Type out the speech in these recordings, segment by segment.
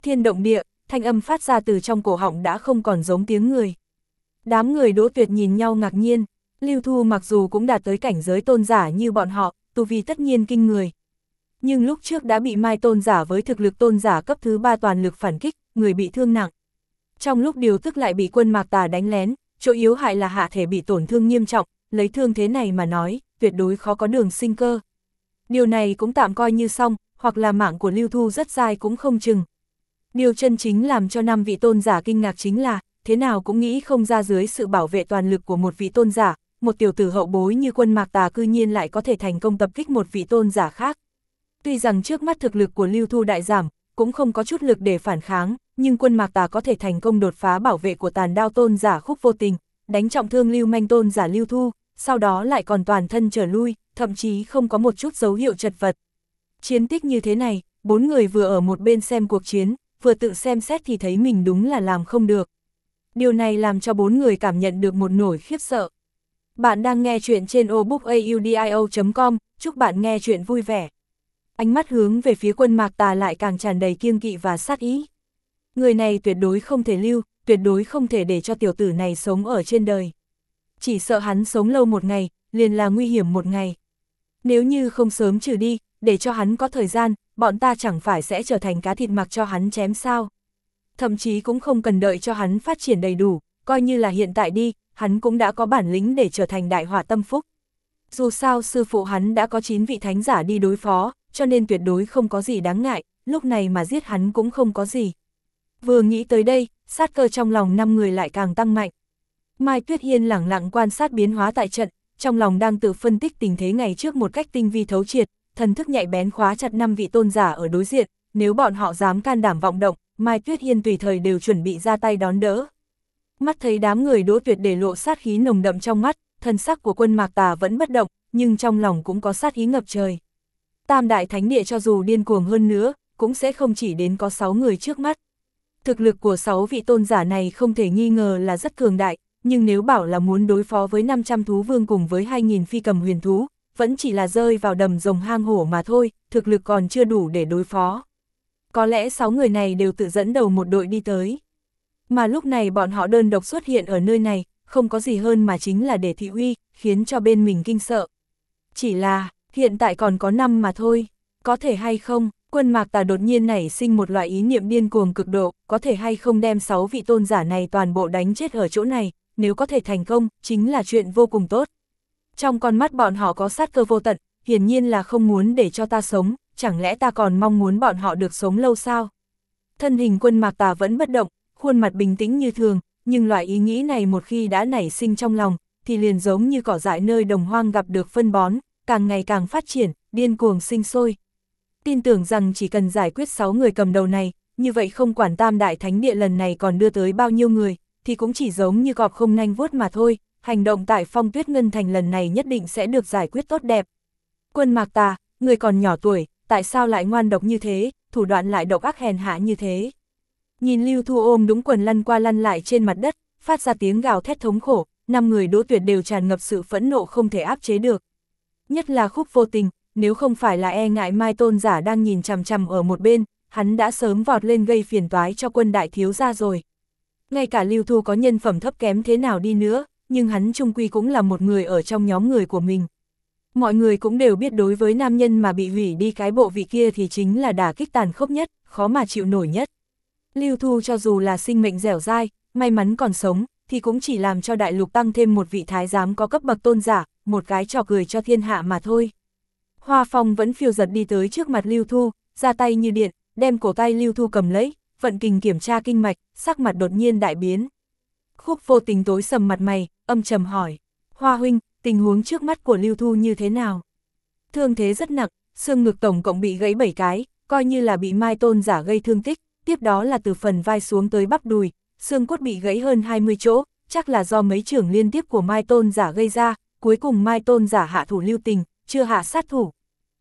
thiên động địa, thanh âm phát ra từ trong cổ họng đã không còn giống tiếng người. Đám người Đỗ Tuyệt nhìn nhau ngạc nhiên, Lưu Thu mặc dù cũng đạt tới cảnh giới tôn giả như bọn họ, tu vi tất nhiên kinh người. Nhưng lúc trước đã bị Mai tôn giả với thực lực tôn giả cấp thứ 3 toàn lực phản kích, người bị thương nặng. Trong lúc điều tức lại bị quân Mạc Tà đánh lén, chỗ yếu hại là hạ thể bị tổn thương nghiêm trọng, lấy thương thế này mà nói, tuyệt đối khó có đường sinh cơ. Điều này cũng tạm coi như xong, hoặc là mạng của Lưu Thu rất dài cũng không chừng. Điều chân chính làm cho 5 vị tôn giả kinh ngạc chính là, thế nào cũng nghĩ không ra dưới sự bảo vệ toàn lực của một vị tôn giả, một tiểu tử hậu bối như quân Mạc Tà cư nhiên lại có thể thành công tập kích một vị tôn giả khác. Tuy rằng trước mắt thực lực của Lưu Thu đại giảm, cũng không có chút lực để phản kháng, nhưng quân Mạc Tà có thể thành công đột phá bảo vệ của Tàn Đao tôn giả Khúc Vô Tình, đánh trọng thương Lưu Manh tôn giả Lưu Thu, sau đó lại còn toàn thân trở lui, thậm chí không có một chút dấu hiệu chật vật. Chiến tích như thế này, 4 người vừa ở một bên xem cuộc chiến, vừa tự xem xét thì thấy mình đúng là làm không được. Điều này làm cho 4 người cảm nhận được một nỗi khiếp sợ. Bạn đang nghe chuyện trên obookaudio.com, chúc bạn nghe chuyện vui vẻ. Ánh mắt hướng về phía quân Mạc Tà lại càng tràn đầy kiêng kỵ và sát ý. Người này tuyệt đối không thể lưu, tuyệt đối không thể để cho tiểu tử này sống ở trên đời. Chỉ sợ hắn sống lâu một ngày, liền là nguy hiểm một ngày. Nếu như không sớm trừ đi, để cho hắn có thời gian, bọn ta chẳng phải sẽ trở thành cá thịt mặc cho hắn chém sao. Thậm chí cũng không cần đợi cho hắn phát triển đầy đủ, coi như là hiện tại đi, hắn cũng đã có bản lĩnh để trở thành đại họa tâm phúc. Dù sao sư phụ hắn đã có 9 vị thánh giả đi đối phó, cho nên tuyệt đối không có gì đáng ngại, lúc này mà giết hắn cũng không có gì. Vừa nghĩ tới đây, sát cơ trong lòng 5 người lại càng tăng mạnh. Mai Tuyết Hiên lẳng lặng quan sát biến hóa tại trận, trong lòng đang tự phân tích tình thế ngày trước một cách tinh vi thấu triệt, thần thức nhạy bén khóa chặt 5 vị tôn giả ở đối diện, nếu bọn họ dám can đảm vọng động, Mai Tuyết Hiên tùy thời đều chuẩn bị ra tay đón đỡ. Mắt thấy đám người Đỗ Tuyệt để lộ sát khí nồng đậm trong mắt, thân sắc của quân Mạc Tà vẫn bất động, nhưng trong lòng cũng có sát ý ngập trời. Tam đại thánh địa cho dù điên cuồng hơn nữa, cũng sẽ không chỉ đến có 6 người trước mắt. Thực lực của 6 vị tôn giả này không thể nghi ngờ là rất cường đại, nhưng nếu bảo là muốn đối phó với 500 thú vương cùng với 2.000 phi cầm huyền thú, vẫn chỉ là rơi vào đầm rồng hang hổ mà thôi, thực lực còn chưa đủ để đối phó. Có lẽ 6 người này đều tự dẫn đầu một đội đi tới. Mà lúc này bọn họ đơn độc xuất hiện ở nơi này, không có gì hơn mà chính là để thị uy, khiến cho bên mình kinh sợ. Chỉ là, hiện tại còn có 5 mà thôi, có thể hay không, quân Mạc Tà đột nhiên nảy sinh một loại ý niệm điên cuồng cực độ, có thể hay không đem 6 vị tôn giả này toàn bộ đánh chết ở chỗ này, nếu có thể thành công, chính là chuyện vô cùng tốt. Trong con mắt bọn họ có sát cơ vô tận, hiển nhiên là không muốn để cho ta sống, chẳng lẽ ta còn mong muốn bọn họ được sống lâu sao? Thân hình quân Mạc Tà vẫn bất động, khuôn mặt bình tĩnh như thường, nhưng loại ý nghĩ này một khi đã nảy sinh trong lòng, thì liền giống như cỏ dại nơi đồng hoang gặp được phân bón, càng ngày càng phát triển, điên cuồng sinh sôi. Tin tưởng rằng chỉ cần giải quyết 6 người cầm đầu này, như vậy không quản Tam đại thánh địa lần này còn đưa tới bao nhiêu người, thì cũng chỉ giống như cọp không nanh vuốt mà thôi, hành động tại Phong Tuyết Ngân Thành lần này nhất định sẽ được giải quyết tốt đẹp. Quân Mạc Tà, người còn nhỏ tuổi, tại sao lại ngoan độc như thế, thủ đoạn lại độc ác hèn hạ như thế? Nhìn Lưu Thu ôm đúng quần lăn qua lăn lại trên mặt đất, phát ra tiếng gào thét thống khổ, 5 người Đỗ Tuyệt đều tràn ngập sự phẫn nộ không thể áp chế được. Nhất là Khúc Vô Tình, nếu không phải là e ngại Mai tôn giả đang nhìn chằm chằm ở một bên, hắn đã sớm vọt lên gây phiền toái cho quân đại thiếu gia rồi. Ngay cả Lưu Thu có nhân phẩm thấp kém thế nào đi nữa, nhưng hắn chung quy cũng là một người ở trong nhóm người của mình. Mọi người cũng đều biết đối với nam nhân mà bị hủy đi cái bộ vị kia thì chính là đả kích tàn khốc nhất, khó mà chịu nổi nhất. Lưu Thu cho dù là sinh mệnh dẻo dai, may mắn còn sống, thì cũng chỉ làm cho đại lục tăng thêm một vị thái giám có cấp bậc tôn giả, một cái trò cười cho thiên hạ mà thôi. Hoa Phong vẫn phiêu giật đi tới trước mặt Lưu Thu, ra tay như điện, đem cổ tay Lưu Thu cầm lấy, vận kình kiểm tra kinh mạch, sắc mặt đột nhiên đại biến. Khúc Vô Tình tối sầm mặt mày, âm trầm hỏi, Hoa huynh, tình huống trước mắt của Lưu Thu như thế nào? Thương thế rất nặng, xương ngực tổng cộng bị gãy 7 cái, coi như là bị Mai tôn giả gây thương tích, tiếp đó là từ phần vai xuống tới bắp đùi, xương cốt bị gãy hơn 20 chỗ, chắc là do mấy chưởng liên tiếp của Mai tôn giả gây ra, cuối cùng Mai tôn giả hạ thủ lưu tình, chưa hạ sát thủ.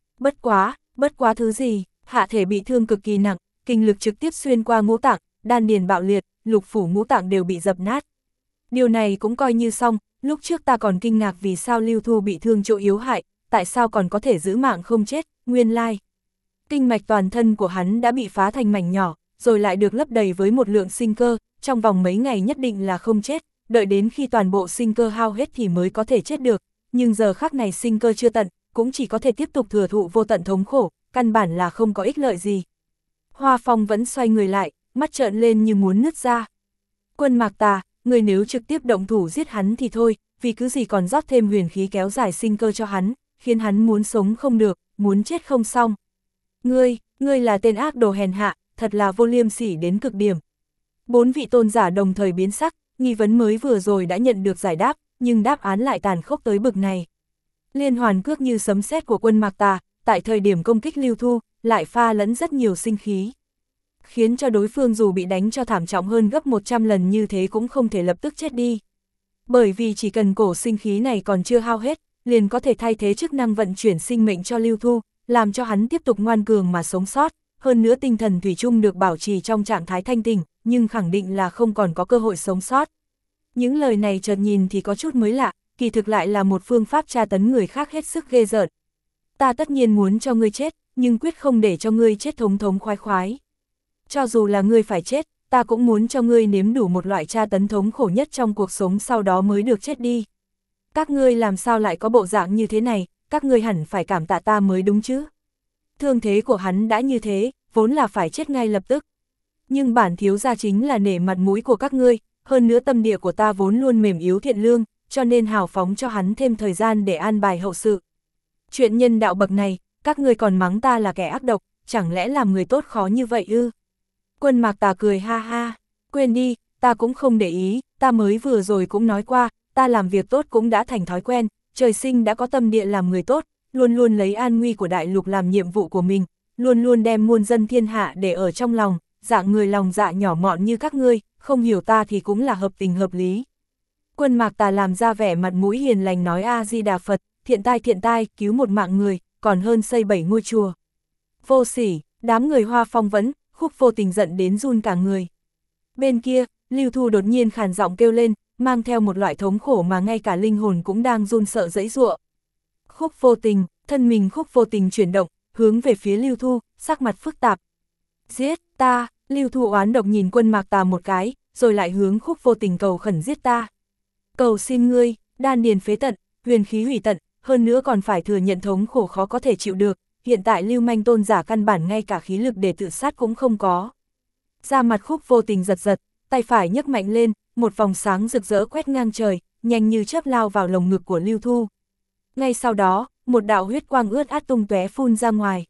Bất quá thứ gì, hạ thể bị thương cực kỳ nặng, kinh lực trực tiếp xuyên qua ngũ tạng, đan điền bạo liệt, lục phủ ngũ tạng đều bị dập nát. Điều này cũng coi như xong, lúc trước ta còn kinh ngạc vì sao Lưu Thu bị thương chỗ yếu hại, tại sao còn có thể giữ mạng không chết, nguyên lai. Kinh mạch toàn thân của hắn đã bị phá thành mảnh nhỏ, rồi lại được lấp đầy với một lượng sinh cơ, trong vòng mấy ngày nhất định là không chết, đợi đến khi toàn bộ sinh cơ hao hết thì mới có thể chết được, nhưng giờ khắc này sinh cơ chưa tận, cũng chỉ có thể tiếp tục thừa thụ vô tận thống khổ, căn bản là không có ích lợi gì. Hoa Phong vẫn xoay người lại, mắt trợn lên như muốn nứt ra. Quân Mạc Tà, người nếu trực tiếp động thủ giết hắn thì thôi, vì cứ gì còn rót thêm huyền khí kéo dài sinh cơ cho hắn, khiến hắn muốn sống không được, muốn chết không xong. Ngươi là tên ác đồ hèn hạ, thật là vô liêm sỉ đến cực điểm. 4 vị tôn giả đồng thời biến sắc, nghi vấn mới vừa rồi đã nhận được giải đáp, nhưng đáp án lại tàn khốc tới bực này. Liên hoàn cước như sấm sét của Quân Mạc Tà, tại thời điểm công kích Lưu Thu, lại pha lẫn rất nhiều sinh khí, khiến cho đối phương dù bị đánh cho thảm trọng hơn gấp 100 lần như thế cũng không thể lập tức chết đi. Bởi vì chỉ cần cổ sinh khí này còn chưa hao hết, liền có thể thay thế chức năng vận chuyển sinh mệnh cho Lưu Thu, làm cho hắn tiếp tục ngoan cường mà sống sót, hơn nữa tinh thần thủy chung được bảo trì trong trạng thái thanh tỉnh, nhưng khẳng định là không còn có cơ hội sống sót. Những lời này chợt nhìn thì có chút mới lạ, kỳ thực lại là một phương pháp tra tấn người khác hết sức ghê rợn. Ta tất nhiên muốn cho ngươi chết, nhưng quyết không để cho ngươi chết thống thống khoái khoái. Cho dù là ngươi phải chết, ta cũng muốn cho ngươi nếm đủ một loại tra tấn thống khổ nhất trong cuộc sống sau đó mới được chết đi. Các ngươi làm sao lại có bộ dạng như thế này, các ngươi hẳn phải cảm tạ ta mới đúng chứ. Thương thế của hắn đã như thế, vốn là phải chết ngay lập tức. Nhưng bản thiếu gia chính là nể mặt mũi của các ngươi, hơn nữa tâm địa của ta vốn luôn mềm yếu thiện lương, cho nên hào phóng cho hắn thêm thời gian để an bài hậu sự. Chuyện nhân đạo bậc này, các ngươi còn mắng ta là kẻ ác độc, chẳng lẽ làm người tốt khó như vậy ư? Quân Mạc Tà cười ha ha, quên đi, ta cũng không để ý, ta mới vừa rồi cũng nói qua, ta làm việc tốt cũng đã thành thói quen, trời sinh đã có tâm địa làm người tốt, luôn luôn lấy an nguy của đại lục làm nhiệm vụ của mình, luôn luôn đem muôn dân thiên hạ để ở trong lòng, dạng người lòng dạ nhỏ mọn như các ngươi, không hiểu ta thì cũng là hợp tình hợp lý. Quân Mạc Tà làm ra vẻ mặt mũi hiền lành nói A-di-đà Phật, thiện tai, cứu một mạng người, còn hơn xây 7 ngôi chùa. Vô sỉ, đám người Hoa Phong vẫn, Khúc Vô Tình giận đến run cả người. Bên kia, Lưu Thu đột nhiên khàn giọng kêu lên, mang theo một loại thống khổ mà ngay cả linh hồn cũng đang run sợ giãy giụa. Khúc Vô Tình, thân mình Khúc Vô Tình chuyển động, hướng về phía Lưu Thu, sắc mặt phức tạp. Giết ta, Lưu Thu oán độc nhìn Quân Mạc Tà một cái, rồi lại hướng Khúc Vô Tình cầu khẩn giết ta. Cầu xin ngươi, đan điền phế tận, huyền khí hủy tận, hơn nữa còn phải thừa nhận thống khổ khó có thể chịu được, hiện tại lưu manh tôn giả căn bản ngay cả khí lực để tự sát cũng không có. Da mặt Khúc Vô Tình giật giật, tay phải nhấc mạnh lên, một vòng sáng rực rỡ quét ngang trời, nhanh như chớp lao vào lồng ngực của Lưu Thu. Ngay sau đó, một đạo huyết quang ướt át tung tóe phun ra ngoài.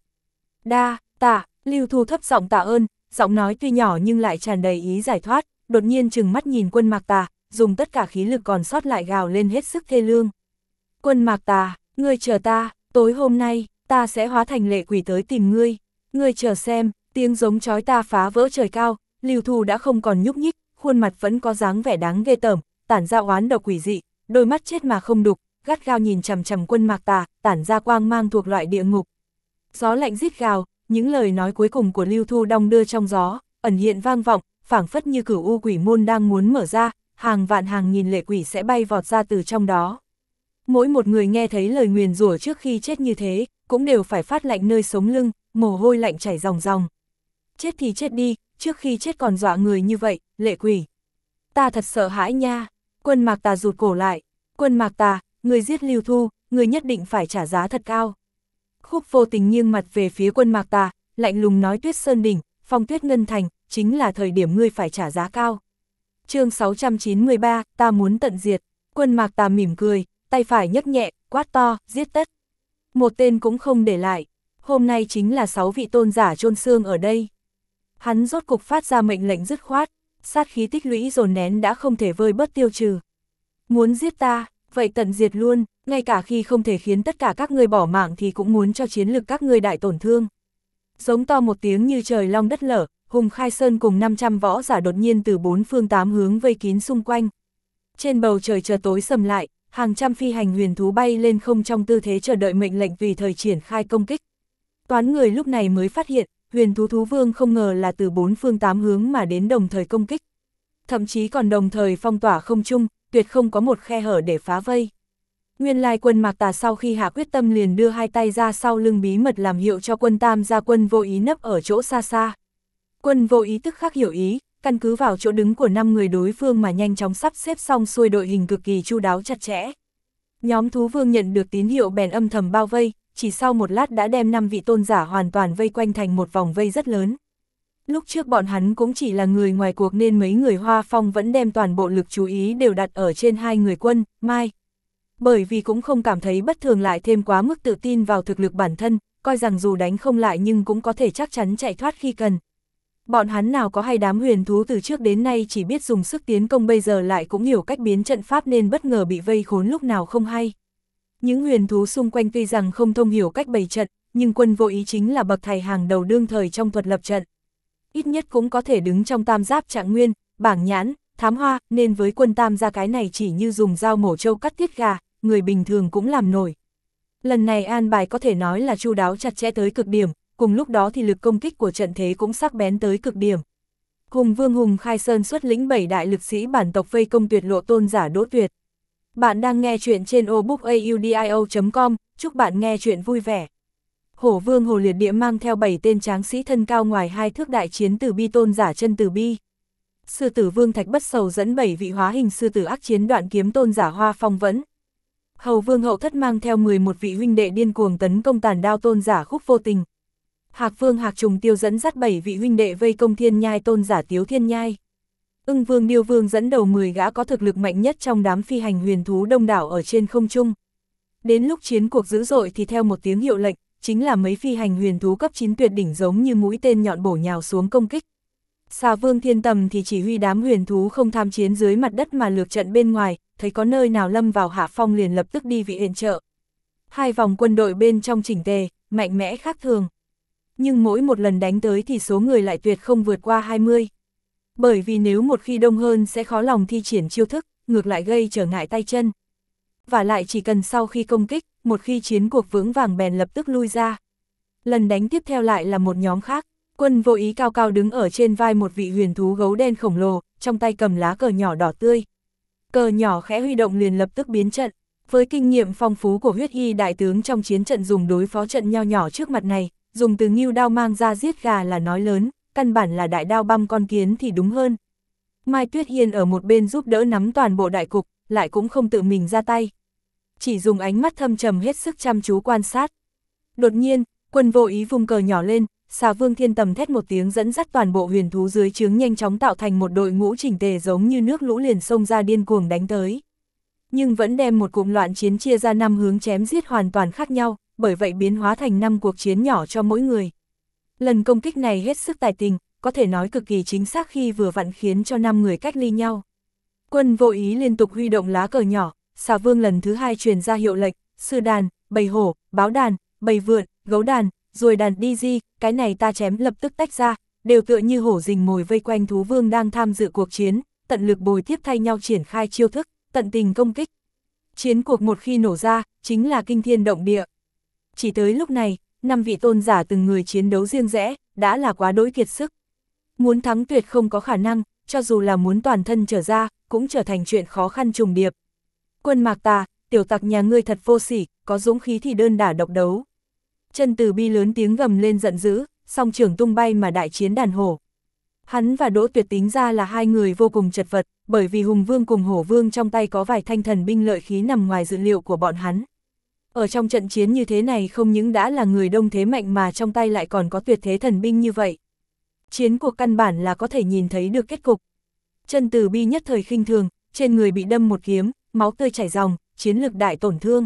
Đa tạ, Lưu Thu thấp giọng tạ ơn, giọng nói tuy nhỏ nhưng lại tràn đầy ý giải thoát, đột nhiên trừng mắt nhìn Quân Mạc Tà, dùng tất cả khí lực còn sót lại gào lên hết sức thê lương. Quân Mạc Tà, ngươi chờ ta, tối hôm nay, ta sẽ hóa thành lệ quỷ tới tìm ngươi. Ngươi chờ xem, tiếng giống chói ta phá vỡ trời cao, Lưu Thu đã không còn nhúc nhích, khuôn mặt vẫn có dáng vẻ đáng ghê tởm, tản ra oán độc quỷ dị, đôi mắt chết mà không đục, gắt gao nhìn chằm chằm Quân Mạc Tà, tản ra quang mang thuộc loại địa ngục. Gió lạnh rít gào, những lời nói cuối cùng của Lưu Thu đong đưa trong gió, ẩn hiện vang vọng, phảng phất như cửu u quỷ môn đang muốn mở ra, hàng vạn hàng nghìn lệ quỷ sẽ bay vọt ra từ trong đó. Mỗi một người nghe thấy lời nguyền rủa trước khi chết như thế, cũng đều phải phát lạnh nơi sống lưng, mồ hôi lạnh chảy ròng ròng. Chết thì chết đi, trước khi chết còn dọa người như vậy, lệ quỷ. Ta thật sợ hãi nha. Quân Mạc Tà rụt cổ lại. Quân Mạc Tà, người giết Lưu Thu, người nhất định phải trả giá thật cao. Khúc Vô Tình nghiêng mặt về phía Quân Mạc Tà, lạnh lùng nói Tuyết Sơn Đỉnh, Phong Tuyết Ngân Thành, chính là thời điểm ngươi phải trả giá cao. Chương 693, ta muốn tận diệt. Quân Mạc Tà mỉm cười, tay phải nhấc nhẹ, quát to, giết tất. Một tên cũng không để lại. Hôm nay chính là 6 vị tôn giả chôn xương ở đây. Hắn rốt cục phát ra mệnh lệnh dứt khoát, sát khí tích lũy dồn nén đã không thể vơi bớt tiêu trừ. Muốn giết ta, vậy tận diệt luôn, ngay cả khi không thể khiến tất cả các ngươi bỏ mạng thì cũng muốn cho chiến lực các ngươi đại tổn thương. Giống to một tiếng như trời long đất lở, Hùng Khai Sơn cùng 500 võ giả đột nhiên từ 4 phương 8 hướng vây kín xung quanh. Trên bầu trời chợt tối sầm lại, hàng trăm phi hành huyền thú bay lên không trong tư thế chờ đợi mệnh lệnh tùy thời triển khai công kích. Toán người lúc này mới phát hiện, huyền thú thú vương không ngờ là từ 4 phương 8 hướng mà đến đồng thời công kích. Thậm chí còn đồng thời phong tỏa không trung, tuyệt không có một khe hở để phá vây. Nguyên lai Quân Mạc Tà sau khi hạ quyết tâm liền đưa hai tay ra sau lưng bí mật làm hiệu cho Quân Tam gia quân vô ý nấp ở chỗ xa xa. Quân Vô Ý tức khắc hiểu ý, căn cứ vào chỗ đứng của 5 người đối phương mà nhanh chóng sắp xếp xong xuôi đội hình cực kỳ chu đáo chặt chẽ. Nhóm thú vương nhận được tín hiệu bèn âm thầm bao vây, chỉ sau một lát đã đem 5 vị tôn giả hoàn toàn vây quanh thành một vòng vây rất lớn. Lúc trước bọn hắn cũng chỉ là người ngoài cuộc nên mấy người Hoa Phong vẫn đem toàn bộ lực chú ý đều đặt ở trên 2 người Quân, Mai. Bởi vì cũng không cảm thấy bất thường lại thêm quá mức tự tin vào thực lực bản thân, coi rằng dù đánh không lại nhưng cũng có thể chắc chắn chạy thoát khi cần. Bọn hắn nào có hay đám huyền thú từ trước đến nay chỉ biết dùng sức tiến công, bây giờ lại cũng hiểu cách biến trận pháp nên bất ngờ bị vây khốn lúc nào không hay. Những huyền thú xung quanh tuy rằng không thông hiểu cách bày trận, nhưng Quân Vô Ý chính là bậc thầy hàng đầu đương thời trong thuật lập trận. Ít nhất cũng có thể đứng trong tam giáp trạng nguyên, bảng nhãn, thám hoa, nên với quân tam gia cái này chỉ như dùng dao mổ trâu cắt tiết gà, người bình thường cũng làm nổi. Lần này an bài có thể nói là chu đáo chặt chẽ tới cực điểm, cùng lúc đó thì lực công kích của trận thế cũng sắc bén tới cực điểm. Hùng Vương Hùng Khai Sơn xuất lĩnh 7 đại lực sĩ bản tộc vây công tuyệt lộ tôn giả Đỗ Tuyệt. Bạn đang nghe chuyện trên obookaudio.com, chúc bạn nghe chuyện vui vẻ. Hổ Vương Hồ Liệt Địa mang theo 7 tên tráng sĩ thân cao ngoài 2 thước đại chiến Từ Bi tôn giả chân Từ Bi. Sư tử Vương Thạch Bất Sầu dẫn 7 vị hóa hình sư tử ác chiến Đoạn Kiếm tôn giả Hoa Phong Vẫn. Hầu Vương Hậu Thất mang theo 11 vị huynh đệ điên cuồng tấn công Tàn Đao tôn giả Khúc Vô Tình. Hạc Vương Hạc Trùng Tiêu dẫn dắt 7 vị huynh đệ vây công Thiên Nhai tôn giả Tiếu Thiên Nhai. Ưng Vương Điêu Vương dẫn đầu 10 gã có thực lực mạnh nhất trong đám phi hành huyền thú đông đảo ở trên không trung. Đến lúc chiến cuộc dữ dội thì theo một tiếng hiệu lệnh, chính là mấy phi hành huyền thú cấp 9 tuyệt đỉnh giống như mũi tên nhọn bổ nhào xuống công kích. Xà Vương Thiên Tầm thì chỉ huy đám huyền thú không tham chiến dưới mặt đất mà lược trận bên ngoài, thấy có nơi nào lâm vào hạ phong liền lập tức đi viện trợ. 2 vòng quân đội bên trong chỉnh tề, mạnh mẽ khác thường. Nhưng mỗi một lần đánh tới thì số người lại tuyệt không vượt qua 20. Bởi vì nếu một khi đông hơn sẽ khó lòng thi triển chiêu thức, ngược lại gây trở ngại tay chân. Và lại chỉ cần sau khi công kích, một khi chiến cuộc vững vàng bèn lập tức lui ra. Lần đánh tiếp theo lại là một nhóm khác, Quân Vô Ý cao cao đứng ở trên vai một vị huyền thú gấu đen khổng lồ, trong tay cầm lá cờ nhỏ đỏ tươi. Cờ nhỏ khẽ huy động liền lập tức biến trận. Với kinh nghiệm phong phú của Huyết Y đại tướng trong chiến trận dùng đối phó trận nho nhỏ trước mặt này, dùng từ ngưu đao mang ra giết gà là nói lớn, căn bản là đại đao băm con kiến thì đúng hơn. Mai Tuyết Hiên ở một bên giúp đỡ nắm toàn bộ đại cục, lại cũng không tự mình ra tay. Chỉ dùng ánh mắt thâm trầm hết sức chăm chú quan sát. Đột nhiên, Quân Vô Ý vung cờ nhỏ lên, Xà Vương Thiên Tầm thét một tiếng dẫn dắt toàn bộ huyền thú dưới trướng nhanh chóng tạo thành một đội ngũ chỉnh tề giống như nước lũ liền xông ra điên cuồng đánh tới. Nhưng vẫn đem một cụm loạn chiến chia ra 5 hướng chém giết hoàn toàn khác nhau, bởi vậy biến hóa thành 5 cuộc chiến nhỏ cho mỗi người. Lần công kích này hết sức tài tình, có thể nói cực kỳ chính xác khi vừa vặn khiến cho 5 người cách ly nhau. Quân Vô Ý liên tục huy động lá cờ nhỏ, Xà Vương lần thứ 2 truyền ra hiệu lệnh, sư đàn, bầy hổ, báo đàn, bầy vượn, gấu đàn, ruồi đàn đi di, cái này ta chém lập tức tách ra, đều tựa như hổ rình mồi vây quanh thú vương đang tham dự cuộc chiến, tận lực bồi tiếp thay nhau triển khai chiêu thức, tận tình công kích. Chiến cuộc một khi nổ ra, chính là kinh thiên động địa. Chỉ tới lúc này, 5 vị tôn giả từng người chiến đấu riêng rẽ, đã là quá đỗi kiệt sức. Muốn thắng tuyệt không có khả năng, cho dù là muốn toàn thân trở ra, cũng trở thành chuyện khó khăn trùng điệp. Quân Mạc Tà, tiểu tặc nhà ngươi thật vô sỉ, có dũng khí thì đơn đả độc đấu. Chân Từ Bi lớn tiếng gầm lên giận dữ, song trưởng tung bay mà đại chiến đàn hổ. Hắn và Đỗ Tuyệt tính ra là 2 người vô cùng chật vật, bởi vì Hùng Vương cùng Hổ Vương trong tay có vài thanh thần binh lợi khí nằm ngoài dự liệu của bọn hắn. Ở trong trận chiến như thế này không những đã là người đông thế mạnh mà trong tay lại còn có tuyệt thế thần binh như vậy. Chiến cuộc căn bản là có thể nhìn thấy được kết cục. Chân Từ Bi nhất thời khinh thường, trên người bị đâm một kiếm, máu tươi chảy ròng, chiến lực đại tổn thương.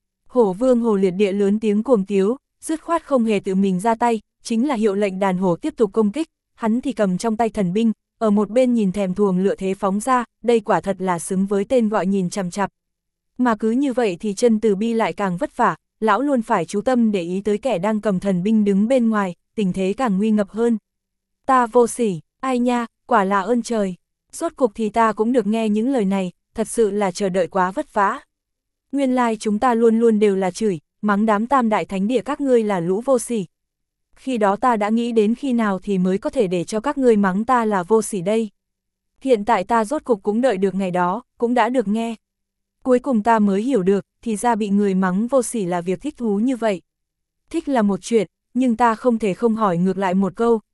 Hổ Vương Hồ Liệt Địa lớn tiếng cuồng tiếu, dứt khoát không hề tự mình ra tay, chính là hiệu lệnh đàn hổ tiếp tục công kích, hắn thì cầm trong tay thần binh, ở một bên nhìn thèm thuồng lựa thế phóng ra, đây quả thật là xứng với tên gọi nhìn chằm chằm. Mà cứ như vậy thì Chân Từ Bi lại càng vất vả, lão luôn phải chú tâm để ý tới kẻ đang cầm thần binh đứng bên ngoài, tình thế càng nguy ngập hơn. Ta vô sỉ, ai nha, quả là ơn trời. Rốt cục thì ta cũng được nghe những lời này, thật sự là chờ đợi quá vất vả. Nguyên lai chúng ta luôn luôn đều là chửi, mắng đám tam đại thánh địa các ngươi là lũ vô sỉ. Khi đó ta đã nghĩ đến khi nào thì mới có thể để cho các ngươi mắng ta là vô sỉ đây. Hiện tại ta rốt cục cũng đợi được ngày đó, cũng đã được nghe. Cuối cùng ta mới hiểu được, thì ra bị người mắng vô sỉ là việc thích thú như vậy. Thích là một chuyện, nhưng ta không thể không hỏi ngược lại một câu,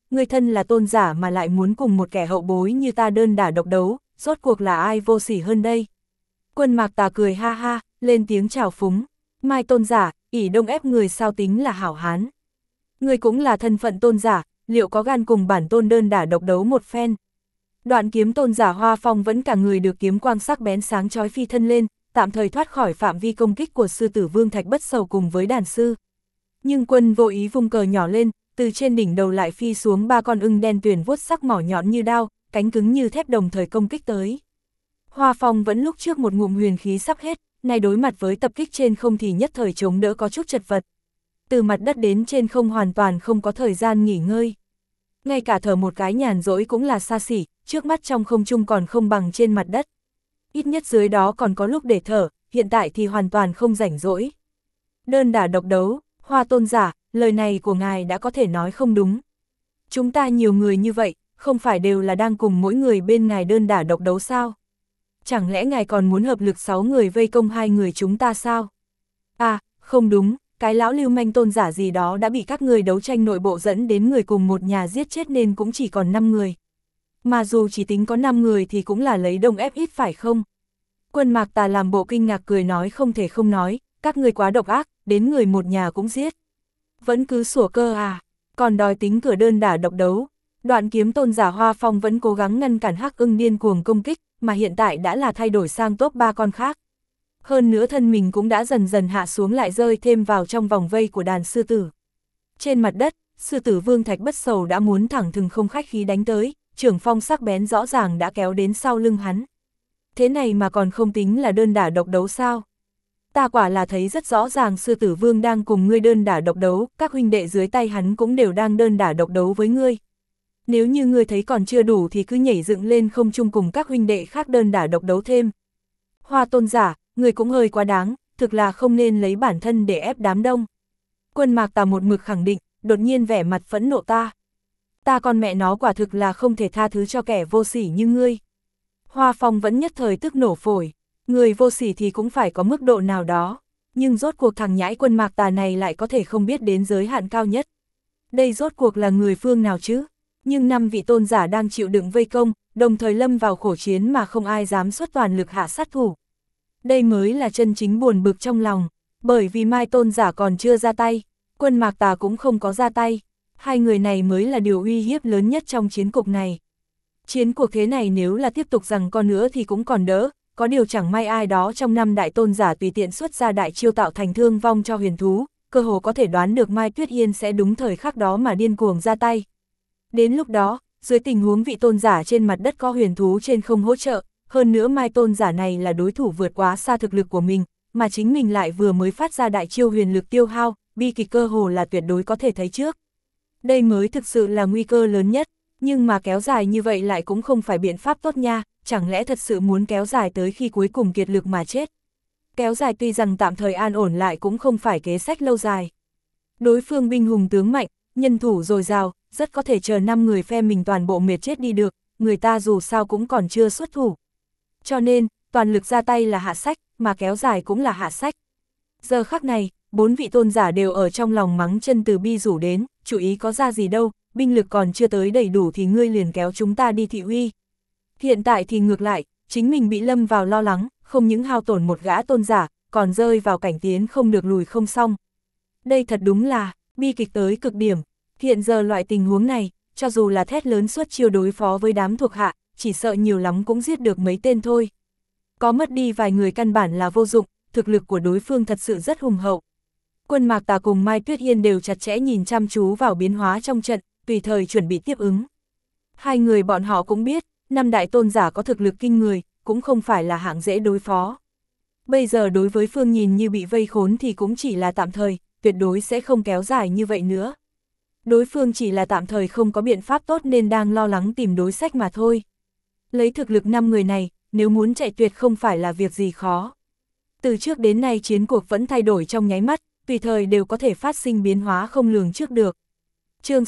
người thân là tôn giả mà lại muốn cùng một kẻ hậu bối như ta đơn đả độc đấu, rốt cuộc là ai vô sỉ hơn đây? Quân Mạc Tà cười ha ha, lên tiếng chào phúng. Mai tôn giả, ỷ đông ép người sao tính là hảo hán. Người cũng là thân phận tôn giả, liệu có gan cùng bản tôn đơn đả độc đấu một phen? Đoạn kiếm tôn giả Hoa Phong vẫn cả người được kiếm quang sắc bén sáng chói phi thân lên, tạm thời thoát khỏi phạm vi công kích của sư tử Vương Thạch Bất Sầu cùng với đàn sư. Nhưng Quân vô ý vung cờ nhỏ lên, từ trên đỉnh đầu lại phi xuống 3 con ưng đen tuyền vuốt sắc mỏ nhọn như đao, cánh cứng như thép đồng thời công kích tới. Hoa Phong vẫn lúc trước một ngụm huyền khí sắp hết, nay đối mặt với tập kích trên không thì nhất thời chống đỡ có chút chật vật. Từ mặt đất đến trên không hoàn toàn không có thời gian nghỉ ngơi. Ngay cả thở một cái nhàn rỗi cũng là xa xỉ, trước mắt trong không trung còn không bằng trên mặt đất. Ít nhất dưới đó còn có lúc để thở, hiện tại thì hoàn toàn không rảnh rỗi. Đơn đả độc đấu, Hoa tôn giả, lời này của ngài đã có thể nói không đúng. Chúng ta nhiều người như vậy, không phải đều là đang cùng mỗi người bên ngài đơn đả độc đấu sao? Chẳng lẽ ngài còn muốn hợp lực 6 người vây công 2 người chúng ta sao? À, không đúng, cái lão lưu manh tôn giả gì đó đã bị các người đấu tranh nội bộ dẫn đến người cùng một nhà giết chết nên cũng chỉ còn 5 người. Mà dù chỉ tính có 5 người thì cũng là lấy đông ép ít phải không? Quân Mạc Tà làm bộ kinh ngạc cười nói không thể không nói, các người quá độc ác, đến người một nhà cũng giết. Vẫn cứ sủa cơ à, còn đòi tính cửa đơn đả độc đấu. Đoạn kiếm tôn giả Hoa Phong vẫn cố gắng ngăn cản Hắc Ưng điên cuồng công kích, mà hiện tại đã là thay đổi sang top 3 con khác. Hơn nữa thân mình cũng đã dần dần hạ xuống lại rơi thêm vào trong vòng vây của đàn sư tử. Trên mặt đất, sư tử Vương Thạch Bất Sầu đã muốn thẳng thừng không khách khí đánh tới, trưởng phong sắc bén rõ ràng đã kéo đến sau lưng hắn. Thế này mà còn không tính là đơn đả độc đấu sao? Ta quả là thấy rất rõ ràng sư tử Vương đang cùng ngươi đơn đả độc đấu, các huynh đệ dưới tay hắn cũng đều đang đơn đả độc đấu với ngươi. Nếu như ngươi thấy còn chưa đủ thì cứ nhảy dựng lên không chung cùng các huynh đệ khác đơn đả độc đấu thêm. Hoa tôn giả, ngươi cũng hơi quá đáng, thực là không nên lấy bản thân để ép đám đông. Quân Mạc Tà một mực khẳng định, đột nhiên vẻ mặt phẫn nộ ta. Ta con mẹ nó quả thực là không thể tha thứ cho kẻ vô sỉ như ngươi. Hoa Phong vẫn nhất thời tức nổ phổi, người vô sỉ thì cũng phải có mức độ nào đó, nhưng rốt cuộc thằng nhãi Quân Mạc Tà này lại có thể không biết đến giới hạn cao nhất. Đây rốt cuộc là người phương nào chứ? Nhưng 5 vị tôn giả đang chịu đựng vây công, đồng thời lâm vào khổ chiến mà không ai dám xuất toàn lực hạ sát thủ. Đây mới là chân chính buồn bực trong lòng, bởi vì Mai tôn giả còn chưa ra tay, Quân Mạc Tà cũng không có ra tay. Hai người này mới là điều uy hiếp lớn nhất trong chiến cuộc này. Chiến cuộc thế này nếu là tiếp tục giằng co nữa thì cũng còn đỡ, có điều chẳng may ai đó trong 5 đại tôn giả tùy tiện xuất ra đại chiêu tạo thành thương vong cho huyền thú, cơ hồ có thể đoán được Mai Tuyết Yên sẽ đúng thời khắc đó mà điên cuồng ra tay. Đến lúc đó, dưới tình huống vị tôn giả trên mặt đất có huyền thú trên không hỗ trợ, hơn nữa Mai tôn giả này là đối thủ vượt quá xa thực lực của mình, mà chính mình lại vừa mới phát ra đại chiêu huyền lực tiêu hao, bi kịch cơ hồ là tuyệt đối có thể thấy trước. Đây mới thực sự là nguy cơ lớn nhất, nhưng mà kéo dài như vậy lại cũng không phải biện pháp tốt nha, chẳng lẽ thật sự muốn kéo dài tới khi cuối cùng kiệt lực mà chết. Kéo dài tuy rằng tạm thời an ổn lại cũng không phải kế sách lâu dài. Đối phương binh hùng tướng mạnh, nhân thủ dồi dào, rất có thể chờ 5 người phe mình toàn bộ mệt chết đi được, người ta dù sao cũng còn chưa xuất thủ. Cho nên, toàn lực ra tay là hạ sách, mà kéo dài cũng là hạ sách. Giờ khắc này, 4 vị tôn giả đều ở trong lòng mắng chân từ bi rủ đến, chủ ý có ra gì đâu, binh lực còn chưa tới đầy đủ thì ngươi liền kéo chúng ta đi thị uy. Hiện tại thì ngược lại, chính mình bị lâm vào lo lắng, không những hao tổn một gã tôn giả, còn rơi vào cảnh tiến không được lùi không xong. Đây thật đúng là, bi kịch tới cực điểm. Hiện giờ loại tình huống này, cho dù là thét lớn suốt chiêu đối phó với đám thuộc hạ, chỉ sợ nhiều lắm cũng giết được mấy tên thôi. Có mất đi vài người căn bản là vô dụng, thực lực của đối phương thật sự rất hùng hậu. Quân Mạc Tà cùng Mai Tuyết Yên đều chặt chẽ nhìn chăm chú vào biến hóa trong trận, tùy thời chuẩn bị tiếp ứng. Hai người bọn họ cũng biết, 5 đại tôn giả có thực lực kinh người, cũng không phải là hạng dễ đối phó. Bây giờ đối với phương nhìn như bị vây khốn thì cũng chỉ là tạm thời, tuyệt đối sẽ không kéo dài như vậy nữa. Đối phương chỉ là tạm thời không có biện pháp tốt nên đang lo lắng tìm đối sách mà thôi. Lấy thực lực 5 người này, nếu muốn chạy tuyệt không phải là việc gì khó. Từ trước đến nay chiến cuộc vẫn thay đổi trong nháy mắt, tùy thời đều có thể phát sinh biến hóa không lường trước được. Chương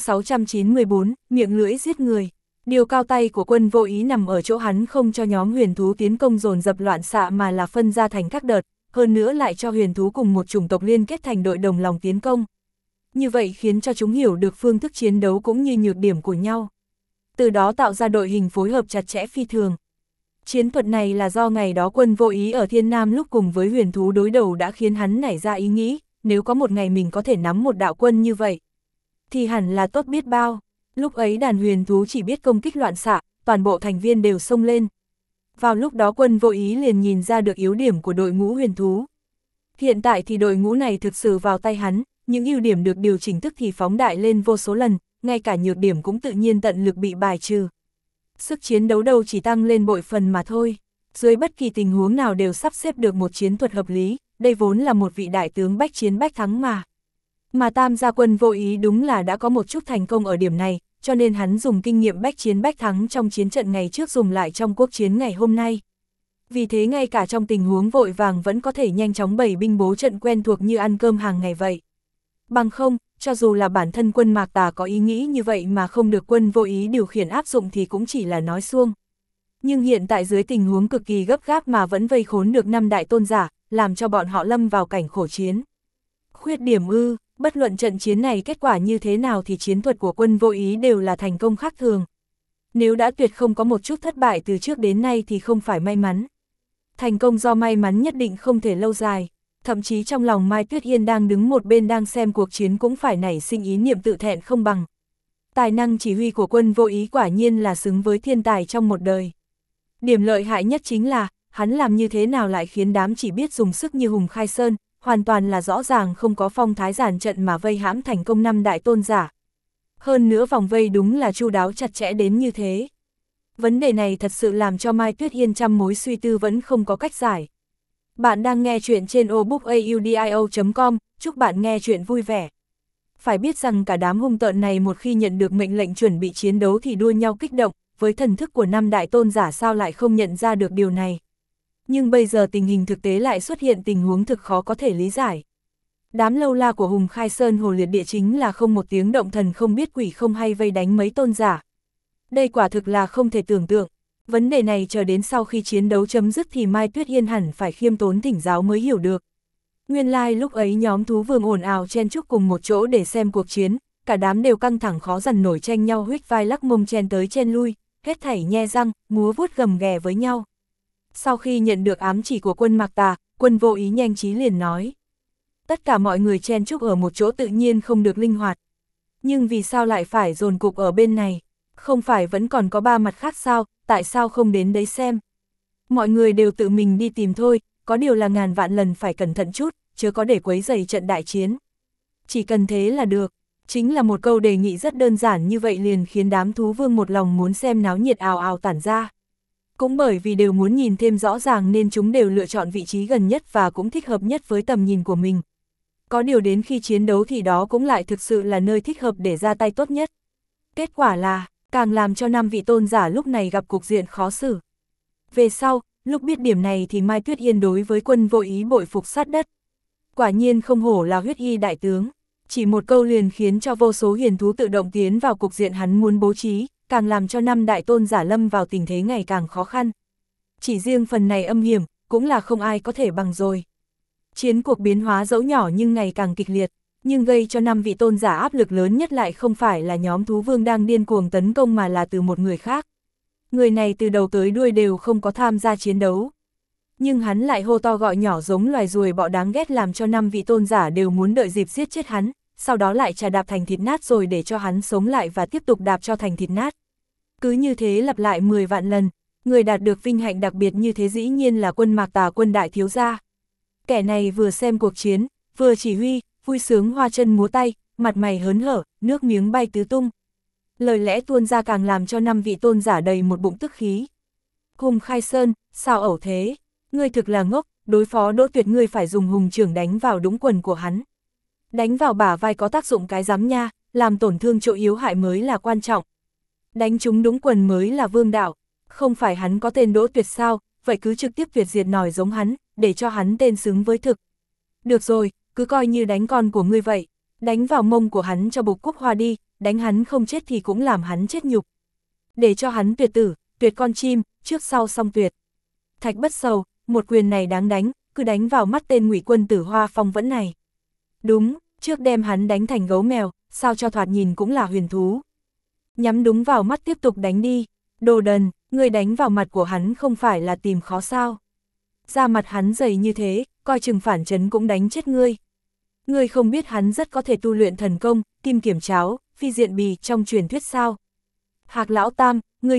694, miệng lưỡi giết người. Điều cao tay của Quân vô ý nằm ở chỗ hắn không cho nhóm huyền thú tiến công dồn dập loạn xạ mà là phân ra thành các đợt, hơn nữa lại cho huyền thú cùng một chủng tộc liên kết thành đội đồng lòng tiến công. như vậy khiến cho chúng hiểu được phương thức chiến đấu cũng như nhược điểm của nhau. Từ đó tạo ra đội hình phối hợp chặt chẽ phi thường. Chiến thuật này là do ngày đó Quân Vô Ý ở Thiên Nam lúc cùng với huyền thú đối đầu đã khiến hắn nảy ra ý nghĩ, nếu có một ngày mình có thể nắm một đạo quân như vậy, thì hẳn là tốt biết bao. Lúc ấy đàn huyền thú chỉ biết công kích loạn xạ, toàn bộ thành viên đều xông lên. Vào lúc đó Quân Vô Ý liền nhìn ra được yếu điểm của đội ngũ huyền thú. Hiện tại thì đội ngũ này thực sự vào tay hắn, những ưu điểm được điều chỉnh tức thì phóng đại lên vô số lần, ngay cả nhược điểm cũng tự nhiên tận lực bị bài trừ. Sức chiến đấu đâu chỉ tăng lên bội phần mà thôi, dưới bất kỳ tình huống nào đều sắp xếp được một chiến thuật hợp lý, đây vốn là một vị đại tướng bách chiến bách thắng mà. Mà Tam gia Quân Vô Ý đúng là đã có một chút thành công ở điểm này, cho nên hắn dùng kinh nghiệm bách chiến bách thắng trong chiến trận ngày trước dùng lại trong quốc chiến ngày hôm nay. Vì thế ngay cả trong tình huống vội vàng vẫn có thể nhanh chóng bày binh bố trận quen thuộc như ăn cơm hàng ngày vậy. Bằng không, cho dù là bản thân Quân Mạc Tà có ý nghĩ như vậy mà không được Quân Vô Ý điều khiển áp dụng thì cũng chỉ là nói suông. Nhưng hiện tại dưới tình huống cực kỳ gấp gáp mà vẫn vây khốn được 5 đại tôn giả, làm cho bọn họ lâm vào cảnh khổ chiến. Khuyết điểm ư, bất luận trận chiến này kết quả như thế nào thì chiến thuật của Quân Vô Ý đều là thành công khác thường. Nếu đã tuyệt không có một chút thất bại từ trước đến nay thì không phải may mắn. Thành công do may mắn nhất định không thể lâu dài, thậm chí trong lòng Mai Tuyết Yên đang đứng một bên đang xem cuộc chiến cũng phải nảy sinh ý niệm tự thẹn không bằng. Tài năng chỉ huy của Quân Vô Ý quả nhiên là xứng với thiên tài trong một đời. Điểm lợi hại nhất chính là, hắn làm như thế nào lại khiến đám chỉ biết dùng sức như Hùng Khai Sơn, hoàn toàn là rõ ràng không có phong thái giản trận mà vây hãm thành công 5 đại tôn giả. Hơn nữa vòng vây đúng là chu đáo chặt chẽ đến như thế. Vấn đề này thật sự làm cho Mai Tuyết Yên trăm mối suy tư vẫn không có cách giải. Bạn đang nghe chuyện trên obookaudio.com, chúc bạn nghe chuyện vui vẻ. Phải biết rằng cả đám hung tợn này một khi nhận được mệnh lệnh chuẩn bị chiến đấu thì đua nhau kích động, với thần thức của 5 đại tôn giả sao lại không nhận ra được điều này. Nhưng bây giờ tình hình thực tế lại xuất hiện tình huống thực khó có thể lý giải. Đám lâu la của Hùng Khai Sơn Hồ Liệt Địa chính là không một tiếng động thần không biết quỷ không hay vây đánh mấy tôn giả. Đây quả thực là không thể tưởng tượng. Vấn đề này chờ đến sau khi chiến đấu chấm dứt thì Mai Tuyết Yên hẳn phải khiêm tốn thỉnh giáo mới hiểu được. Nguyên lai lúc ấy nhóm thú vương ồn ào chen chúc cùng một chỗ để xem cuộc chiến, cả đám đều căng thẳng khó dằn nổi tranh nhau huých vai lắc mông chen tới chen lui, hết thảy nhe răng, múa vuốt gầm ghè với nhau. Sau khi nhận được ám chỉ của Quân Mạc Tà, Quân Vô Ý nhanh trí liền nói. Tất cả mọi người chen chúc ở một chỗ tự nhiên không được linh hoạt. Nhưng vì sao lại phải dồn cục ở bên này? Không phải vẫn còn có 3 mặt khác sao, tại sao không đến đấy xem? Mọi người đều tự mình đi tìm thôi, có điều là ngàn vạn lần phải cẩn thận chút, chớ có để quấy rầy trận đại chiến. Chỉ cần thế là được, chính là một câu đề nghị rất đơn giản như vậy liền khiến đám thú vương một lòng muốn xem náo nhiệt ào ào tản ra. Cũng bởi vì đều muốn nhìn thêm rõ ràng nên chúng đều lựa chọn vị trí gần nhất và cũng thích hợp nhất với tầm nhìn của mình. Có điều đến khi chiến đấu thì đó cũng lại thực sự là nơi thích hợp để ra tay tốt nhất. Kết quả là, càng làm cho 5 vị tôn giả lúc này gặp cục diện khó xử. Về sau, lúc biết điểm này thì Mai Tuyết Yên đối với Quân Vô Ý bội phục sát đất. Quả nhiên không hổ là huyết y đại tướng, chỉ một câu liền khiến cho vô số huyền thú tự động tiến vào cục diện hắn muốn bố trí, càng làm cho 5 đại tôn giả lâm vào tình thế ngày càng khó khăn. Chỉ riêng phần này âm hiểm, cũng là không ai có thể bằng rồi. Chiến cuộc biến hóa dẫu nhỏ nhưng ngày càng kịch liệt, nhưng gây cho 5 vị tôn giả áp lực lớn nhất lại không phải là nhóm thú vương đang điên cuồng tấn công mà là từ một người khác. Người này từ đầu tới đuôi đều không có tham gia chiến đấu. Nhưng hắn lại hô to gọi nhỏ giống loài ruồi bọ đáng ghét làm cho 5 vị tôn giả đều muốn đợi dịp giết chết hắn, sau đó lại trà đạp thành thịt nát rồi để cho hắn sống lại và tiếp tục đạp cho thành thịt nát. Cứ như thế lặp lại 10 vạn lần, người đạt được vinh hạnh đặc biệt như thế dĩ nhiên là Quân Mạc Tà Quân đại thiếu gia. Kẻ này vừa xem cuộc chiến, vừa chỉ huy, vui sướng hoa chân múa tay, mặt mày hớn hở, nước miếng bay tứ tung. Lời lẽ tuôn ra càng làm cho 5 vị tôn giả đầy một bụng tức khí. Hùng Khai Sơn, sao ẩu thế? Ngươi thực là ngốc, đối phó Đỗ Tuyệt ngươi phải dùng hùng trưởng đánh vào đũng quần của hắn. Đánh vào bả vai có tác dụng cái rắm nha, làm tổn thương chỗ yếu hại mới là quan trọng. Đánh trúng đũng quần mới là vương đạo, không phải hắn có tên Đỗ Tuyệt sao, vậy cứ trực tiếp tuyệt diệt nòi giống hắn, để cho hắn tên xứng với thực. Được rồi, cứ coi như đánh con của ngươi vậy, đánh vào mông của hắn cho bục cúc hoa đi, đánh hắn không chết thì cũng làm hắn chết nhục. Để cho hắn tuyệt tử, tuyệt con chim, trước sau song tuyệt. Thạch Bất Sầu, một quyền này đáng đánh, cứ đánh vào mắt tên Ngụy Quân tử Hoa Phong Vẫn này. Đúng, trước đem hắn đánh thành gấu mèo, sao cho thoạt nhìn cũng là huyền thú. Nhắm đúng vào mắt tiếp tục đánh đi, đồ đần, ngươi đánh vào mặt của hắn không phải là tìm khó sao. Da mặt hắn dày như thế, coi chừng phản chấn cũng đánh chết ngươi. Ngươi không biết hắn rất có thể tu luyện thần công, kim kiểm cháo, phi diện bì trong truyền thuyết sao. Hạc lão tam,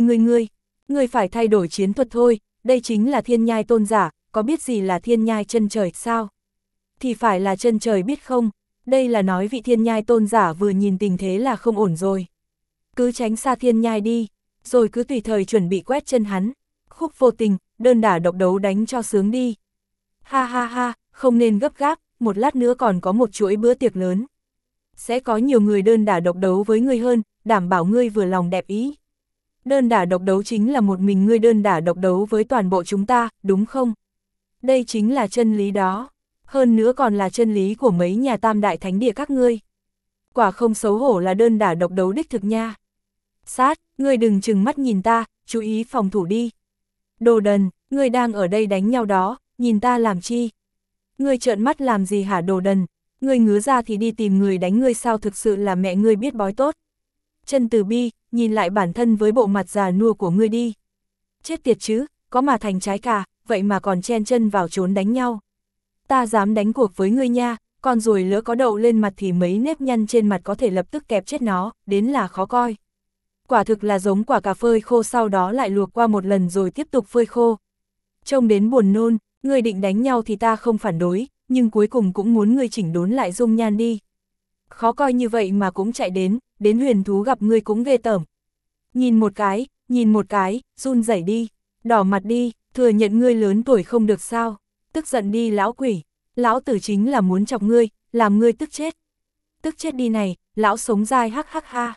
ngươi phải thay đổi chiến thuật thôi, đây chính là thiên nhai tôn giả, có biết gì là thiên nhai chân trời sao? Thì phải là chân trời biết không, đây là nói vị thiên nhai tôn giả vừa nhìn tình thế là không ổn rồi. Cứ tránh xa thiên nhai đi, rồi cứ tùy thời chuẩn bị quét chân hắn. Khúc Vô Tình, đơn đả độc đấu đánh cho sướng đi. Ha ha ha, không nên gấp gáp, một lát nữa còn có một chuỗi bữa tiệc lớn. Sẽ có nhiều người đơn đả độc đấu với ngươi hơn, đảm bảo ngươi vừa lòng đẹp ý. Đơn đả độc đấu chính là một mình ngươi đơn đả độc đấu với toàn bộ chúng ta, đúng không? Đây chính là chân lý đó. Hơn nữa còn là chân lý của mấy nhà tam đại thánh địa các ngươi. Quả không xấu hổ là đơn đả độc đấu đích thực nha. Sát, ngươi đừng chừng mắt nhìn ta, chú ý phòng thủ đi. Đồ đần, ngươi đang ở đây đánh nhau đó, nhìn ta làm chi? Ngươi trợn mắt làm gì hả đồ đần? Ngươi ngứa ra thì đi tìm người đánh ngươi sao, thực sự là mẹ ngươi biết bói tốt. Chân Từ Bi, nhìn lại bản thân với bộ mặt già nua của ngươi đi. Chết tiệt chứ, có mà thành trái cà, vậy mà còn chen chân vào trốn đánh nhau. Ta dám đánh cuộc với ngươi nha, con ruồi lỡ có đậu lên mặt thì mấy nếp nhăn trên mặt có thể lập tức kẹp chết nó, đến là khó coi. Quả thực là giống quả cà phơi khô sau đó lại luộc qua một lần rồi tiếp tục phơi khô. Trông đến buồn nôn, ngươi định đánh nhau thì ta không phản đối, nhưng cuối cùng cũng muốn ngươi chỉnh đốn lại dung nhan đi. Khó coi như vậy mà cũng chạy đến huyền thú gặp ngươi cũng ghê tởm. Nhìn một cái, run rẩy đi, đỏ mặt đi, thừa nhận ngươi lớn tuổi không được sao, tức giận đi lão quỷ, lão tử chính là muốn chọc ngươi, làm ngươi tức chết đi này, lão sống dai hắc hắc ha,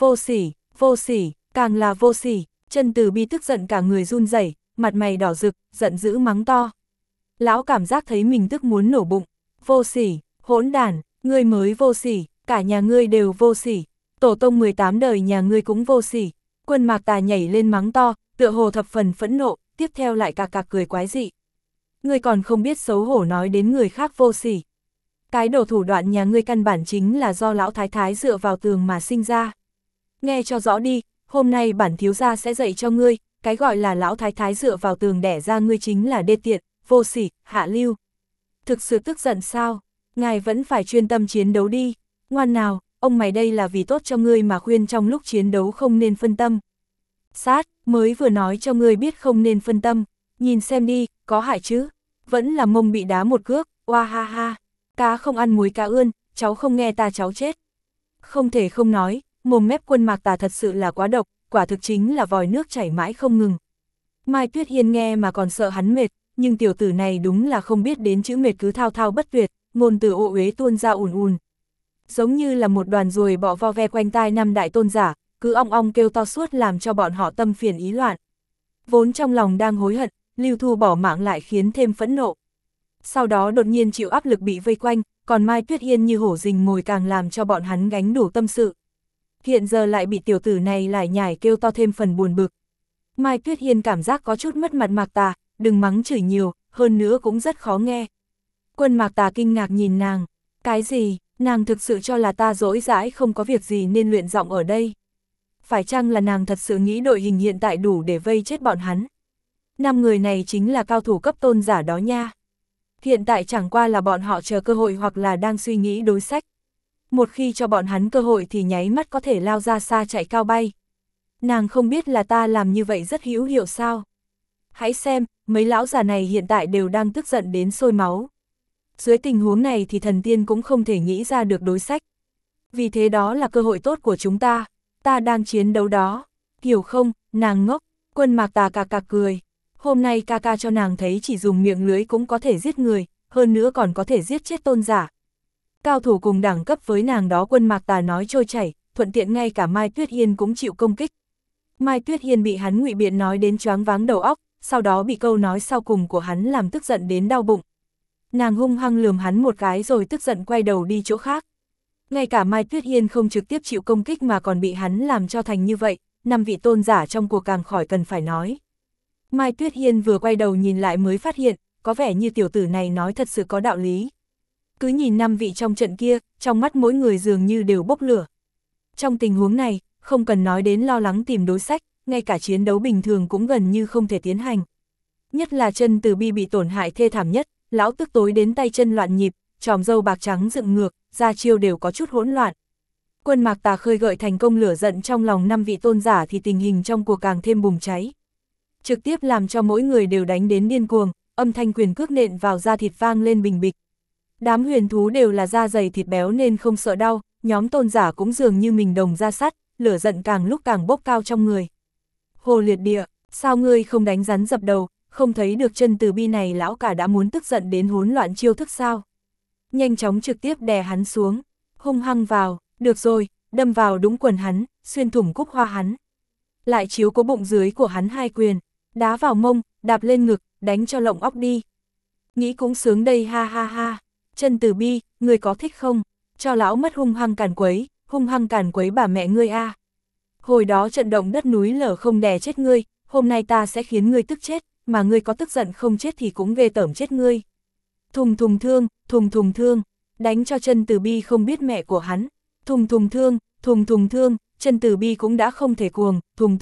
vô sỉ, càng là vô sỉ. Chân Từ Bi tức giận cả người run rẩy, mặt mày đỏ rực, giận dữ mắng to. Lão cảm giác thấy mình tức muốn nổ bụng, vô sỉ, hỗn đản, ngươi mới vô sỉ, cả nhà ngươi đều vô sỉ, tổ tông 18 đời nhà ngươi cũng vô sỉ. Quân Mạc Tà nhảy lên mắng to, tựa hồ thập phần phẫn nộ, tiếp theo lại cạc cạc cười quái dị. Ngươi còn không biết xấu hổ nói đến người khác vô sỉ. Cái đồ thủ đoạn nhà ngươi căn bản chính là do lão thái thái dựa vào tường mà sinh ra. Nghe cho rõ đi, hôm nay bản thiếu gia sẽ dạy cho ngươi, cái gọi là lão thái thái dựa vào tường đẻ ra ngươi chính là đê tiện, vô sỉ, hạ lưu. Thực sự tức giận sao? Ngài vẫn phải chuyên tâm chiến đấu đi. Ngoan nào, ông mày đây là vì tốt cho ngươi mà khuyên trong lúc chiến đấu không nên phân tâm. Sát, mới vừa nói cho ngươi biết không nên phân tâm, nhìn xem đi, có hại chứ? Vẫn là mông bị đá một cước, oa ha ha. Cá không ăn muối cá ươn, cháu không nghe ta cháu chết. Không thể không nói, mồm mép Quân Mạc Tà thật sự là quá độc, quả thực chính là vòi nước chảy mãi không ngừng. Mai Tuyết Hiên nghe mà còn sợ hắn mệt, nhưng tiểu tử này đúng là không biết đến chữ mệt, cứ thao thao bất tuyệt, ngôn từ ô uế tuôn ra ùn ùn. Giống như là một đoàn ruồi bọ vo ve quanh tai năm đại tôn giả, cứ ong ong kêu to suốt làm cho bọn họ tâm phiền ý loạn. Vốn trong lòng đang hối hận, Lưu Thu bỏ mạng lại khiến thêm phẫn nộ. Sau đó đột nhiên chịu áp lực bị vây quanh, còn Mai Tuyết Hiên như hổ rình mồi càng làm cho bọn hắn gánh đủ tâm sự. Hiện giờ lại bị tiểu tử này lải nhải kêu to thêm phần buồn bực. Mai Tuyết Hiên cảm giác có chút mất mặt Mạc Tà, đừng mắng chửi nhiều, hơn nữa cũng rất khó nghe. Quân Mạc Tà kinh ngạc nhìn nàng, cái gì, nàng thực sự cho là ta dỗi dãi không có việc gì nên luyện giọng ở đây. Phải chăng là nàng thật sự nghĩ đội hình hiện tại đủ để vây chết bọn hắn? 5 người này chính là cao thủ cấp tôn giả đó nha. Hiện tại chẳng qua là bọn họ chờ cơ hội hoặc là đang suy nghĩ đối sách. Một khi cho bọn hắn cơ hội thì nháy mắt có thể lao ra xa chạy cao bay. Nàng không biết là ta làm như vậy rất hữu hiệu sao? Hãy xem, mấy lão già này hiện tại đều đang tức giận đến sôi máu. Dưới tình huống này thì thần tiên cũng không thể nghĩ ra được đối sách. Vì thế đó là cơ hội tốt của chúng ta đang chiến đấu đó. Hiểu không, nàng ngốc. Quân Mạc Tà cà cà cười. Hôm nay ca ca cho nàng thấy chỉ dùng miệng lưới cũng có thể giết người, hơn nữa còn có thể giết chết tôn giả. Cao thủ cùng đẳng cấp với nàng đó Quân Mạc Tà nói trôi chảy, thuận tiện ngay cả Mai Tuyết Hiên cũng chịu công kích. Mai Tuyết Hiên bị hắn ngụy biện nói đến choáng váng đầu óc, sau đó bị câu nói sau cùng của hắn làm tức giận đến đau bụng. Nàng hung hăng lườm hắn một cái rồi tức giận quay đầu đi chỗ khác. Ngay cả Mai Tuyết Hiên không trực tiếp chịu công kích mà còn bị hắn làm cho thành như vậy, 5 vị tôn giả trong cuộc càng khỏi cần phải nói. Mai Tuyết Hiên vừa quay đầu nhìn lại mới phát hiện, có vẻ như tiểu tử này nói thật sự có đạo lý. Cứ nhìn 5 vị trong trận kia, trong mắt mỗi người dường như đều bốc lửa. Trong tình huống này, không cần nói đến lo lắng tìm đối sách, ngay cả chiến đấu bình thường cũng gần như không thể tiến hành. Nhất là chân Từ Bi bị tổn hại thê thảm nhất, lão tức tối đến tay chân loạn nhịp, tròm râu bạc trắng dựng ngược, ra chiêu đều có chút hỗn loạn. Quân Mạc Tà khơi gợi thành công lửa giận trong lòng 5 vị tôn giả thì tình hình trong cuộc càng thêm bùng cháy. Trực tiếp làm cho mỗi người đều đánh đến điên cuồng, âm thanh quyền cước nện vào da thịt vang lên bình bịch. Đám huyền thú đều là da dày thịt béo nên không sợ đau, nhóm tôn giả cũng dường như mình đồng da sắt, lửa giận càng lúc càng bốc cao trong người. Hồ Liệt Địa, sao ngươi không đánh rắn dập đầu, không thấy được chân Từ Bi này lão cả đã muốn tức giận đến hỗn loạn chiêu thức sao? Nhanh chóng trực tiếp đè hắn xuống, hung hăng vào, được rồi, đâm vào đúng quần hắn, xuyên thủng cúc hoa hắn. Lại chiếu cố bụng dưới của hắn 2 quyền, đá vào mông, đạp lên ngực, đánh cho lộng óc đi. Nghĩ cũng sướng đây ha ha ha, chân Từ Bi, ngươi có thích không? Cho lão mất hung hăng càn quấy bà mẹ ngươi a. Hồi đó trận động đất núi lở không đè chết ngươi, hôm nay ta sẽ khiến ngươi tức chết, mà ngươi có tức giận không chết thì cũng ghê tởm chết ngươi. Thùng thùng thương, đánh cho chân Từ Bi không biết mẹ của hắn. Thùng thùng thương, chân Từ Bi cũng đã không thể cuồng, thùng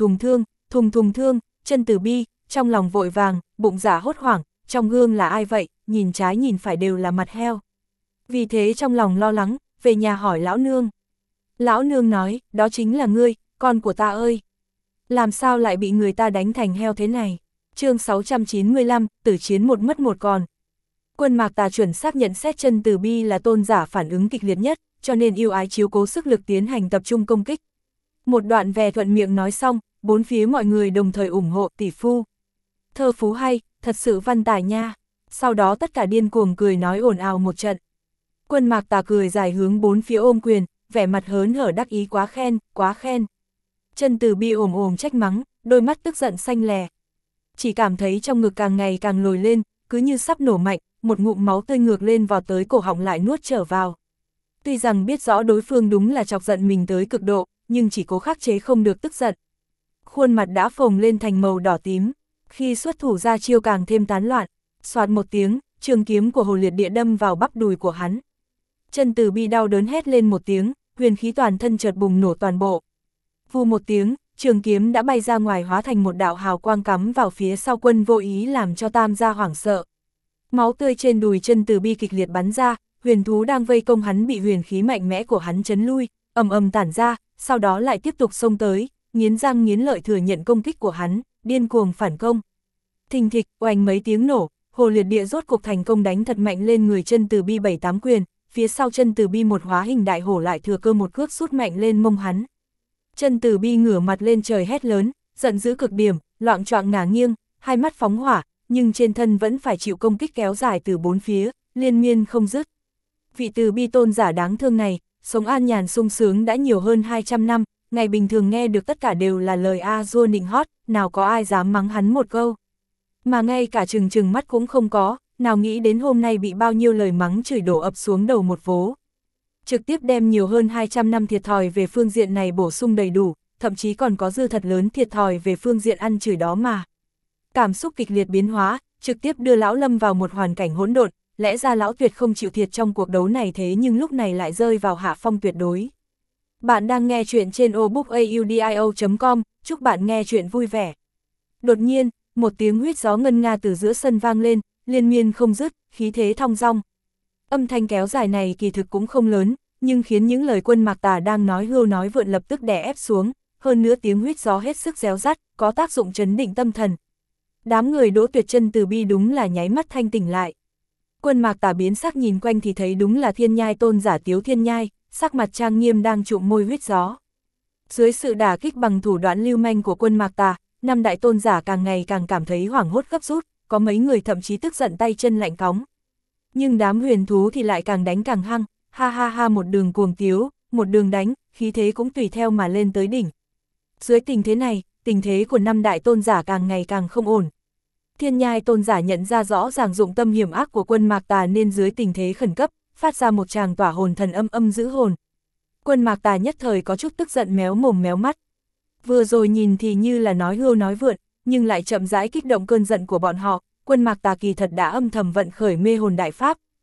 thùng thương, chân Từ Bi, trong lòng vội vàng, bụng dạ hốt hoảng, trong gương là ai vậy, nhìn trái nhìn phải đều là mặt heo. Vì thế trong lòng lo lắng, về nhà hỏi lão nương. Lão nương nói, đó chính là ngươi, con của ta ơi. Làm sao lại bị người ta đánh thành heo thế này? Chương 695, tử chiến một mất một còn. Quân Mạc Tà chuẩn xác nhận xét chân Từ Bi là tôn giả phản ứng kịch liệt nhất, cho nên yêu ái chiếu cố sức lực tiến hành tập trung công kích. Một đoạn về thuận miệng nói xong, bốn phía mọi người đồng thời ủng hộ tỷ phu. Thơ phú hay, thật sự văn tài nha. Sau đó tất cả điên cuồng cười nói ồn ào một trận. Quân Mạc Tà cười dài hướng bốn phía ôm quyền, vẻ mặt hớn hở đắc ý quá khen. Chân Từ Bi ồm trách mắng, đôi mắt tức giận xanh lè. Chỉ cảm thấy trong ngực càng ngày càng lồi lên, cứ như sắp nổ mạnh, một ngụm máu tươi ngược lên vào tới cổ họng lại nuốt trở vào. Tuy rằng biết rõ đối phương đúng là chọc giận mình tới cực độ, nhưng chỉ cố khắc chế không được tức giận. Khuôn mặt đã phồng lên thành màu đỏ tím, khi xuất thủ ra chiêu càng thêm tán loạn, xoạt một tiếng, trường kiếm của Hồ Liệt Địa đâm vào bắp đùi của hắn. Chân Từ Bi đau đớn hét lên một tiếng, huyền khí toàn thân chợt bùng nổ toàn bộ. Vù một tiếng, trường kiếm đã bay ra ngoài hóa thành một đạo hào quang cắm vào phía sau Quân Vô Ý làm cho tam gia hoảng sợ. Máu tươi trên đùi chân Từ Bi kịch liệt bắn ra, huyền thú đang vây công hắn bị huyền khí mạnh mẽ của hắn chấn lui, ầm tản ra, sau đó lại tiếp tục xông tới, nghiến răng nghiến lợi thừa nhận công kích của hắn, điên cuồng phản công. Thình thịch, oanh mấy tiếng nổ, Hồ Liệt Địa rốt cục thành công đánh thật mạnh lên người chân Từ Bi 7-8 quyền, phía sau chân Từ Bi một hóa hình đại hổ lại thừa cơ một cước sút mạnh lên mông hắn. Chân Từ Bi ngửa mặt lên trời hét lớn, giận dữ cực điểm, loạng choạng ngả nghiêng, hai mắt phóng hỏa, nhưng trên thân vẫn phải chịu công kích kéo dài từ bốn phía, liên miên không dứt. Vị Từ Bi tôn giả đáng thương này, sống an nhàn sung sướng đã nhiều hơn 200 năm, ngày bình thường nghe được tất cả đều là lời a-dua nịnh hót, nào có ai dám mắng hắn một câu. Mà ngay cả chừng mắt cũng không có, nào nghĩ đến hôm nay bị bao nhiêu lời mắng chửi đổ ập xuống đầu một vố. Trực tiếp đem nhiều hơn 200 năm thiệt thòi về phương diện này bổ sung đầy đủ, thậm chí còn có dư thật lớn thiệt thòi về phương diện ăn chửi đó mà. Cảm xúc kịch liệt biến hóa, trực tiếp đưa lão lâm vào một hoàn cảnh hỗn độn, lẽ ra lão tuyệt không chịu thiệt trong cuộc đấu này thế nhưng lúc này lại rơi vào hạ phong tuyệt đối. Bạn đang nghe chuyện trên obookaudio.com, chúc bạn nghe chuyện vui vẻ. Đột nhiên, một tiếng huýt gió ngân nga từ giữa sân vang lên, liên miên không dứt, khí thế thong dong. Âm thanh kéo dài này kỳ thực cũng không lớn, nhưng khiến những lời Quân Mạc Tà đang nói hưu nói vượn lập tức đè ép xuống, hơn nữa tiếng huýt gió hết sức réo rắt, có tác dụng trấn định tâm thần. Đám người Đỗ Tuyệt chân Từ Bi đúng là nháy mắt thanh tỉnh lại. Quân Mạc Tà biến sắc nhìn quanh thì thấy đúng là Thiên Nhai tôn giả Tiếu Thiên Nhai, sắc mặt trang nghiêm đang trụm môi huýt gió. Dưới sự đả kích bằng thủ đoạn lưu manh của Quân Mạc Tà, năm đại tôn giả càng ngày càng cảm thấy hoảng hốt gấp rút, có mấy người thậm chí tức giận tay chân lạnh cóng. Nhưng đám huyền thú thì lại càng đánh càng hăng, ha ha ha, một đường cuồng tiếu, một đường đánh, khí thế cũng tùy theo mà lên tới đỉnh. Dưới tình thế này, tình thế của năm đại tôn giả càng ngày càng không ổn. Thiên Nhai tôn giả nhận ra rõ ràng dụng tâm hiểm ác của Quân Mạc Tà nên dưới tình thế khẩn cấp, phát ra một tràng tỏa hồn thần âm giữ hồn. Quân Mạc Tà nhất thời có chút tức giận méo mồm méo mắt. Vừa rồi nhìn thì như là nói hưu nói vượn, nhưng lại chậm rãi kích động cơn giận của bọn họ. Quân Mạc Tà kỳ thật đã âm thầm vận khởi mê hồn đại pháp,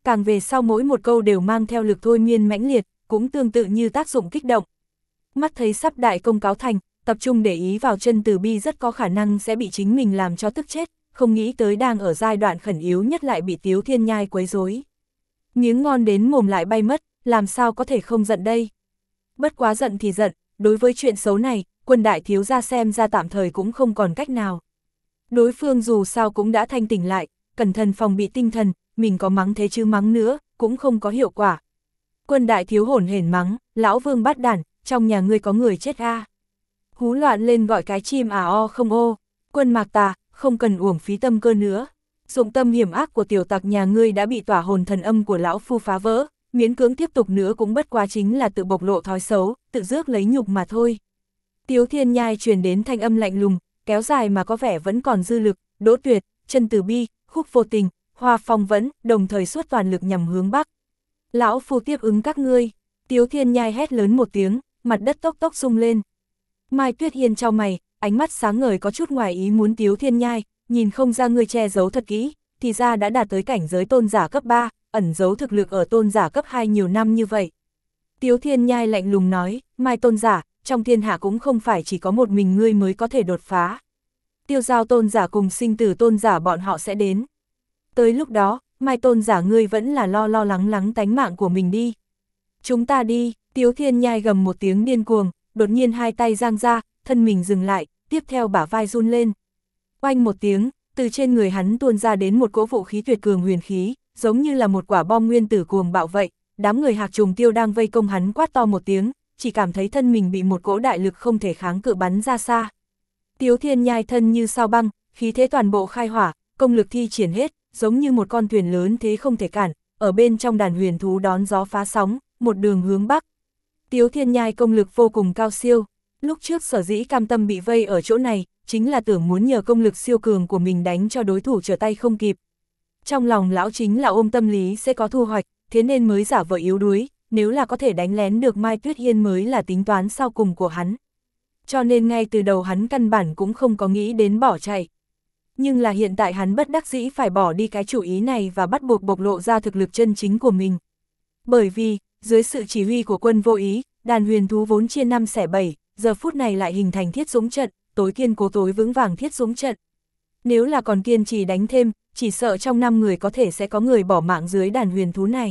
càng về sau mỗi một câu đều mang theo lực thôi miên mãnh liệt, cũng tương tự như tác dụng kích động. Mắt thấy sắp đại công cáo thành, tập trung để ý vào chân Từ Bi rất có khả năng sẽ bị chính mình làm cho tức chết, không nghĩ tới đang ở giai đoạn khẩn yếu nhất lại bị Tiếu Thiên Nhai quấy rối. Miếng ngon đến mồm lại bay mất, làm sao có thể không giận đây. Bất quá giận thì giận, đối với chuyện xấu này, Quân đại thiếu gia xem ra tạm thời cũng không còn cách nào. Đối phương dù sao cũng đã thanh tỉnh lại, cẩn thận phòng bị tinh thần, mình có mắng thế chứ mắng nữa, cũng không có hiệu quả. Quân đại thiếu hổn hển mắng, lão Vương bát đản, trong nhà ngươi có người chết a. Hú loạn lên gọi cái chim à o không ô, Quân Mạc Tà, không cần uổng phí tâm cơ nữa. Dụng tâm hiểm ác của tiểu tặc nhà ngươi đã bị tỏa hồn thần âm của lão phu phá vỡ, miễn cưỡng tiếp tục nữa cũng bất quá chính là tự bộc lộ thói xấu, tự rước lấy nhục mà thôi. Tiếu Thiên Nhai truyền đến thanh âm lạnh lùng, kéo dài mà có vẻ vẫn còn dư lực, Đỗ Tuyệt, Chân Từ Bi, Khúc Vô Tình, Hoa Phong vẫn, đồng thời suốt toàn lực nhằm hướng bắc. Lão phu tiếp ứng các ngươi. Tiếu Thiên Nhai hét lớn một tiếng, mặt đất tốc tốc rung lên. Mai Tuyết Hiên chau mày, ánh mắt sáng ngời có chút ngoài ý muốn. Tiếu Thiên Nhai, nhìn không ra ngươi che giấu thật kỹ, thì ra đã đạt tới cảnh giới tôn giả cấp 3, ẩn giấu thực lực ở tôn giả cấp 2 nhiều năm như vậy. Tiếu Thiên Nhai lạnh lùng nói, Mai tôn giả, trong thiên hạ cũng không phải chỉ có một mình ngươi mới có thể đột phá. Tiêu Giao tôn giả cùng Sinh Tử tôn giả bọn họ sẽ đến. Tới lúc đó, Mai tôn giả ngươi vẫn là lo lắng tánh mạng của mình đi. Chúng ta đi. Tiếu Thiên Nhai gầm một tiếng điên cuồng, đột nhiên hai tay giang ra, thân mình dừng lại, tiếp theo bả vai run lên. Oanh một tiếng, từ trên người hắn tuôn ra đến một cỗ vũ khí tuyệt cường huyền khí, giống như là một quả bom nguyên tử cuồng bạo vậy. Đám người Hạc Trùng Tiêu đang vây công hắn quát to một tiếng, chỉ cảm thấy thân mình bị một cỗ đại lực không thể kháng cự bắn ra xa. Tiếu Thiên Nhai thân như sao băng, khí thế toàn bộ khai hỏa, công lực thi triển hết, giống như một con thuyền lớn thế không thể cản, ở bên trong đàn huyền thú đón gió phá sóng, một đường hướng bắc. Tiếu Thiên Nhai công lực vô cùng cao siêu, lúc trước sở dĩ cam tâm bị vây ở chỗ này, chính là tưởng muốn nhờ công lực siêu cường của mình đánh cho đối thủ trở tay không kịp. Trong lòng lão chính là ôm tâm lý sẽ có thu hoạch, thế nên mới giả vờ yếu đuối, nếu là có thể đánh lén được Mai Tuyết Hiên mới là tính toán sau cùng của hắn. Cho nên ngay từ đầu hắn căn bản cũng không có nghĩ đến bỏ chạy. Nhưng là hiện tại hắn bất đắc dĩ phải bỏ đi cái chủ ý này và bắt buộc bộc lộ ra thực lực chân chính của mình. Bởi vì, dưới sự chỉ huy của Quân Vô Ý, đàn huyền thú vốn chia 5 xẻ 7, giờ phút này lại hình thành thiết dũng trận, tối kiên cố tối vững vàng thiết dũng trận. Nếu là còn kiên trì đánh thêm, chỉ sợ trong 5 người có thể sẽ có người bỏ mạng dưới đàn huyền thú này.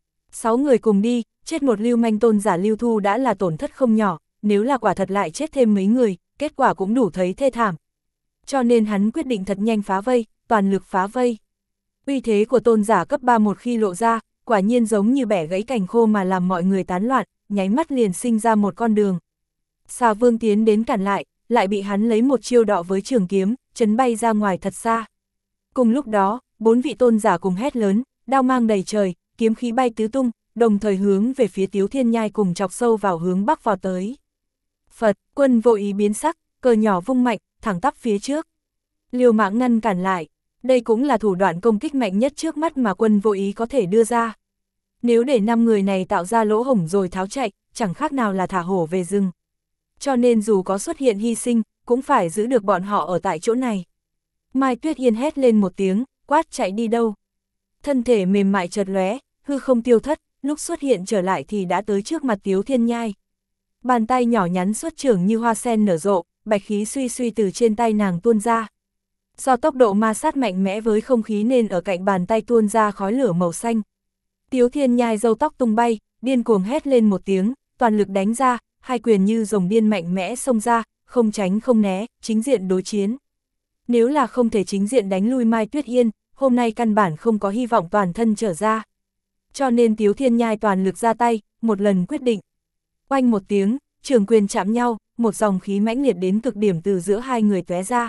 6 người cùng đi, chết một lưu manh tôn giả Lưu Thu đã là tổn thất không nhỏ, nếu là quả thật lại chết thêm mấy người, kết quả cũng đủ thấy thê thảm. Cho nên hắn quyết định thật nhanh phá vây, toàn lực phá vây. Uy thế của tôn giả cấp 3 một khi lộ ra, quả nhiên giống như bẻ gãy cành khô mà làm mọi người tán loạn, nháy mắt liền sinh ra một con đường. Xà Vương tiến đến cản lại bị hắn lấy một chiêu đọ với trường kiếm, chấn bay ra ngoài thật xa. Cùng lúc đó, 4 vị tôn giả cùng hét lớn, đao mang đầy trời, kiếm khí bay tứ tung, đồng thời hướng về phía Tiếu Thiên Nhai cùng chọc sâu vào hướng bắc vào tới. Phật, Quân Vô Ý biến sắc, cờ nhỏ vung mạnh, thẳng tắp phía trước. Liều mạng ngăn cản lại, đây cũng là thủ đoạn công kích mạnh nhất trước mắt mà Quân Vô Ý có thể đưa ra. Nếu để 5 người này tạo ra lỗ hổng rồi tháo chạy, chẳng khác nào là thả hổ về rừng. Cho nên dù có xuất hiện hy sinh, cũng phải giữ được bọn họ ở tại chỗ này. Mai Tuyết Hiên hét lên một tiếng, quát chạy đi đâu. Thân thể mềm mại chợt lóe, hư không tiêu thất, lúc xuất hiện trở lại thì đã tới trước mặt Tiếu Thiên Nhai. Bàn tay nhỏ nhắn xuất trưởng như hoa sen nở rộ, bạch khí suy suy từ trên tay nàng tuôn ra. Do tốc độ ma sát mạnh mẽ với không khí nên ở cạnh bàn tay tuôn ra khói lửa màu xanh. Tiếu Thiên Nhai râu tóc tung bay, điên cuồng hét lên một tiếng, toàn lực đánh ra, hai quyền như rồng điên mạnh mẽ xông ra, không tránh không né, chính diện đối chiến. Nếu là không thể chính diện đánh lui Mai Tuyết Hiên, hôm nay căn bản không có hy vọng toàn thân trở ra. Cho nên Tiếu Thiên Nhai toàn lực ra tay, một lần quyết định. Oanh một tiếng, trường quyền chạm nhau, một dòng khí mãnh liệt đến cực điểm từ giữa hai người tóe ra.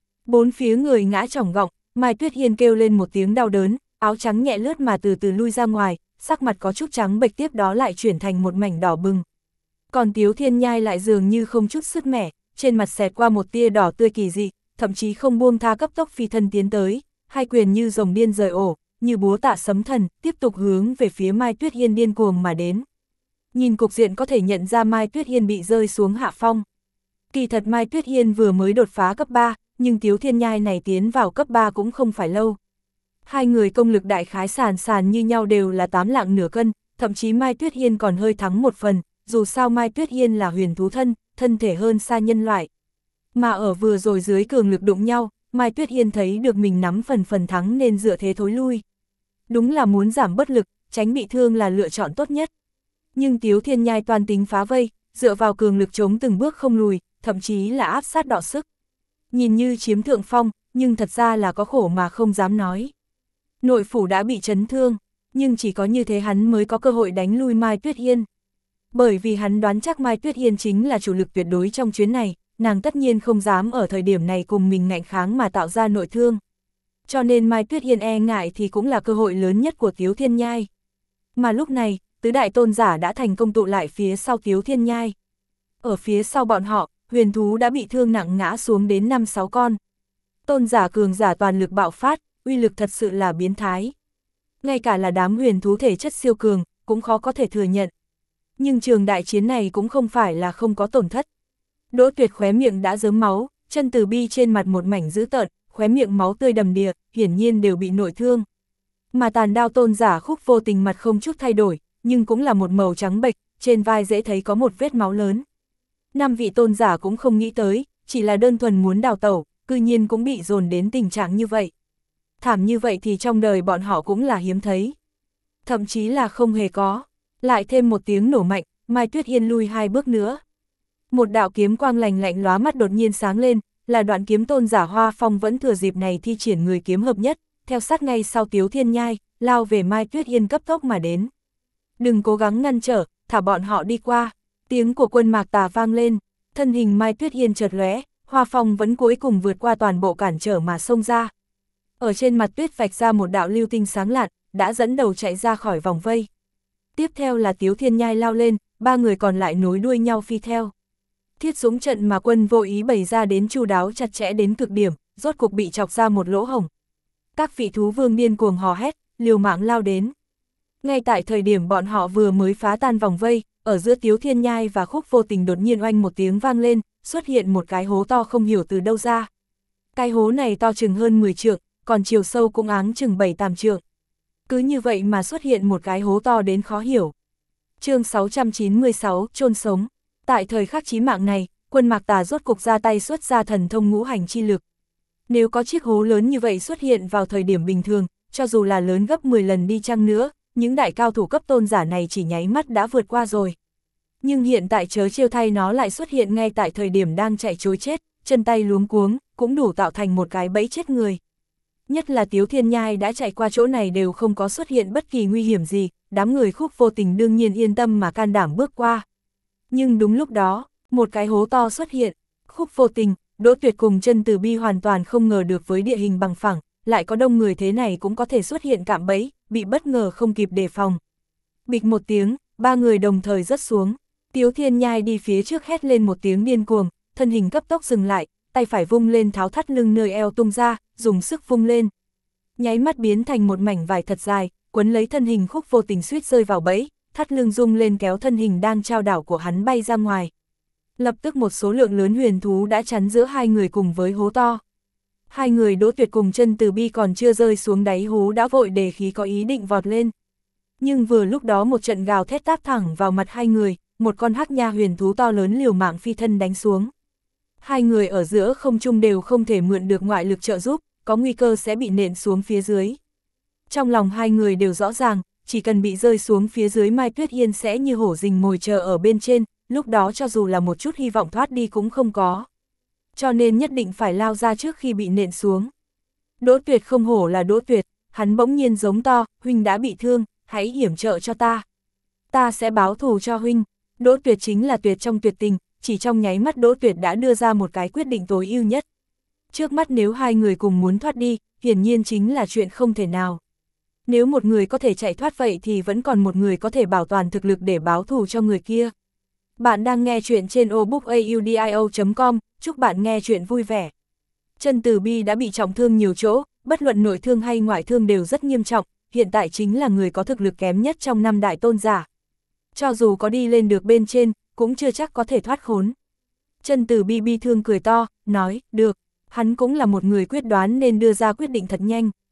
4 phía người ngã chỏng gọng, Mai Tuyết Hiên kêu lên một tiếng đau đớn, áo trắng nhẹ lướt mà từ từ lui ra ngoài, sắc mặt có chút trắng bệch tiếp đó lại chuyển thành một mảnh đỏ bừng. Còn Tiếu Thiên Nhai lại dường như không chút sứt mẻ, trên mặt xẹt qua một tia đỏ tươi kỳ dị, thậm chí không buông tha cấp tốc phi thân tiến tới, hai quyền như rồng điên rời ổ, như búa tạ sấm thần, tiếp tục hướng về phía Mai Tuyết Hiên điên cuồng mà đến. Nhìn cục diện có thể nhận ra Mai Tuyết Hiên bị rơi xuống hạ phong. Kỳ thật Mai Tuyết Hiên vừa mới đột phá cấp 3, nhưng Tiếu Thiên Nhai này tiến vào cấp 3 cũng không phải lâu. Hai người công lực đại khái sàn như nhau đều là 8 lạng nửa cân, thậm chí Mai Tuyết Hiên còn hơi thắng một phần, dù sao Mai Tuyết Hiên là huyền thú thân thể hơn xa nhân loại. Mà ở vừa rồi dưới cường lực đụng nhau, Mai Tuyết Hiên thấy được mình nắm phần thắng nên dựa thế thối lui. Đúng là muốn giảm bất lực, tránh bị thương là lựa chọn tốt nhất. Nhưng Tiếu Thiên Nhai toan tính phá vây, dựa vào cường lực chống từng bước không lùi, thậm chí là áp sát đọ sức. Nhìn như chiếm thượng phong, nhưng thật ra là có khổ mà không dám nói. Nội phủ đã bị chấn thương, nhưng chỉ có như thế hắn mới có cơ hội đánh lui Mai Tuyết Hiên. Bởi vì hắn đoán chắc Mai Tuyết Hiên chính là chủ lực tuyệt đối trong chuyến này, nàng tất nhiên không dám ở thời điểm này cùng mình ngạnh kháng mà tạo ra nội thương. Cho nên Mai Tuyết Hiên e ngại thì cũng là cơ hội lớn nhất của Tiếu Thiên Nhai. Mà lúc này, tứ đại tôn giả đã thành công tụ lại phía sau Tiếu Thiên Nhai. Ở phía sau bọn họ, huyền thú đã bị thương nặng ngã xuống đến 5-6 con. Tôn giả cường giả toàn lực bạo phát, uy lực thật sự là biến thái. Ngay cả là đám huyền thú thể chất siêu cường, cũng khó có thể thừa nhận. Nhưng trường đại chiến này cũng không phải là không có tổn thất. Đỗ Tuyệt khóe miệng đã rớm máu, chân Từ Bi trên mặt một mảnh dữ tợn, khóe miệng máu tươi đầm đìa, hiển nhiên đều bị nội thương. Mà Tàn Đao tôn giả Khúc Vô Tình mặt không chút thay đổi, nhưng cũng là một màu trắng bệch, trên vai dễ thấy có một vết máu lớn. 5 vị tôn giả cũng không nghĩ tới, chỉ là đơn thuần muốn đào tẩu, cư nhiên cũng bị dồn đến tình trạng như vậy. Thảm như vậy thì trong đời bọn họ cũng là hiếm thấy. Thậm chí là không hề có. Lại thêm một tiếng nổ mạnh, Mai Tuyết Hiên lui 2 bước nữa. Một đạo kiếm quang lạnh lạnh lóa mắt đột nhiên sáng lên, là Đoạn Kiếm tôn giả Hoa Phong vẫn thừa dịp này thi triển người kiếm hợp nhất, theo sát ngay sau Tiếu Thiên Nhai, lao về Mai Tuyết Hiên cấp tốc mà đến. Đừng cố gắng ngăn trở, thả bọn họ đi qua. Tiếng của Quân Mạc Tà vang lên, thân hình Mai Tuyết Hiên chợt lóe, Hoa Phong vẫn cuối cùng vượt qua toàn bộ cản trở mà xông ra. Ở trên mặt tuyết vạch ra một đạo lưu tinh sáng lạn, đã dẫn đầu chạy ra khỏi vòng vây. Tiếp theo là Tiếu Thiên Nhai lao lên, 3 người còn lại nối đuôi nhau phi theo. Thiết Dũng trận mà quân vô ý bày ra đến chu đáo chặt chẽ đến cực điểm, rốt cục bị chọc ra một lỗ hổng. Các vị thú vương điên cuồng hò hét, liều mạng lao đến. Ngay tại thời điểm bọn họ vừa mới phá tan vòng vây, ở giữa Tiếu Thiên Nhai và Khúc Vô Tình đột nhiên oanh một tiếng vang lên, xuất hiện một cái hố to không hiểu từ đâu ra. Cái hố này to chừng hơn 10 trượng, còn chiều sâu cũng áng chừng 7-8 trượng. Cứ như vậy mà xuất hiện một cái hố to đến khó hiểu. Chương 696, chôn sống. Tại thời khắc chí mạng này, Quân Mạc Tà rốt cục ra tay xuất ra thần thông ngũ hành chi lực. Nếu có chiếc hố lớn như vậy xuất hiện vào thời điểm bình thường, cho dù là lớn gấp 10 lần đi chăng nữa, những đại cao thủ cấp tôn giả này chỉ nháy mắt đã vượt qua rồi. Nhưng hiện tại chớ trêu thay nó lại xuất hiện ngay tại thời điểm đang chạy trối chết, chân tay luống cuống, cũng đủ tạo thành một cái bẫy chết người. Nhất là Tiếu Thiên Nhai đã chạy qua chỗ này đều không có xuất hiện bất kỳ nguy hiểm gì, đám người Khúc Vô Tình đương nhiên yên tâm mà can đảm bước qua. Nhưng đúng lúc đó, một cái hố to xuất hiện, Khúc Vô Tình, Đỗ Tuyệt cùng chân Từ Bi hoàn toàn không ngờ được với địa hình bằng phẳng, lại có đông người thế này cũng có thể xuất hiện cạm bẫy, bị bất ngờ không kịp đề phòng. Bịch một tiếng, 3 người đồng thời rớt xuống, Tiếu Thiên Nhai đi phía trước hét lên một tiếng điên cuồng, thân hình cấp tốc dừng lại, tay phải vung lên tháo thắt lưng nơi eo tung ra, dùng sức vung lên. Nháy mắt biến thành một mảnh vải thật dài, quấn lấy thân hình Khúc Vô Tình suýt rơi vào bẫy, thắt lưng rung lên kéo thân hình đang trao đảo của hắn bay ra ngoài. Lập tức một số lượng lớn huyền thú đã chắn giữa hai người cùng với hố to. Hai người Đỗ Tuyệt cùng chân Từ Bi còn chưa rơi xuống đáy hố đã vội đề khí có ý định vọt lên. Nhưng vừa lúc đó một trận gào thét táp thẳng vào mặt hai người, một con hắc nha huyền thú to lớn liều mạng phi thân đánh xuống. Hai người ở giữa không trung đều không thể mượn được ngoại lực trợ giúp, có nguy cơ sẽ bị nện xuống phía dưới. Trong lòng hai người đều rõ ràng, chỉ cần bị rơi xuống phía dưới Mai Tuyết Hiên sẽ như hổ rình mồi chờ ở bên trên, lúc đó cho dù là một chút hy vọng thoát đi cũng không có. Cho nên nhất định phải lao ra trước khi bị nện xuống. Đỗ Tuyệt không hổ là Đỗ Tuyệt, hắn bỗng nhiên giống to, huynh đã bị thương, hãy yểm trợ cho ta. Ta sẽ báo thù cho huynh. Đỗ Tuyệt chính là tuyệt trong tuyệt tình, chỉ trong nháy mắt Đỗ Tuyệt đã đưa ra một cái quyết định tối ưu nhất. Trước mắt nếu hai người cùng muốn thoát đi, hiển nhiên chính là chuyện không thể nào. Nếu một người có thể chạy thoát vậy thì vẫn còn một người có thể bảo toàn thực lực để báo thù cho người kia. Bạn đang nghe chuyện trên obookaudio.com, chúc bạn nghe chuyện vui vẻ. Chân Từ Bi đã bị trọng thương nhiều chỗ, bất luận nội thương hay ngoại thương đều rất nghiêm trọng, hiện tại chính là người có thực lực kém nhất trong 5 đại tôn giả. Cho dù có đi lên được bên trên, cũng chưa chắc có thể thoát khốn. Chân Từ Bi bi thương cười to, nói, được, hắn cũng là một người quyết đoán nên đưa ra quyết định thật nhanh.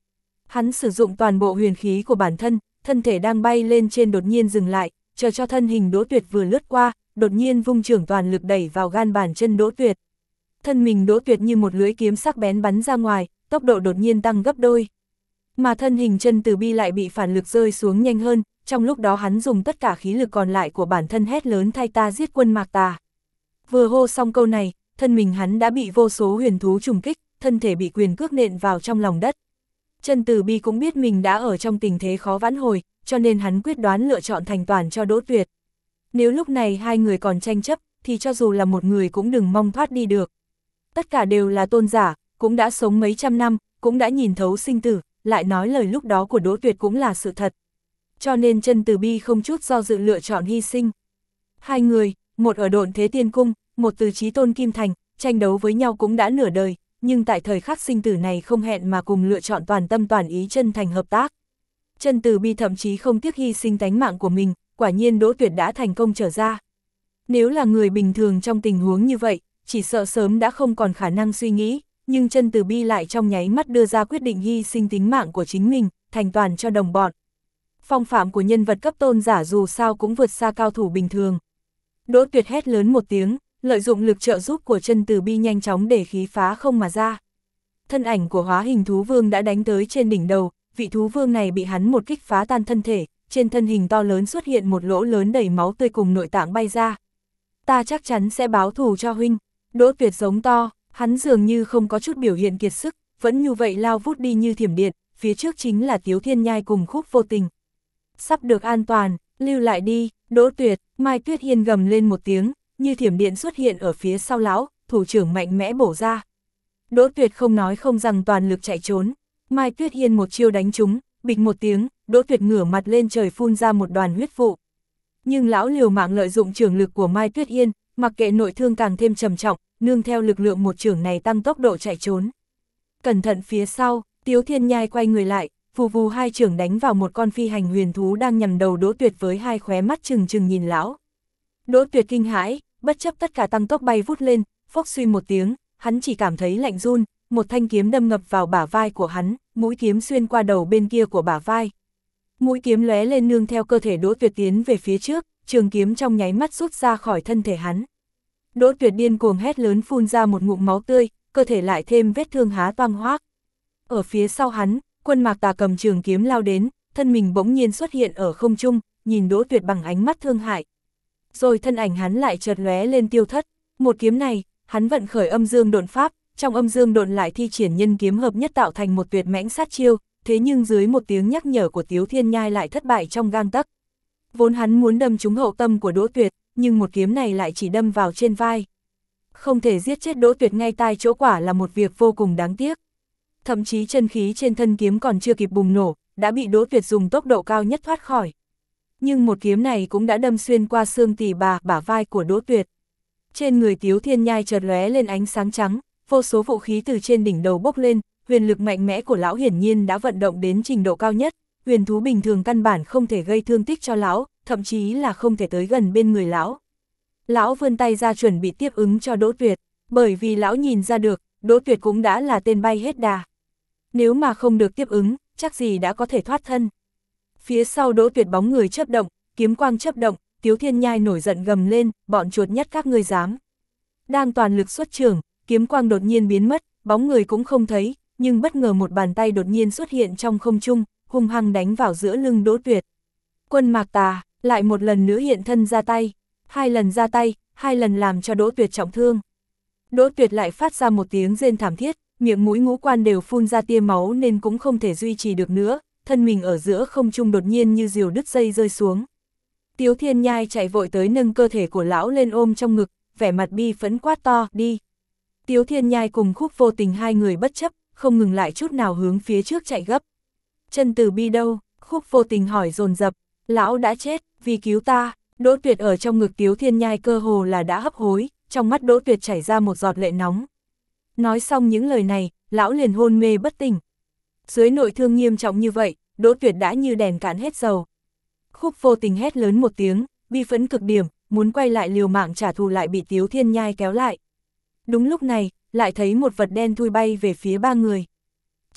Hắn sử dụng toàn bộ huyền khí của bản thân, thân thể đang bay lên trên đột nhiên dừng lại, chờ cho thân hình Đỗ Tuyệt vừa lướt qua, đột nhiên vung chưởng toàn lực đẩy vào gan bàn chân Đỗ Tuyệt. Thân mình Đỗ Tuyệt như một lưỡi kiếm sắc bén bắn ra ngoài, tốc độ đột nhiên tăng gấp đôi. Mà thân hình Chân Từ Bi lại bị phản lực rơi xuống nhanh hơn, trong lúc đó hắn dùng tất cả khí lực còn lại của bản thân hét lớn thay ta giết quân Mạc Tà. Vừa hô xong câu này, thân mình hắn đã bị vô số huyền thú trùng kích, thân thể bị quyền cước nện vào trong lòng đất. Chân Từ Bi cũng biết mình đã ở trong tình thế khó vãn hồi, cho nên hắn quyết đoán lựa chọn thành toàn cho Đỗ Tuyệt. Nếu lúc này hai người còn tranh chấp, thì cho dù là một người cũng đừng mong thoát đi được. Tất cả đều là tôn giả, cũng đã sống mấy trăm năm, cũng đã nhìn thấu sinh tử, lại nói lời lúc đó của Đỗ Tuyệt cũng là sự thật. Cho nên Chân Từ Bi không chút do dự lựa chọn hy sinh. Hai người, một ở Độn Thế Tiên Cung, một từ Chí Tôn Kim Thành, tranh đấu với nhau cũng đã nửa đời, nhưng tại thời khắc sinh tử này không hẹn mà cùng lựa chọn toàn tâm toàn ý chân thành hợp tác. Chân Từ Bi thậm chí không tiếc hy sinh tánh mạng của mình, quả nhiên Đỗ Tuyệt đã thành công trở ra. Nếu là người bình thường trong tình huống như vậy, chỉ sợ sớm đã không còn khả năng suy nghĩ, nhưng Chân Từ Bi lại trong nháy mắt đưa ra quyết định hy sinh tính mạng của chính mình, thành toàn cho đồng bọn. Phong phạm của nhân vật cấp tôn giả dù sao cũng vượt xa cao thủ bình thường. Đỗ Tuyệt hét lớn một tiếng, lợi dụng lực trợ giúp của Chân Từ Bi nhanh chóng để khí phá không mà ra. Thân ảnh của hóa hình thú vương đã đánh tới trên đỉnh đầu, vị thú vương này bị hắn một kích phá tan thân thể, trên thân hình to lớn xuất hiện một lỗ lớn đầy máu tươi cùng nội tạng bay ra. Ta chắc chắn sẽ báo thù cho huynh. Đỗ Tuyệt giống to, hắn dường như không có chút biểu hiện kiệt sức, vẫn như vậy lao vút đi như thiểm điện, phía trước chính là Tiếu Thiên Nhai cùng Khúc Vô Tình. Sắp được an toàn, lưu lại đi, Đỗ Tuyệt, Mai Tuyết Hiên gầm lên một tiếng, như thiểm điện xuất hiện ở phía sau lão, thủ trưởng mạnh mẽ bổ ra. Đỗ Tuyệt không nói không rằng toàn lực chạy trốn, Mai Tuyết Hiên một chiêu đánh trúng, bịch một tiếng, Đỗ Tuyệt ngửa mặt lên trời phun ra một đoàn huyết vụ. Nhưng lão liều mạng lợi dụng trưởng lực của Mai Tuyết Hiên, mặc kệ nội thương càng thêm trầm trọng, nương theo lực lượng một trưởng này tăng tốc độ chạy trốn. Cẩn thận phía sau, Tiếu Thiên Nhai quay người lại, vù vù hai trưởng đánh vào một con phi hành huyền thú đang nhằm đầu Đỗ Tuyệt với hai khóe mắt trừng trừng nhìn lão. Đỗ Tuyệt kinh hãi, bất chấp tất cả tăng tốc bay vút lên, phốc suy một tiếng, hắn chỉ cảm thấy lạnh run, một thanh kiếm đâm ngập vào bả vai của hắn, mũi kiếm xuyên qua đầu bên kia của bả vai. Mũi kiếm lóe lên nương theo cơ thể Đỗ Tuyệt tiến về phía trước, trường kiếm trong nháy mắt rút ra khỏi thân thể hắn. Đỗ Tuyệt điên cuồng hét lớn phun ra một ngụm máu tươi, cơ thể lại thêm vết thương há toang hoác. Ở phía sau hắn, Quân Mạc Tà cầm trường kiếm lao đến, thân mình bỗng nhiên xuất hiện ở không trung, nhìn Đỗ Tuyệt bằng ánh mắt thương hại. Rồi thân ảnh hắn lại chợt lóe lên tiêu thất, một kiếm này, hắn vận khởi âm dương độn pháp, trong âm dương độn lại thi triển nhân kiếm hợp nhất tạo thành một tuyệt mãnh sát chiêu, thế nhưng dưới một tiếng nhắc nhở của Tiếu Thiên Nhai lại thất bại trong gang tấc. Vốn hắn muốn đâm trúng hậu tâm của Đỗ Tuyệt, nhưng một kiếm này lại chỉ đâm vào trên vai. Không thể giết chết Đỗ Tuyệt ngay tại chỗ quả là một việc vô cùng đáng tiếc. Thậm chí chân khí trên thân kiếm còn chưa kịp bùng nổ, đã bị Đỗ Tuyệt dùng tốc độ cao nhất thoát khỏi. Nhưng một kiếm này cũng đã đâm xuyên qua xương tỳ bả vai của Đỗ Tuyệt. Trên người Tiếu Thiên Nhai chợt lóe lên ánh sáng trắng, vô số vũ khí từ trên đỉnh đầu bốc lên, huyền lực mạnh mẽ của lão hiển nhiên đã vận động đến trình độ cao nhất, huyền thú bình thường căn bản không thể gây thương tích cho lão, thậm chí là không thể tới gần bên người lão. Lão vươn tay ra chuẩn bị tiếp ứng cho Đỗ Tuyệt, bởi vì lão nhìn ra được, Đỗ Tuyệt cũng đã là tên bay hết đà. Nếu mà không được tiếp ứng, chắc gì đã có thể thoát thân. Phía sau Đỗ Tuyệt bóng người chớp động, kiếm quang chớp động, Tiếu Thiên Nhai nổi giận gầm lên, bọn chuột nhắt các ngươi dám. Đang toàn lực xuất trường, kiếm quang đột nhiên biến mất, bóng người cũng không thấy, nhưng bất ngờ một bàn tay đột nhiên xuất hiện trong không trung, hung hăng đánh vào giữa lưng Đỗ Tuyệt. Quân Mạc Tà, lại một lần nữa hiện thân ra tay, hai lần ra tay, hai lần làm cho Đỗ Tuyệt trọng thương. Đỗ Tuyệt lại phát ra một tiếng rên thảm thiết, miệng mũi ngũ quan đều phun ra tia máu nên cũng không thể duy trì được nữa, thân mình ở giữa không trung đột nhiên như diều đứt dây rơi xuống. Tiếu Thiên Nhai chạy vội tới nâng cơ thể của lão lên ôm trong ngực, vẻ mặt bi phẫn quát to, đi. Tiếu Thiên Nhai cùng Khúc Vô Tình hai người bất chấp, không ngừng lại chút nào hướng phía trước chạy gấp. Chân Từ Bi đâu? Khúc Vô Tình hỏi dồn dập. Lão đã chết, vì cứu ta. Đỗ Tuyệt ở trong ngực Tiếu Thiên Nhai cơ hồ là đã hấp hối, trong mắt Đỗ Tuyệt chảy ra một giọt lệ nóng. Nói xong những lời này, lão liền hôn mê bất tỉnh. Dưới nội thương nghiêm trọng như vậy, Đỗ Tuyệt đã như đèn cạn hết dầu. Khúc Vô Tình hét lớn một tiếng, bi phẫn cực điểm, muốn quay lại liều mạng trả thù lại bị Tiếu Thiên Nhai kéo lại. Đúng lúc này, lại thấy một vật đen thui bay về phía ba người.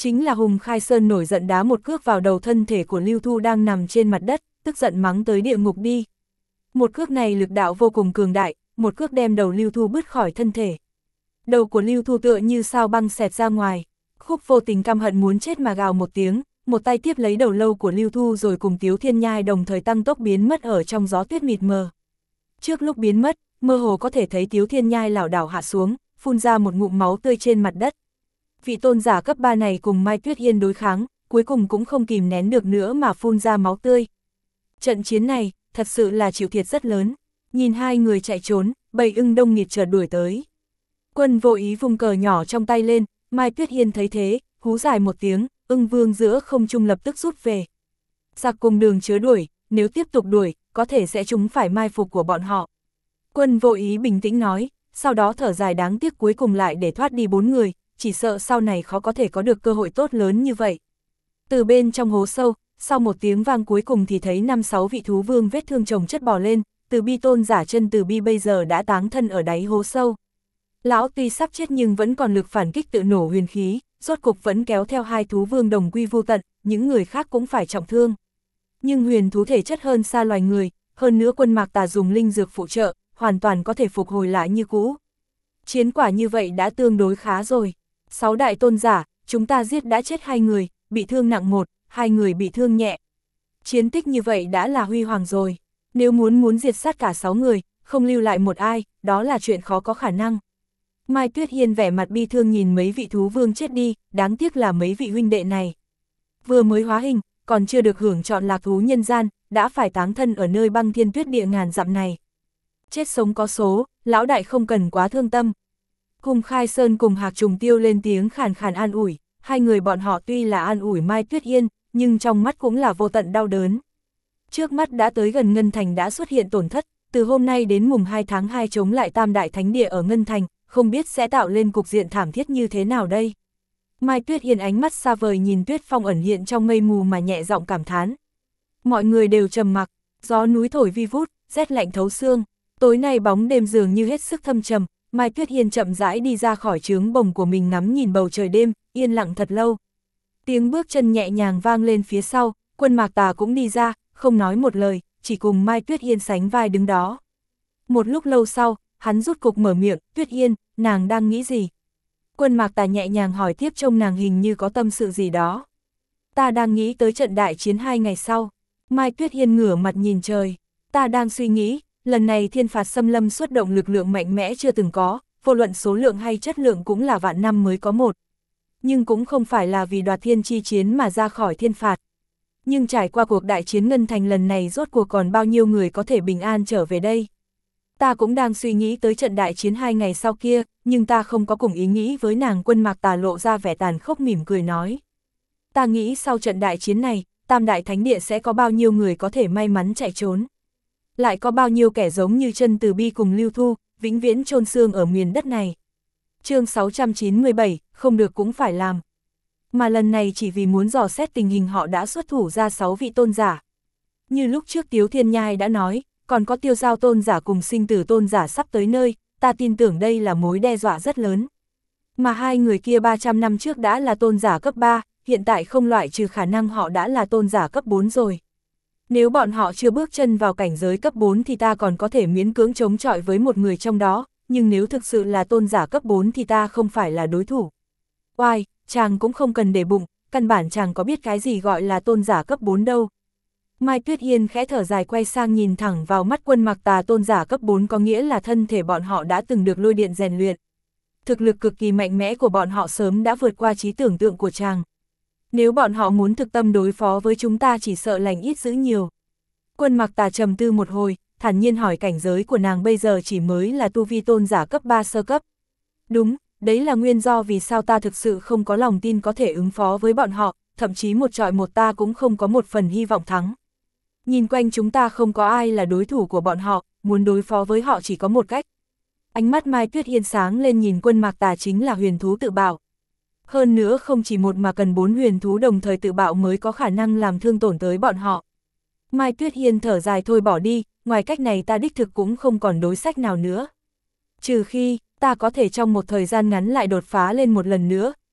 Chính là Hùng Khai Sơn nổi giận đá một cước vào đầu thân thể của Lưu Thu đang nằm trên mặt đất, tức giận mắng tới địa ngục đi. Một cước này lực đạo vô cùng cường đại, một cước đem đầu Lưu Thu bứt khỏi thân thể. Đầu của Lưu Thu tựa như sao băng xẹt ra ngoài, Khúc Vô Tình căm hận muốn chết mà gào một tiếng, một tay tiếp lấy đầu lâu của Lưu Thu rồi cùng Tiếu Thiên Nhai đồng thời tăng tốc biến mất ở trong gió tuyết mịt mờ. Trước lúc biến mất, mơ hồ có thể thấy Tiếu Thiên Nhai lảo đảo hạ xuống, phun ra một ngụm máu tươi trên mặt đất. Vị tôn giả cấp 3 này cùng Mai Tuyết Yên đối kháng, cuối cùng cũng không kìm nén được nữa mà phun ra máu tươi. Trận chiến này, thật sự là chịu thiệt rất lớn. Nhìn hai người chạy trốn, bầy ưng đông nghịt chợt đuổi tới. Quân Vô Ý vung cờ nhỏ trong tay lên, Mai Tuyết Yên thấy thế, hú dài một tiếng, ưng vương giữa không trung lập tức rút về. Giặc cùng đường chớ đuổi, nếu tiếp tục đuổi, có thể sẽ trúng phải mai phục của bọn họ. Quân Vô Ý bình tĩnh nói, sau đó thở dài đáng tiếc cuối cùng lại để thoát đi 4 người, chỉ sợ sau này khó có thể có được cơ hội tốt lớn như vậy. Từ bên trong hố sâu, sau một tiếng vang cuối cùng thì thấy 5-6 vị thú vương vết thương chồng chất bò lên, Từ Bi tôn giả chân Từ Bi bây giờ đã táng thân ở đáy hố sâu. Lão tuy sắp chết nhưng vẫn còn lực phản kích tự nổ huyền khí, rốt cục vẫn kéo theo hai thú vương đồng quy vu tận, những người khác cũng phải trọng thương. Nhưng huyền thú thể chất hơn xa loài người, hơn nữa Quân Mạc Tà dùng linh dược phụ trợ, hoàn toàn có thể phục hồi lại như cũ. Chiến quả như vậy đã tương đối khá rồi. 6 đại tôn giả, chúng ta giết đã chết 2 người, bị thương nặng 1, 2 người bị thương nhẹ. Chiến tích như vậy đã là huy hoàng rồi. Nếu muốn diệt sát cả 6 người, không lưu lại một ai, đó là chuyện khó có khả năng. Mai Tuyết Hiên vẻ mặt bi thương nhìn mấy vị thú vương chết đi, đáng tiếc là mấy vị huynh đệ này. Vừa mới hóa hình, còn chưa được hưởng chọn lạc thú nhân gian, đã phải táng thân ở nơi băng thiên tuyết địa ngàn dặm này. Chết sống có số, lão đại không cần quá thương tâm. Hùng Khai Sơn cùng Hạc Trùng Tiêu lên tiếng khàn khàn an ủi, hai người bọn họ tuy là an ủi Mai Tuyết Hiên, nhưng trong mắt cũng là vô tận đau đớn. Trước mắt đã tới gần Ngân Thành đã xuất hiện tổn thất, từ hôm nay đến mùng 2 tháng 2 chống lại Tam Đại Thánh Địa ở Ngân Thành, không biết sẽ tạo lên cục diện thảm thiết như thế nào đây. Mai Tuyết Hiên ánh mắt xa vời nhìn tuyết phong ẩn hiện trong mây mù mà nhẹ giọng cảm thán. Mọi người đều trầm mặc, gió núi thổi vi vút, rét lạnh thấu xương, tối nay bóng đêm dường như hết sức thâm trầm. Mai Tuyết Hiên chậm rãi đi ra khỏi trướng bồng của mình ngắm nhìn bầu trời đêm, yên lặng thật lâu. Tiếng bước chân nhẹ nhàng vang lên phía sau, Quân Mạc Tà cũng đi ra, không nói một lời, chỉ cùng Mai Tuyết Hiên sánh vai đứng đó. Một lúc lâu sau, hắn rút cục mở miệng, Tuyết Hiên, nàng đang nghĩ gì? Quân Mạc Tà nhẹ nhàng hỏi tiếp trông nàng hình như có tâm sự gì đó. Ta đang nghĩ tới trận đại chiến 2 ngày sau. Mai Tuyết Hiên ngửa mặt nhìn trời. Ta đang suy nghĩ, lần này thiên phạt xâm lâm xuất động lực lượng mạnh mẽ chưa từng có, vô luận số lượng hay chất lượng cũng là vạn năm mới có một. Nhưng cũng không phải là vì đoạt thiên chi chiến mà ra khỏi thiên phạt. Nhưng trải qua cuộc đại chiến Ngân Thành lần này rốt cuộc còn bao nhiêu người có thể bình an trở về đây. Ta cũng đang suy nghĩ tới trận đại chiến 2 ngày sau kia, nhưng ta không có cùng ý nghĩ với nàng. Quân Mạc Tà lộ ra vẻ tàn khốc mỉm cười nói. Ta nghĩ sau trận đại chiến này, Tam Đại Thánh Địa sẽ có bao nhiêu người có thể may mắn chạy trốn. Lại có bao nhiêu kẻ giống như chân Từ Bi cùng Lưu Thu, vĩnh viễn chôn xương ở miền đất này. Chương 697, không được cũng phải làm. Mà lần này chỉ vì muốn dò xét tình hình họ đã xuất thủ ra 6 vị tôn giả. Như lúc trước Tiếu Thiên Nhai đã nói, còn có Tiêu Giao tôn giả cùng Sinh Tử tôn giả sắp tới nơi, ta tin tưởng đây là mối đe dọa rất lớn. Mà hai người kia 300 năm trước đã là tôn giả cấp 3, hiện tại không loại trừ khả năng họ đã là tôn giả cấp 4 rồi. Nếu bọn họ chưa bước chân vào cảnh giới cấp 4 thì ta còn có thể miễn cưỡng chống chọi với một người trong đó, nhưng nếu thực sự là tôn giả cấp 4 thì ta không phải là đối thủ. Oai, chàng cũng không cần để bụng, căn bản chàng có biết cái gì gọi là tôn giả cấp 4 đâu. Mai Tuyết Hiên khẽ thở dài quay sang nhìn thẳng vào mắt Quân Mạc Tà. Tôn giả cấp 4 có nghĩa là thân thể bọn họ đã từng được lôi điện rèn luyện. Thực lực cực kỳ mạnh mẽ của bọn họ sớm đã vượt qua trí tưởng tượng của chàng. Nếu bọn họ muốn thực tâm đối phó với chúng ta chỉ sợ lành ít dữ nhiều. Quân Mạc Tà trầm tư một hồi, thản nhiên hỏi cảnh giới của nàng bây giờ chỉ mới là tu vi tôn giả cấp 3 sơ cấp. Đúng, đấy là nguyên do vì sao ta thực sự không có lòng tin có thể ứng phó với bọn họ, thậm chí một trọi một ta cũng không có một phần hy vọng thắng. Nhìn quanh chúng ta không có ai là đối thủ của bọn họ, muốn đối phó với họ chỉ có một cách. Ánh mắt Mai Tuyết Hiên sáng lên nhìn Quân Mạc Tà chính là huyền thú tự bạo. Hơn nữa không chỉ một mà cần 4 huyền thú đồng thời tự bạo mới có khả năng làm thương tổn tới bọn họ. Mai Tuyết Hiên thở dài thôi bỏ đi, ngoài cách này ta đích thực cũng không còn đối sách nào nữa. Trừ khi, ta có thể trong một thời gian ngắn lại đột phá lên một lần nữa,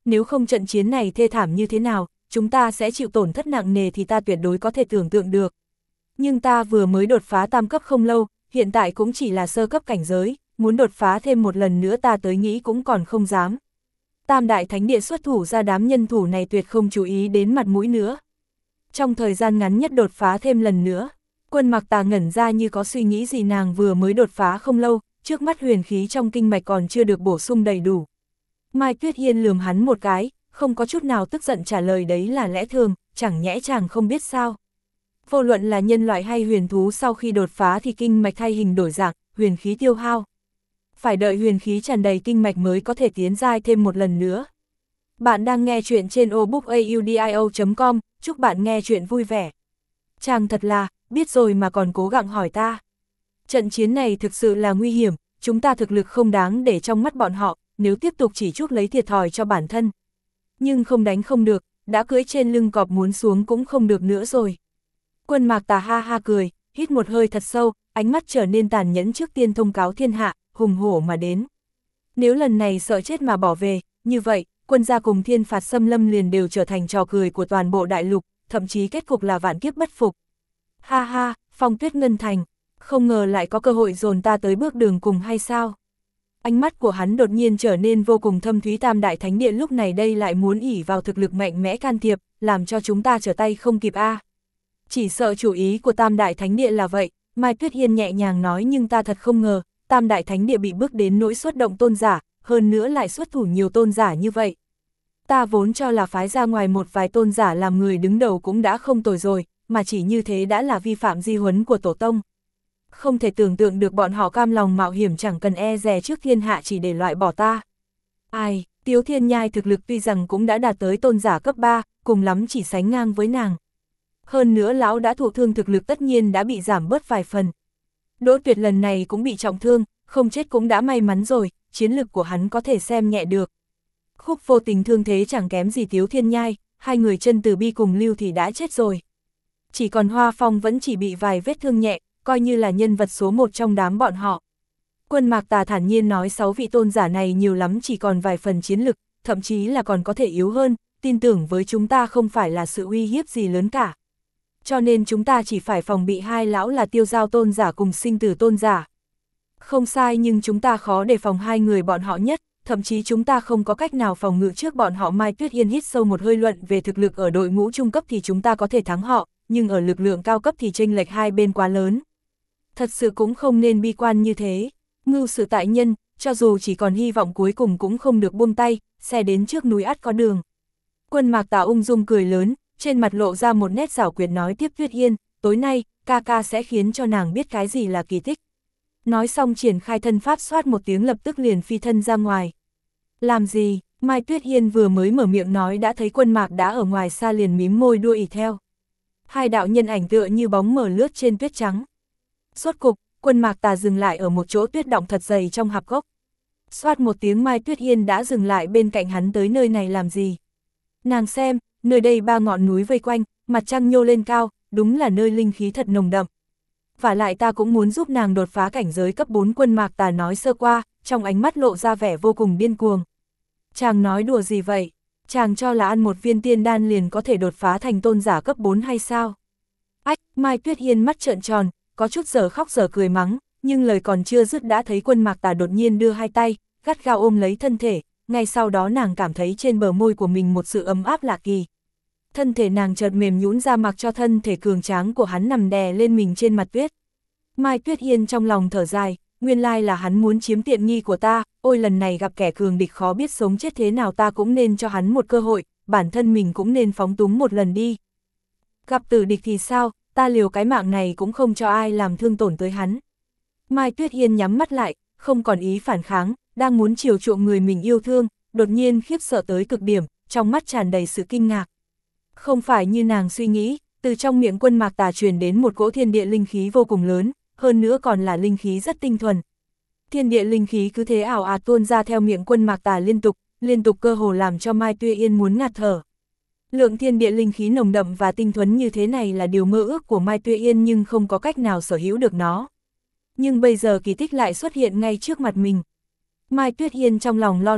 nếu không trận chiến này thê thảm như thế nào, chúng ta sẽ chịu tổn thất nặng nề thì ta tuyệt đối có thể tưởng tượng được. Nhưng ta vừa mới đột phá tam cấp không lâu, hiện tại cũng chỉ là sơ cấp cảnh giới, muốn đột phá thêm một lần nữa ta tới nghĩ cũng còn không dám. Tam đại thánh địa xuất thủ ra, đám nhân thủ này tuyệt không chú ý đến mặt mũi nữa. Trong thời gian ngắn nhất đột phá thêm lần nữa, Quân Mặc Tà ngẩn ra như có suy nghĩ gì, nàng vừa mới đột phá không lâu, trước mắt huyền khí trong kinh mạch còn chưa được bổ sung đầy đủ. Mai Tuyết Hiên lườm hắn một cái, không có chút nào tức giận trả lời đấy là lẽ thường, chẳng nhẽ chàng không biết sao. Vô luận là nhân loại hay huyền thú sau khi đột phá thì kinh mạch thay hình đổi dạng, huyền khí tiêu hao. Phải đợi huyền khí tràn đầy kinh mạch mới có thể tiến giai thêm một lần nữa. Bạn đang nghe chuyện trên obookaudio.com, chúc bạn nghe chuyện vui vẻ. Chàng thật là, biết rồi mà còn cố gắng hỏi ta. Trận chiến này thực sự là nguy hiểm, chúng ta thực lực không đáng để trong mắt bọn họ, nếu tiếp tục chỉ chuốc lấy thiệt thòi cho bản thân. Nhưng không đánh không được, đã cưỡi trên lưng cọp muốn xuống cũng không được nữa rồi. Quân Mạc Tà ha ha cười, hít một hơi thật sâu, ánh mắt trở nên tàn nhẫn trước tiên thông cáo thiên hạ, hùng hổ mà đến. Nếu lần này sợ chết mà bỏ về, như vậy, quân gia cùng thiên phạt xâm lâm liền đều trở thành trò cười của toàn bộ đại lục, thậm chí kết cục là vạn kiếp bất phục. Ha ha, Phong Tuyết Ngân Thành, không ngờ lại có cơ hội dồn ta tới bước đường cùng hay sao? Ánh mắt của hắn đột nhiên trở nên vô cùng thâm thúy. Tam đại thánh địa lúc này đây lại muốn ỷ vào thực lực mạnh mẽ can thiệp, làm cho chúng ta trở tay không kịp a. Chỉ sợ chủ ý của Tam đại thánh địa là vậy, Mai Tuyết Hiên nhẹ nhàng nói, nhưng ta thật không ngờ, Tam đại thánh địa bị bước đến nỗi xuất động tôn giả, hơn nữa lại xuất thủ nhiều tôn giả như vậy. Ta vốn cho là phái ra ngoài một vài tôn giả làm người đứng đầu cũng đã không tồi rồi, mà chỉ như thế đã là vi phạm di huấn của tổ tông. Không thể tưởng tượng được bọn họ cam lòng mạo hiểm chẳng cần e dè trước thiên hạ chỉ để loại bỏ ta. Ai, Tiếu Thiên Nhai thực lực tuy rằng cũng đã đạt tới tôn giả cấp 3, cùng lắm chỉ sánh ngang với nàng. Hơn nữa lão đã thụ thương, thực lực tất nhiên đã bị giảm bớt vài phần. Đỗ Tuyệt lần này cũng bị trọng thương, không chết cũng đã may mắn rồi, chiến lực của hắn có thể xem nhẹ được. Khúc Vô Tình thương thế chẳng kém gì Tiếu Thiên Nhai, hai người Chân Từ Bi cùng Lưu thì đã chết rồi. Chỉ còn Hoa Phong vẫn chỉ bị vài vết thương nhẹ, coi như là nhân vật số 1 trong đám bọn họ. Quân Mạc Tà thản nhiên nói 6 vị tôn giả này nhiều lắm chỉ còn vài phần chiến lực, thậm chí là còn có thể yếu hơn, tin tưởng với chúng ta không phải là sự uy hiếp gì lớn cả. Cho nên chúng ta chỉ phải phòng bị hai lão là Tiêu Giao tôn giả cùng Sinh Tử tôn giả. Không sai, nhưng chúng ta khó đề phòng hai người bọn họ nhất, thậm chí chúng ta không có cách nào phòng ngự trước bọn họ. Mai Tuyết Hiên hít sâu một hơi, luận về thực lực ở đội ngũ trung cấp thì chúng ta có thể thắng họ, nhưng ở lực lượng cao cấp thì chênh lệch hai bên quá lớn. Thật sự cũng không nên bi quan như thế, ngưu sự tại nhân, cho dù chỉ còn hy vọng cuối cùng cũng không được buông tay, xe đến trước núi ắt có đường. Quân Mạc Tà ung dung cười lớn, trên mặt lộ ra một nét giảo quyệt nói tiếp, Tuyết Hiên, tối nay, ca ca sẽ khiến cho nàng biết cái gì là kỳ tích. Nói xong triển khai thân pháp, xoát một tiếng lập tức liền phi thân ra ngoài. Làm gì? Mai Tuyết Hiên vừa mới mở miệng nói đã thấy Quân Mạc đã ở ngoài xa liền mím môi đua ỉ theo. Hai đạo nhân ảnh tựa như bóng mờ lướt trên tuyết trắng. Rốt cục, Quân Mạc Tà dừng lại ở một chỗ tuyết động thật dày trong hạp gốc. Xoát một tiếng, Mai Tuyết Hiên đã dừng lại bên cạnh hắn. Tới nơi này làm gì? Nàng xem, nơi đây 3 ngọn núi vây quanh, mặt trăng nhô lên cao, đúng là nơi linh khí thật nồng đậm. Và lại ta cũng muốn giúp nàng đột phá cảnh giới cấp 4. Quân Mạc Tà nói sơ qua, trong ánh mắt lộ ra vẻ vô cùng điên cuồng. Chàng nói đùa gì vậy? Chàng cho là ăn một viên tiên đan liền có thể đột phá thành tôn giả cấp 4 hay sao? Ách, Mai Tuyết Hiên mắt trợn tròn, có chút giờ khóc giờ cười mắng, nhưng lời còn chưa dứt đã thấy Quân Mạc Tà đột nhiên đưa hai tay, gắt gao ôm lấy thân thể, ngay sau đó nàng cảm thấy trên bờ môi của mình một sự ấm áp lạ kỳ. Thân thể nàng chợt mềm nhũn ra, mặc cho thân thể cường tráng của hắn nằm đè lên mình trên mặt tuyết. Mai Tuyết Hiên trong lòng thở dài, nguyên lai là hắn muốn chiếm tiện nghi của ta, ôi lần này gặp kẻ cường địch khó biết sống chết thế nào, ta cũng nên cho hắn một cơ hội, bản thân mình cũng nên phóng túng một lần đi. Gặp tử địch thì sao, ta liều cái mạng này cũng không cho ai làm thương tổn tới hắn. Mai Tuyết Hiên nhắm mắt lại, không còn ý phản kháng, đang muốn chiều chuộng người mình yêu thương, đột nhiên khiếp sợ tới cực điểm, trong mắt tràn đầy sự kinh ngạc. Không phải như nàng suy nghĩ, từ trong miệng Quân Mạc Tà truyền đến một cỗ thiên địa linh khí vô cùng lớn, hơn nữa còn là linh khí rất tinh thuần. Thiên địa linh khí cứ thế ảo ạt tuôn ra theo miệng Quân Mạc Tà liên tục cơ hồ làm cho Mai Tuyết Hiên muốn ngạt thở. Lượng thiên địa linh khí nồng đậm và tinh thuần như thế này là điều mơ ước của Mai Tuyết Hiên, nhưng không có cách nào sở hữu được nó. Nhưng bây giờ kỳ tích lại xuất hiện ngay trước mặt mình. Mai Tuyết Hiên trong lòng lo lắng,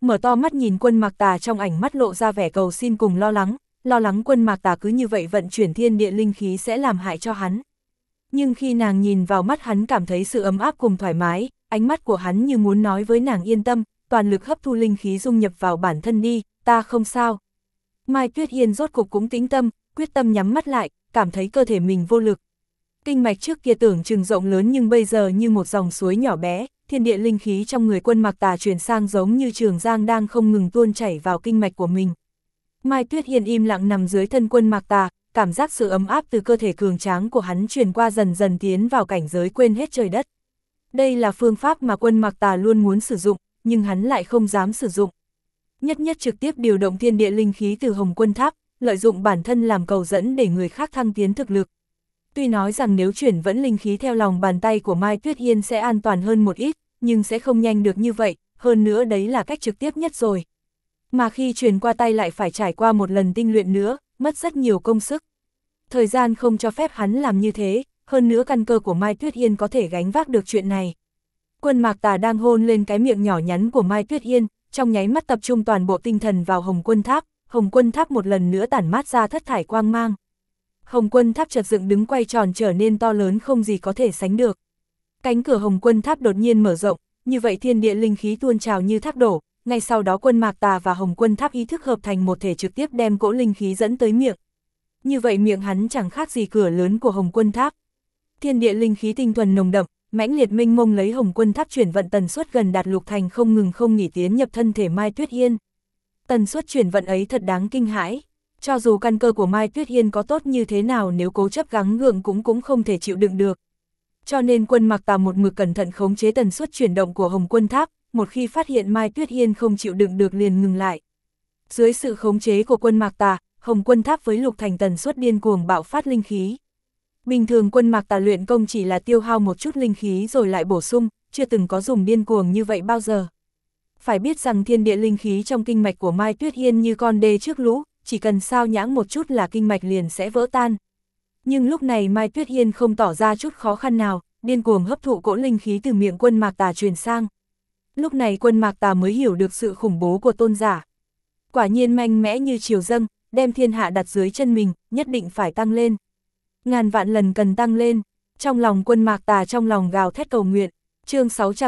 mở to mắt nhìn Quân Mạc Tà, trong ánh mắt lộ ra vẻ cầu xin cùng lo lắng Quân Mạc Tà cứ như vậy vận chuyển thiên địa linh khí sẽ làm hại cho hắn. Nhưng khi nàng nhìn vào mắt hắn cảm thấy sự ấm áp cùng thoải mái, ánh mắt của hắn như muốn nói với nàng yên tâm, toàn lực hấp thu linh khí dung nhập vào bản thân đi, ta không sao. Mai Tuyết Yên rốt cục cũng tĩnh tâm, quyết tâm nhắm mắt lại, cảm thấy cơ thể mình vô lực. Kinh mạch trước kia tưởng chừng rộng lớn nhưng bây giờ như một dòng suối nhỏ bé, thiên địa linh khí trong người Quân Mạc Tà chuyển sang giống như trường giang đang không ngừng tuôn chảy vào kinh mạch của mình. Mai Tuyết Yên im lặng nằm dưới thân Quân Mạc Tà, cảm giác sự ấm áp từ cơ thể cường tráng của hắn truyền qua dần dần tiến vào cảnh giới quên hết trời đất. Đây là phương pháp mà Quân Mạc Tà luôn muốn sử dụng, nhưng hắn lại không dám sử dụng. Nhất trực tiếp điều động thiên địa linh khí từ Hồng Quân Tháp, lợi dụng bản thân làm cầu dẫn để người khác thăng tiến thực lực. Tuy nói rằng nếu chuyển vẫn linh khí theo lòng bàn tay của Mai Tuyết Yên sẽ an toàn hơn một ít, nhưng sẽ không nhanh được như vậy, hơn nữa đấy là cách trực tiếp nhất rồi. Mà khi truyền qua tay lại phải trải qua một lần tinh luyện nữa, mất rất nhiều công sức. Thời gian không cho phép hắn làm như thế, hơn nữa căn cơ của Mai Tuyết Yên có thể gánh vác được chuyện này. Quân Mạc Tà đang hôn lên cái miệng nhỏ nhắn của Mai Tuyết Yên, trong nháy mắt tập trung toàn bộ tinh thần vào Hồng Quân Tháp một lần nữa tản mát ra thất thải quang mang. Hồng Quân Tháp chợt dựng đứng quay tròn trở nên to lớn không gì có thể sánh được. Cánh cửa Hồng Quân Tháp đột nhiên mở rộng, như vậy thiên địa linh khí tuôn trào như thác đổ, ngay sau đó Quân Mạc Tà và Hồng Quân Tháp ý thức hợp thành một thể trực tiếp đem cỗ linh khí dẫn tới miệng. Như vậy miệng hắn chẳng khác gì cửa lớn của Hồng Quân Tháp. Thiên địa linh khí tinh thuần nồng đậm, mãnh liệt mênh mông lấy Hồng Quân Tháp chuyển vận tần suất gần đạt lục thành không nghỉ tiến nhập thân thể Mai Tuyết Yên. Tần suất chuyển vận ấy thật đáng kinh hãi. Cho dù căn cơ của Mai Tuyết Yên có tốt như thế nào nếu cố chấp gắng gượng cũng không thể chịu đựng được. Cho nên Quân Mạc Tà một mực cẩn thận khống chế tần suất chuyển động của Hồng Quân Tháp, một khi phát hiện Mai Tuyết Yên không chịu đựng được liền ngừng lại. Dưới sự khống chế của Quân Mạc Tà, Hồng Quân Tháp với lục thành tần suất điên cuồng bạo phát linh khí. Bình thường Quân Mạc Tà luyện công chỉ là tiêu hao một chút linh khí rồi lại bổ sung, chưa từng có dùng điên cuồng như vậy bao giờ. Phải biết rằng thiên địa linh khí trong kinh mạch của Mai Tuyết Yên như con đê trước lũ, chỉ cần sao nhãng một chút là kinh mạch liền sẽ vỡ tan. Nhưng lúc này Mai Tuyết Yên không tỏ ra chút khó khăn nào, điên cuồng hấp thụ cỗ linh khí từ miệng Quân Mạc Tà truyền sang. Lúc này Quân Mạc Tà mới hiểu được sự khủng bố của tôn giả. Quả nhiên mạnh mẽ như triều dâng, đem thiên hạ đặt dưới chân mình, nhất định phải tăng lên. Ngàn vạn lần cần tăng lên. Trong lòng Quân Mạc Tà trong lòng gào thét cầu nguyện. Chương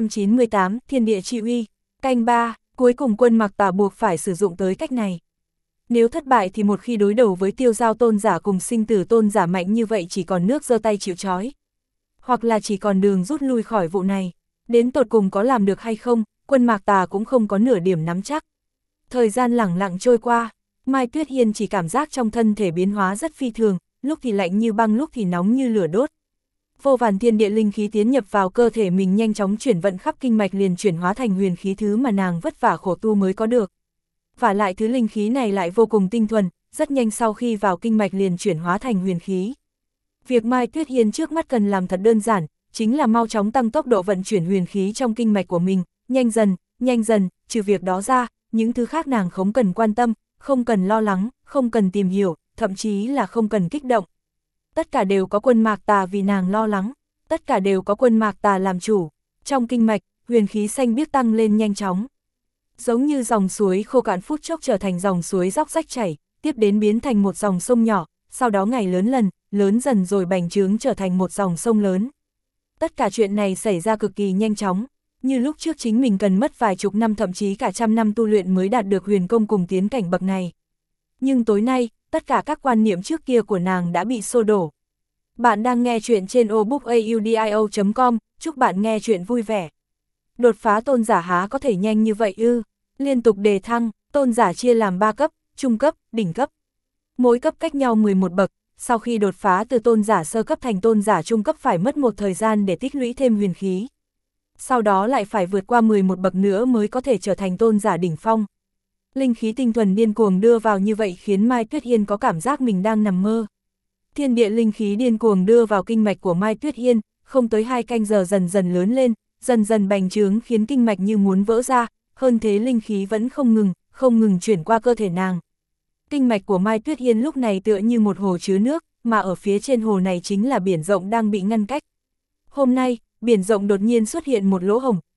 698, Thiên địa chi uy. Canh 3, cuối cùng Quân Mạc Tà buộc phải sử dụng tới cách này. Nếu thất bại thì một khi đối đầu với tiêu giao tôn giả cùng sinh tử tôn giả mạnh như vậy chỉ còn nước giơ tay chịu trói. Hoặc là chỉ còn đường rút lui khỏi vụ này. Đến tột cùng có làm được hay không, Quân Mạc Tà cũng không có nửa điểm nắm chắc. Thời gian lẳng lặng trôi qua, Mai Tuyết Yên chỉ cảm giác trong thân thể biến hóa rất phi thường, lúc thì lạnh như băng lúc thì nóng như lửa đốt. Vô vàn thiên địa linh khí tiến nhập vào cơ thể mình nhanh chóng chuyển vận khắp kinh mạch liền chuyển hóa thành huyền khí thứ mà nàng vất vả khổ tu mới có được. Và lại thứ linh khí này lại vô cùng tinh thuần, rất nhanh sau khi vào kinh mạch liền chuyển hóa thành huyền khí. Việc Mai Tuyết Yên trước mắt cần làm thật đơn giản, chính là mau chóng tăng tốc độ vận chuyển huyền khí trong kinh mạch của mình, nhanh dần, trừ việc đó ra, những thứ khác nàng không cần quan tâm, không cần lo lắng, không cần tìm hiểu, thậm chí là không cần kích động. Tất cả đều có Quân Mạc Tà vì nàng lo lắng, tất cả đều có Quân Mạc Tà làm chủ. Trong kinh mạch, huyền khí xanh biếc tăng lên nhanh chóng. Giống như dòng suối khô cạn phút chốc trở thành dòng suối róc rách chảy, tiếp đến biến thành một dòng sông nhỏ, sau đó ngày lớn dần rồi bành trướng trở thành một dòng sông lớn. Tất cả chuyện này xảy ra cực kỳ nhanh chóng, như lúc trước chính mình cần mất vài chục năm thậm chí cả trăm năm tu luyện mới đạt được huyền công cùng tiến cảnh bậc này. Nhưng tối nay, tất cả các quan niệm trước kia của nàng đã bị xô đổ. Bạn đang nghe chuyện trên obookaudio.com, chúc bạn nghe chuyện vui vẻ. Đột phá tôn giả há có thể nhanh như vậy ư? Liên tục đề thăng, tôn giả chia làm 3 cấp, trung cấp, đỉnh cấp. Mỗi cấp cách nhau 11 bậc, sau khi đột phá từ tôn giả sơ cấp thành tôn giả trung cấp phải mất một thời gian để tích lũy thêm huyền khí. Sau đó lại phải vượt qua 11 bậc nữa mới có thể trở thành tôn giả đỉnh phong. Linh khí tinh thuần điên cuồng đưa vào như vậy khiến Mai Tuyết Yên có cảm giác mình đang nằm mơ. Thiên địa linh khí điên cuồng đưa vào kinh mạch của Mai Tuyết Yên, không tới 2 canh giờ dần dần lớn lên, dần dần bành trướng khiến kinh mạch như muốn vỡ ra, hơn thế linh khí vẫn không ngừng chuyển qua cơ thể nàng. Kinh mạch của Mai Tuyết Yên lúc này tựa như một hồ chứa nước, mà ở phía trên hồ này chính là biển rộng đang bị ngăn cách. Hôm nay, biển rộng đột nhiên xuất hiện một lỗ hổng,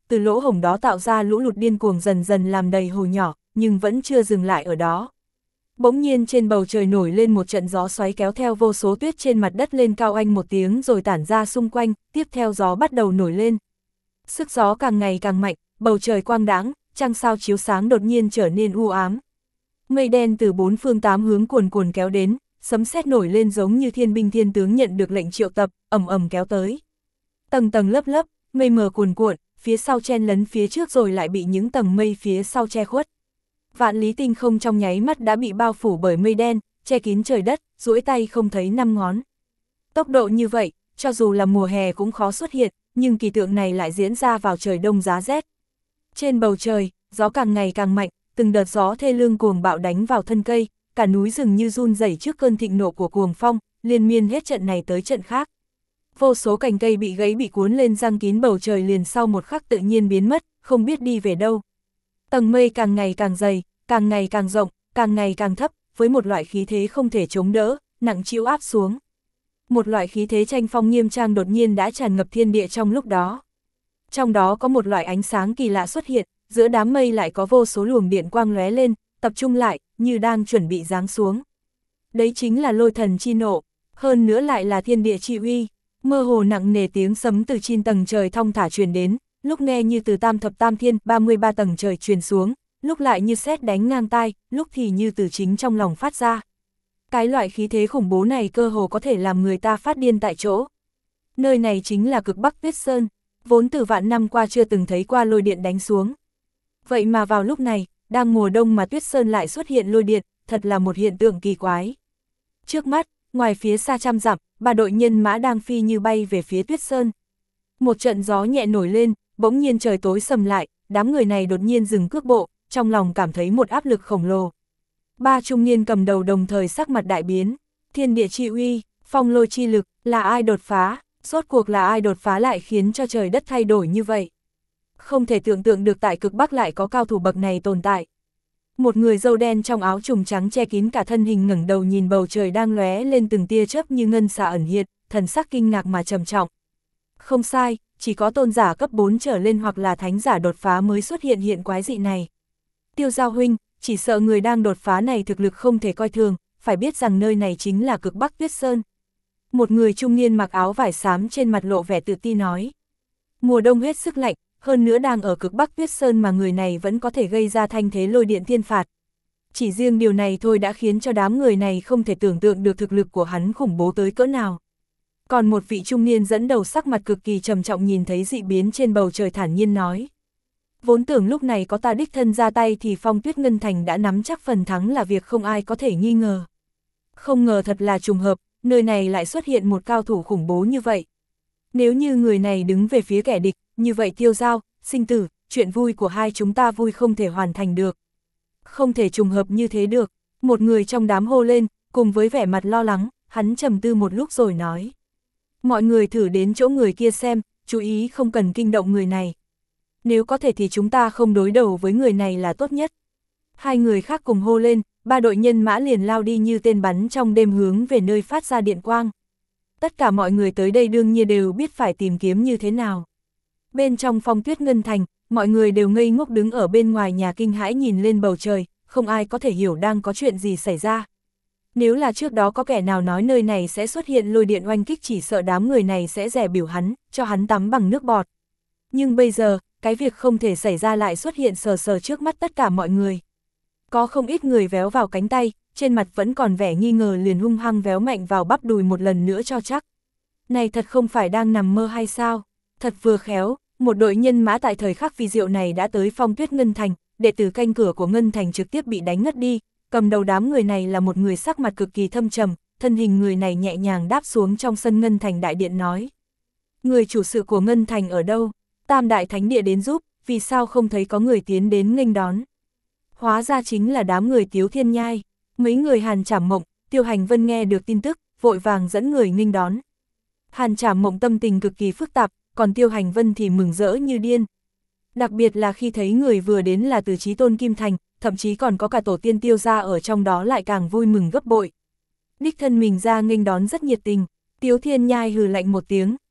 từ lỗ hổng đó tạo ra lũ lụt điên cuồng dần dần làm đầy hồ nhỏ, nhưng vẫn chưa dừng lại ở đó. Bỗng nhiên trên bầu trời nổi lên một trận gió xoáy kéo theo vô số tuyết trên mặt đất lên cao oanh một tiếng rồi tản ra xung quanh, tiếp theo gió bắt đầu nổi lên. Sức gió càng ngày càng mạnh, bầu trời quang đãng, trăng sao chiếu sáng đột nhiên trở nên u ám. Mây đen từ bốn phương tám hướng cuồn cuồn kéo đến, sấm sét nổi lên giống như thiên binh thiên tướng nhận được lệnh triệu tập, ầm ầm kéo tới. Tầng tầng lớp lớp, mây mờ cuồn cuộn, phía sau chen lấn phía trước rồi lại bị những tầng mây phía sau che khuất. Vạn lý tinh không trong nháy mắt đã bị bao phủ bởi mây đen, che kín trời đất, duỗi tay không thấy năm ngón. Tốc độ như vậy, cho dù là mùa hè cũng khó xuất hiện, nhưng kỳ tượng này lại diễn ra vào trời đông giá rét. Trên bầu trời, gió càng ngày càng mạnh, từng đợt gió thê lương cuồng bạo đánh vào thân cây, cả núi rừng như run rẩy trước cơn thịnh nộ của cuồng phong, liên miên hết trận này tới trận khác. Vô số cành cây bị gãy bị cuốn lên giăng kín bầu trời liền sau một khắc tự nhiên biến mất, không biết đi về đâu. Tầng mây càng ngày càng dày, càng ngày càng rộng, càng ngày càng thấp, với một loại khí thế không thể chống đỡ, nặng trĩu áp xuống. Một loại khí thế tranh phong nghiêm trang đột nhiên đã tràn ngập thiên địa trong lúc đó. Trong đó có một loại ánh sáng kỳ lạ xuất hiện, giữa đám mây lại có vô số luồng điện quang lóe lên, tập trung lại, như đang chuẩn bị giáng xuống. Đấy chính là lôi thần chi nộ, hơn nữa lại là thiên địa chi uy. Mơ hồ nặng nề tiếng sấm từ trên tầng trời thong thả truyền đến, lúc nghe như từ tam thập tam thiên 33 tầng trời truyền xuống, lúc lại như sét đánh ngang tai, lúc thì như từ chính trong lòng phát ra. Cái loại khí thế khủng bố này cơ hồ có thể làm người ta phát điên tại chỗ. Nơi này chính là cực Bắc Tuyết Sơn, vốn từ vạn năm qua chưa từng thấy qua lôi điện đánh xuống. Vậy mà vào lúc này, đang mùa đông mà Tuyết Sơn lại xuất hiện lôi điện, thật là một hiện tượng kỳ quái. Trước mắt, ngoài phía xa trăm dặm, ba đội nhân mã đang phi như bay về phía Tuyết Sơn. Một trận gió nhẹ nổi lên, bỗng nhiên trời tối sầm lại, đám người này đột nhiên dừng cước bộ, trong lòng cảm thấy một áp lực khổng lồ. Ba trung niên cầm đầu đồng thời sắc mặt đại biến, thiên địa chi uy, phong lôi chi lực, là ai đột phá, rốt cuộc là ai đột phá lại khiến cho trời đất thay đổi như vậy. Không thể tưởng tượng được tại cực Bắc lại có cao thủ bậc này tồn tại. Một người râu đen trong áo trùng trắng che kín cả thân hình ngẩng đầu nhìn bầu trời đang lóe lên từng tia chớp như ngân xà ẩn hiện, thần sắc kinh ngạc mà trầm trọng. Không sai, chỉ có tôn giả cấp 4 trở lên hoặc là thánh giả đột phá mới xuất hiện hiện quái dị này. Tiêu Giao huynh, chỉ sợ người đang đột phá này thực lực không thể coi thường, phải biết rằng nơi này chính là cực Bắc Tuyết Sơn. Một người trung niên mặc áo vải xám trên mặt lộ vẻ tự ti nói. Mùa đông hết sức lạnh, hơn nữa đang ở cực Bắc Tuyết Sơn mà người này vẫn có thể gây ra thanh thế lôi điện thiên phạt. Chỉ riêng điều này thôi đã khiến cho đám người này không thể tưởng tượng được thực lực của hắn khủng bố tới cỡ nào. Còn một vị trung niên dẫn đầu sắc mặt cực kỳ trầm trọng nhìn thấy dị biến trên bầu trời thản nhiên nói. Vốn tưởng lúc này có ta đích thân ra tay thì Phong Tuyết Ngân Thành đã nắm chắc phần thắng là việc không ai có thể nghi ngờ. Không ngờ thật là trùng hợp, nơi này lại xuất hiện một cao thủ khủng bố như vậy. Nếu như người này đứng về phía kẻ địch, như vậy Tiêu Giao, sinh tử, chuyện vui của hai chúng ta vui không thể hoàn thành được. Không thể trùng hợp như thế được, một người trong đám hô lên, cùng với vẻ mặt lo lắng, hắn trầm tư một lúc rồi nói. Mọi người thử đến chỗ người kia xem, chú ý không cần kinh động người này. Nếu có thể thì chúng ta không đối đầu với người này là tốt nhất. Hai người khác cùng hô lên, ba đội nhân mã liền lao đi như tên bắn trong đêm hướng về nơi phát ra điện quang. Tất cả mọi người tới đây đương nhiên đều biết phải tìm kiếm như thế nào. Bên trong Phong Tuyết Ngân Thành, mọi người đều ngây ngốc đứng ở bên ngoài nhà kinh hãi nhìn lên bầu trời, không ai có thể hiểu đang có chuyện gì xảy ra. Nếu là trước đó có kẻ nào nói nơi này sẽ xuất hiện lôi điện oanh kích chỉ sợ đám người này sẽ dè biểu hắn, cho hắn tắm bằng nước bọt. Nhưng bây giờ, cái việc không thể xảy ra lại xuất hiện sờ sờ trước mắt tất cả mọi người. Có không ít người véo vào cánh tay, trên mặt vẫn còn vẻ nghi ngờ liền hung hăng véo mạnh vào bắp đùi một lần nữa cho chắc. Này thật không phải đang nằm mơ hay sao? Thật vừa khéo, một đội nhân mã tại thời khắc vi diệu này đã tới Phong Tuyết Ngân Thành, đệ tử canh cửa của Ngân Thành trực tiếp bị đánh ngất đi, cầm đầu đám người này là một người sắc mặt cực kỳ thâm trầm, thân hình người này nhẹ nhàng đáp xuống trong sân Ngân Thành đại điện nói. Người chủ sự của Ngân Thành ở đâu? Tam đại thánh địa đến giúp, vì sao không thấy có người tiến đến nghênh đón? Hóa ra chính là đám người Tiếu Thiên Nhai, mấy người Hàn Trảm Mộng, Tiêu Hành Vân nghe được tin tức, vội vàng dẫn người nghênh đón. Hàn Trảm Mộng tâm tình cực kỳ phức tạp, còn Tiêu Hành Vân thì mừng rỡ như điên. Đặc biệt là khi thấy người vừa đến là từ Chí Tôn Kim Thành, thậm chí còn có cả tổ tiên Tiêu gia ở trong đó lại càng vui mừng gấp bội. Đích thân mình ra nghênh đón rất nhiệt tình, Tiếu Thiên Nhai hừ lạnh một tiếng,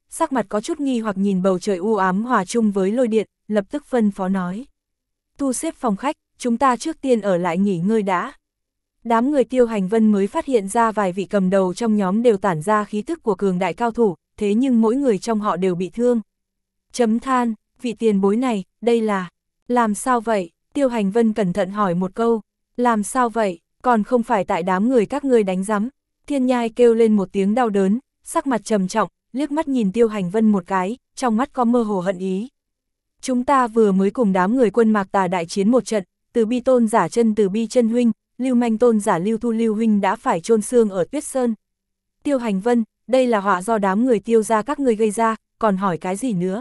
sắc mặt có chút nghi hoặc nhìn bầu trời u ám hòa chung với lôi điện, lập tức phân phó nói. Thu xếp phòng khách, chúng ta trước tiên ở lại nghỉ ngơi đã. Đám người Tiêu Hành Vân mới phát hiện ra vài vị cầm đầu trong nhóm đều tản ra khí thức của cường đại cao thủ, thế nhưng mỗi người trong họ đều bị thương. Chấm than, vị tiền bối này, đây là... Làm sao vậy? Tiêu Hành Vân cẩn thận hỏi một câu. Làm sao vậy? Còn không phải tại đám người các ngươi đánh rắm. Thiên Nhai kêu lên một tiếng đau đớn, sắc mặt trầm trọng, liếc mắt nhìn Tiêu Hành Vân một cái, trong mắt có mơ hồ hận ý. Chúng ta vừa mới cùng đám người quân Mạc Tà đại chiến một trận, Từ Bi tôn giả chân Từ Bi chân huynh, Lưu Manh tôn giả Lưu Thu Lưu huynh đã phải chôn xương ở Tuyết Sơn. Tiêu Hành Vân, đây là họa do đám người Tiêu gia các ngươi gây ra, còn hỏi cái gì nữa?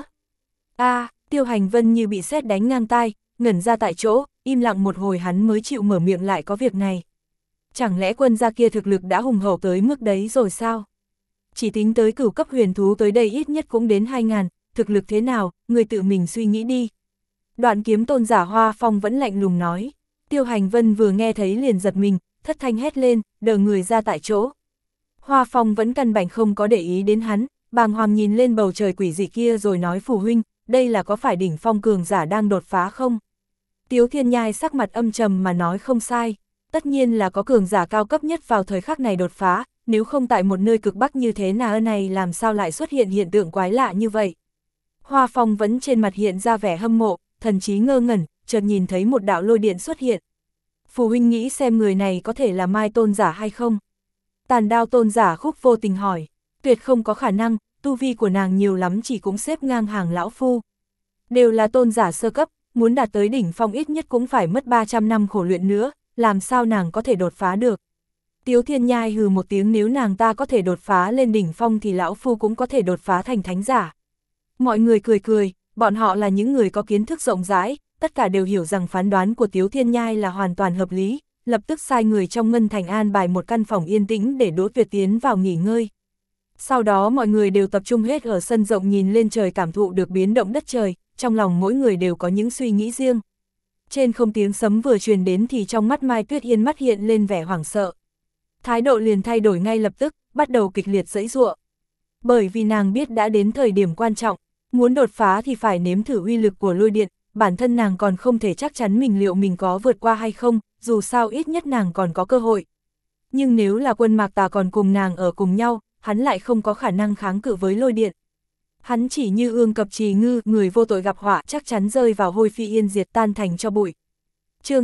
Tiêu Hành Vân như bị sét đánh ngang tai, ngẩn ra tại chỗ, im lặng một hồi hắn mới chịu mở miệng lại có việc này. Chẳng lẽ quân gia kia thực lực đã hùng hậu tới mức đấy rồi sao? Chỉ tính tới cửu cấp huyền thú tới đây ít nhất cũng đến 2000, thực lực thế nào, người tự mình suy nghĩ đi. Đoạn kiếm tôn giả Hoa Phong vẫn lạnh lùng nói. Tiêu Hành Vân vừa nghe thấy liền giật mình, thất thanh hét lên, đờ người ra tại chỗ. Hoa Phong vẫn căn bản không có để ý đến hắn, bàng hoàng nhìn lên bầu trời quỷ dị kia rồi nói phù huynh, đây là có phải đỉnh phong cường giả đang đột phá không? Tiếu Thiên Nhai sắc mặt âm trầm mà nói không sai, tất nhiên là có cường giả cao cấp nhất vào thời khắc này đột phá, nếu không tại một nơi cực bắc như thế này làm sao lại xuất hiện hiện tượng quái lạ như vậy. Hoa Phong vẫn trên mặt hiện ra vẻ hâm mộ, thần trí ngơ ngẩn, chợt nhìn thấy một đạo lôi điện xuất hiện. Phù huynh nghĩ xem người này có thể là Mai tôn giả hay không? Tàn Đao tôn giả Khúc Vô Tình hỏi, tuyệt không có khả năng, tu vi của nàng nhiều lắm chỉ cũng xếp ngang hàng lão phu. Đều là tôn giả sơ cấp, muốn đạt tới đỉnh phong ít nhất cũng phải mất 300 năm khổ luyện nữa, làm sao nàng có thể đột phá được. Tiếu Thiên Nhai hừ một tiếng, nếu nàng ta có thể đột phá lên đỉnh phong thì lão phu cũng có thể đột phá thành thánh giả. Mọi người cười cười, bọn họ là những người có kiến thức rộng rãi, tất cả đều hiểu rằng phán đoán của Tiếu Thiên Nhai là hoàn toàn hợp lý, lập tức sai người trong Ngân Thành an bài một căn phòng yên tĩnh để Đỗ Tuyệt tiến vào nghỉ ngơi. Sau đó mọi người đều tập trung hết ở sân rộng nhìn lên trời cảm thụ được biến động đất trời, trong lòng mỗi người đều có những suy nghĩ riêng. Trên không tiếng sấm vừa truyền đến thì trong mắt Mai Tuyết Yên mắt hiện lên vẻ hoảng sợ. Thái độ liền thay đổi ngay lập tức, bắt đầu kịch liệt giãy giụa. Bởi vì nàng biết đã đến thời điểm quan trọng, muốn đột phá thì phải nếm thử uy lực của lôi điện, bản thân nàng còn không thể chắc chắn liệu mình có vượt qua hay không, dù sao ít nhất nàng còn có cơ hội. Nhưng nếu là quân Mạc Tà còn cùng nàng ở cùng nhau, hắn lại không có khả năng kháng cự với lôi điện. Hắn chỉ như ương cập trì ngư, người vô tội gặp họa chắc chắn rơi vào hôi phi yên diệt tan thành cho bụi. Chương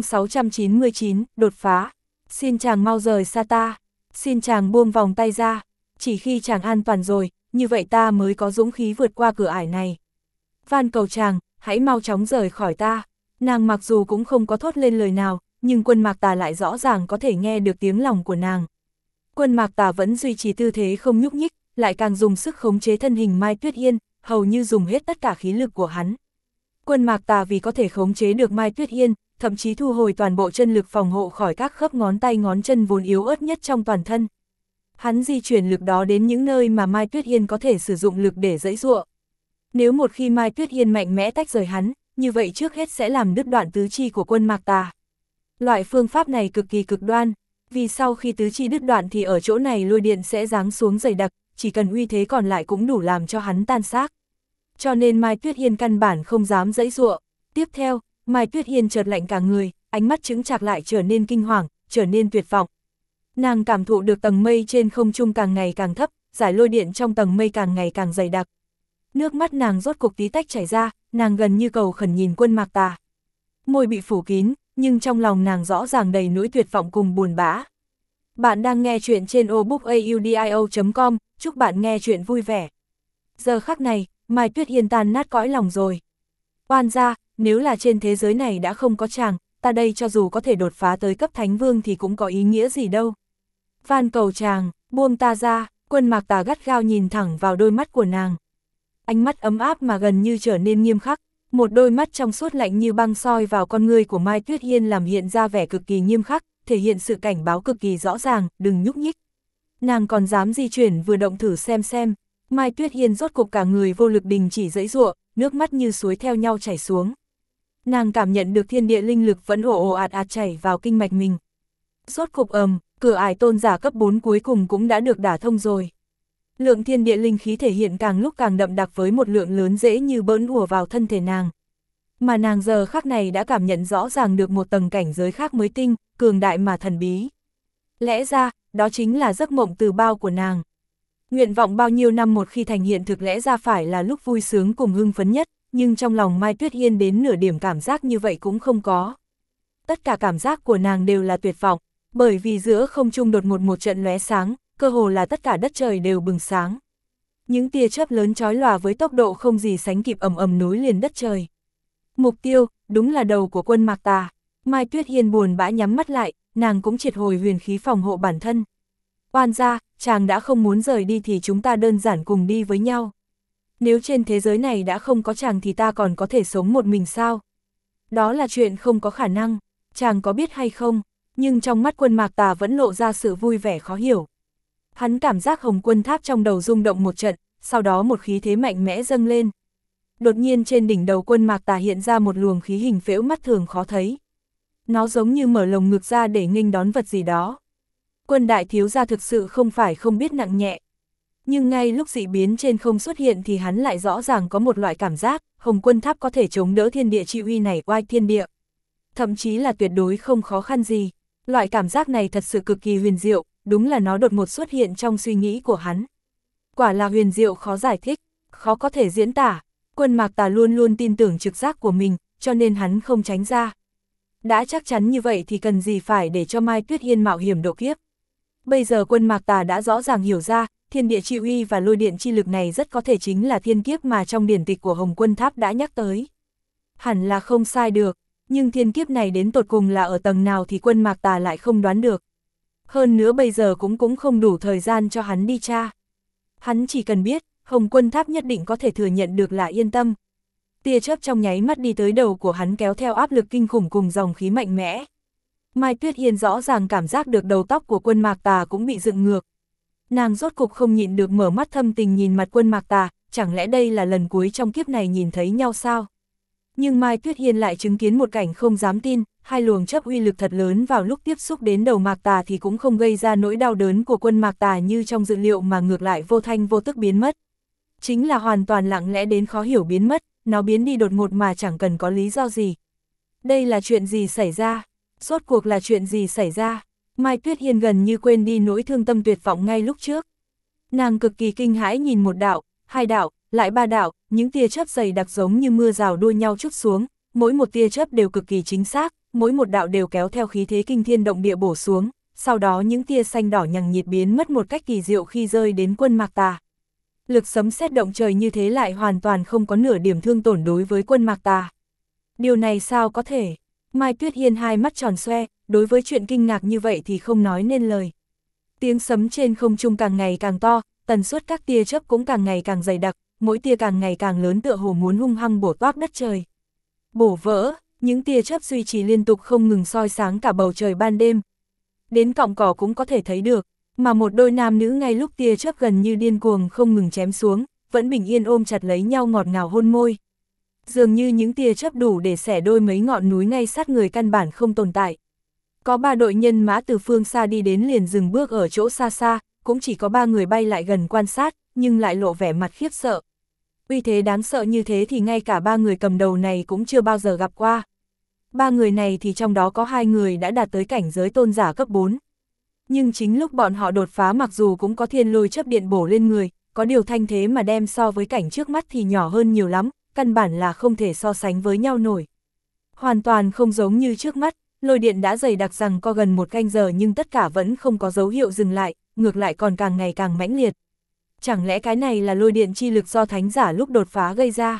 699, đột phá. Xin chàng mau rời xa ta. Xin chàng buông vòng tay ra. Chỉ khi chàng an toàn rồi, như vậy ta mới có dũng khí vượt qua cửa ải này. Van cầu chàng, hãy mau chóng rời khỏi ta. Nàng mặc dù cũng không có thốt lên lời nào, nhưng quân Mạc Tà lại rõ ràng có thể nghe được tiếng lòng của nàng. Quân Mạc Tà vẫn duy trì tư thế không nhúc nhích, lại càng dùng sức khống chế thân hình Mai Tuyết Yên, hầu như dùng hết tất cả khí lực của hắn. Quân Mạc Tà vì có thể khống chế được Mai Tuyết Yên, thậm chí thu hồi toàn bộ chân lực phòng hộ khỏi các khớp ngón tay ngón chân vốn yếu ớt nhất trong toàn thân. Hắn di chuyển lực đó đến những nơi mà Mai Tuyết Yên có thể sử dụng lực để giãy giụa. Nếu một khi Mai Tuyết Yên mạnh mẽ tách rời hắn, như vậy trước hết sẽ làm đứt đoạn tứ chi của quân Mạc Tà. Loại phương pháp này cực kỳ cực đoan, vì sau khi tứ chi đứt đoạn thì ở chỗ này lôi điện sẽ giáng xuống dày đặc, chỉ cần uy thế còn lại cũng đủ làm cho hắn tan xác. Cho nên Mai Tuyết Yên căn bản không dám giãy giụa. Tiếp theo, Mai Tuyết Yên chợt lạnh cả người, ánh mắt chững chạc lại trở nên kinh hoàng, trở nên tuyệt vọng. Nàng cảm thụ được tầng mây trên không trung càng ngày càng thấp, giải lôi điện trong tầng mây càng ngày càng dày đặc. Nước mắt nàng rốt cục tí tách chảy ra, nàng gần như cầu khẩn nhìn quân Mạc Tà. Môi bị phủ kín, nhưng trong lòng nàng rõ ràng đầy nỗi tuyệt vọng cùng buồn bã. Bạn đang nghe chuyện trên obookaudio.com, chúc bạn nghe chuyện vui vẻ. Giờ khắc này, Mai Tuyết Yên tan nát cõi lòng rồi. Oan gia, nếu là trên thế giới này đã không có chàng, ta đây cho dù có thể đột phá tới cấp thánh vương thì cũng có ý nghĩa gì đâu. Van cầu chàng, buông ta ra, quân Mạc Tà gắt gao nhìn thẳng vào đôi mắt của nàng. Ánh mắt ấm áp mà gần như trở nên nghiêm khắc, một đôi mắt trong suốt lạnh như băng soi vào con ngươi của Mai Tuyết Yên làm hiện ra vẻ cực kỳ nghiêm khắc, thể hiện sự cảnh báo cực kỳ rõ ràng, đừng nhúc nhích. Nàng còn dám di chuyển vừa động thử xem. Mai Tuyết Yên rốt cục cả người vô lực đình chỉ giãy giụa, nước mắt như suối theo nhau chảy xuống. Nàng cảm nhận được thiên địa linh lực vẫn ồ ồ ạt chảy vào kinh mạch mình. Rốt cục cửa ải tôn giả cấp 4 cuối cùng cũng đã được đả thông rồi. Lượng thiên địa linh khí thể hiện càng lúc càng đậm đặc với một lượng lớn dễ như bỡn ùa vào thân thể nàng. Mà nàng giờ khắc này đã cảm nhận rõ ràng được một tầng cảnh giới khác mới tinh, cường đại mà thần bí. Lẽ ra, đó chính là giấc mộng từ bao của nàng. Nguyện vọng bao nhiêu năm một khi thành hiện thực lẽ ra phải là lúc vui sướng cùng hưng phấn nhất, nhưng trong lòng Mai Tuyết Hiên đến nửa điểm cảm giác như vậy cũng không có. Tất cả cảm giác của nàng đều là tuyệt vọng, bởi vì giữa không trung đột ngột một trận lóe sáng, cơ hồ là tất cả đất trời đều bừng sáng. Những tia chớp lớn chói lòa với tốc độ không gì sánh kịp ầm ầm nối liền đất trời. Mục tiêu, đúng là đầu của quân Mạc Tà. Mai Tuyết Hiên buồn bã nhắm mắt lại, nàng cũng triệt hồi huyền khí phòng hộ bản thân. Oan gia, chàng đã không muốn rời đi thì chúng ta đơn giản cùng đi với nhau. Nếu trên thế giới này đã không có chàng thì ta còn có thể sống một mình sao? Đó là chuyện không có khả năng, chàng có biết hay không? Nhưng trong mắt quân Mạc Tà vẫn lộ ra sự vui vẻ khó hiểu. Hắn cảm giác Hồng Quân Tháp trong đầu rung động một trận, sau đó một khí thế mạnh mẽ dâng lên. Đột nhiên trên đỉnh đầu quân Mạc Tà hiện ra một luồng khí hình phễu mắt thường khó thấy. Nó giống như mở lồng ngực ra để nghênh đón vật gì đó. Quân đại thiếu gia thực sự không phải không biết nặng nhẹ. Nhưng ngay lúc dị biến trên không xuất hiện thì hắn lại rõ ràng có một loại cảm giác, Hồng Quân Tháp có thể chống đỡ thiên địa chi uy này oai thiên địa. Thậm chí là tuyệt đối không khó khăn gì. Loại cảm giác này thật sự cực kỳ huyền diệu, đúng là nó đột ngột xuất hiện trong suy nghĩ của hắn. Quả là huyền diệu khó giải thích, khó có thể diễn tả. Quân Mạc Tà luôn luôn tin tưởng trực giác của mình, cho nên hắn không tránh ra. Đã chắc chắn như vậy thì cần gì phải để cho Mai Tuyết Hiên mạo hiểm độ kiếp. Bây giờ quân Mạc Tà đã rõ ràng hiểu ra, thiên địa chi uy và lôi điện chi lực này rất có thể chính là thiên kiếp mà trong điển tịch của Hồng Quân Tháp đã nhắc tới. Hẳn là không sai được, nhưng thiên kiếp này đến tột cùng là ở tầng nào thì quân Mạc Tà lại không đoán được. Hơn nữa bây giờ cũng không đủ thời gian cho hắn đi tra. Hắn chỉ cần biết, Hồng Quân Tháp nhất định có thể thừa nhận được là yên tâm. Tia chớp trong nháy mắt đi tới đầu của hắn kéo theo áp lực kinh khủng cùng dòng khí mạnh mẽ. Mai Tuyết Hiên rõ ràng cảm giác được đầu tóc của quân Mạc Tà cũng bị dựng ngược. Nàng rốt cục không nhịn được mở mắt thâm tình nhìn mặt quân Mạc Tà, chẳng lẽ đây là lần cuối trong kiếp này nhìn thấy nhau sao? Nhưng Mai Tuyết Hiên lại chứng kiến một cảnh không dám tin, hai luồng chớp uy lực thật lớn vào lúc tiếp xúc đến đầu Mạc Tà thì cũng không gây ra nỗi đau đớn của quân Mạc Tà như trong dự liệu mà ngược lại vô thanh vô tức biến mất. Chính là hoàn toàn lặng lẽ đến khó hiểu biến mất, nó biến đi đột ngột mà chẳng cần có lý do gì. Đây là chuyện gì xảy ra? Rốt cuộc là chuyện gì xảy ra? Mai Tuyết Hiên gần như quên đi nỗi thương tâm tuyệt vọng ngay lúc trước. Nàng cực kỳ kinh hãi nhìn một đạo, hai đạo, lại ba đạo, những tia chớp dày đặc giống như mưa rào đua nhau trút xuống, mỗi một tia chớp đều cực kỳ chính xác, mỗi một đạo đều kéo theo khí thế kinh thiên động địa bổ xuống, sau đó những tia xanh đỏ nhằng nhịt biến mất một cách kỳ diệu khi rơi đến quân Mạc Tà. Lực sấm sét động trời như thế lại hoàn toàn không có nửa điểm thương tổn đối với quân Mạc Tà. Điều này sao có thể? Mai Tuyết Hiên hai mắt tròn xoe, đối với chuyện kinh ngạc như vậy thì không nói nên lời. Tiếng sấm trên không trung càng ngày càng to, tần suất các tia chớp cũng càng ngày càng dày đặc, mỗi tia càng ngày càng lớn tựa hồ muốn hung hăng bổ toác đất trời. Bổ vỡ, những tia chớp duy trì liên tục không ngừng soi sáng cả bầu trời ban đêm. Đến cọng cỏ cũng có thể thấy được, mà một đôi nam nữ ngay lúc tia chớp gần như điên cuồng không ngừng chém xuống, vẫn bình yên ôm chặt lấy nhau ngọt ngào hôn môi. Dường như những tia chớp đủ để xẻ đôi mấy ngọn núi ngay sát người căn bản không tồn tại. Có 3 đội nhân mã từ phương xa đi đến liền dừng bước ở chỗ xa xa, cũng chỉ có 3 người bay lại gần quan sát, nhưng lại lộ vẻ mặt khiếp sợ. Uy thế đáng sợ như thế thì ngay cả 3 người cầm đầu này cũng chưa bao giờ gặp qua. 3 người này thì trong đó có 2 người đã đạt tới cảnh giới tôn giả cấp 4. Nhưng chính lúc bọn họ đột phá mặc dù cũng có thiên lôi chớp điện bổ lên người, có điều thanh thế mà đem so với cảnh trước mắt thì nhỏ hơn nhiều lắm, căn bản là không thể so sánh với nhau nổi. Hoàn toàn không giống như trước mắt, lôi điện đã dày đặc rằng có gần 1 canh giờ nhưng tất cả vẫn không có dấu hiệu dừng lại, ngược lại còn càng ngày càng mãnh liệt. Chẳng lẽ cái này là lôi điện chi lực do thánh giả lúc đột phá gây ra?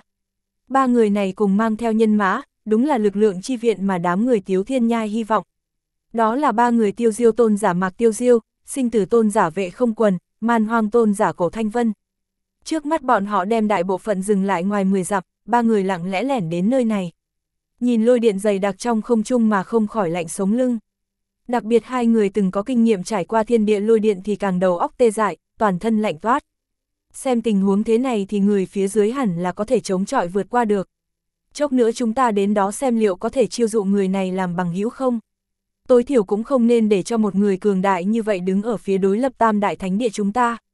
3 người này cùng mang theo nhân mã, đúng là lực lượng chi viện mà đám người Tiếu Thiên Nhai hy vọng. Đó là 3 người Tiêu Diêu tôn giả Mạc Tiêu Diêu, Sinh Tử tôn giả Vệ Không Quần, Man Hoang tôn giả Cổ Thanh Vân. Trước mắt bọn họ đem đại bộ phận dừng lại ngoài 10 dặm, 3 người lặng lẽ lẻn đến nơi này. Nhìn lôi điện dày đặc trong không trung mà không khỏi lạnh sống lưng. Đặc biệt 2 người từng có kinh nghiệm trải qua thiên địa lôi điện thì càng đầu óc tê dại, toàn thân lạnh toát. Xem tình huống thế này thì người phía dưới hẳn là có thể chống chọi vượt qua được. Chốc nữa chúng ta đến đó xem liệu có thể chiêu dụ người này làm bằng hữu không. Tối thiểu cũng không nên để cho một người cường đại như vậy đứng ở phía đối lập Tam Đại Thánh Địa chúng ta.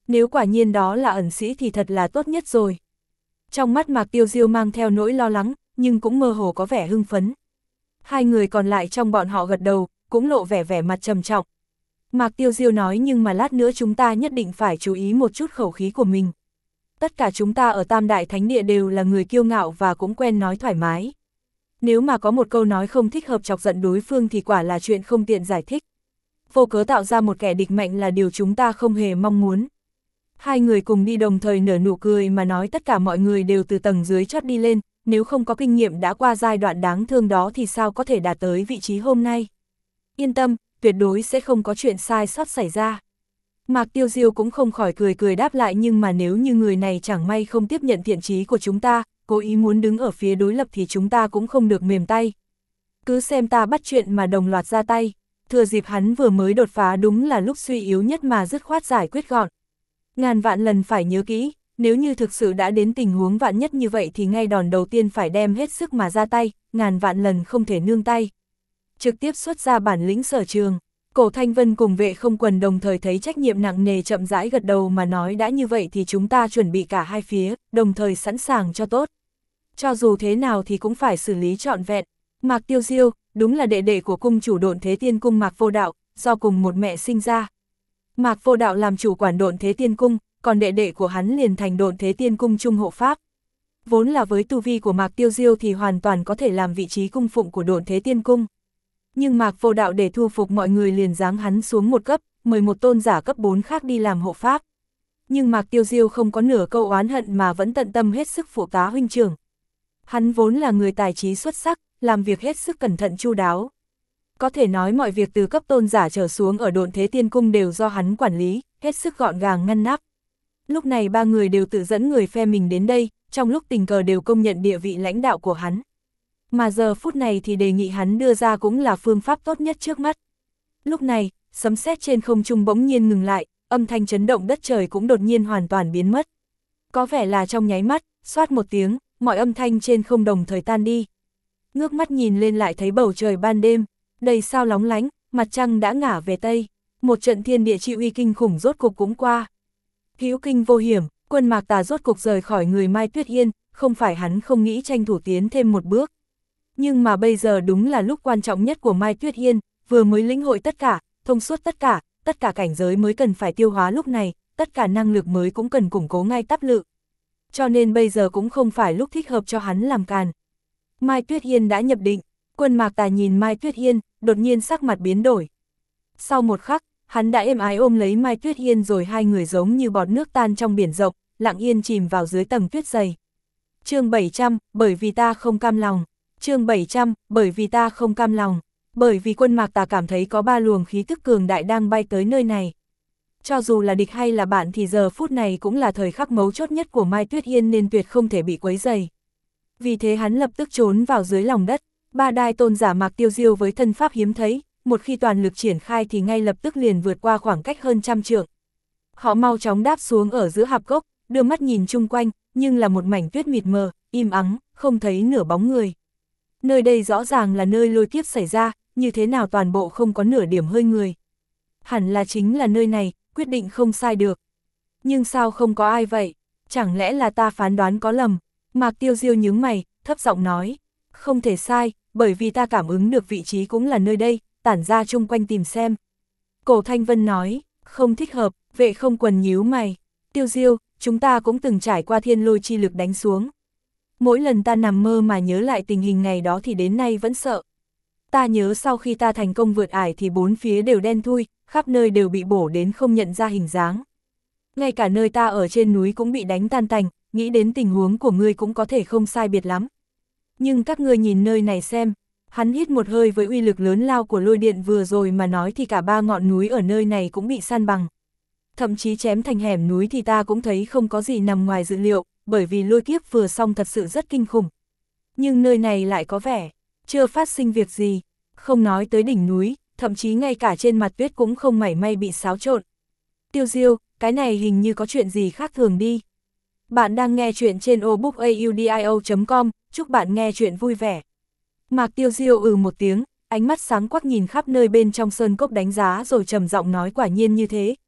Nếu quả nhiên đó là ẩn sĩ thì thật là tốt nhất rồi. Trong mắt Mạc Tiêu Diêu mang theo nỗi lo lắng, nhưng cũng mơ hồ có vẻ hưng phấn. Hai người còn lại trong bọn họ gật đầu, cũng lộ vẻ mặt trầm trọng. Mạc Tiêu Diêu nói nhưng mà lát nữa chúng ta nhất định phải chú ý một chút khẩu khí của mình. Tất cả chúng ta ở Tam Đại Thánh Địa đều là người kiêu ngạo và cũng quen nói thoải mái. Nếu mà có một câu nói không thích hợp chọc giận đối phương thì quả là chuyện không tiện giải thích. Vô cớ tạo ra một kẻ địch mạnh là điều chúng ta không hề mong muốn. Hai người cùng đi đồng thời nở nụ cười mà nói tất cả mọi người đều từ tầng dưới chót đi lên, nếu không có kinh nghiệm đã qua giai đoạn đáng thương đó thì sao có thể đạt tới vị trí hôm nay. Yên tâm, tuyệt đối sẽ không có chuyện sai sót xảy ra. Mạc Tiêu Diêu cũng không khỏi cười đáp lại, nhưng mà nếu như người này chẳng may không tiếp nhận thiện chí của chúng ta, cố ý muốn đứng ở phía đối lập thì chúng ta cũng không được mềm tay. Cứ xem ta bắt chuyện mà đồng loạt ra tay, thừa dịp hắn vừa mới đột phá đúng là lúc suy yếu nhất mà dứt khoát giải quyết gọn. Ngàn vạn lần phải nhớ kỹ, nếu như thực sự đã đến tình huống vạn nhất như vậy thì ngay đòn đầu tiên phải đem hết sức mà ra tay, ngàn vạn lần không thể nương tay. Trực tiếp xuất ra bản lĩnh sở trường. Cổ Thanh Vân cùng Vệ Không Quần đồng thời thấy trách nhiệm nặng nề chậm rãi gật đầu mà nói đã như vậy thì chúng ta chuẩn bị cả hai phía, đồng thời sẵn sàng cho tốt. Cho dù thế nào thì cũng phải xử lý trọn vẹn. Mạc Tiêu Diêu, đúng là đệ đệ của cung chủ Độn Thế Tiên Cung Mạc Vô Đạo, do cùng một mẹ sinh ra. Mạc Vô Đạo làm chủ quản Độn Thế Tiên Cung, còn đệ đệ của hắn liền thành Độn Thế Tiên Cung Trung hộ pháp. Vốn là với tu vi của Mạc Tiêu Diêu thì hoàn toàn có thể làm vị trí cung phụng của Độn Thế Tiên Cung. Nhưng Mạc Vô Đạo để thu phục mọi người liền giáng hắn xuống một cấp, mời một tôn giả cấp 4 khác đi làm hộ pháp. Nhưng Mạc Tiêu Diêu không có nửa câu oán hận mà vẫn tận tâm hết sức phụ tá huynh trưởng. Hắn vốn là người tài trí xuất sắc, làm việc hết sức cẩn thận chu đáo. Có thể nói mọi việc từ cấp tôn giả trở xuống ở Độn Thế Tiên Cung đều do hắn quản lý, hết sức gọn gàng ngăn nắp. Lúc này ba người đều tự dẫn người phe mình đến đây, trong lúc tình cờ đều công nhận địa vị lãnh đạo của hắn. Mà giờ phút này thì đề nghị hắn đưa ra cũng là phương pháp tốt nhất trước mắt. Lúc này, sấm sét trên không trung bỗng nhiên ngừng lại, âm thanh chấn động đất trời cũng đột nhiên hoàn toàn biến mất. Có vẻ là trong nháy mắt, xoát một tiếng, mọi âm thanh trên không đồng thời tan đi. Ngước mắt nhìn lên lại thấy bầu trời ban đêm, đầy sao lóng lánh, mặt trăng đã ngả về Tây. Một trận thiên địa chi uy kinh khủng rốt cục cũng qua. Hữu kinh vô hiểm, quân Mạc Tà rốt cục rời khỏi người Mai Tuyết Yên, không phải hắn không nghĩ tranh thủ tiến thêm một bước. Nhưng mà bây giờ đúng là lúc quan trọng nhất của Mai Tuyết Yên, vừa mới lĩnh hội tất cả, thông suốt tất cả cảnh giới mới cần phải tiêu hóa lúc này, tất cả năng lực mới cũng cần củng cố ngay tắp lự. Cho nên bây giờ cũng không phải lúc thích hợp cho hắn làm càn. Mai Tuyết Yên đã nhập định, quân Mạc Tà nhìn Mai Tuyết Yên, đột nhiên sắc mặt biến đổi. Sau một khắc, hắn đã êm ái ôm lấy Mai Tuyết Yên rồi hai người giống như bọt nước tan trong biển rộng, lặng yên chìm vào dưới tầng tuyết dày. Chương 700, bởi vì ta không cam lòng. Chương 700, bởi vì ta không cam lòng. Bởi vì quân Mạc Tà cảm thấy có ba luồng khí tức cường đại đang bay tới nơi này. Cho dù là địch hay là bạn thì giờ phút này cũng là thời khắc mấu chốt nhất của Mai Tuyết Yên nên tuyệt không thể bị quấy rầy. Vì thế hắn lập tức trốn vào dưới lòng đất. Ba đai tôn giả Mạc Tiêu Diêu với thân pháp hiếm thấy, một khi toàn lực triển khai thì ngay lập tức liền vượt qua khoảng cách hơn 100 trượng. Họ mau chóng đáp xuống ở giữa hạp cốc, đưa mắt nhìn chung quanh, nhưng là một mảnh tuyết mịt mờ, im ắng, không thấy nửa bóng người. Nơi đây rõ ràng là nơi lôi kiếp xảy ra, như thế nào toàn bộ không có nửa điểm hơi người. Hẳn là chính là nơi này, quyết định không sai được. Nhưng sao không có ai vậy? Chẳng lẽ là ta phán đoán có lầm? Mạc Tiêu Diêu nhướng mày, thấp giọng nói. Không thể sai, bởi vì ta cảm ứng được vị trí cũng là nơi đây, tản ra chung quanh tìm xem. Cổ Thanh Vân nói, không thích hợp, Vệ Không Quần nhíu mày. Tiêu Diêu, chúng ta cũng từng trải qua thiên lôi chi lực đánh xuống. Mỗi lần ta nằm mơ mà nhớ lại tình hình ngày đó thì đến nay vẫn sợ. Ta nhớ sau khi ta thành công vượt ải thì bốn phía đều đen thui, khắp nơi đều bị bổ đến không nhận ra hình dáng. Ngay cả nơi ta ở trên núi cũng bị đánh tan tành, nghĩ đến tình huống của ngươi cũng có thể không sai biệt lắm. Nhưng các ngươi nhìn nơi này xem, hắn hít một hơi với uy lực lớn lao của lôi điện vừa rồi mà nói thì cả ba ngọn núi ở nơi này cũng bị san bằng. Thậm chí chém thành hẻm núi thì ta cũng thấy không có gì nằm ngoài dự liệu, bởi vì lôi kiếp vừa xong thật sự rất kinh khủng. Nhưng nơi này lại có vẻ chưa phát sinh việc gì, không nói tới đỉnh núi, thậm chí ngay cả trên mặt tuyết cũng không mảy may bị xáo trộn. Tiêu Diêu, cái này hình như có chuyện gì khác thường đi. Bạn đang nghe chuyện trên obookaudio.com, chúc bạn nghe chuyện vui vẻ. Mạc Tiêu Diêu một tiếng, ánh mắt sáng quắc nhìn khắp nơi bên trong sơn cốc đánh giá rồi trầm giọng nói quả nhiên như thế,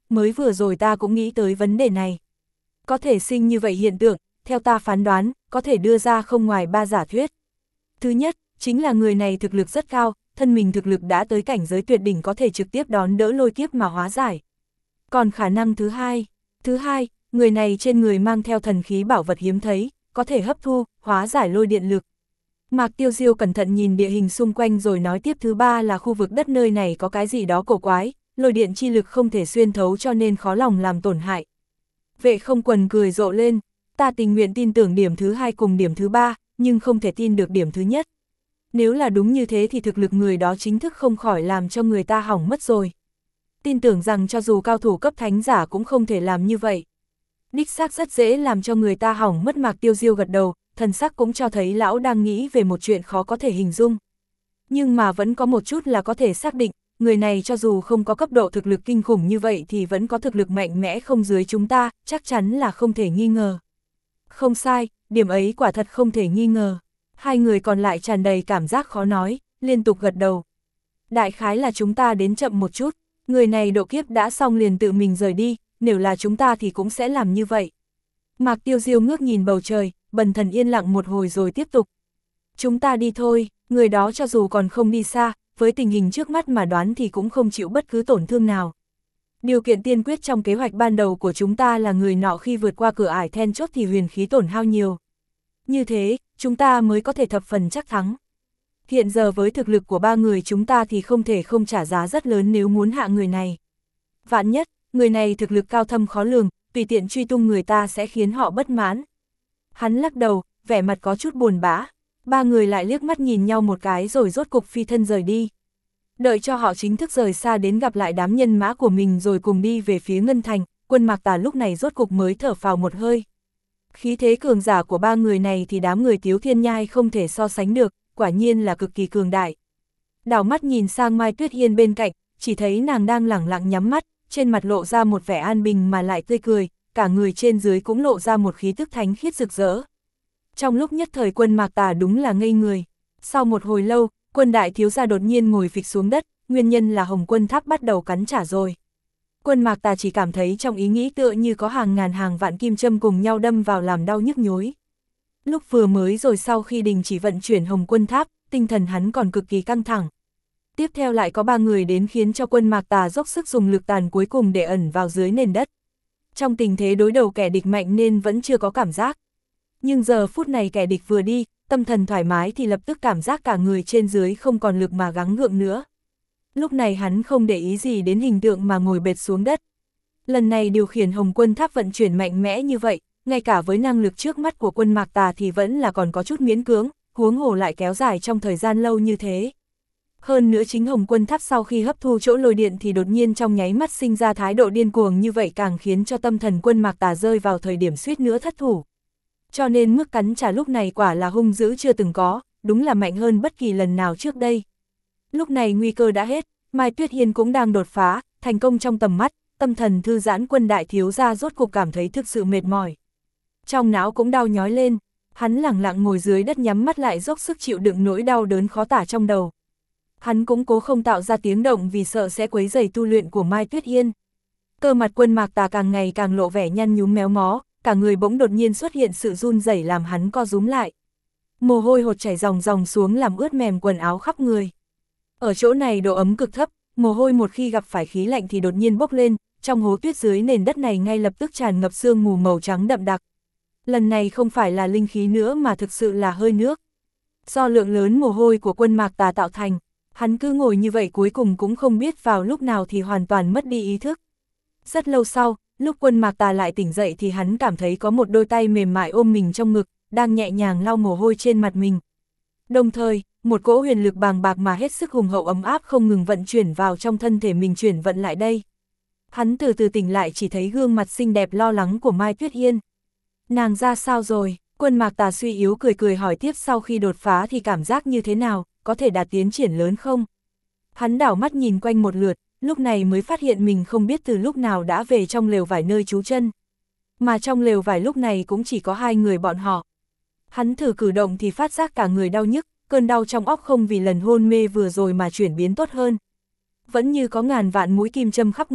mới vừa rồi ta cũng nghĩ tới vấn đề này. Có thể sinh như vậy hiện tượng, theo ta phán đoán, có thể đưa ra không ngoài 3 giả thuyết. Thứ nhất, chính là người này thực lực rất cao, thân mình thực lực đã tới cảnh giới tuyệt đỉnh có thể trực tiếp đón đỡ lôi kiếp mà hóa giải. Còn khả năng thứ hai, người này trên người mang theo thần khí bảo vật hiếm thấy, có thể hấp thu, hóa giải lôi điện lực. Mạc Tiêu Diêu cẩn thận nhìn địa hình xung quanh rồi nói tiếp, thứ ba là khu vực đất nơi này có cái gì đó cổ quái, lôi điện chi lực không thể xuyên thấu cho nên khó lòng làm tổn hại. Vệ Không Quần cười rộ lên, ta tình nguyện tin tưởng điểm thứ hai cùng điểm thứ ba, nhưng không thể tin được điểm thứ nhất. Nếu là đúng như thế thì thực lực người đó chính thức không khỏi làm cho người ta hỏng mất rồi. Tin tưởng rằng cho dù cao thủ cấp thánh giả cũng không thể làm như vậy. Đích xác rất dễ làm cho người ta hỏng mất. Mạc Tiêu Diêu gật đầu, thần sắc cũng cho thấy lão đang nghĩ về một chuyện khó có thể hình dung. Nhưng mà vẫn có một chút là có thể xác định, người này cho dù không có cấp độ thực lực kinh khủng như vậy thì vẫn có thực lực mạnh mẽ không dưới chúng ta, chắc chắn là không thể nghi ngờ. Không sai, điểm ấy quả thật không thể nghi ngờ. Hai người còn lại tràn đầy cảm giác khó nói, liên tục gật đầu. Đại khái là chúng ta đến chậm một chút, người này độ kiếp đã xong liền tự mình rời đi, nếu là chúng ta thì cũng sẽ làm như vậy. Mạc Tiêu Diêu ngước nhìn bầu trời, bần thần yên lặng một hồi rồi tiếp tục. Chúng ta đi thôi, người đó cho dù còn không đi xa, với tình hình trước mắt mà đoán thì cũng không chịu bất cứ tổn thương nào. Điều kiện tiên quyết trong kế hoạch ban đầu của chúng ta là người nọ khi vượt qua cửa ải then chốt thì huyền khí tổn hao nhiều. Như thế, chúng ta mới có thể thập phần chắc thắng. Hiện giờ với thực lực của ba người chúng ta thì không thể không trả giá rất lớn nếu muốn hạ người này. Vạn nhất, người này thực lực cao thâm khó lường, tùy tiện truy tung người ta sẽ khiến họ bất mãn. Hắn lắc đầu, vẻ mặt có chút buồn bã. Ba người lại liếc mắt nhìn nhau một cái rồi rốt cục phi thân rời đi. Đợi cho họ chính thức rời xa đến gặp lại đám nhân mã của mình rồi cùng đi về phía Ngân Thành, Quân Mạc Tà lúc này rốt cục mới thở phào một hơi. Khí thế cường giả của ba người này thì đám người Tiếu Thiên Nhai không thể so sánh được, quả nhiên là cực kỳ cường đại. Đảo mắt nhìn sang Mai Tuyết Hiên bên cạnh, chỉ thấy nàng đang lẳng lặng nhắm mắt, trên mặt lộ ra một vẻ an bình mà lại tươi cười, cả người trên dưới cũng lộ ra một khí tức thánh khiết rực rỡ. Trong lúc nhất thời Quân Mạc Tà đúng là ngây người. Sau một hồi lâu, Quân đại thiếu gia đột nhiên ngồi phịch xuống đất, nguyên nhân là Hồng Quân Tháp bắt đầu cắn trả rồi. Quân Mạc Tà chỉ cảm thấy trong ý nghĩ tựa như có hàng ngàn hàng vạn kim châm cùng nhau đâm vào làm đau nhức nhối. Lúc vừa mới rồi sau khi đình chỉ vận chuyển Hồng Quân Tháp, tinh thần hắn còn cực kỳ căng thẳng. Tiếp theo lại có ba người đến khiến cho Quân Mạc Tà dốc sức dùng lực tàn cuối cùng để ẩn vào dưới nền đất. Trong tình thế đối đầu kẻ địch mạnh nên vẫn chưa có cảm giác. Nhưng giờ phút này kẻ địch vừa đi, tâm thần thoải mái thì lập tức cảm giác cả người trên dưới không còn lực mà gắng gượng nữa. Lúc này hắn không để ý gì đến hình tượng mà ngồi bệt xuống đất. Lần này điều khiển Hồng Quân Tháp vận chuyển mạnh mẽ như vậy, ngay cả với năng lực trước mắt của Quân Mạc Tà thì vẫn là còn có chút miễn cưỡng, huống hồ lại kéo dài trong thời gian lâu như thế. Hơn nữa chính Hồng Quân Tháp sau khi hấp thu chỗ lôi điện thì đột nhiên trong nháy mắt sinh ra thái độ điên cuồng như vậy càng khiến cho tâm thần Quân Mạc Tà rơi vào thời điểm suýt nữa thất thủ. Cho nên mức cắn trả lúc này quả là hung dữ chưa từng có, đúng là mạnh hơn bất kỳ lần nào trước đây. Lúc này nguy cơ đã hết, Mai Tuyết Hiên cũng đang đột phá, thành công trong tầm mắt, tâm thần thư giãn Quân đại thiếu gia rốt cục cảm thấy thực sự mệt mỏi. Trong não cũng đau nhói lên, hắn lẳng lặng ngồi dưới đất nhắm mắt lại dốc sức chịu đựng nỗi đau đớn khó tả trong đầu. Hắn cũng cố không tạo ra tiếng động vì sợ sẽ quấy rầy tu luyện của Mai Tuyết Hiên. Cơ mặt Quân Mạc Tà càng ngày càng lộ vẻ nhăn nhúm méo mó, cả người bỗng đột nhiên xuất hiện sự run rẩy làm hắn co rúm lại. Mồ hôi hột chảy ròng ròng xuống làm ướt mềm quần áo khắp người. Ở chỗ này độ ấm cực thấp, mồ hôi một khi gặp phải khí lạnh thì đột nhiên bốc lên, trong hố tuyết dưới nền đất này ngay lập tức tràn ngập sương mù màu trắng đậm đặc. Lần này không phải là linh khí nữa mà thực sự là hơi nước. Do lượng lớn mồ hôi của Quân Mạc Tà tạo thành, hắn cứ ngồi như vậy cuối cùng cũng không biết vào lúc nào thì hoàn toàn mất đi ý thức. Rất lâu sau, lúc Quân Mạc Tà lại tỉnh dậy thì hắn cảm thấy có một đôi tay mềm mại ôm mình trong ngực, đang nhẹ nhàng lau mồ hôi trên mặt mình. Đồng thời, một cỗ huyền lực bàng bạc mà hết sức hùng hậu ấm áp không ngừng vận chuyển vào trong thân thể mình chuyển vận lại đây. Hắn từ từ tỉnh lại chỉ thấy gương mặt xinh đẹp lo lắng của Mai Tuyết Hiên. Nàng ra sao rồi? Quân Mạc Tà suy yếu cười cười hỏi tiếp, sau khi đột phá thì cảm giác như thế nào, có thể đạt tiến triển lớn không? Hắn đảo mắt nhìn quanh một lượt, lúc này mới phát hiện mình không biết từ lúc nào đã về trong lều vải nơi trú chân. Mà trong lều vải lúc này cũng chỉ có hai người bọn họ. Hắn thử cử động thì phát giác cả người đau nhức, cơn đau trong óc không vì lần hôn mê vừa rồi mà chuyển biến tốt hơn. Vẫn như có ngàn vạn mũi kim châm khắp người,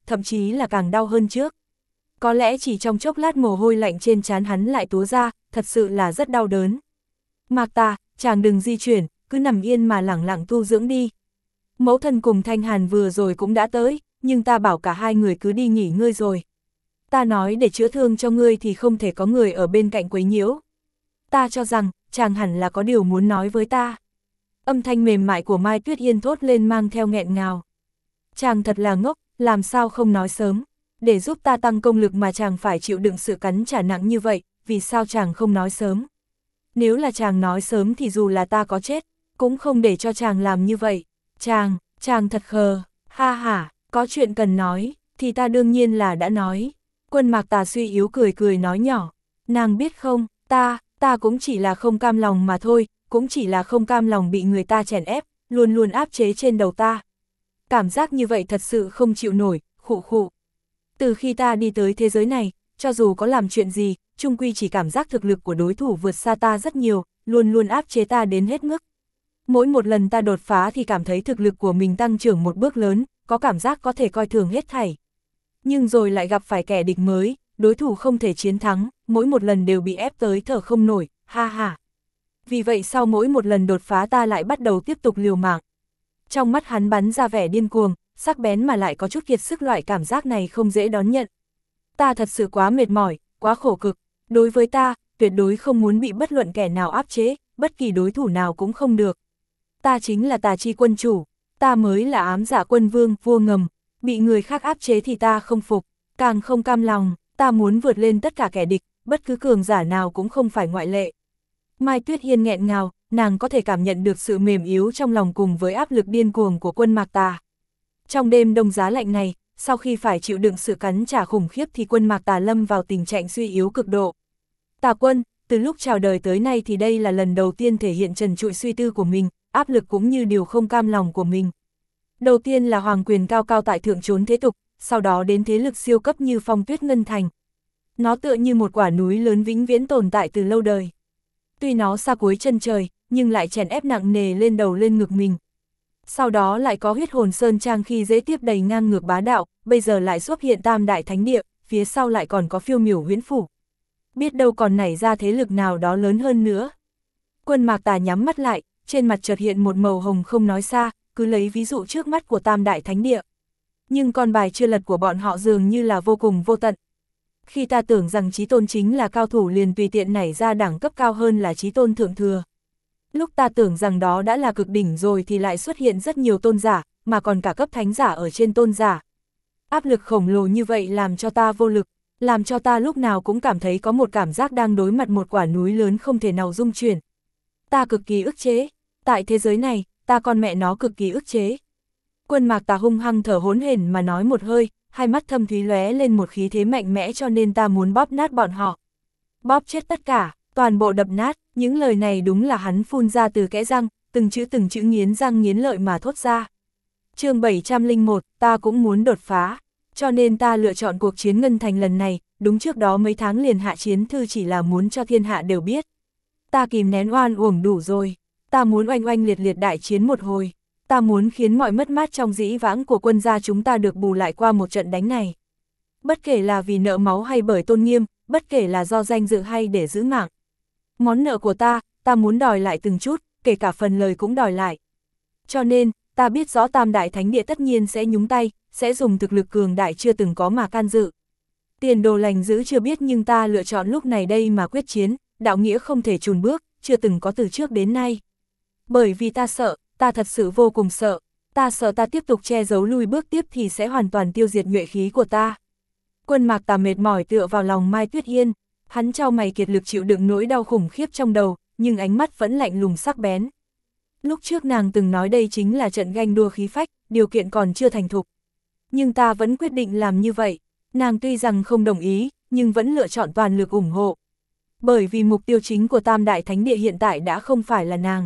thậm chí là càng đau hơn trước. Có lẽ chỉ trong chốc lát mồ hôi lạnh trên trán hắn lại túa ra, thật sự là rất đau đớn. Mạc Tà, chàng đừng di chuyển, cứ nằm yên mà lẳng lặng tu dưỡng đi. Mẫu thân cùng Thanh Hàn vừa rồi cũng đã tới, nhưng ta bảo cả hai người cứ đi nghỉ ngơi rồi. Ta nói để chữa thương cho ngươi thì không thể có người ở bên cạnh quấy nhiễu. Ta cho rằng, chàng hẳn là có điều muốn nói với ta. Âm thanh mềm mại của Mai Tuyết Yên thốt lên mang theo nghẹn ngào. Chàng thật là ngốc, làm sao không nói sớm. Để giúp ta tăng công lực mà chàng phải chịu đựng sự cắn trả nặng như vậy, vì sao chàng không nói sớm? Nếu là chàng nói sớm thì dù là ta có chết, cũng không để cho chàng làm như vậy. Chàng thật khờ, ha ha, có chuyện cần nói, thì ta đương nhiên là đã nói. Quân Mạc Tà suy yếu cười cười nói nhỏ, nàng biết không, ta cũng chỉ là không cam lòng mà thôi, cũng chỉ là không cam lòng bị người ta chèn ép, luôn luôn áp chế trên đầu ta. Cảm giác như vậy thật sự không chịu nổi, khụ khụ. Từ khi ta đi tới thế giới này, cho dù có làm chuyện gì, chung quy chỉ cảm giác thực lực của đối thủ vượt xa ta rất nhiều, luôn luôn áp chế ta đến hết mức. Mỗi một lần ta đột phá thì cảm thấy thực lực của mình tăng trưởng một bước lớn, có cảm giác có thể coi thường hết thảy. Nhưng rồi lại gặp phải kẻ địch mới, đối thủ không thể chiến thắng, mỗi một lần đều bị ép tới thở không nổi, ha ha. Vì vậy sau mỗi một lần đột phá ta lại bắt đầu tiếp tục liều mạng. Trong mắt hắn bắn ra vẻ điên cuồng, sắc bén mà lại có chút kiệt sức, loại cảm giác này không dễ đón nhận. Ta thật sự quá mệt mỏi, quá khổ cực, đối với ta, tuyệt đối không muốn bị bất luận kẻ nào áp chế, bất kỳ đối thủ nào cũng không được. Ta chính là Tà Chi quân chủ, ta mới là ám dạ quân vương, vua ngầm, bị người khác áp chế thì ta không phục, càng không cam lòng, ta muốn vượt lên tất cả kẻ địch, bất cứ cường giả nào cũng không phải ngoại lệ. Mai Tuyết Yên nghẹn ngào, nàng có thể cảm nhận được sự mềm yếu trong lòng cùng với áp lực điên cuồng của quân Mạc Tà. Trong đêm đông giá lạnh này, sau khi phải chịu đựng sự cắn trả khủng khiếp thì quân Mạc Tà lâm vào tình trạng suy yếu cực độ. Tà quân, từ lúc chào đời tới nay thì đây là lần đầu tiên thể hiện trần trụi suy tư của mình, áp lực cũng như điều không cam lòng của mình. Đầu tiên là hoàng quyền cao cao tại thượng trốn thế tục, sau đó đến thế lực siêu cấp như Phong Tuyết Ngân Thành. Nó tựa như một quả núi lớn vĩnh viễn tồn tại từ lâu đời. Tuy nó xa cuối chân trời, nhưng lại chèn ép nặng nề lên đầu lên ngực mình. Sau đó lại có Huyết Hồn Sơn Trang khi dễ tiếp đầy ngang ngược bá đạo, bây giờ lại xuất hiện Tam Đại Thánh Địa, phía sau lại còn có Phiêu Miểu Huyễn Phủ. Biết đâu còn nảy ra thế lực nào đó lớn hơn nữa. Quân Mạc Tà nhắm mắt lại, trên mặt chợt hiện một màu hồng không nói xa, cứ lấy ví dụ trước mắt của Tam Đại Thánh Địa. Nhưng con bài chưa lật của bọn họ dường như là vô cùng vô tận. Khi ta tưởng rằng Chí Tôn chính là cao thủ liền tùy tiện nảy ra đẳng cấp cao hơn là Chí Tôn thượng thừa. Lúc ta tưởng rằng đó đã là cực đỉnh rồi thì lại xuất hiện rất nhiều tôn giả, mà còn cả cấp thánh giả ở trên tôn giả. Áp lực khổng lồ như vậy làm cho ta vô lực, làm cho ta lúc nào cũng cảm thấy có một cảm giác đang đối mặt một quả núi lớn không thể nào dung chuyển. Ta cực kỳ ức chế, tại thế giới này, ta con mẹ nó cực kỳ ức chế. Quân Mạc Tà hung hăng thở hổn hển mà nói một hơi, hai mắt thâm thúy lóe lên một khí thế mạnh mẽ, cho nên ta muốn bóp nát bọn họ. Bóp chết tất cả, toàn bộ đập nát, những lời này đúng là hắn phun ra từ kẽ răng, từng chữ nghiến răng nghiến lợi mà thốt ra. Chương 701, ta cũng muốn đột phá, cho nên ta lựa chọn cuộc chiến Ngân Thành lần này, đúng trước đó mấy tháng liền hạ chiến thư chỉ là muốn cho thiên hạ đều biết. Ta kìm nén oan uổng đủ rồi, ta muốn oanh oanh liệt liệt đại chiến một hồi. Ta muốn khiến mọi mất mát trong dĩ vãng của quân gia chúng ta được bù lại qua một trận đánh này. Bất kể là vì nợ máu hay bởi tôn nghiêm, bất kể là do danh dự hay để giữ mạng. Món nợ của ta muốn đòi lại từng chút, kể cả phần lời cũng đòi lại. Cho nên, ta biết rõ Tam Đại Thánh Địa tất nhiên sẽ nhúng tay, sẽ dùng thực lực cường đại chưa từng có mà can dự. Tiền đồ lành dữ chưa biết, nhưng ta lựa chọn lúc này đây mà quyết chiến, đạo nghĩa không thể chùn bước, chưa từng có từ trước đến nay. Bởi vì ta sợ, ta thật sự vô cùng sợ, ta sợ ta tiếp tục che giấu lui bước tiếp thì sẽ hoàn toàn tiêu diệt nhuệ khí của ta. Quân Mạc Tà mệt mỏi tựa vào lòng Mai Tuyết Yên, hắn chau mày kiệt lực chịu đựng nỗi đau khủng khiếp trong đầu, nhưng ánh mắt vẫn lạnh lùng sắc bén. Lúc trước nàng từng nói đây chính là trận ganh đua khí phách, điều kiện còn chưa thành thục. Nhưng ta vẫn quyết định làm như vậy, nàng tuy rằng không đồng ý, nhưng vẫn lựa chọn toàn lực ủng hộ. Bởi vì mục tiêu chính của Tam Đại Thánh Địa hiện tại đã không phải là nàng,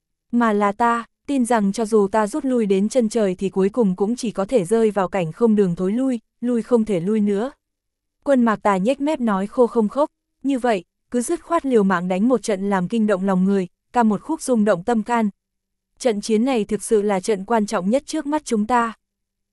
mà là ta. Tin rằng cho dù ta rút lui đến chân trời thì cuối cùng cũng chỉ có thể rơi vào cảnh không đường thối lui không thể lui nữa. Quân Mạc Tà nhếch mép nói khô không khốc, như vậy, cứ dứt khoát liều mạng đánh một trận làm kinh động lòng người, ca một khúc rung động tâm can. Trận chiến này thực sự là trận quan trọng nhất trước mắt chúng ta.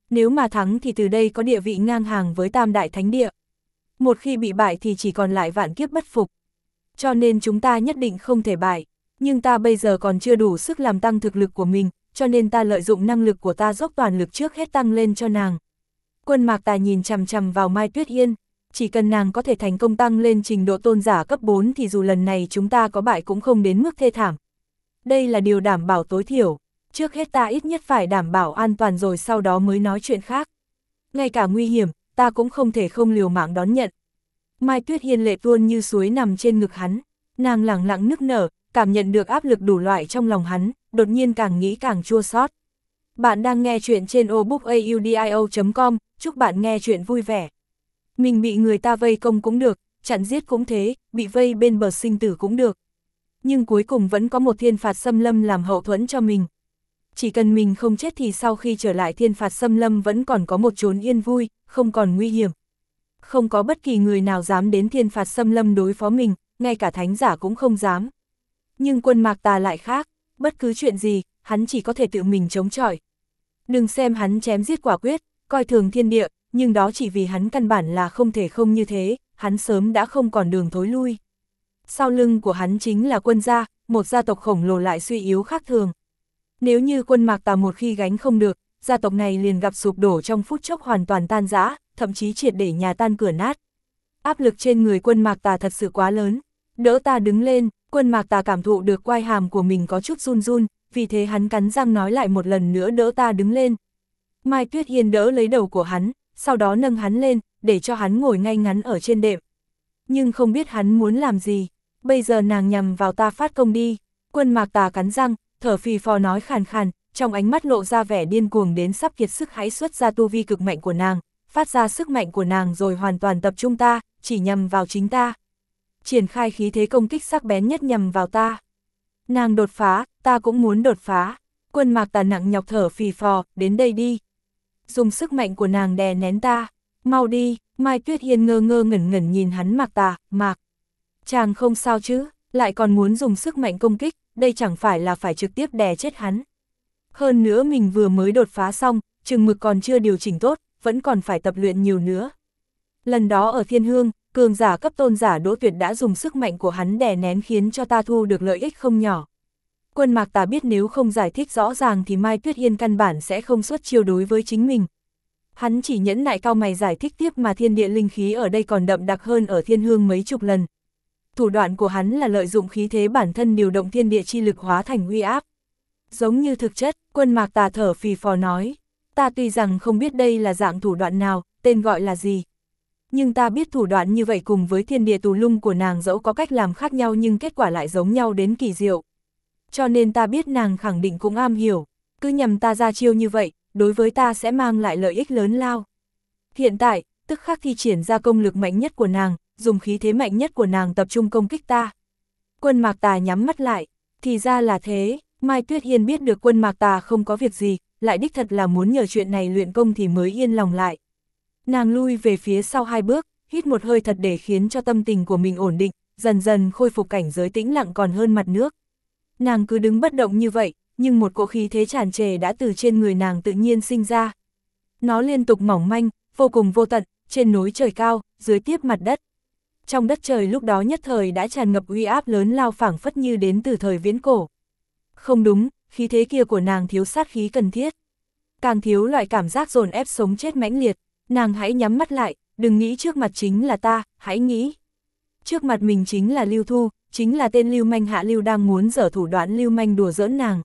Nếu mà thắng thì từ đây có địa vị ngang hàng với Tam Đại Thánh Địa. Một khi bị bại thì chỉ còn lại vạn kiếp bất phục. Cho nên chúng ta nhất định không thể bại. Nhưng ta bây giờ còn chưa đủ sức làm tăng thực lực của mình, cho nên ta lợi dụng năng lực của ta dốc toàn lực trước hết tăng lên cho nàng. Quân Mạc Tà nhìn chằm chằm vào Mai Tuyết Yên, chỉ cần nàng có thể thành công tăng lên trình độ tôn giả cấp 4 thì dù lần này chúng ta có bại cũng không đến mức thê thảm. Đây là điều đảm bảo tối thiểu, trước hết ta ít nhất phải đảm bảo an toàn rồi sau đó mới nói chuyện khác. Ngay cả nguy hiểm, ta cũng không thể không liều mạng đón nhận. Mai Tuyết Yên lệ tuôn như suối nằm trên ngực hắn, nàng lẳng lặng nức nở, cảm nhận được áp lực đủ loại trong lòng hắn, đột nhiên càng nghĩ càng chua xót. Bạn đang nghe chuyện trên obookaudio.com, chúc bạn nghe chuyện vui vẻ. Mình bị người ta vây công cũng được, chặn giết cũng thế, bị vây bên bờ sinh tử cũng được. Nhưng cuối cùng vẫn có một thiên phạt xâm lâm làm hậu thuẫn cho mình. Chỉ cần mình không chết thì sau khi trở lại thiên phạt xâm lâm vẫn còn có một chốn yên vui, không còn nguy hiểm. Không có bất kỳ người nào dám đến thiên phạt xâm lâm đối phó mình, ngay cả thánh giả cũng không dám. Nhưng Quân Mạc Tà lại khác, bất cứ chuyện gì, hắn chỉ có thể tự mình chống chọi. Đừng xem hắn chém giết quả quyết, coi thường thiên địa, nhưng đó chỉ vì hắn căn bản là không thể không như thế, hắn sớm đã không còn đường thối lui. Sau lưng của hắn chính là Quân gia, một gia tộc khổng lồ lại suy yếu khác thường. Nếu như Quân Mạc Tà một khi gánh không được, gia tộc này liền gặp sụp đổ trong phút chốc hoàn toàn tan rã, thậm chí triệt để nhà tan cửa nát. Áp lực trên người Quân Mạc Tà thật sự quá lớn. Đỡ ta đứng lên, Quân Mạc Tà cảm thụ được quai hàm của mình có chút run run, vì thế hắn cắn răng nói lại một lần nữa đỡ ta đứng lên. Mai Tuyết Yên đỡ lấy đầu của hắn, sau đó nâng hắn lên, để cho hắn ngồi ngay ngắn ở trên đệm. Nhưng không biết hắn muốn làm gì, bây giờ nàng nhằm vào ta phát công đi. Quân Mạc Tà cắn răng, thở phì phò nói khàn khàn, trong ánh mắt lộ ra vẻ điên cuồng đến sắp kiệt sức. Hãy xuất ra tu vi cực mạnh của nàng, phát ra sức mạnh của nàng rồi hoàn toàn tập trung ta, chỉ nhằm vào chính ta. Triển khai khí thế công kích sắc bén nhất nhằm vào ta. Nàng đột phá, ta cũng muốn đột phá. Quân Mạc Tà nặng nhọc thở phì phò, đến đây đi. Dùng sức mạnh của nàng đè nén ta, mau đi. Mai Tuyết Yên ngơ ngơ ngẩn ngẩn nhìn hắn. Mạc Tà, Mạc, chàng không sao chứ, lại còn muốn dùng sức mạnh công kích, đây chẳng phải là phải trực tiếp đè chết hắn. Hơn nữa mình vừa mới đột phá xong, chừng mực còn chưa điều chỉnh tốt, vẫn còn phải tập luyện nhiều nữa. Lần đó ở Thiên Hương, cường giả cấp tôn giả Đỗ Tuyệt đã dùng sức mạnh của hắn đè nén khiến cho ta thu được lợi ích không nhỏ. Quân Mạc Tà biết nếu không giải thích rõ ràng thì Mai Tuyết Yên căn bản sẽ không xuất chiêu đối với chính mình. Hắn chỉ nhẫn nại cau mày giải thích tiếp mà thiên địa linh khí ở đây còn đậm đặc hơn ở Thiên Hương mấy chục lần. Thủ đoạn của hắn là lợi dụng khí thế bản thân điều động thiên địa chi lực hóa thành uy áp. Giống như thực chất, Quân Mạc Tà thở phì phò nói, ta tuy rằng không biết đây là dạng thủ đoạn nào, tên gọi là gì. Nhưng ta biết thủ đoạn như vậy cùng với thiên địa tù lung của nàng dẫu có cách làm khác nhau nhưng kết quả lại giống nhau đến kỳ diệu. Cho nên ta biết nàng khẳng định cũng am hiểu, cứ nhằm ta ra chiêu như vậy, đối với ta sẽ mang lại lợi ích lớn lao. Hiện tại, tức khắc thi triển ra công lực mạnh nhất của nàng, dùng khí thế mạnh nhất của nàng tập trung công kích ta. Quân Mạc Tà nhắm mắt lại, thì ra là thế. Mai Tuyết Yên biết được Quân Mạc Tà không có việc gì, lại đích thật là muốn nhờ chuyện này luyện công thì mới yên lòng lại. Nàng lui về phía sau 2 bước, hít một hơi thật để khiến cho tâm tình của mình ổn định, dần dần khôi phục cảnh giới tĩnh lặng còn hơn mặt nước. Nàng cứ đứng bất động như vậy, nhưng một cỗ khí thế tràn trề đã từ trên người nàng tự nhiên sinh ra. Nó liên tục mỏng manh, vô cùng vô tận, trên núi trời cao, dưới tiếp mặt đất. Trong đất trời lúc đó nhất thời đã tràn ngập uy áp lớn lao phảng phất như đến từ thời viễn cổ. Không đúng, khí thế kia của nàng thiếu sát khí cần thiết. Càng thiếu loại cảm giác dồn ép sống chết mãnh liệt. Nàng hãy nhắm mắt lại, đừng nghĩ trước mặt chính là ta, hãy nghĩ. Trước mặt mình chính là Lưu Thu, chính là tên lưu manh Hạ Lưu đang muốn giở thủ đoạn lưu manh đùa giỡn nàng.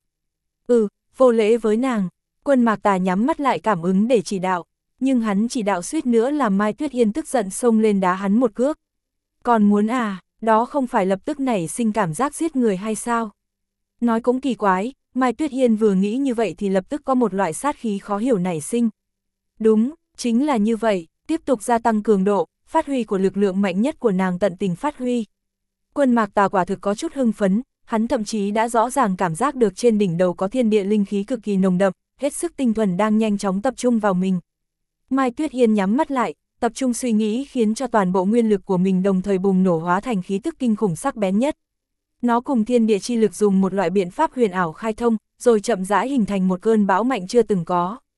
Vô lễ với nàng. Quân Mạc Tà nhắm mắt lại cảm ứng để chỉ đạo, nhưng hắn chỉ đạo suýt nữa làm Mai Tuyết Yên tức giận xông lên đá hắn một cước. Còn muốn à, đó không phải lập tức nảy sinh cảm giác giết người hay sao? Nói cũng kỳ quái, Mai Tuyết Yên vừa nghĩ như vậy thì lập tức có một loại sát khí khó hiểu nảy sinh. Đúng, chính là như vậy, tiếp tục gia tăng cường độ, phát huy của lực lượng mạnh nhất của nàng tận tình phát huy. Quân Mạc Tà quả thực có chút hưng phấn, hắn thậm chí đã rõ ràng cảm giác được trên đỉnh đầu có thiên địa linh khí cực kỳ nồng đậm, hết sức tinh thuần đang nhanh chóng tập trung vào mình. Mai Tuyết Yên nhắm mắt lại, tập trung suy nghĩ khiến cho toàn bộ nguyên lực của mình đồng thời bùng nổ hóa thành khí tức kinh khủng sắc bén nhất. Nó cùng thiên địa chi lực dùng một loại biện pháp huyền ảo khai thông, rồi chậm rãi hình thành một cơn bão mạnh chưa từng có.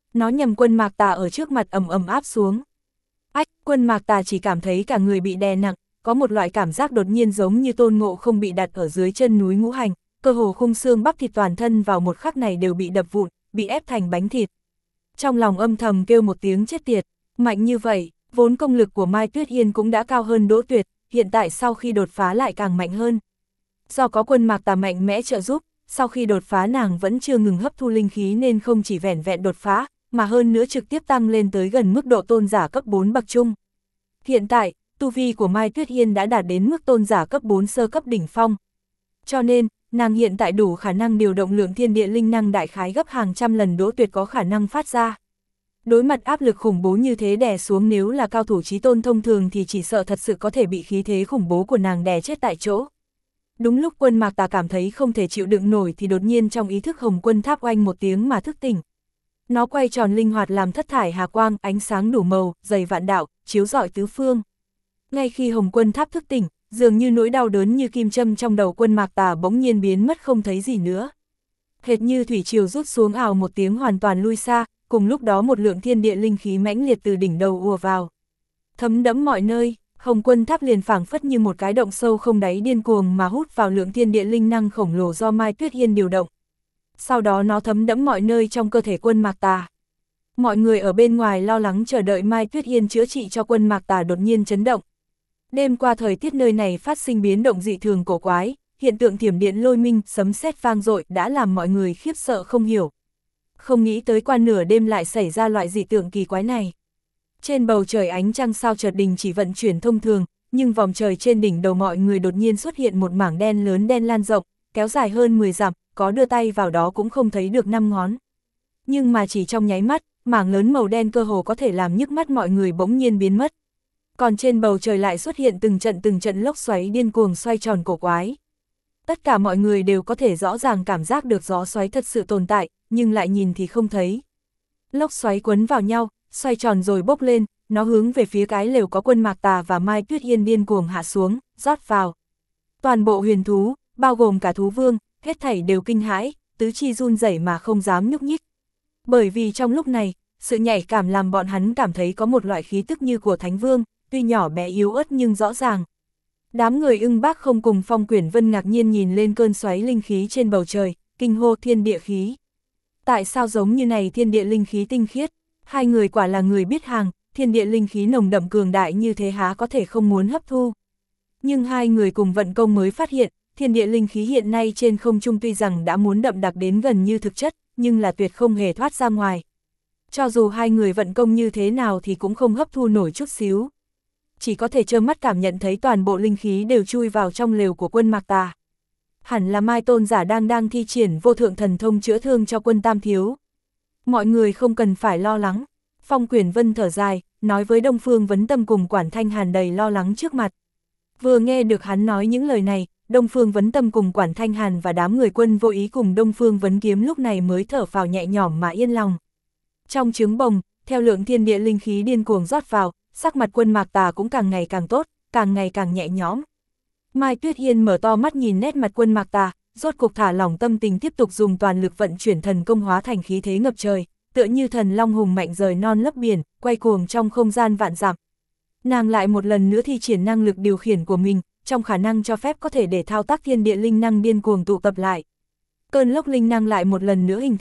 Nó nhằm Quân Mạc Tà ở trước mặt ầm ầm áp xuống. Ách, Quân Mạc Tà chỉ cảm thấy cả người bị đè nặng, có một loại cảm giác đột nhiên giống như Tôn Ngộ Không bị đặt ở dưới chân núi Ngũ Hành, cơ hồ khung xương bắp thịt toàn thân vào một khắc này đều bị đập vụn, bị ép thành bánh thịt. Trong lòng âm thầm kêu một tiếng chết tiệt, mạnh như vậy, vốn công lực của Mai Tuyết Yên cũng đã cao hơn Đỗ Tuyệt, hiện tại sau khi đột phá lại càng mạnh hơn. Do có Quân Mạc Tà mạnh mẽ trợ giúp, sau khi đột phá nàng vẫn chưa ngừng hấp thu linh khí nên không chỉ vẻn vẹn đột phá, mà hơn nữa trực tiếp tăng lên tới gần mức độ tôn giả cấp 4 bậc trung. Hiện tại, tu vi của Mai Tuyết Yên đã đạt đến mức tôn giả cấp 4 sơ cấp đỉnh phong. Cho nên, nàng hiện tại đủ khả năng điều động lượng thiên địa linh năng đại khái gấp hàng trăm lần Đỗ Tuyệt có khả năng phát ra. Đối mặt áp lực khủng bố như thế đè xuống, nếu là cao thủ chí tôn thông thường thì chỉ sợ thật sự có thể bị khí thế khủng bố của nàng đè chết tại chỗ. Đúng lúc Quân Mạc Tà cảm thấy không thể chịu đựng nổi thì đột nhiên trong ý thức Hồng Quân Tháp oanh một tiếng mà thức tỉnh. Nó quay tròn linh hoạt làm thất thải hà quang, ánh sáng đủ màu, dày vạn đạo, chiếu rọi tứ phương. Ngay khi Hồng Quân Tháp thức tỉnh, dường như nỗi đau đớn như kim châm trong đầu Quân Mạc Tà bỗng nhiên biến mất không thấy gì nữa. Hệt như thủy triều rút xuống, ào một tiếng hoàn toàn lui xa, cùng lúc đó một lượng thiên địa linh khí mãnh liệt từ đỉnh đầu ùa vào. Thấm đẫm mọi nơi, Hồng Quân Tháp liền phảng phất như một cái động sâu không đáy điên cuồng mà hút vào lượng thiên địa linh năng khổng lồ do Mai Tuyết Yên điều động. Sau đó nó thấm đẫm mọi nơi trong cơ thể Quân Mạc Tà. Mọi người ở bên ngoài lo lắng chờ đợi Mai Tuyết Yên chữa trị cho Quân Mạc Tà đột nhiên chấn động. Đêm qua thời tiết nơi này phát sinh biến động dị thường cổ quái, hiện tượng thiểm điện lôi minh, sấm sét vang dội đã làm mọi người khiếp sợ không hiểu. Không nghĩ tới qua nửa đêm lại xảy ra loại dị tượng kỳ quái này. Trên bầu trời ánh trăng sao chợt đình chỉ vận chuyển thông thường, nhưng vòng trời trên đỉnh đầu mọi người đột nhiên xuất hiện một mảng đen lớn đen lan rộng, kéo dài hơn 10 dặm, có đưa tay vào đó cũng không thấy được 5 ngón. Nhưng mà chỉ trong nháy mắt, mảng lớn màu đen cơ hồ có thể làm nhức mắt mọi người bỗng nhiên biến mất. Còn trên bầu trời lại xuất hiện từng trận lốc xoáy điên cuồng xoay tròn cổ quái. Tất cả mọi người đều có thể rõ ràng cảm giác được gió xoáy thật sự tồn tại, nhưng lại nhìn thì không thấy. Lốc xoáy quấn vào nhau, xoay tròn rồi bốc lên, nó hướng về phía cái lều có Quân Mạc Tà và Mai Tuyết Yên điên cuồng hạ xuống, rót vào. Toàn bộ huyền thú, bao gồm cả thú vương, hết thảy đều kinh hãi, tứ chi run rẩy mà không dám nhúc nhích. Bởi vì trong lúc này, sự nhạy cảm làm bọn hắn cảm thấy có một loại khí tức như của Thánh Vương, tuy nhỏ bé yếu ớt nhưng rõ ràng. Đám người Ưng Bác Không cùng Phong Quyển Vân ngạc nhiên nhìn lên cơn xoáy linh khí trên bầu trời, kinh hô thiên địa khí. Tại sao giống như này thiên địa linh khí tinh khiết? Hai người quả là người biết hàng, thiên địa linh khí nồng đậm cường đại như thế há có thể không muốn hấp thu. Nhưng hai người cùng vận công mới phát hiện, thiên địa linh khí hiện nay trên không trung tuy rằng đã muốn đậm đặc đến gần như thực chất, nhưng là tuyệt không hề thoát ra ngoài. Cho dù hai người vận công như thế nào thì cũng không hấp thu nổi chút xíu. Chỉ có thể trơ mắt cảm nhận thấy toàn bộ linh khí đều chui vào trong lều của Quân Mạc Tà. Hẳn là Mai Tôn giả đang thi triển vô thượng thần thông chữa thương cho Quân Tam Thiếu. Mọi người không cần phải lo lắng. Phong Quyển Vân thở dài, nói với Đông Phương Vấn Tâm cùng Quản Thanh Hàn đầy lo lắng trước mặt. Vừa nghe được hắn nói những lời này, Đông Phương Vấn Tâm cùng Quản Thanh Hàn và đám người Quân Vô Ý cùng Đông Phương Vấn Kiếm lúc này mới thở phào nhẹ nhõm mà yên lòng. Trong trứng bồng, theo lượng thiên địa linh khí điên cuồng rót vào, sắc mặt Quân Mạc Tà cũng càng ngày càng tốt, càng ngày càng nhẹ nhõm. Mai Tuyết Yên mở to mắt nhìn nét mặt Quân Mạc Tà, rốt cục thả lỏng tâm tình tiếp tục dùng toàn lực vận chuyển thần công hóa thành khí thế ngập trời, tựa như thần long hùng mạnh rời non lấp biển, quay cuồng trong không gian vạn dặm. Nàng lại một lần nữa thi triển năng lực điều khiển của mình, trong khả năng cho phép có thể để thao tác thiên địa linh năng điên cuồng tụ tập lại. Cơn lốc linh năng lại một lần nữa hình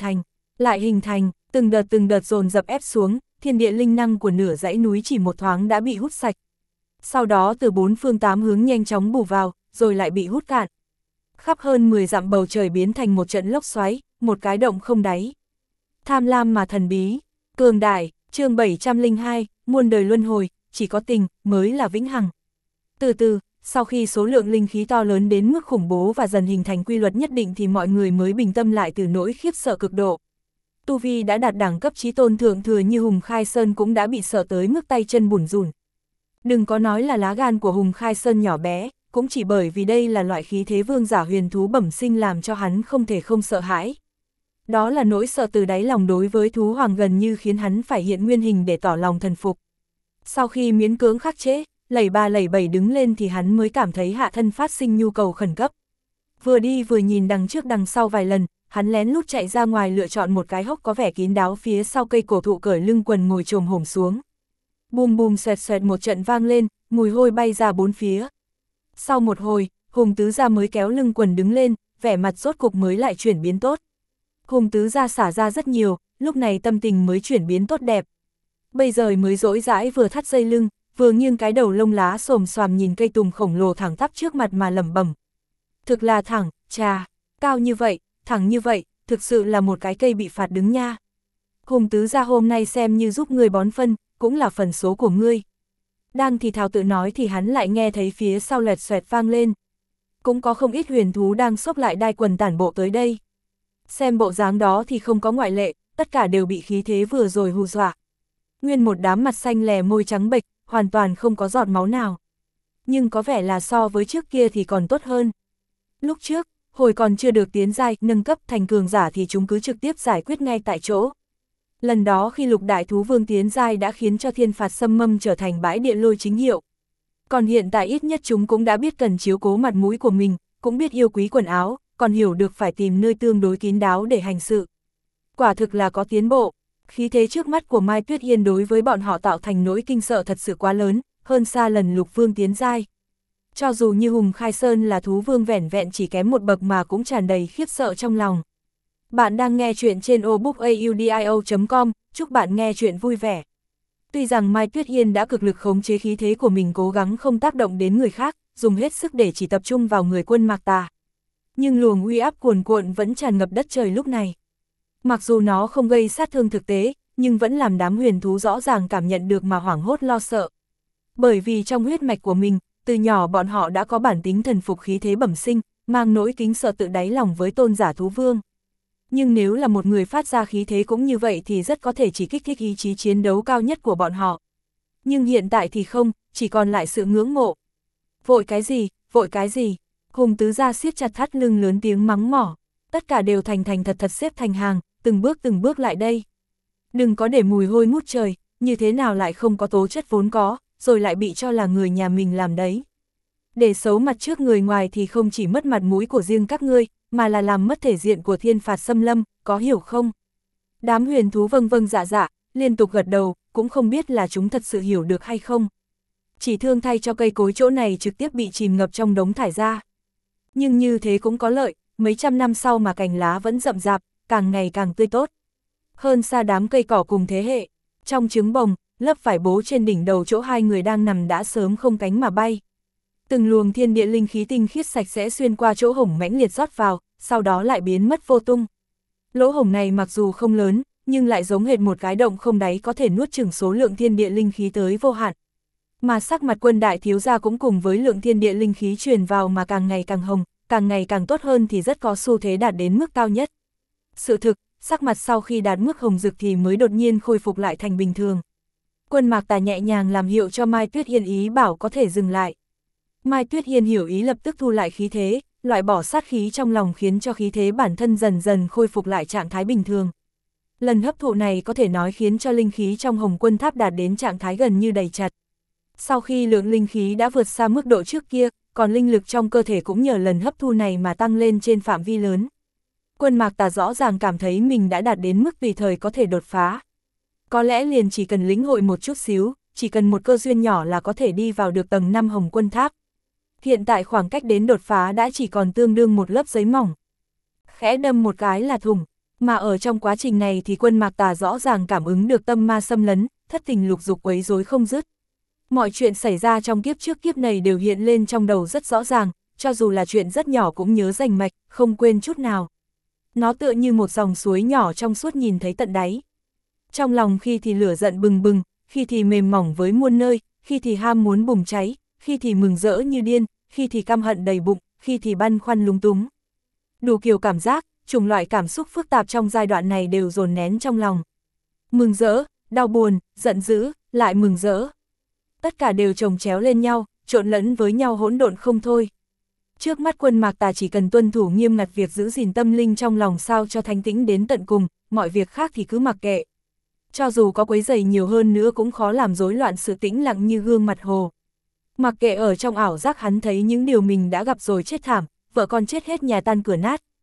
thành, từng đợt dồn dập ép xuống, thiên địa linh năng của nửa dãy núi chỉ một thoáng đã bị hút sạch. Sau đó từ 4 phương 8 hướng nhanh chóng bù vào, rồi lại bị hút cạn. Khắp hơn 10 dặm bầu trời biến thành một trận lốc xoáy, một cái động không đáy. Tham lam mà thần bí, cường đại, chương 702, muôn đời luân hồi, chỉ có tình mới là vĩnh hằng. Từ từ, sau khi số lượng linh khí to lớn đến mức khủng bố và dần hình thành quy luật nhất định thì mọi người mới bình tâm lại từ nỗi khiếp sợ cực độ. Tu vi đã đạt đẳng cấp chí tôn thượng thừa như Hùng Khai Sơn cũng đã bị sợ tới mức tay chân bủn rủn. Đừng có nói là lá gan của Hùng Khai Sơn nhỏ bé, cũng chỉ bởi vì đây là loại khí thế vương giả huyền thú bẩm sinh làm cho hắn không thể không sợ hãi. Đó là nỗi sợ từ đáy lòng đối với thú hoàng gần như khiến hắn phải hiện nguyên hình để tỏ lòng thần phục. Sau khi miễn cưỡng khắc chế, lẩy ba lẩy bẩy đứng lên thì hắn mới cảm thấy hạ thân phát sinh nhu cầu khẩn cấp. Vừa đi vừa nhìn đằng trước đằng sau vài lần, hắn lén lút chạy ra ngoài lựa chọn một cái hốc có vẻ kín đáo phía sau cây cổ thụ, cởi lưng quần ngồi chồm hổm xuống. Bùm bùm xoẹt xoẹt một trận vang lên, mùi hôi bay ra bốn phía. Sau một hồi, Hùng Tứ Gia mới kéo lưng quần đứng lên, vẻ mặt rốt cục mới lại chuyển biến tốt. Hùng Tứ Gia xả ra rất nhiều, lúc này tâm tình mới chuyển biến tốt đẹp. Bây giờ mới rỗi rãi vừa thắt dây lưng, vừa nghiêng cái đầu lông lá xồm xoàm nhìn cây tùng khổng lồ thẳng tắp trước mặt mà lẩm bẩm. Thực là thẳng, chà, cao như vậy, thẳng như vậy, thực sự là một cái cây bị phạt đứng nha. Hùng Tứ Gia hôm nay xem như giúp ngươi bón phân, cũng là phần số của ngươi. Đang thì thào tự nói thì hắn lại nghe thấy phía sau lẹt xoẹt vang lên. Cũng có không ít huyền thú đang xốc lại đai quần tản bộ tới đây. Xem bộ dáng đó thì không có ngoại lệ, tất cả đều bị khí thế vừa rồi hù dọa. Nguyên một đám mặt xanh lè môi trắng bệch, hoàn toàn không có giọt máu nào. Nhưng có vẻ là so với trước kia thì còn tốt hơn. Lúc trước, hồi còn chưa được tiến giai, nâng cấp thành cường giả thì chúng cứ trực tiếp giải quyết ngay tại chỗ. Lần đó khi Lục Đại Thú Vương tiến giai đã khiến cho thiên phạt xâm mâm trở thành bãi địa lôi chính hiệu. Còn hiện tại ít nhất chúng cũng đã biết cần chiếu cố mặt mũi của mình, cũng biết yêu quý quần áo, còn hiểu được phải tìm nơi tương đối kín đáo để hành sự. Quả thực là có tiến bộ. Khí thế trước mắt của Mai Tuyết Yên đối với bọn họ tạo thành nỗi kinh sợ thật sự quá lớn, hơn xa lần Lục Vương tiến giai. Cho dù như Hùng Khai Sơn là thú vương vẻn vẹn chỉ kém một bậc mà cũng tràn đầy khiếp sợ trong lòng. Bạn đang nghe chuyện trên obookaudio.com, chúc bạn nghe chuyện vui vẻ. Tuy rằng Mai Tuyết Yên đã cực lực khống chế khí thế của mình, cố gắng không tác động đến người khác, dùng hết sức để chỉ tập trung vào người Quân Mạc Tà. Nhưng luồng uy áp cuồn cuộn vẫn tràn ngập đất trời lúc này. Mặc dù nó không gây sát thương thực tế, nhưng vẫn làm đám huyền thú rõ ràng cảm nhận được mà hoảng hốt lo sợ. Bởi vì trong huyết mạch của mình, từ nhỏ bọn họ đã có bản tính thần phục khí thế bẩm sinh, mang nỗi kính sợ tự đáy lòng với tôn giả thú vương. Nhưng nếu là một người phát ra khí thế cũng như vậy thì rất có thể chỉ kích thích ý chí chiến đấu cao nhất của bọn họ. Nhưng hiện tại thì không, chỉ còn lại sự ngưỡng mộ. Vội cái gì, vội cái gì? Hùng Tứ Gia siết chặt thắt lưng lớn tiếng mắng mỏ. Tất cả đều thành thật xếp thành hàng, từng bước lại đây. Đừng có để mùi hôi ngút trời, như thế nào lại không có tố chất vốn có, rồi lại bị cho là người nhà mình làm đấy. Để xấu mặt trước người ngoài thì không chỉ mất mặt mũi của riêng các ngươi, mà là làm mất thể diện của thiên phạt xâm lâm, có hiểu không? Đám huyền thú vâng vâng dạ dạ, liên tục gật đầu, cũng không biết là chúng thật sự hiểu được hay không. Chỉ thương thay cho cây cối chỗ này trực tiếp bị chìm ngập trong đống thải ra. Nhưng như thế cũng có lợi, mấy trăm năm sau mà cành lá vẫn rậm rạp, càng ngày càng tươi tốt. Hơn xa đám cây cỏ cùng thế hệ, trong trứng bồng, lớp vải bố trên đỉnh đầu chỗ hai người đang nằm đã sớm không cánh mà bay. Từng luồng thiên địa linh khí tinh khiết sạch sẽ xuyên qua chỗ hổng mãnh liệt rót vào, sau đó lại biến mất vô tung. Lỗ hổng này mặc dù không lớn, nhưng lại giống hệt một cái động không đáy có thể nuốt chửng số lượng thiên địa linh khí tới vô hạn. Mà sắc mặt Quân đại thiếu gia cũng cùng với lượng thiên địa linh khí truyền vào mà càng ngày càng hồng, càng ngày càng tốt hơn thì rất có xu thế đạt đến mức cao nhất. Sự thực, sắc mặt sau khi đạt mức hồng rực thì mới đột nhiên khôi phục lại thành bình thường. Quân Mạc Tà nhẹ nhàng làm hiệu cho Mai Tuyết Yên ý bảo có thể dừng lại. Mai Tuyết Yên hiểu ý lập tức thu lại khí thế, loại bỏ sát khí trong lòng khiến cho khí thế bản thân dần dần khôi phục lại trạng thái bình thường. Lần hấp thụ này có thể nói khiến cho linh khí trong Hồng Quân Tháp đạt đến trạng thái gần như đầy chặt. Sau khi lượng linh khí đã vượt xa mức độ trước kia, còn linh lực trong cơ thể cũng nhờ lần hấp thu này mà tăng lên trên phạm vi lớn. Quân Mạc Tà rõ ràng cảm thấy mình đã đạt đến mức tùy thời có thể đột phá. Có lẽ liền chỉ cần lĩnh hội một chút xíu, chỉ cần một cơ duyên nhỏ là có thể đi vào được tầng 5 Hồng Quân Tháp. Hiện tại khoảng cách đến đột phá đã chỉ còn tương đương một lớp giấy mỏng. Khẽ đâm một cái là thủng, mà ở trong quá trình này thì Quân Mạc Tà rõ ràng cảm ứng được tâm ma xâm lấn, thất tình lục dục quấy rối không dứt. Mọi chuyện xảy ra trong kiếp trước kiếp này đều hiện lên trong đầu rất rõ ràng, cho dù là chuyện rất nhỏ cũng nhớ rành mạch, không quên chút nào. Nó tựa như một dòng suối nhỏ trong suốt nhìn thấy tận đáy. Trong lòng khi thì lửa giận bừng bừng, khi thì mềm mỏng với muôn nơi, khi thì ham muốn bùng cháy, khi thì mừng rỡ như điên, khi thì căm hận đầy bụng, khi thì băn khoăn lúng túng. Đủ kiểu cảm giác, chủng loại cảm xúc phức tạp trong giai đoạn này đều dồn nén trong lòng. Mừng rỡ, đau buồn, giận dữ, lại mừng rỡ. Tất cả đều chồng chéo lên nhau, trộn lẫn với nhau hỗn độn không thôi. Trước mắt Quân Mạc Tà chỉ cần tuân thủ nghiêm ngặt việc giữ gìn tâm linh trong lòng sao cho thanh tĩnh đến tận cùng, mọi việc khác thì cứ mặc kệ. Cho dù có quấy rầy nhiều hơn nữa cũng khó làm rối loạn sự tĩnh lặng như gương mặt hồ. Mặc kệ ở trong ảo giác hắn thấy những điều mình đã gặp rồi chết thảm, vợ con chết hết nhà tan cửa nát,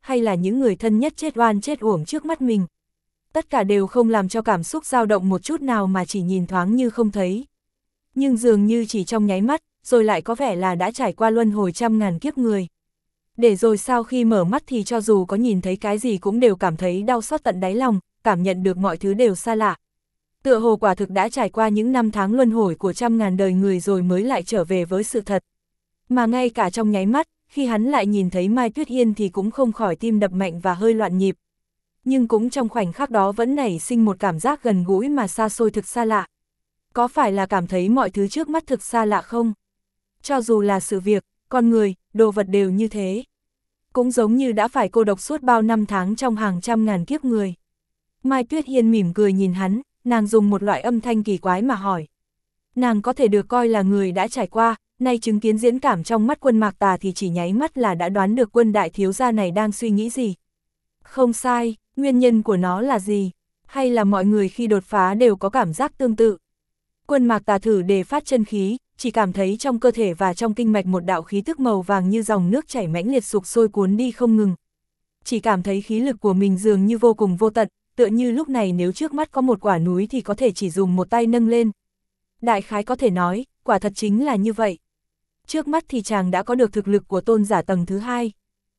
hay là những người thân nhất chết oan chết uổng trước mắt mình. Tất cả đều không làm cho cảm xúc dao động một chút nào mà chỉ nhìn thoáng như không thấy. Nhưng dường như chỉ trong nháy mắt, rồi lại có vẻ là đã trải qua luân hồi trăm ngàn kiếp người. Để rồi sau khi mở mắt thì cho dù có nhìn thấy cái gì cũng đều cảm thấy đau xót tận đáy lòng, cảm nhận được mọi thứ đều xa lạ. Tựa hồ quả thực đã trải qua những năm tháng luân hồi của trăm ngàn đời người rồi mới lại trở về với sự thật. Mà ngay cả trong nháy mắt, khi hắn lại nhìn thấy Mai Tuyết Yên thì cũng không khỏi tim đập mạnh và hơi loạn nhịp. Nhưng cũng trong khoảnh khắc đó vẫn nảy sinh một cảm giác gần gũi mà xa xôi thực xa lạ. Có phải là cảm thấy mọi thứ trước mắt thực xa lạ không? Cho dù là sự việc, con người, đồ vật đều như thế. Cũng giống như đã phải cô độc suốt bao năm tháng trong hàng trăm ngàn kiếp người. Mai Tuyết Yên mỉm cười nhìn hắn, nàng dùng một loại âm thanh kỳ quái mà hỏi. Nàng có thể được coi là người đã trải qua, nay chứng kiến diễn cảm trong mắt Quân Mạc Tà thì chỉ nháy mắt là đã đoán được Quân đại thiếu gia này đang suy nghĩ gì. Không sai, nguyên nhân của nó là gì? Hay là mọi người khi đột phá đều có cảm giác tương tự? Quân Mạc Tà thử đề phát chân khí, chỉ cảm thấy trong cơ thể và trong kinh mạch một đạo khí tức màu vàng như dòng nước chảy mãnh liệt sục sôi cuốn đi không ngừng. Chỉ cảm thấy khí lực của mình dường như vô cùng vô tận, tựa như lúc này nếu trước mắt có một quả núi thì có thể chỉ dùng một tay nâng lên. Đại khái có thể nói, quả thật chính là như vậy. Trước mắt thì chàng đã có được thực lực của tôn giả tầng thứ 2.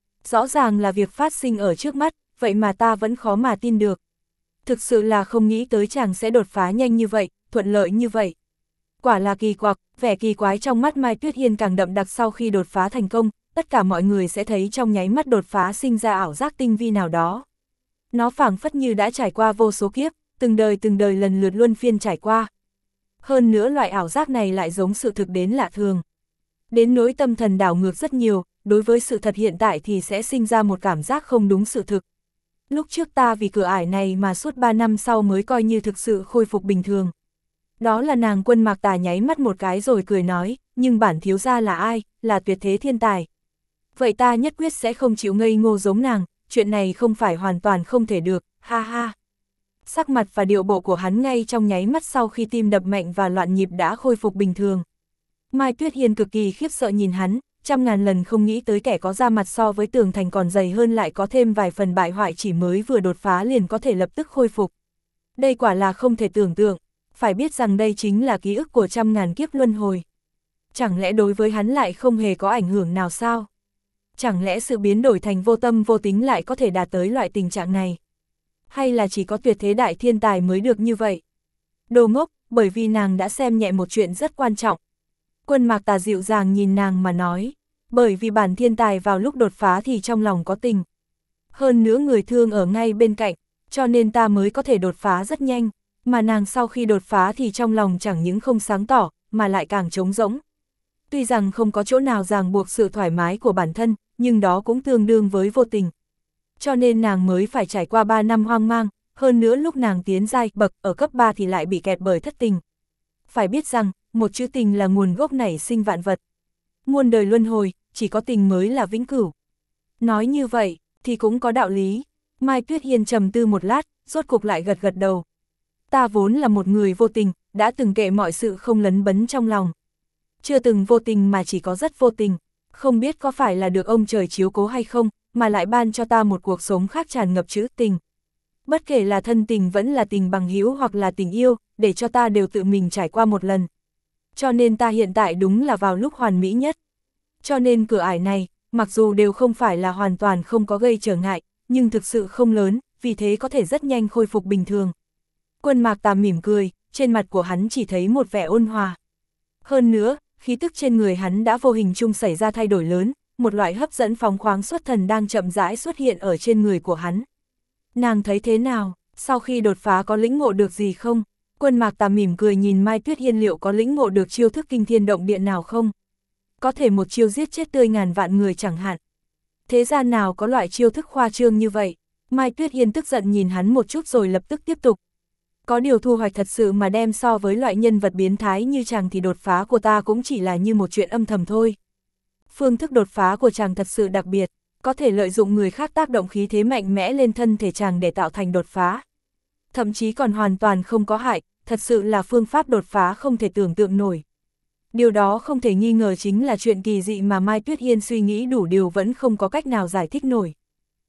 Rõ ràng là việc phát sinh ở trước mắt, vậy mà ta vẫn khó mà tin được. Thực sự là không nghĩ tới chàng sẽ đột phá nhanh như vậy, thuận lợi như vậy. Quả là kỳ quặc, vẻ kỳ quái trong mắt Mai Tuyết Yên càng đậm đặc sau khi đột phá thành công, tất cả mọi người sẽ thấy trong nháy mắt đột phá sinh ra ảo giác tinh vi nào đó. Nó phảng phất như đã trải qua vô số kiếp, từng đời lần lượt luân phiên trải qua. Hơn nữa loại ảo giác này lại giống sự thực đến lạ thường. Đến nỗi tâm thần đảo ngược rất nhiều, đối với sự thật hiện tại thì sẽ sinh ra một cảm giác không đúng sự thực. Lúc trước ta vì cửa ải này mà suốt 3 năm sau mới coi như thực sự khôi phục bình thường. Đó là nàng Quân Mạc Tà nháy mắt một cái rồi cười nói, nhưng bản thiếu gia là ai, là tuyệt thế thiên tài. Vậy ta nhất quyết sẽ không chịu ngây ngô giống nàng, chuyện này không phải hoàn toàn không thể được, ha ha. Sắc mặt và điệu bộ của hắn ngay trong nháy mắt sau khi tim đập mạnh và loạn nhịp đã khôi phục bình thường. Mai Tuyết Hiên cực kỳ khiếp sợ nhìn hắn, trăm ngàn lần không nghĩ tới kẻ có da mặt so với tường thành còn dày hơn lại có thêm vài phần bại hoại chỉ mới vừa đột phá liền có thể lập tức khôi phục. Đây quả là không thể tưởng tượng, phải biết rằng đây chính là ký ức của trăm ngàn kiếp luân hồi. Chẳng lẽ đối với hắn lại không hề có ảnh hưởng nào sao? Chẳng lẽ sự biến đổi thành vô tâm vô tính lại có thể đạt tới loại tình trạng này? Hay là chỉ có tuyệt thế đại thiên tài mới được như vậy? Đồ ngốc, bởi vì nàng đã xem nhẹ một chuyện rất quan trọng. Quân Mạc Tà dịu dàng nhìn nàng mà nói, bởi vì bản thiên tài vào lúc đột phá thì trong lòng có tình. Hơn nữa người thương ở ngay bên cạnh, cho nên ta mới có thể đột phá rất nhanh, mà nàng sau khi đột phá thì trong lòng chẳng những không sáng tỏ, mà lại càng trống rỗng. Tuy rằng không có chỗ nào ràng buộc sự thoải mái của bản thân, nhưng đó cũng tương đương với vô tình. Cho nên nàng mới phải trải qua 3 năm hoang mang, hơn nữa lúc nàng tiến giai bậc ở cấp 3 thì lại bị kẹt bởi thất tình. Phải biết rằng, một chữ tình là nguồn gốc nảy sinh vạn vật. Muôn đời luân hồi, chỉ có tình mới là vĩnh cửu. Nói như vậy, thì cũng có đạo lý. Mai Tuyết Hiên trầm tư một lát, rốt cục lại gật đầu. Ta vốn là một người vô tình, đã từng kệ mọi sự không lấn bấn trong lòng. Chưa từng vô tình mà chỉ có rất vô tình. Không biết có phải là được ông trời chiếu cố hay không, mà lại ban cho ta một cuộc sống khác tràn ngập chữ tình. Bất kể là thân tình vẫn là tình bằng hữu hoặc là tình yêu, để cho ta đều tự mình trải qua một lần. Cho nên ta hiện tại đúng là vào lúc hoàn mỹ nhất. Cho nên cửa ải này, mặc dù đều không phải là hoàn toàn không có gây trở ngại, nhưng thực sự không lớn, vì thế có thể rất nhanh khôi phục bình thường. Quân Mạc Tà mỉm cười, trên mặt của hắn chỉ thấy một vẻ ôn hòa. Hơn nữa, khí tức trên người hắn đã vô hình chung xảy ra thay đổi lớn, một loại hấp dẫn phóng khoáng xuất thần đang chậm rãi xuất hiện ở trên người của hắn. Nàng thấy thế nào, sau khi đột phá có lĩnh ngộ được gì không? Quân Mạc Tà mỉm cười nhìn Mai Tuyết Hiên liệu có lĩnh ngộ được chiêu thức kinh thiên động địa nào không? Có thể một chiêu giết chết tươi ngàn vạn người chẳng hạn. Thế gian nào có loại chiêu thức khoa trương như vậy? Mai Tuyết Hiên tức giận nhìn hắn một chút rồi lập tức tiếp tục. Có điều thu hoạch thật sự mà đem so với loại nhân vật biến thái như chàng thì đột phá của ta cũng chỉ là như một chuyện âm thầm thôi. Phương thức đột phá của chàng thật sự đặc biệt, có thể lợi dụng người khác tác động khí thế mạnh mẽ lên thân thể chàng để tạo thành đột phá. Thậm chí còn hoàn toàn không có hại, thật sự là phương pháp đột phá không thể tưởng tượng nổi. Điều đó không thể nghi ngờ chính là chuyện kỳ dị mà Mai Tuyết Hiên suy nghĩ đủ điều vẫn không có cách nào giải thích nổi.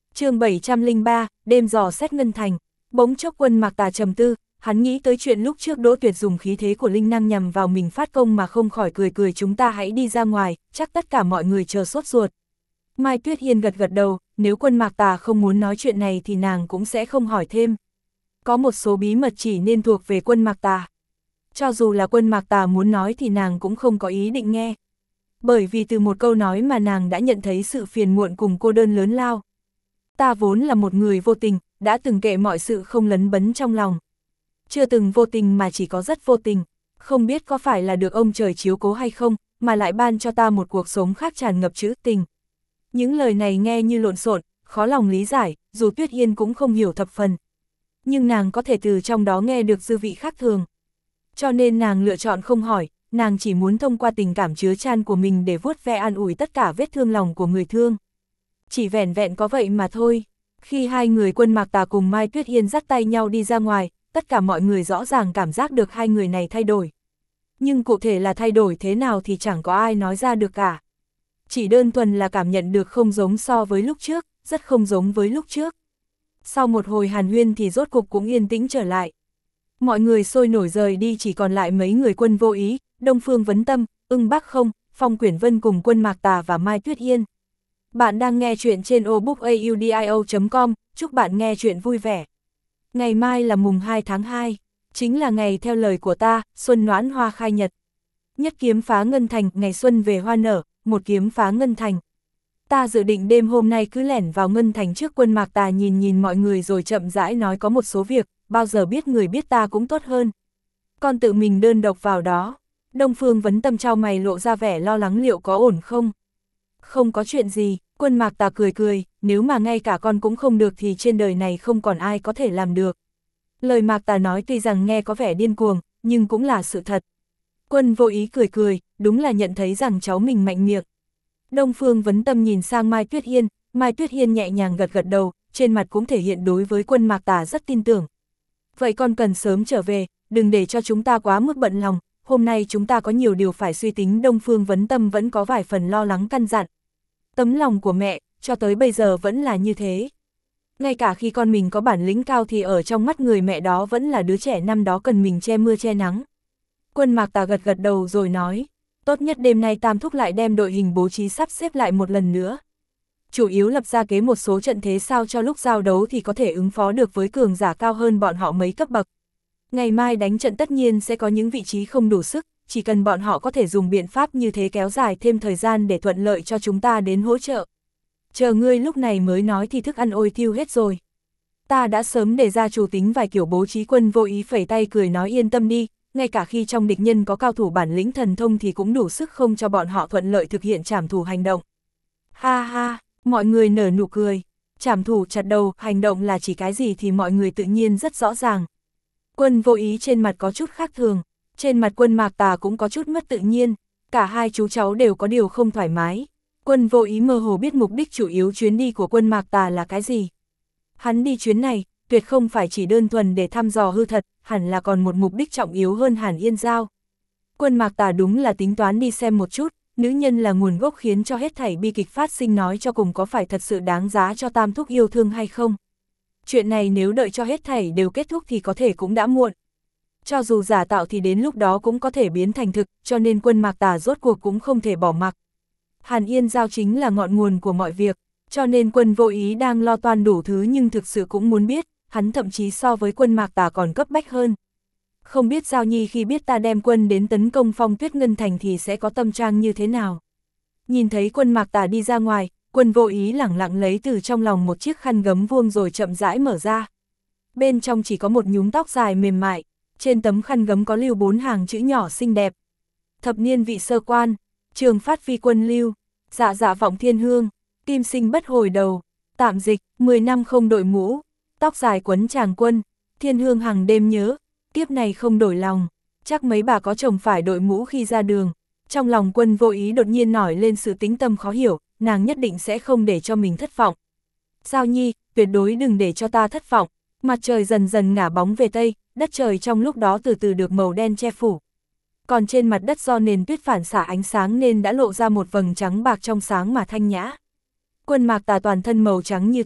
chương 703, đêm dò xét ngân thành. Bỗng chốc Quân Mạc Tà trầm tư, hắn nghĩ tới chuyện lúc trước Đỗ Tuyệt dùng khí thế của linh năng nhằm vào mình phát công mà không khỏi cười cười, chúng ta hãy đi ra ngoài, chắc tất cả mọi người chờ sốt ruột. Mai Tuyết Hiên gật gật đầu, nếu Quân Mạc Tà không muốn nói chuyện này thì nàng cũng sẽ không hỏi thêm. Có một số bí mật chỉ nên thuộc về Quân Mạc Tà. Cho dù là Quân Mạc Tà muốn nói thì nàng cũng không có ý định nghe. Bởi vì từ một câu nói mà nàng đã nhận thấy sự phiền muộn cùng cô đơn lớn lao. Ta vốn là một người vô tình, đã từng kệ mọi sự không lấn bấn trong lòng. Chưa từng vô tình mà chỉ có rất vô tình, không biết có phải là được ông trời chiếu cố hay không, mà lại ban cho ta một cuộc sống khác tràn ngập trữ tình. Những lời này nghe như lộn xộn, khó lòng lý giải, dù Tuyết Hiên cũng không hiểu thập phần. Nhưng nàng có thể từ trong đó nghe được dư vị khác thường. Cho nên nàng lựa chọn không hỏi, nàng chỉ muốn thông qua tình cảm chứa chan của mình để vuốt ve an ủi tất cả vết thương lòng của người thương. Chỉ vẻn vẹn có vậy mà thôi. Khi hai người Quân Mạc Tà cùng Mai Tuyết Hiên dắt tay nhau đi ra ngoài, tất cả mọi người rõ ràng cảm giác được hai người này thay đổi. Nhưng cụ thể là thay đổi thế nào thì chẳng có ai nói ra được cả. Chỉ đơn thuần là cảm nhận được không giống so với lúc trước, rất không giống với lúc trước. Sau một hồi hàn huyên thì rốt cục cũng yên tĩnh trở lại. Mọi người sôi nổi rời đi, chỉ còn lại mấy người Quân Vô Ý, Đông Phương Vấn Tâm, Ưng Bắc Không, Phong Quyển Vân cùng Quân Mạc Tà và Mai Tuyết Hiên. Bạn đang nghe chuyện trên obookaudio.com, chúc bạn nghe chuyện vui vẻ. Ngày mai là mùng 2 tháng 2, chính là ngày theo lời của ta, xuân noãn hoa khai nhật. Nhất kiếm phá ngân thành, ngày xuân về hoa nở, một kiếm phá ngân thành. Ta dự định đêm hôm nay cứ lẻn vào ngân thành trước. Quân Mạc Tà nhìn mọi người rồi chậm rãi nói, có một số việc, bao giờ biết người biết ta cũng tốt hơn. Con tự mình đơn độc vào đó. Đông Phương Vấn Tâm chau mày lộ ra vẻ lo lắng, liệu có ổn không? Không có chuyện gì, Quân Mạc Tà cười cười, nếu mà ngay cả con cũng không được thì trên đời này không còn ai có thể làm được. Lời Mạc Tà nói tuy rằng nghe có vẻ điên cuồng, nhưng cũng là sự thật. Quân Vô Ý cười cười, đúng là nhận thấy rằng cháu mình mạnh miệng. Đông Phương Vấn Tâm nhìn sang Mai Tuyết Hiên nhẹ nhàng gật gật đầu, trên mặt cũng thể hiện đối với Quân Mạc Tà rất tin tưởng. Vậy con cần sớm trở về, đừng để cho chúng ta quá mức bận lòng, hôm nay chúng ta có nhiều điều phải suy tính. Đông Phương Vấn Tâm vẫn có vài phần lo lắng căn dặn. Tấm lòng của mẹ, cho tới bây giờ vẫn là như thế. Ngay cả khi con mình có bản lĩnh cao thì ở trong mắt người mẹ đó vẫn là đứa trẻ năm đó cần mình che mưa che nắng. Quân Mạc Tà gật gật đầu rồi nói, tốt nhất đêm nay Tam Thúc lại đem đội hình bố trí sắp xếp lại một lần nữa. Chủ yếu lập ra kế một số trận thế sao cho lúc giao đấu thì có thể ứng phó được với cường giả cao hơn bọn họ mấy cấp bậc. Ngày mai đánh trận tất nhiên sẽ có những vị trí không đủ sức, chỉ cần bọn họ có thể dùng biện pháp như thế kéo dài thêm thời gian để thuận lợi cho chúng ta đến hỗ trợ. Chờ ngươi lúc này mới nói thì thức ăn ôi thiêu hết rồi. Ta đã sớm để ra chủ tính vài kiểu bố trí. Quân Vô Ý phẩy tay cười nói, yên tâm đi, ngay cả khi trong địch nhân có cao thủ bản lĩnh thần thông thì cũng đủ sức không cho bọn họ thuận lợi thực hiện trảm thủ hành động. Ha ha, mọi người nở nụ cười. Trảm thủ chặt đầu, hành động là chỉ cái gì thì mọi người tự nhiên rất rõ ràng. Quân Vô Ý trên mặt có chút khác thường, trên mặt Quân Mạc Tà cũng có chút mất tự nhiên, cả hai chú cháu đều có điều không thoải mái. Quân Vô Ý mơ hồ biết mục đích chủ yếu chuyến đi của Quân Mạc Tà là cái gì. Hắn đi chuyến này, tuyệt không phải chỉ đơn thuần để thăm dò hư thật, hẳn là còn một mục đích trọng yếu hơn Hàn Yên Giao. Quân Mạc Tà đúng là tính toán đi xem một chút, nữ nhân là nguồn gốc khiến cho hết thảy bi kịch phát sinh, nói cho cùng có phải thật sự đáng giá cho Tam Thúc yêu thương hay không. Chuyện này nếu đợi cho hết thảy đều kết thúc thì có thể cũng đã muộn. Cho dù giả tạo thì đến lúc đó cũng có thể biến thành thực, cho nên Quân Mạc Tà rốt cuộc cũng không thể bỏ mặc. Hàn Yên Giao chính là ngọn nguồn của mọi việc, cho nên Quân Vô Ý đang lo toan đủ thứ nhưng thực sự cũng muốn biết, hắn thậm chí so với Quân Mạc Tà còn cấp bách hơn. Không biết Giao Nhi khi biết ta đem quân đến tấn công Phong Tuyết Ngân Thành thì sẽ có tâm trạng như thế nào. Nhìn thấy Quân Mạc Tà đi ra ngoài, Quân Vô Ý lẳng lặng lấy từ trong lòng một chiếc khăn gấm vuông rồi chậm rãi mở ra. Bên trong chỉ có một nhúm tóc dài mềm mại, trên tấm khăn gấm có lưu 4 hàng chữ nhỏ xinh đẹp. Thập niên vị sơ quan, trường phát phi quân lưu, dạ dạ vọng thiên hương, kim sinh bất hồi đầu, tạm dịch, 10 năm không đội mũ, tóc dài quấn chàng quân, thiên hương hằng đêm nhớ, kiếp này không đổi lòng, chắc mấy bà có chồng phải đội mũ khi ra đường. Trong lòng Quân Vô Ý đột nhiên nổi lên sự tính tâm khó hiểu, nàng nhất định sẽ không để cho mình thất vọng. Giao Nhi, tuyệt đối đừng để cho ta thất vọng. Mặt trời dần dần ngả bóng về tây, đất trời trong lúc đó từ từ được màu đen che phủ. Còn trên mặt đất do nền tuyết phản xạ ánh sáng nên đã lộ ra một vầng trắng bạc trong sáng mà thanh nhã. Quân Mạc Tà toàn thân màu trắng như tuyết,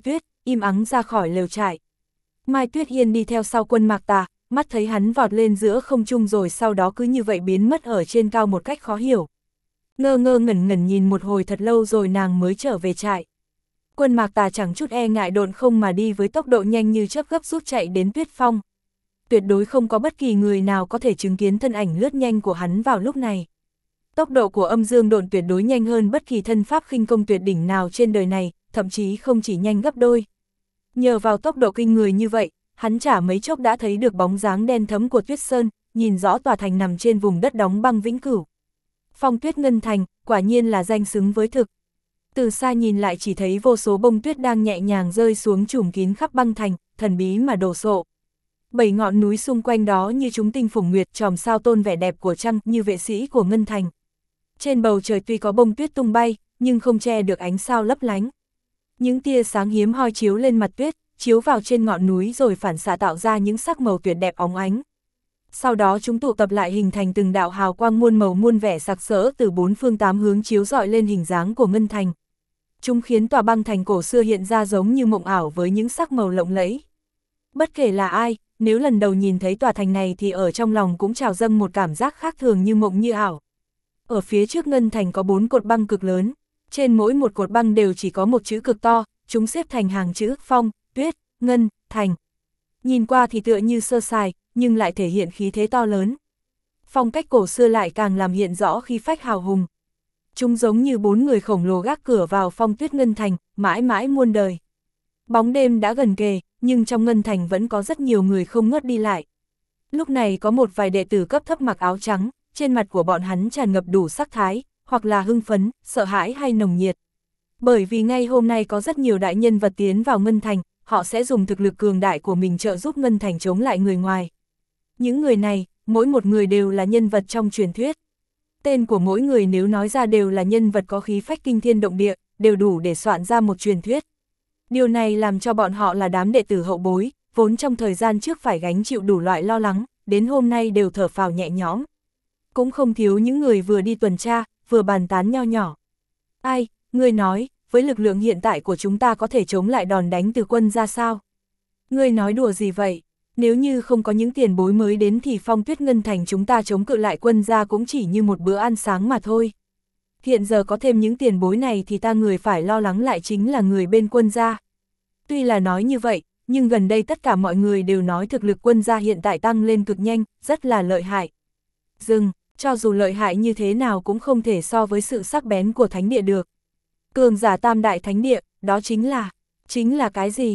im ắng ra khỏi lều trại. Mai Tuyết Yên đi theo sau Quân Mạc Tà, mắt thấy hắn vọt lên giữa không trung rồi sau đó cứ như vậy biến mất ở trên cao một cách khó hiểu. Ngơ ngơ ngẩn ngẩn nhìn một hồi thật lâu rồi nàng mới trở về trại. Quân Mạc Tà chẳng chút e ngại độn không mà đi với tốc độ nhanh như chớp gấp rút chạy đến Tuyết Phong. Tuyệt đối không có bất kỳ người nào có thể chứng kiến thân ảnh lướt nhanh của hắn vào lúc này. Tốc độ của Âm Dương Độn tuyệt đối nhanh hơn bất kỳ thân pháp khinh công tuyệt đỉnh nào trên đời này, thậm chí không chỉ nhanh gấp đôi. Nhờ vào tốc độ kinh người như vậy, hắn chả mấy chốc đã thấy được bóng dáng đen thẫm của Tuyết Sơn, nhìn rõ tòa thành nằm trên vùng đất đóng băng vĩnh cửu. Phong Tuyết Ngân Thành, quả nhiên là danh xứng với thực. Từ xa nhìn lại chỉ thấy vô số bông tuyết đang nhẹ nhàng rơi xuống trùm kín khắp băng thành, thần bí mà đồ sộ. 7 ngọn núi xung quanh đó như chúng tinh phủng nguyệt chòm sao tôn vẻ đẹp của trăng như vệ sĩ của Ngân Thành. Trên bầu trời tuy có bông tuyết tung bay, nhưng không che được ánh sao lấp lánh. Những tia sáng hiếm hoi chiếu lên mặt tuyết, chiếu vào trên ngọn núi rồi phản xạ tạo ra những sắc màu tuyệt đẹp óng ánh. Sau đó chúng tụ tập lại hình thành từng đạo hào quang muôn màu muôn vẻ sặc sỡ từ 4 phương 8 hướng chiếu rọi lên hình dáng của Ngân Thành. Chúng khiến tòa băng thành cổ xưa hiện ra giống như mộng ảo với những sắc màu lộng lẫy. Bất kể là ai, nếu lần đầu nhìn thấy tòa thành này thì ở trong lòng cũng trào dâng một cảm giác khác thường như mộng như ảo. Ở phía trước Ngân Thành có 4 cột băng cực lớn, trên mỗi một cột băng đều chỉ có một chữ cực to, chúng xếp thành hàng chữ Phong, Tuyết, Ngân, Thành. Nhìn qua thì tựa như sơ sài, nhưng lại thể hiện khí thế to lớn. Phong cách cổ xưa lại càng làm hiện rõ khí phách hào hùng. Chúng giống như 4 người khổng lồ gác cửa vào Phong Tuyết Ngân Thành, mãi mãi muôn đời. Bóng đêm đã gần kề, nhưng trong Ngân Thành vẫn có rất nhiều người không ngớt đi lại. Lúc này có một vài đệ tử cấp thấp mặc áo trắng, trên mặt của bọn hắn tràn ngập đủ sắc thái, hoặc là hưng phấn, sợ hãi hay nồng nhiệt. Bởi vì ngay hôm nay có rất nhiều đại nhân vật tiến vào Ngân Thành, họ sẽ dùng thực lực cường đại của mình trợ giúp Ngân Thành chống lại người ngoài. Những người này, mỗi một người đều là nhân vật trong truyền thuyết. Tên của mỗi người nếu nói ra đều là nhân vật có khí phách kinh thiên động địa, đều đủ để soạn ra một truyền thuyết. Điều này làm cho bọn họ là đám đệ tử hậu bối, vốn trong thời gian trước phải gánh chịu đủ loại lo lắng, đến hôm nay đều thở phào nhẹ nhõm. Cũng không thiếu những người vừa đi tuần tra, vừa bàn tán nho nhỏ. Ai, ngươi nói, với lực lượng hiện tại của chúng ta có thể chống lại đòn đánh từ Quân ra sao? Ngươi nói đùa gì vậy? Nếu như không có những tiền bối mới đến thì Phong Tuyết Ngân Thành chúng ta chống cự lại Quân ra cũng chỉ như một bữa ăn sáng mà thôi. Hiện giờ có thêm những tiền bối này thì ta người phải lo lắng lại chính là người bên Quân gia. Tuy là nói như vậy, nhưng gần đây tất cả mọi người đều nói thực lực Quân gia hiện tại tăng lên cực nhanh, rất là lợi hại. Dừng, cho dù lợi hại như thế nào cũng không thể so với sự sắc bén của thánh địa được. Cường giả tam đại thánh địa, đó chính là cái gì?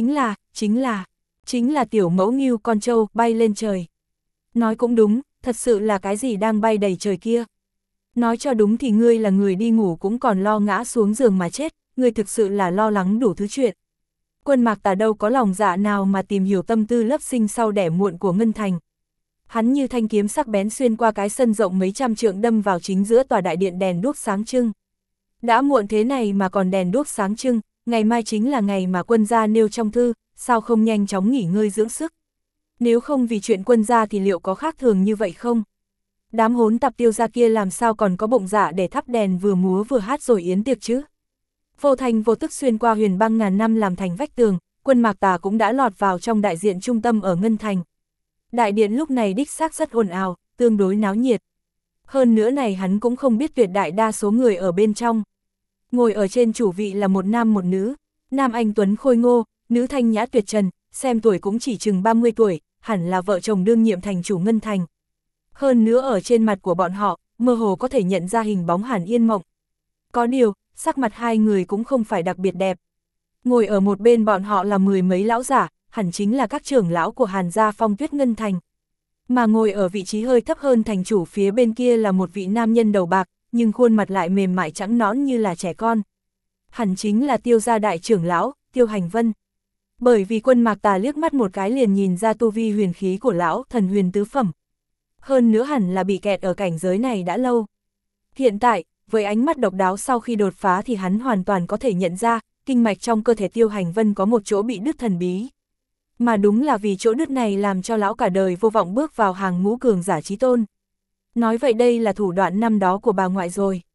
Chính là tiểu mẫu ngưu con trâu bay lên trời. Nói cũng đúng, thật sự là cái gì đang bay đầy trời kia. Nói cho đúng thì ngươi là người đi ngủ cũng còn lo ngã xuống giường mà chết, ngươi thực sự là lo lắng đủ thứ chuyện. Quân Mạc Tà đâu có lòng dạ nào mà tìm hiểu tâm tư lớp sinh sau đẻ muộn của Ngân Thành. Hắn như thanh kiếm sắc bén xuyên qua cái sân rộng mấy trăm trượng đâm vào chính giữa tòa đại điện đèn đuốc sáng trưng. Đã muộn thế này mà còn đèn đuốc sáng trưng, ngày mai chính là ngày mà Quân gia nêu trong thư, sao không nhanh chóng nghỉ ngơi dưỡng sức. Nếu không vì chuyện Quân gia thì liệu có khác thường như vậy không? Đám hỗn tạp Tiêu gia kia làm sao còn có bụng dạ để thắp đèn vừa múa vừa hát rồi yến tiệc chứ? Vô thành vô tức xuyên qua huyền băng ngàn năm làm thành vách tường, Quân Mạc Tà cũng đã lọt vào trong đại diện trung tâm ở Ngân Thành. Đại điện lúc này đích xác rất ồn ào, tương đối náo nhiệt. Hơn nữa này hắn cũng không biết tuyệt đại đa số người ở bên trong. Ngồi ở trên chủ vị là một nam một nữ, nam anh tuấn khôi ngô, nữ thanh nhã tuyệt trần, xem tuổi cũng chỉ chừng 30 tuổi, hẳn là vợ chồng đương nhiệm thành chủ Ngân Thành. Hơn nữa ở trên mặt của bọn họ, mơ hồ có thể nhận ra hình bóng Hàn Yên Mộng. Có điều, sắc mặt hai người cũng không phải đặc biệt đẹp. Ngồi ở một bên bọn họ là 10 mấy lão giả, hẳn chính là các trưởng lão của Hàn gia Phong Tuyết Ngân Thành. Mà ngồi ở vị trí hơi thấp hơn thành chủ phía bên kia là một vị nam nhân đầu bạc, nhưng khuôn mặt lại mềm mại trắng nõn như là trẻ con. Hẳn chính là Tiêu gia đại trưởng lão, Tiêu Hành Vân. Bởi vì Quân Mạc Tà liếc mắt một cái liền nhìn ra tu vi huyền khí của lão thần huyền tứ phẩm. Hơn nữa hẳn là bị kẹt ở cảnh giới này đã lâu. Hiện tại, với ánh mắt độc đáo sau khi đột phá thì hắn hoàn toàn có thể nhận ra, kinh mạch trong cơ thể Tiêu Hành Vân có một chỗ bị đứt thần bí. Mà đúng là vì chỗ đứt này làm cho lão cả đời vô vọng bước vào hàng ngũ cường giả chí tôn. Nói vậy đây là thủ đoạn năm đó của bà ngoại rồi.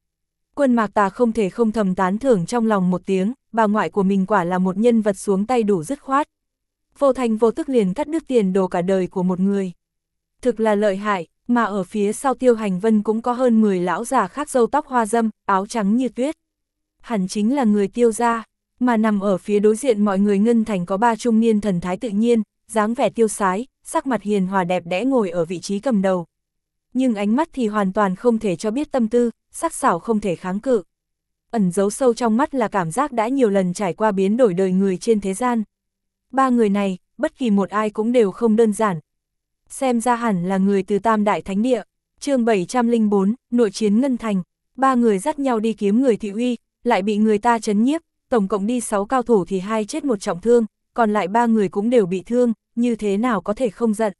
Quân Mạc Tà không thể không thầm tán thưởng trong lòng một tiếng, bà ngoại của mình quả là một nhân vật xuống tay đủ dứt khoát. Vô thành vô tức liền cắt đứt tiền đồ cả đời của một người. Thực là lợi hại, mà ở phía sau Tiêu Hành Vân cũng có hơn 10 lão già khác râu tóc hoa râm, áo trắng như tuyết. Hẳn chính là người Tiêu gia, mà nằm ở phía đối diện mọi người Ngân Thành có 3 trung niên thần thái tự nhiên, dáng vẻ tiêu sái, sắc mặt hiền hòa đẹp đẽ ngồi ở vị trí cầm đầu. Nhưng ánh mắt thì hoàn toàn không thể cho biết tâm tư, sắc sảo không thể kháng cự. Ẩn giấu sâu trong mắt là cảm giác đã nhiều lần trải qua biến đổi đời người trên thế gian. 3 người này, bất kỳ một ai cũng đều không đơn giản. Xem ra hẳn là người từ Tam Đại Thánh Địa. Chương 704, nội chiến Ngân Thành. 3 người dắt nhau đi kiếm người Thị Uy, lại bị người ta trấn nhiếp, tổng cộng đi 6 cao thủ thì 2 chết 1 trọng thương, còn lại 3 người cũng đều bị thương, như thế nào có thể không giận.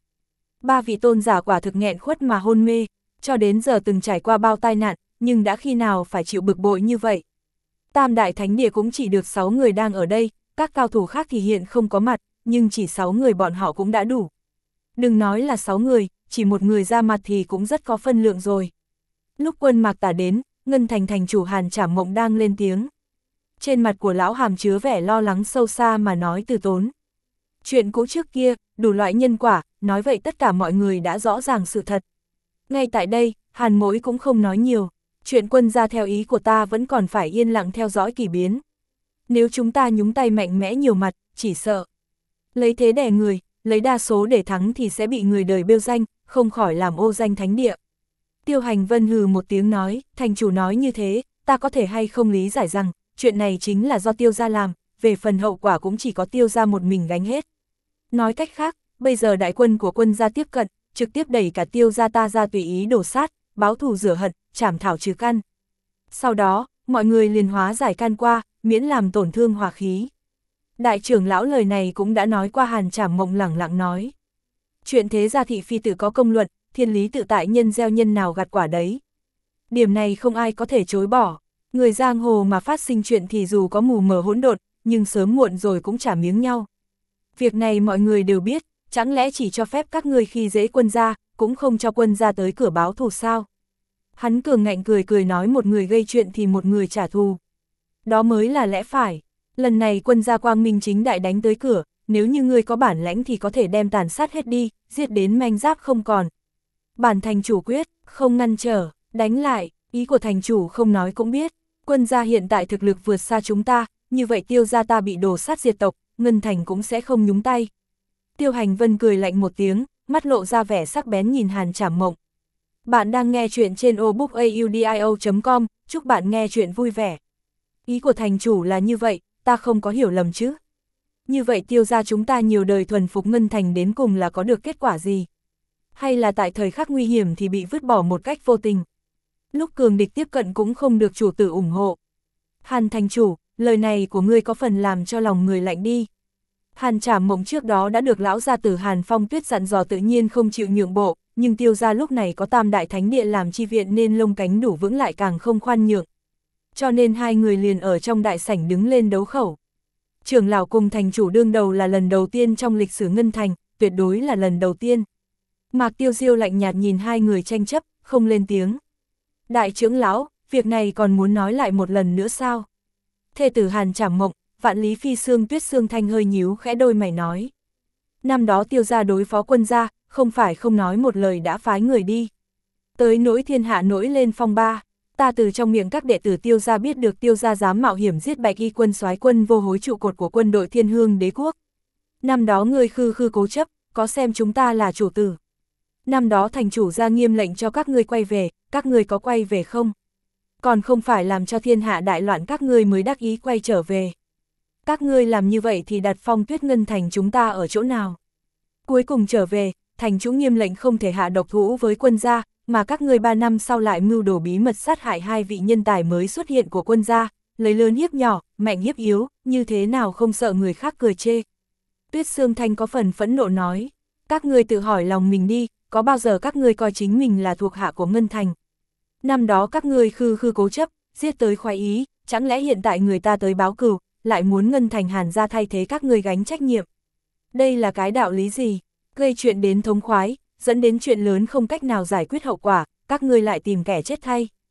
3 vị tôn giả quả thực nghẹn khuất mà hôn mê, cho đến giờ từng trải qua bao tai nạn, nhưng đã khi nào phải chịu bực bội như vậy. Tam Đại Thánh Địa cũng chỉ được 6 người đang ở đây, các cao thủ khác thì hiện không có mặt, nhưng chỉ 6 người bọn họ cũng đã đủ. Đừng nói là 6 người, chỉ một người ra mặt thì cũng rất có phân lượng rồi. Lúc Quân Mạc Tà đến, Ngân Thành thành chủ Hàn Trảm Mộng đang lên tiếng. Trên mặt của lão hàm chứa vẻ lo lắng sâu xa mà nói từ tốn. Chuyện cũ trước kia, đủ loại nhân quả, nói vậy tất cả mọi người đã rõ ràng sự thật. Ngay tại đây, Hàn Mỗi cũng không nói nhiều, chuyện quân gia theo ý của ta vẫn còn phải yên lặng theo dõi kỳ biến. Nếu chúng ta nhúng tay mạnh mẽ nhiều mặt, chỉ sợ lấy thế đè người, lấy đa số để thắng thì sẽ bị người đời bêu danh, không khỏi làm ô danh thánh địa. Tiêu Hành Vân hừ một tiếng nói, thành chủ nói như thế, ta có thể hay không lý giải rằng, chuyện này chính là do Tiêu gia làm, về phần hậu quả cũng chỉ có Tiêu gia một mình gánh hết. Nói cách khác, bây giờ đại quân của quân gia tiếp cận, trực tiếp đẩy cả Tiêu gia ta ra tùy ý đổ sát, báo thù rửa hận, trảm thảo trừ căn. Sau đó, mọi người liền hóa giải can qua, miễn làm tổn thương hòa khí. Đại trưởng lão lời này cũng đã nói qua. Hàn Trảm Mộng lẳng lặng nói. Chuyện thế gia thị phi tự có công luận, thiên lý tự tại, nhân gieo nhân nào gặt quả đấy. Điểm này không ai có thể chối bỏ. Người giang hồ mà phát sinh chuyện thì dù có mù mờ hỗn độn, nhưng sớm muộn rồi cũng trả miếng nhau. Việc này mọi người đều biết, chẳng lẽ chỉ cho phép các ngươi khi dễ quân gia, cũng không cho quân gia tới cửa báo thù sao? Hắn cường ngạnh cười cười nói, một người gây chuyện thì một người trả thù. Đó mới là lẽ phải. Lần này quân gia quang minh chính đại đánh tới cửa, nếu như ngươi có bản lãnh thì có thể đem tàn sát hết đi, giết đến manh giáp không còn. Bản thành chủ quyết, không ngăn trở, đánh lại, ý của thành chủ không nói cũng biết. Quân gia hiện tại thực lực vượt xa chúng ta, như vậy Tiêu gia ta bị đổ sát diệt tộc, Ngân Thành cũng sẽ không nhúng tay. Tiêu Hành Vân cười lạnh một tiếng, mắt lộ ra vẻ sắc bén nhìn Hàn Trảm Mộng. Bạn đang nghe chuyện trên obookaudio.com, chúc bạn nghe chuyện vui vẻ. Ý của thành chủ là như vậy, ta không có hiểu lầm chứ. Như vậy Tiêu gia chúng ta nhiều đời thuần phục Ngân Thành đến cùng là có được kết quả gì? Hay là tại thời khắc nguy hiểm thì bị vứt bỏ một cách vô tình? Lúc cường địch tiếp cận cũng không được chủ tử ủng hộ. Hàn thành chủ, lời này của ngươi có phần làm cho lòng người lạnh đi. Hàn Trảm Mộng trước đó đã được lão gia tử Hàn Phong Tuyết dặn dò tự nhiên không chịu nhượng bộ, nhưng Tiêu gia lúc này có Tam Đại Thánh Địa làm chi viện nên lông cánh đủ vững lại càng không khoan nhượng. Cho nên hai người liền ở trong đại sảnh đứng lên đấu khẩu. Trưởng lão cùng thành chủ đương đầu là lần đầu tiên trong lịch sử Ngân Thành, tuyệt đối là lần đầu tiên. Mạc Tiêu Diêu lạnh nhạt nhìn hai người tranh chấp, không lên tiếng. Đại trưởng lão, việc này còn muốn nói lại một lần nữa sao? Thê tử Hàn Trảm Mộng, Vạn Lý Phi Sương Tuyết Sương Thanh hơi nhíu khẽ đôi mày nói. Năm đó Tiêu gia đối phó quân gia, không phải không nói một lời đã phái người đi. Tới nỗi thiên hạ nổi lên phong ba, ta từ trong miệng các đệ tử Tiêu gia biết được Tiêu gia dám mạo hiểm giết Bạch Y quân soái quân vô hối trụ cột của quân đội Thiên Hương Đế quốc. Năm đó ngươi khư khư cố chấp, có xem chúng ta là chủ tử. Năm đó thành chủ ra nghiêm lệnh cho các ngươi quay về, các ngươi có quay về không? Còn không phải làm cho thiên hạ đại loạn các ngươi mới đắc ý quay trở về. Các ngươi làm như vậy thì đặt Phong Tuyết Ngân Thành chúng ta ở chỗ nào? Cuối cùng trở về, thành chủ nghiêm lệnh không thể hạ độc thủ với quân gia, mà các ngươi 3 năm sau lại mưu đồ bí mật sát hại 2 vị nhân tài mới xuất hiện của quân gia, lấy lớn hiếp nhỏ, mạnh hiếp yếu, như thế nào không sợ người khác cười chê. Tuyết Sương Thanh có phần phẫn nộ nói, các ngươi tự hỏi lòng mình đi, có bao giờ các ngươi coi chính mình là thuộc hạ của Ngân Thành? Năm đó các ngươi khư khư cố chấp, giết tới khoái ý, chẳng lẽ hiện tại người ta tới báo cừu, lại muốn Ngân Thành Hàn gia thay thế các ngươi gánh trách nhiệm? Đây là cái đạo lý gì? Gây chuyện đến thống khoái, dẫn đến chuyện lớn không cách nào giải quyết hậu quả, các ngươi lại tìm kẻ chết thay.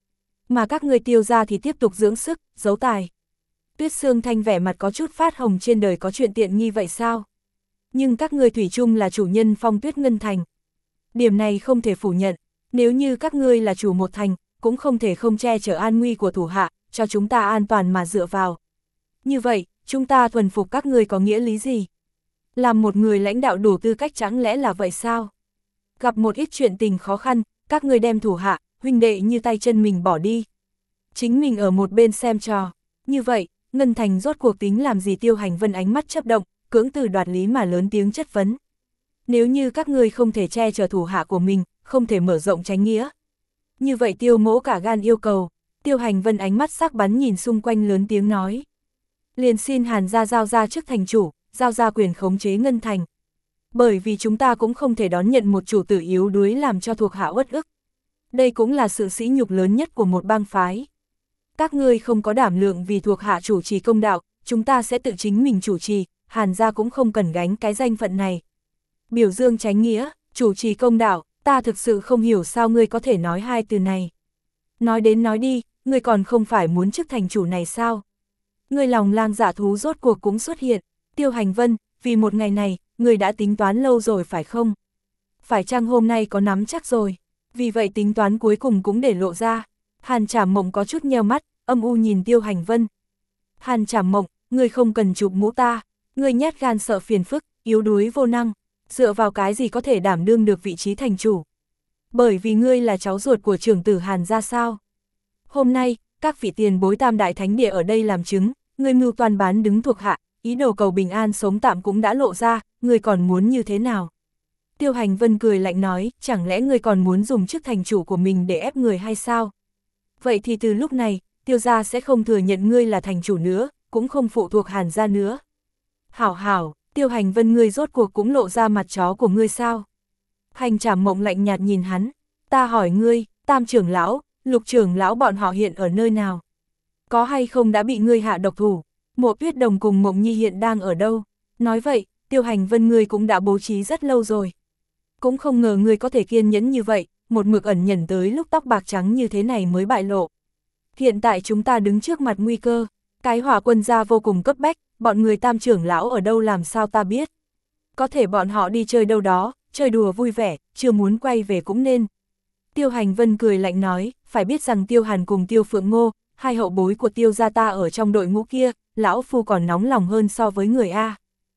Mà các ngươi Tiêu gia thì tiếp tục dưỡng sức, giấu tài. Tuyết Sương Thanh vẻ mặt có chút phát hồng, trên đời có chuyện tiện nghi vậy sao? Nhưng các ngươi thủy chung là chủ nhân Phong Tuyết Ngân Thành. Điểm này không thể phủ nhận, nếu như các ngươi là chủ một thành, cũng không thể không che chở an nguy của thủ hạ, cho chúng ta an toàn mà dựa vào. Như vậy, chúng ta thuần phục các ngươi có nghĩa lý gì? Làm một người lãnh đạo đủ tư cách chẳng lẽ là vậy sao? Gặp một ít chuyện tình khó khăn, các ngươi đem thủ hạ, huynh đệ như tay chân mình bỏ đi. Chính mình ở một bên xem trò. Như vậy, Ngân Thành rốt cuộc tính làm gì? Tiêu Hành Vân ánh mắt chớp động, cưỡng từ đoạt lý mà lớn tiếng chất vấn. Nếu như các ngươi không thể che chở thủ hạ của mình, không thể mở rộng chánh nghĩa. Như vậy Tiêu Mỗ cả gan yêu cầu. Tiêu Hành Vân ánh mắt sắc bắn nhìn xung quanh lớn tiếng nói. Liền xin Hàn gia giao ra chức thành chủ, giao ra quyền khống chế Ngân Thành. Bởi vì chúng ta cũng không thể đón nhận một chủ tử yếu đuối làm cho thuộc hạ uất ức. Đây cũng là sự sỉ nhục lớn nhất của một bang phái. Các ngươi không có đảm lượng vì thuộc hạ chủ trì công đạo, chúng ta sẽ tự chính mình chủ trì, Hàn gia cũng không cần gánh cái danh phận này. Biểu dương chánh nghĩa, chủ trì công đạo, ta thực sự không hiểu sao ngươi có thể nói hai từ này. Nói đến nói đi, ngươi còn không phải muốn chức thành chủ này sao? Ngươi lòng lang dạ thú rốt cuộc cũng xuất hiện. Tiêu Hành Vân, vì một ngày này, ngươi đã tính toán lâu rồi phải không? Phải chăng hôm nay có nắm chắc rồi? Vì vậy tính toán cuối cùng cũng để lộ ra. Hàn Trảm Mộng có chút nheo mắt, âm u nhìn Tiêu Hành Vân. Hàn Trảm Mộng, ngươi không cần chụp mũ ta. Ngươi nhát gan sợ phiền phức, yếu đuối vô năng. Dựa vào cái gì có thể đảm đương được vị trí thành chủ? Bởi vì ngươi là cháu ruột của trưởng tử Hàn gia sao? Hôm nay, các vị tiền bối Tam Đại Thánh Địa ở đây làm chứng, ngươi mưu toan bán đứng thuộc hạ, ý đồ cầu bình an sống tạm cũng đã lộ ra, ngươi còn muốn như thế nào? Tiêu Hành Vân cười lạnh nói, chẳng lẽ ngươi còn muốn dùng chức thành chủ của mình để ép người hay sao? Vậy thì từ lúc này, Tiêu gia sẽ không thừa nhận ngươi là thành chủ nữa, cũng không phụ thuộc Hàn gia nữa. Hảo hảo, Tiêu Hành Vân, ngươi rốt cuộc cũng lộ ra mặt chó của ngươi sao? Hành Trảm Mộng lạnh nhạt nhìn hắn, ta hỏi ngươi, Tam trưởng lão, Lục trưởng lão bọn họ hiện ở nơi nào? Có hay không đã bị ngươi hạ độc thủ? Mộ Tuyết Đồng cùng Mộng Nhi hiện đang ở đâu? Nói vậy, Tiêu Hành Vân ngươi cũng đã bố trí rất lâu rồi. Cũng không ngờ ngươi có thể kiên nhẫn như vậy, một mực ẩn nhẫn tới lúc tóc bạc trắng như thế này mới bại lộ. Hiện tại chúng ta đứng trước mặt nguy cơ, cái Hỏa Quân gia vô cùng cấp bách, bọn người Tam trưởng lão ở đâu làm sao ta biết? Có thể bọn họ đi chơi đâu đó, chơi đùa vui vẻ, chưa muốn quay về cũng nên. Tiêu Hành Vân cười lạnh nói, phải biết rằng Tiêu Hàn cùng Tiêu Phượng Ngô, hai hậu bối của Tiêu gia ta ở trong đội ngũ kia, lão phu còn nóng lòng hơn so với người A.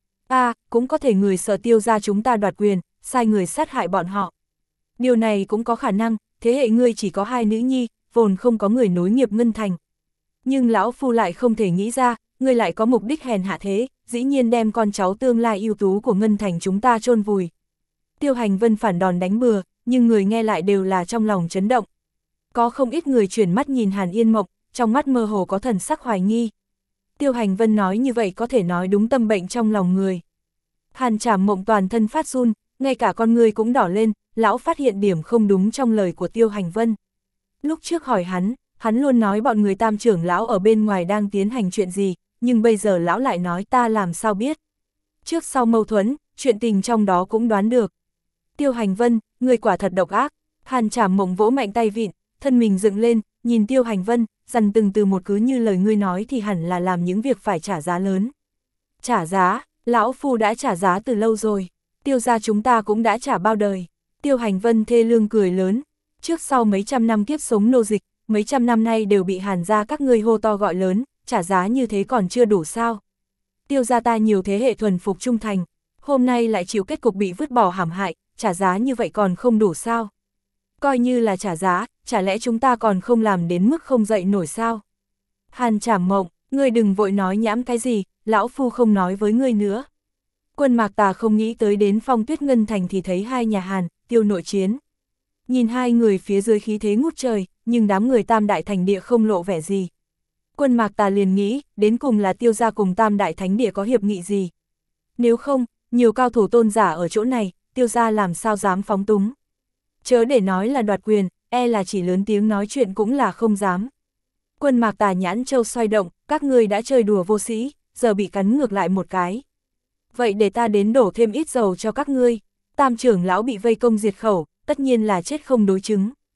Cũng có thể người sợ Tiêu gia chúng ta đoạt quyền, sai người sát hại bọn họ. Điều này cũng có khả năng, thế hệ ngươi chỉ có hai nữ nhi, vốn không có người nối nghiệp Ngân Thành. Nhưng lão phu lại không thể nghĩ ra, ngươi lại có mục đích hèn hạ thế, dĩ nhiên đem con cháu tương lai ưu tú của Ngân Thành chúng ta chôn vùi. Tiêu Hành Vân phản đòn đánh bừa, nhưng người nghe lại đều là trong lòng chấn động. Có không ít người chuyển mắt nhìn Hàn Yên Mộng, trong mắt mơ hồ có thần sắc hoài nghi. Tiêu Hành Vân nói như vậy có thể nói đúng tâm bệnh trong lòng người. Hàn Trảm Mộng toàn thân phát run, ngay cả con người cũng đỏ lên, lão phát hiện điểm không đúng trong lời của Tiêu Hành Vân. Lúc trước hỏi hắn luôn nói bọn người Tam trưởng lão ở bên ngoài đang tiến hành chuyện gì, nhưng bây giờ lão lại nói ta làm sao biết. Trước sau mâu thuẫn, chuyện tình trong đó cũng đoán được. Tiêu Hành Vân, người quả thật độc ác. Hàn Trảm Mộng vỗ mạnh tay vịn, thân mình dựng lên, nhìn Tiêu Hành Vân, dằn từng từ một cứ như lời ngươi nói thì hẳn là làm những việc phải trả giá lớn. Trả giá, lão phu đã trả giá từ lâu rồi. Tiêu gia chúng ta cũng đã trả bao đời. Tiêu Hành Vân thê lương cười lớn. Trước sau mấy trăm năm kiếp sống nô dịch, mấy trăm năm nay đều bị Hàn gia các ngươi hô to gọi lớn, trả giá như thế còn chưa đủ sao? Tiêu gia ta nhiều thế hệ thuần phục trung thành, hôm nay lại chịu kết cục bị vứt bỏ hãm hại, trả giá như vậy còn không đủ sao? Coi như là trả giá, chả lẽ chúng ta còn không làm đến mức không dậy nổi sao? Hàn Trảm Mộng, ngươi đừng vội nói nhảm cái gì, lão phu không nói với ngươi nữa. Quân Mạc Tà không nghĩ tới đến Phong Tuyết Ngân Thành thì thấy hai nhà Hàn, Tiêu nội chiến. Nhìn hai người phía dưới khí thế ngút trời, nhưng đám người Tam Đại Thánh Địa không lộ vẻ gì. Quân Mạc Tà liền nghĩ, đến cùng là Tiêu gia cùng Tam Đại Thánh Địa có hiệp nghị gì. Nếu không, nhiều cao thủ tôn giả ở chỗ này, Tiêu gia làm sao dám phóng túng. Chớ để nói là đoạt quyền, là chỉ lớn tiếng nói chuyện cũng là không dám. Quân Mạc Tà nhãn châu xoay động, các ngươi đã chơi đùa vô sĩ, giờ bị cắn ngược lại một cái. Vậy để ta đến đổ thêm ít dầu cho các ngươi. Tam trưởng lão bị vây công diệt khẩu, tất nhiên là chết không đối chứng.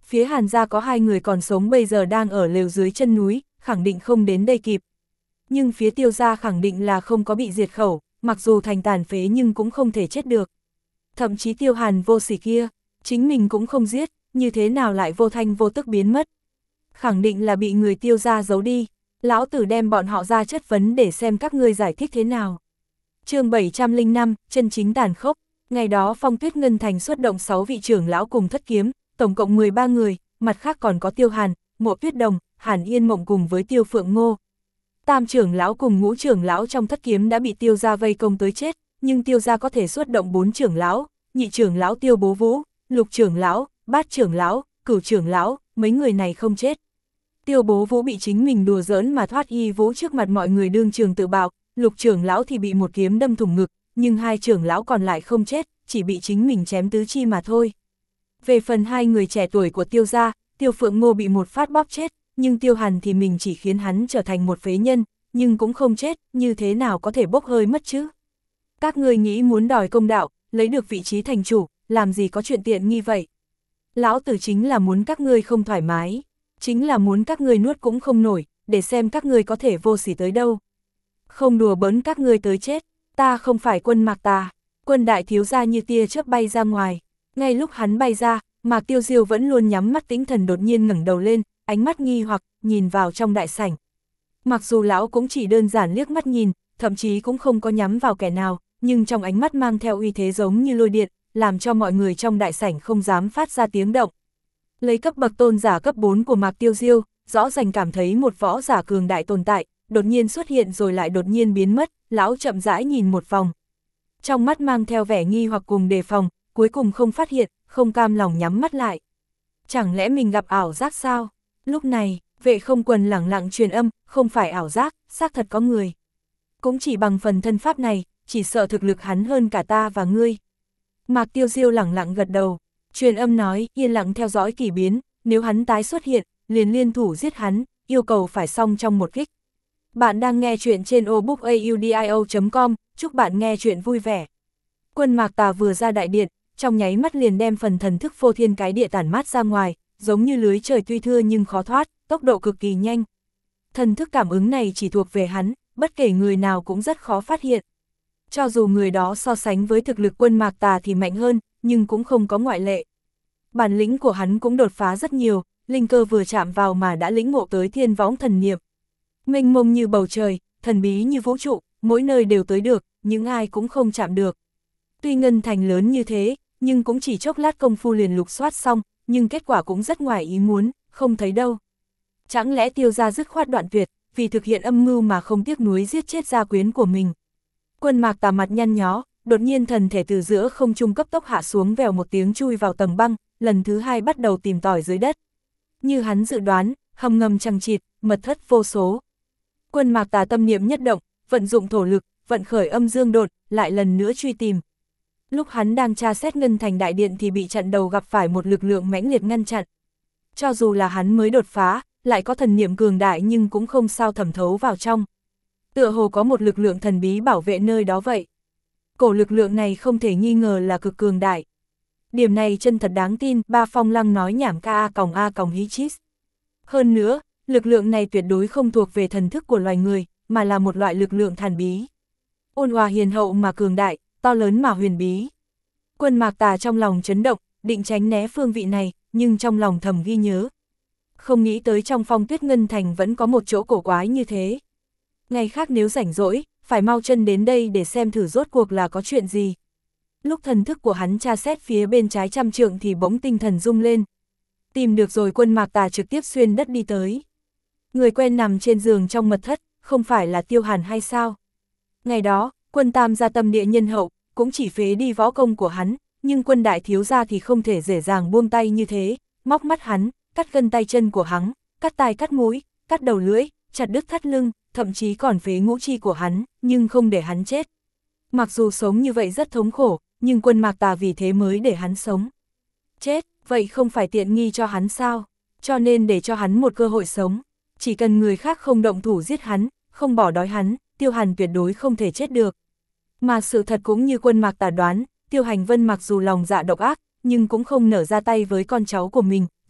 Phía Hàn gia có 2 người còn sống bây giờ đang ở lều dưới chân núi, khẳng định không đến đây kịp. Nhưng phía Tiêu gia khẳng định là không có bị diệt khẩu, mặc dù thành tàn phế nhưng cũng không thể chết được. Thậm chí Tiêu Hàn vô sỉ kia, chính mình cũng không giết, như thế nào lại vô thanh vô tức biến mất. Khẳng định là bị người Tiêu gia giấu đi, lão tử đem bọn họ ra chất vấn để xem các ngươi giải thích thế nào. Chương 705, chân chính tàn khốc. Ngày đó Phong Tuyết Ngân Thành xuất động 6 vị trưởng lão cùng thất kiếm, tổng cộng 13 người, mặt khác còn có Tiêu Hàn, Mộ Tuyết Đồng, Hàn Yên Mộng cùng với Tiêu Phượng Ngô. Tam trưởng lão cùng ngũ trưởng lão trong thất kiếm đã bị Tiêu gia vây công tới chết, nhưng Tiêu gia có thể xuất động 4 trưởng lão, nhị trưởng lão Tiêu Bố Vũ, lục trưởng lão, bát trưởng lão, cửu trưởng lão, mấy người này không chết. Tiêu Bố Vũ bị chính mình đùa giỡn mà thoát y vũ trước mặt mọi người đương trường tự bạo, lục trưởng lão thì bị một kiếm đâm thủng ngực, nhưng 2 trưởng lão còn lại không chết, chỉ bị chính mình chém tứ chi mà thôi. Về phần 2 người trẻ tuổi của Tiêu gia, Tiêu Phượng Ngô bị một phát bóp chết, nhưng Tiêu Hàn thì mình chỉ khiến hắn trở thành một phế nhân, nhưng cũng không chết, như thế nào có thể bốc hơi mất chứ? Các ngươi nghĩ muốn đòi công đạo, lấy được vị trí thành chủ, làm gì có chuyện tiện nghi vậy? Lão tử chính là muốn các ngươi không thoải mái, chính là muốn các ngươi nuốt cũng không nổi, để xem các ngươi có thể vô sỉ tới đâu. Không đùa bỡn các ngươi tới chết, ta không phải Quân Mạc Tà. Quân đại thiếu gia như tia chớp bay ra ngoài, ngay lúc hắn bay ra, Mạc Tiêu Diêu vẫn luôn nhắm mắt tĩnh thần đột nhiên ngẩng đầu lên, ánh mắt nghi hoặc, nhìn vào trong đại sảnh. Mặc dù lão cũng chỉ đơn giản liếc mắt nhìn, thậm chí cũng không có nhắm vào kẻ nào, nhưng trong ánh mắt mang theo uy thế giống như lôi điện, làm cho mọi người trong đại sảnh không dám phát ra tiếng động. Lấy cấp bậc tôn giả cấp 4 của Mạc Tiêu Diêu, rõ ràng cảm thấy một võ giả cường đại tồn tại, đột nhiên xuất hiện rồi lại đột nhiên biến mất, lão chậm rãi nhìn một vòng. Trong mắt mang theo vẻ nghi hoặc cùng đề phòng, cuối cùng không phát hiện, không cam lòng nhắm mắt lại. Chẳng lẽ mình gặp ảo giác sao? Lúc này, Vệ Không Quần lẳng lặng truyền âm, không phải ảo giác, xác thật có người. Cũng chỉ bằng phần thân pháp này, chỉ sợ thực lực hắn hơn cả ta và ngươi. Mạc Tiêu Diêu lẳng lặng gật đầu, truyền âm nói, yên lặng theo dõi kỳ biến, nếu hắn tái xuất hiện, liền liên thủ giết hắn, yêu cầu phải xong trong một kích. Bạn đang nghe chuyện trên obookaudio.com, chúc bạn nghe chuyện vui vẻ. Quân Mạc Tà vừa ra đại điện, trong nháy mắt liền đem phần thần thức phô thiên cái địa tản mát ra ngoài, giống như lưới trời tuy thưa nhưng khó thoát, tốc độ cực kỳ nhanh. Thần thức cảm ứng này chỉ thuộc về hắn, bất kể người nào cũng rất khó phát hiện. Cho dù người đó so sánh với thực lực Quân Mạc Tà thì mạnh hơn, nhưng cũng không có ngoại lệ. Bản lĩnh của hắn cũng đột phá rất nhiều, linh cơ vừa chạm vào mà đã lĩnh ngộ tới thiên võng thần niệm. Mênh mông như bầu trời, thần bí như vũ trụ, mỗi nơi đều tới được, những ai cũng không chạm được. Tuy ngân thành lớn như thế, nhưng cũng chỉ chốc lát công phu liền lục soát xong, nhưng kết quả cũng rất ngoài ý muốn, không thấy đâu. Chẳng lẽ Tiêu gia dứt khoát đoạn tuyệt, vì thực hiện âm mưu mà không tiếc nuối giết chết gia quyến của mình. Quân Mạc Tà mặt nhăn nhó, đột nhiên thần thể từ giữa không trung cấp tốc hạ xuống vèo một tiếng chui vào tầng băng, lần thứ 2 bắt đầu tìm tòi dưới đất. Như hắn dự đoán, hầm ngầm chằng chịt, mật thất vô số. Quân Mạc Tà tâm niệm nhất động, vận dụng thổ lực, vận khởi âm dương đột, lại lần nữa truy tìm. Lúc hắn đang tra xét ngân thành đại điện thì bị chặn đầu gặp phải một lực lượng mãnh liệt ngăn chặn. Cho dù là hắn mới đột phá, lại có thần niệm cường đại nhưng cũng không sao thẩm thấu vào trong. Tựa hồ có một lực lượng thần bí bảo vệ nơi đó vậy. Cổ lực lượng này không thể nghi ngờ là cực cường đại. Điểm này chân thật đáng tin, Ba Phong Lăng nói nhảm ca a còng hí chít. Hơn nữa, lực lượng này tuyệt đối không thuộc về thần thức của loài người, mà là một loại lực lượng thần bí. Ôn hòa hiền hậu mà cường đại, to lớn mà huyền bí. Quân Mạc Tà trong lòng chấn động, định tránh né phương vị này, nhưng trong lòng thầm ghi nhớ. Không nghĩ tới trong Phong Tuyết Ngân Thành vẫn có một chỗ cổ quái như thế. Ngày khác nếu rảnh rỗi, phải mau chân đến đây để xem thử rốt cuộc là có chuyện gì. Lúc thần thức của hắn tra xét phía bên trái 100 trượng thì bỗng tinh thần rung lên. Tìm được rồi, Quân Mạc Tà trực tiếp xuyên đất đi tới. Người quen nằm trên giường trong mật thất, không phải là Tiêu Hàn hay sao? Ngày đó, Quân Tam gia tâm địa nhân hậu, cũng chỉ phế đi võ công của hắn, nhưng Quân đại thiếu gia thì không thể dễ dàng buông tay như thế, móc mắt hắn, cắt gân tay chân của hắn, cắt tai cắt mũi, cắt đầu lưỡi, chặt đứt thắt lưng, thậm chí còn phế ngũ chi của hắn, nhưng không để hắn chết. Mặc dù sống như vậy rất thống khổ, nhưng Quân Mạc Tà vì thế mới để hắn sống. Chết, vậy không phải tiện nghi cho hắn sao? Cho nên để cho hắn một cơ hội sống. Chỉ cần người khác không động thủ giết hắn, không bỏ đói hắn, Tiêu Hàn tuyệt đối không thể chết được. Mà sự thật cũng như Quân Mạc Tà đoán, Tiêu Hành Vân mặc dù lòng dạ độc ác, nhưng cũng không nở ra tay với con cháu của mình,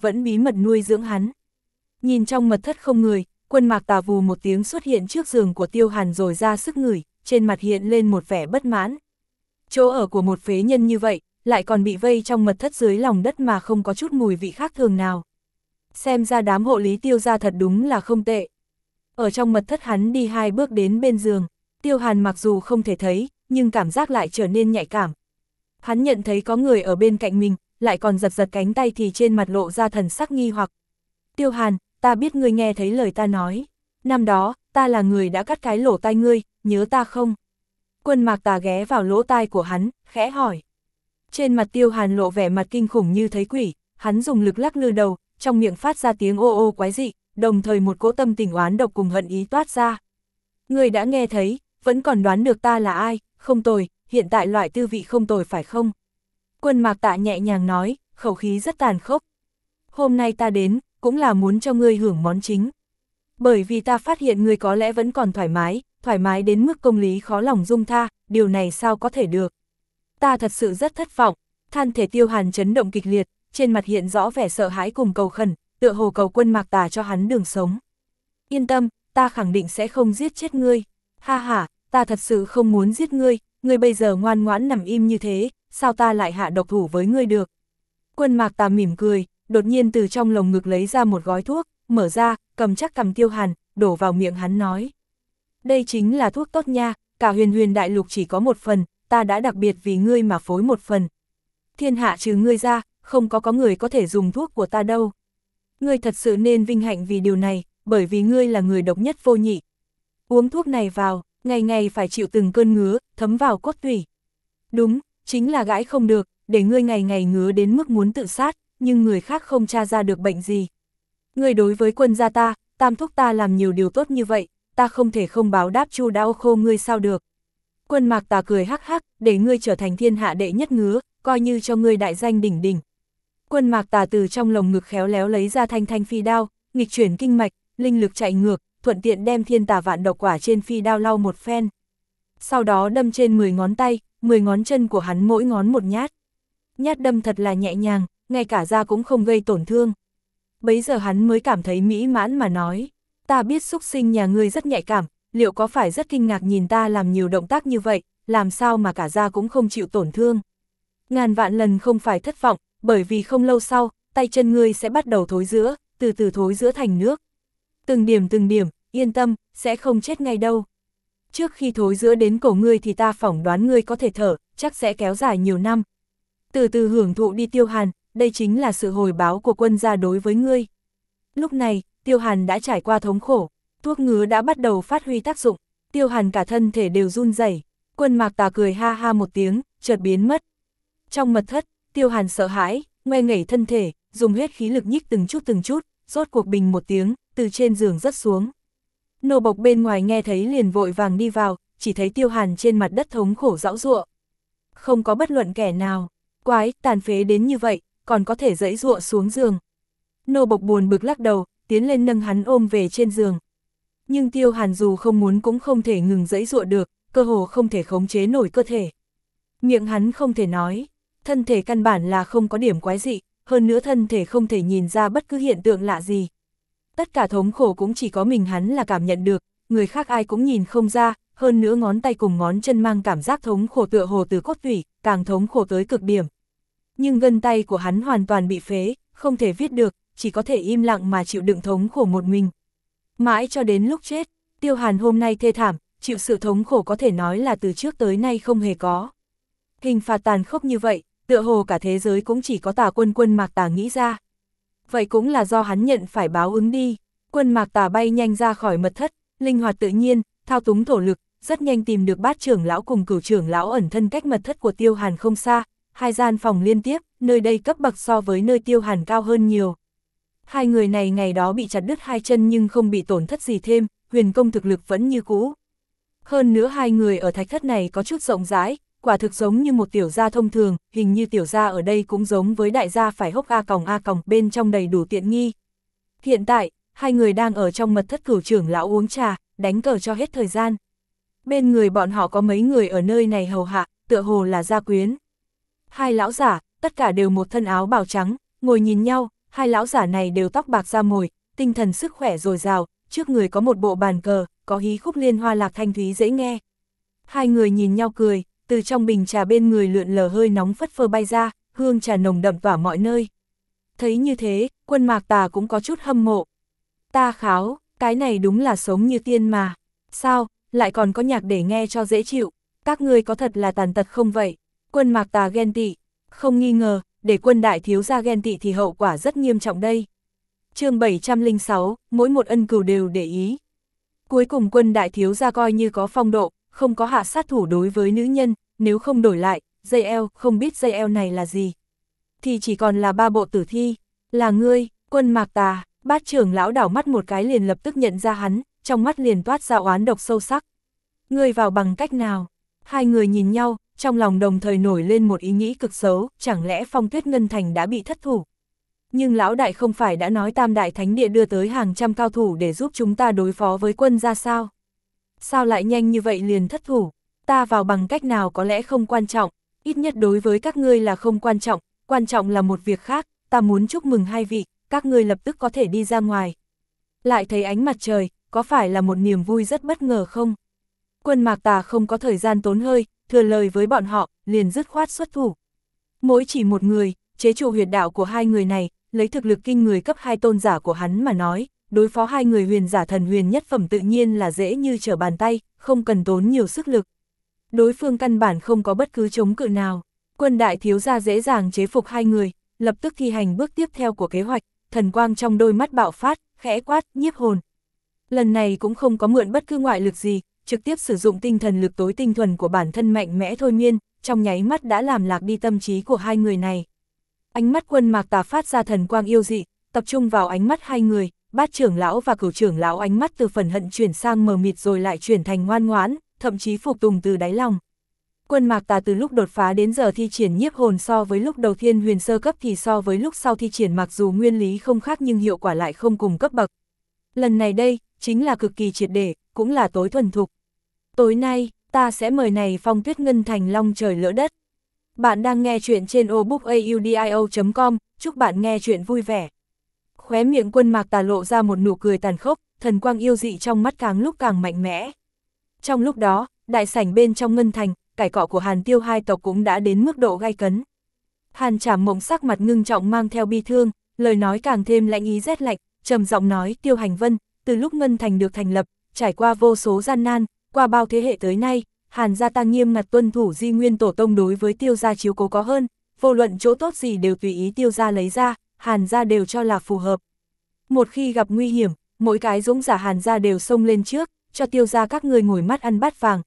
vẫn bí mật nuôi dưỡng hắn. Nhìn trong mật thất không người, Quân Mạc Tà vù một tiếng xuất hiện trước giường của Tiêu Hàn rồi ra sức ngửi, trên mặt hiện lên một vẻ bất mãn. Chỗ ở của một phế nhân như vậy, lại còn bị vây trong mật thất dưới lòng đất mà không có chút mùi vị khác thường nào. Xem ra đám hộ lý Tiêu gia thật đúng là không tệ. Ở trong mật thất hắn đi 2 bước đến bên giường, Tiêu Hàn mặc dù không thể thấy, nhưng cảm giác lại trở nên nhạy cảm. Hắn nhận thấy có người ở bên cạnh mình, lại còn giật giật cánh tay thì trên mặt lộ ra thần sắc nghi hoặc. Tiêu Hàn, ta biết ngươi nghe thấy lời ta nói. Năm đó, ta là người đã cắt cái lỗ tai ngươi, nhớ ta không? Quân Mạc Tà ghé vào lỗ tai của hắn, khẽ hỏi. Trên mặt Tiêu Hàn lộ vẻ mặt kinh khủng như thấy quỷ, hắn dùng lực lắc lư đầu, trong miệng phát ra tiếng ô ô quái dị, đồng thời một cỗ tâm tình oán độc cùng hận ý toát ra. Ngươi đã nghe thấy, vẫn còn đoán được ta là ai, không tồi, hiện tại loại tư vị không tồi phải không? Quân Mạc Tạ nhẹ nhàng nói, khẩu khí rất tàn khốc. Hôm nay ta đến, cũng là muốn cho ngươi hưởng món chính. Bởi vì ta phát hiện ngươi có lẽ vẫn còn thoải mái đến mức công lý khó lòng dung tha, điều này sao có thể được. Ta thật sự rất thất vọng, thân thể Tiêu Hàn chấn động kịch liệt, trên mặt hiện rõ vẻ sợ hãi cùng cầu khẩn, tựa hồ cầu Quân Mạc Tà cho hắn đường sống. Yên tâm, ta khẳng định sẽ không giết chết ngươi. Ha ha, ta thật sự không muốn giết ngươi, ngươi bây giờ ngoan ngoãn nằm im như thế, sao ta lại hạ độc thủ với ngươi được. Quân Mạc Tà mỉm cười, đột nhiên từ trong lồng ngực lấy ra một gói thuốc, mở ra, cầm chắc cầm Tiêu Hàn, đổ vào miệng hắn nói. Đây chính là thuốc tốt nha, cả huyền huyền đại lục chỉ có một phần, ta đã đặc biệt vì ngươi mà phối một phần. Thiên hạ trừ ngươi ra, không có người có thể dùng thuốc của ta đâu. Ngươi thật sự nên vinh hạnh vì điều này, bởi vì ngươi là người độc nhất vô nhị. Uống thuốc này vào, ngày ngày phải chịu từng cơn ngứa, thấm vào cốt tủy. Đúng, chính là gãi không được, để ngươi ngày ngày ngứa đến mức muốn tự sát, nhưng người khác không tra ra được bệnh gì. Ngươi đối với Quân gia ta, Tam thúc ta làm nhiều điều tốt như vậy, ta không thể không báo đáp chu đáo khô ngươi sao được. Quân Mạc Tà cười hắc hắc, để ngươi trở thành thiên hạ đệ nhất ngứa, coi như cho ngươi đại danh đỉnh đỉnh. Quân Mạc Tà từ trong lồng ngực khéo léo lấy ra thanh thanh phi đao, nghịch chuyển kinh mạch, linh lực chạy ngược, thuận tiện đem thiên tà vạn độc quả trên phi đao lau một phen. Sau đó đâm trên 10 ngón tay, 10 ngón chân của hắn mỗi ngón một nhát. Nhát đâm thật là nhẹ nhàng, ngay cả da cũng không gây tổn thương. Bấy giờ hắn mới cảm thấy mỹ mãn mà nói, ta biết xúc sinh nhà ngươi rất nhạy cảm, liệu có phải rất kinh ngạc nhìn ta làm nhiều động tác như vậy, làm sao mà cả da cũng không chịu tổn thương. Ngàn vạn lần không phải thất vọng, bởi vì không lâu sau, tay chân ngươi sẽ bắt đầu thối rữa, từ từ thối rữa thành nước. Từng điểm, yên tâm, sẽ không chết ngay đâu. Trước khi thối rữa đến cổ ngươi thì ta phỏng đoán ngươi có thể thở, chắc sẽ kéo dài nhiều năm. Từ từ hưởng thụ đi Tiêu Hàn, đây chính là sự hồi báo của Quân gia đối với ngươi. Lúc này, Tiêu Hàn đã trải qua thống khổ, thuốc ngứa đã bắt đầu phát huy tác dụng, Tiêu Hàn cả thân thể đều run rẩy. Quân Mạc Tà cười ha ha một tiếng, chợt biến mất. Trong mật thất, Tiêu Hàn sợ hãi, ngoe nghẩy thân thể, dùng hết khí lực nhích từng chút, rốt cuộc bình một tiếng, từ trên giường rớt xuống. Nô bộc bên ngoài nghe thấy liền vội vàng đi vào, chỉ thấy Tiêu Hàn trên mặt đất thống khổ giãu giụa. Không có bất luận kẻ nào, quái, tàn phế đến như vậy, còn có thể giãy giụa xuống giường. Nô bộc buồn bực lắc đầu, tiến lên nâng hắn ôm về trên giường. Nhưng Tiêu Hàn dù không muốn cũng không thể ngừng giãy giụa được, cơ hồ không thể khống chế nổi cơ thể. Miệng hắn không thể nói, thân thể căn bản là không có điểm quái dị, hơn nữa thân thể không thể nhìn ra bất cứ hiện tượng lạ gì. Tất cả thống khổ cũng chỉ có mình hắn là cảm nhận được, người khác ai cũng nhìn không ra, hơn nữa ngón tay cùng ngón chân mang cảm giác thống khổ tựa hồ từ cốt tủy, càng thống khổ tới cực điểm. Nhưng gân tay của hắn hoàn toàn bị phế, không thể viết được, chỉ có thể im lặng mà chịu đựng thống khổ một mình. Mãi cho đến lúc chết, Tiêu Hàn hôm nay thê thảm, chịu sự thống khổ có thể nói là từ trước tới nay không hề có. Hình phạt tàn khốc như vậy, tựa hồ cả thế giới cũng chỉ có Tà Quân Mạc Tà nghĩ ra. Vậy cũng là do hắn nhận phải báo ứng đi. Quân Mạc Tà bay nhanh ra khỏi mật thất, linh hoạt tự nhiên, thao túng thổ lực, rất nhanh tìm được Bát trưởng lão cùng Cửu trưởng lão ẩn thân cách mật thất của Tiêu Hàn không xa, 2 gian phòng liên tiếp, nơi đây cấp bậc so với nơi Tiêu Hàn cao hơn nhiều. Hai người này ngày đó bị chặt đứt 2 chân nhưng không bị tổn thất gì thêm, huyền công thực lực vẫn như cũ. Hơn nữa hai người ở thạch thất này có chút rộng rãi, quả thực giống như một tiểu gia thông thường, hình như tiểu gia ở đây cũng giống với đại gia phải hốc a còng bên trong đầy đủ tiện nghi. Hiện tại, hai người đang ở trong mật thất Cửu trưởng lão uống trà, đánh cờ cho hết thời gian. Bên người bọn họ có mấy người ở nơi này hầu hạ, tựa hồ là gia quyến. Hai lão giả, tất cả đều một thân áo bào trắng, ngồi nhìn nhau, hai lão giả này đều tóc bạc da mồi, tinh thần sức khỏe dồi dào, trước người có một bộ bàn cờ, có hí khúc liên hoa lạc thanh thúy dễ nghe. Hai người nhìn nhau cười, từ trong bình trà bên người lượn lờ hơi nóng phất phơ bay ra, hương trà nồng đậm tỏa mọi nơi. Thấy như thế, Quân Mạc Tà cũng có chút hâm mộ. Ta kháo, cái này đúng là sống như tiên mà. Sao, lại còn có nhạc để nghe cho dễ chịu, các ngươi có thật là tàn tật không vậy? Quân Mạc Tà ghen tị, không nghi ngờ, để Quân đại thiếu gia ghen tị thì hậu quả rất nghiêm trọng đây. Chương 706, mỗi một ân cừu đều để ý. Cuối cùng Quân đại thiếu gia coi như có phong độ, không có hạ sát thủ đối với nữ nhân, nếu không đổi lại, dây eo, không biết dây eo này là gì. Thì chỉ còn là ba bộ tử thi, là ngươi, Quân Mạc Tà. Bát trưởng lão đảo mắt một cái liền lập tức nhận ra hắn, trong mắt liền toát ra oán độc sâu sắc. Ngươi vào bằng cách nào? Hai người nhìn nhau, trong lòng đồng thời nổi lên một ý nghĩ cực xấu, chẳng lẽ Phong Tuyết Ngân Thành đã bị thất thủ? Nhưng lão đại không phải đã nói Tam Đại Thánh Địa đưa tới hàng trăm cao thủ để giúp chúng ta đối phó với quân ra sao? Sao lại nhanh như vậy liền thất thủ? Ta vào bằng cách nào có lẽ không quan trọng, ít nhất đối với các ngươi là không quan trọng là một việc khác, ta muốn chúc mừng hai vị, các ngươi lập tức có thể đi ra ngoài. Lại thấy ánh mặt trời, có phải là một niềm vui rất bất ngờ không? Quân Mạc Tà không có thời gian tốn hơi, thừa lời với bọn họ, liền dứt khoát xuất thủ. Mỗi chỉ một người, chế trụ huyệt đạo của hai người này, lấy thực lực kinh người cấp 2 tôn giả của hắn mà nói, đối phó hai người huyền giả thần huyền nhất phẩm tự nhiên là dễ như trở bàn tay, không cần tốn nhiều sức lực. Đối phương căn bản không có bất cứ chống cự nào. Quân đại thiếu gia dễ dàng chế phục hai người, lập tức thi hành bước tiếp theo của kế hoạch, thần quang trong đôi mắt bạo phát, khẽ quát, nhiếp hồn. Lần này cũng không có mượn bất cứ ngoại lực gì, trực tiếp sử dụng tinh thần lực tối tinh thuần của bản thân mạnh mẽ thôi miên, trong nháy mắt đã làm lạc đi tâm trí của hai người này. Ánh mắt Quân Mạc Tà phát ra thần quang yêu dị, tập trung vào ánh mắt hai người, Bát trưởng lão và Cửu trưởng lão ánh mắt từ phần hận chuyển sang mờ mịt rồi lại chuyển thành ngoan ngoãn, thậm chí phục tùng từ đáy lòng. Quân Mạc Tà từ lúc đột phá đến giờ thi triển nhiếp hồn so với lúc đầu Thiên Huyền sơ cấp thì so với lúc sau thi triển mặc dù nguyên lý không khác nhưng hiệu quả lại không cùng cấp bậc. Lần này đây, chính là cực kỳ triệt để, cũng là tối thuần thục. Tối nay, ta sẽ mời này Phong Tuyết Ngân Thành long trời lỡ đất. Bạn đang nghe chuyện trên obookaudio.com, chúc bạn nghe chuyện vui vẻ. Khóe miệng Quân Mạc Tà lộ ra một nụ cười tàn khốc, thần quang yêu dị trong mắt càng lúc càng mạnh mẽ. Trong lúc đó, đại sảnh bên trong Ngân Thành, cải cọ của Hàn Tiêu hai tộc cũng đã đến mức độ gay cấn. Hàn Trảm Mộng sắc mặt ngưng trọng mang theo bi thương, lời nói càng thêm lạnh ý rét lạnh, trầm giọng nói Tiêu Hành Vân, từ lúc Ngân Thành được thành lập, trải qua vô số gian nan, qua bao thế hệ tới nay, Hàn gia ta nghiêm ngặt tuân thủ di nguyên tổ tông đối với Tiêu gia chiếu cố có hơn, vô luận chỗ tốt gì đều tùy ý Tiêu gia lấy ra, Hàn gia đều cho là phù hợp. Một khi gặp nguy hiểm, mỗi cái dũng giả Hàn gia đều xông lên trước, cho Tiêu gia các người ngồi mắt ăn bát vàng,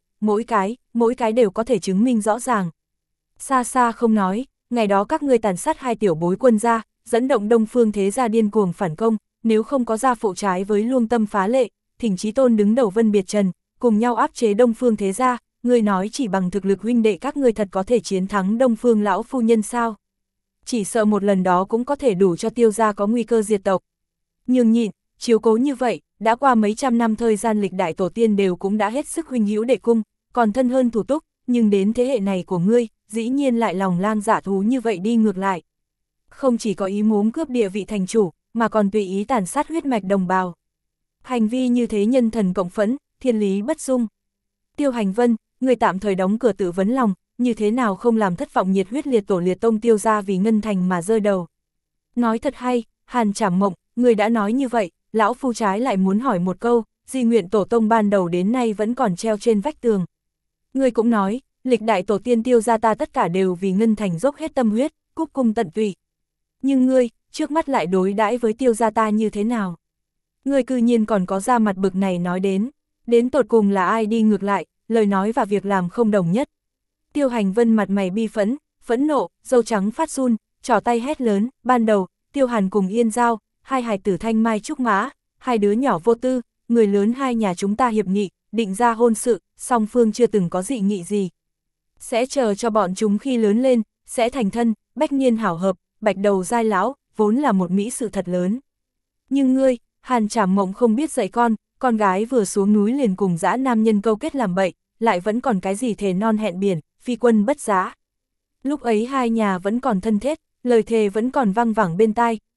mỗi cái đều có thể chứng minh rõ ràng. Xa xa không nói, ngày đó các ngươi tàn sát hai tiểu bối quân gia, dẫn động Đông Phương thế gia điên cuồng phản công, nếu không có gia phụ trái với luông tâm phá lệ, Thỉnh Chí Tôn đứng đầu Vân Biệt Trần, cùng nhau áp chế Đông Phương thế gia, ngươi nói chỉ bằng thực lực huynh đệ các ngươi thật có thể chiến thắng Đông Phương lão phu nhân sao? Chỉ sợ một lần đó cũng có thể đủ cho Tiêu gia có nguy cơ diệt tộc. Nhưng nhịn, chiếu cố như vậy, đã qua mấy trăm năm thời gian lịch đại tổ tiên đều cũng đã hết sức huynh hữu đệ cung, còn thân hơn thủ túc, nhưng đến thế hệ này của ngươi, dĩ nhiên lại lòng lang dạ thú như vậy đi ngược lại. Không chỉ có ý muốn cướp địa vị thành chủ, mà còn tùy ý tàn sát huyết mạch đồng bào. Hành vi như thế nhân thần cộng phẫn, thiên lý bất dung. Tiêu Hành Vân, người tạm thời đóng cửa tự vấn lòng, như thế nào không làm thất vọng nhiệt huyết liệt tổ liệt tông Tiêu gia vì Ngân Thành mà rơi đầu. Nói thật hay, Hàn Trảm Mộng, người đã nói như vậy, lão phu trái lại muốn hỏi một câu, di nguyện tổ tông ban đầu đến nay vẫn còn treo trên vách tường. Người cũng nói, lịch đại tổ tiên Tiêu gia ta tất cả đều vì Ngân Thành dốc hết tâm huyết, cúc cung tận tụy. Nhưng ngươi, trước mắt lại đối đãi với Tiêu gia ta như thế nào? Ngươi cư nhiên còn có ra mặt bực này nói đến tột cùng là ai đi ngược lại, lời nói và việc làm không đồng nhất. Tiêu Hành Vân mặt mày bi phẫn nộ, râu trắng phát run, trỏ tay hét lớn, ban đầu, Tiêu Hàn cùng Yên Giao, hai hài tử Thanh Mai Trúc Mã, hai đứa nhỏ vô tư, người lớn hai nhà chúng ta hiệp nghị, định ra hôn sự, song phương chưa từng có dị nghị gì. Sẽ chờ cho bọn chúng khi lớn lên, sẽ thành thân, bách niên hảo hợp, bạch đầu giai lão, vốn là một mỹ sự thật lớn. Nhưng ngươi, Hàn Trảm Mộng không biết dạy con gái vừa xuống núi liền cùng dã nam nhân câu kết làm bậy, lại vẫn còn cái gì thề non hẹn biển, phi quân bất giá. Lúc ấy hai nhà vẫn còn thân thiết, lời thề vẫn còn văng vẳng bên tai,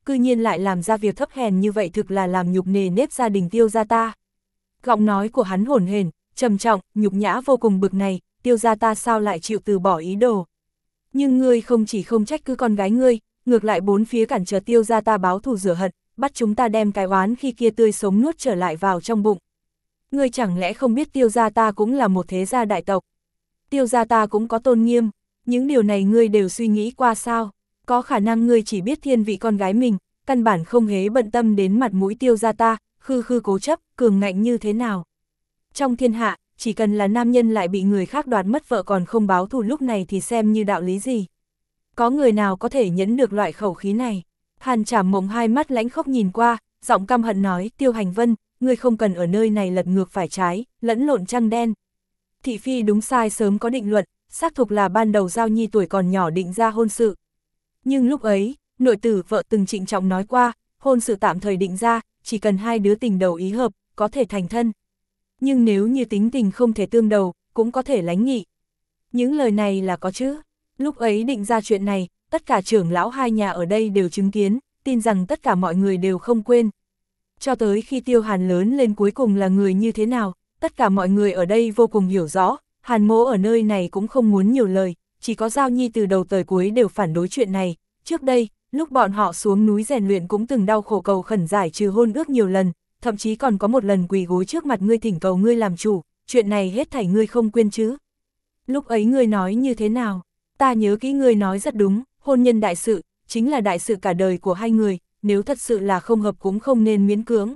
cư nhiên lại làm ra việc thấp hèn như vậy, thực là làm nhục nề nếp gia đình Tiêu gia ta. Giọng nói của hắn hổn hển, trầm trọng, nhục nhã vô cùng, bực này, Tiêu gia ta sao lại chịu từ bỏ ý đồ. Nhưng ngươi không chỉ không trách cứ con gái ngươi, ngược lại bốn phía cản trở Tiêu gia ta báo thù rửa hận, bắt chúng ta đem cái oán khi kia tươi sống nuốt trở lại vào trong bụng. Ngươi chẳng lẽ không biết Tiêu gia ta cũng là một thế gia đại tộc? Tiêu gia ta cũng có tôn nghiêm, những điều này ngươi đều suy nghĩ qua sao? Có khả năng ngươi chỉ biết thiên vị con gái mình, căn bản không hề bận tâm đến mặt mũi Tiêu gia ta, khư khư cố chấp, cường ngạnh như thế nào. Trong thiên hạ, chỉ cần là nam nhân lại bị người khác đoạt mất vợ còn không báo thù, lúc này thì xem như đạo lý gì. Có người nào có thể nhẫn được loại khẩu khí này? Hàn Trảm Mộng hai mắt lãnh khốc nhìn qua, giọng căm hận nói, Tiêu Hành Vân, ngươi không cần ở nơi này lật ngược phải trái, lẫn lộn trăng đen. Thị phi đúng sai sớm có định luận, xác thực là ban đầu Giao Nhi tuổi còn nhỏ định ra hôn sự. Nhưng lúc ấy, nội tử vợ từng trịnh trọng nói qua, hôn sự tạm thời định ra, chỉ cần hai đứa tình đầu ý hợp, có thể thành thân. Nhưng nếu như tính tình không thể tương đầu, cũng có thể lánh nghị. Những lời này là có chứ. Lúc ấy định ra chuyện này, tất cả trưởng lão hai nhà ở đây đều chứng kiến, tin rằng tất cả mọi người đều không quên. Cho tới khi Tiêu Hàn lớn lên cuối cùng là người như thế nào, tất cả mọi người ở đây vô cùng hiểu rõ, Hàn Mỗ ở nơi này cũng không muốn nhiều lời, chỉ có Giao Nhi từ đầu tới cuối đều phản đối chuyện này. Trước đây, lúc bọn họ xuống núi rèn luyện cũng từng đau khổ cầu khẩn giải trừ hôn ước nhiều lần, thậm chí còn có một lần quỳ gối trước mặt ngươi thỉnh cầu ngươi làm chủ, chuyện này hết thảy ngươi không quên chứ. Lúc ấy ngươi nói như thế nào? Ta nhớ kỹ ngươi nói rất đúng, hôn nhân đại sự, chính là đại sự cả đời của hai người, nếu thật sự là không hợp cũng không nên miễn cưỡng.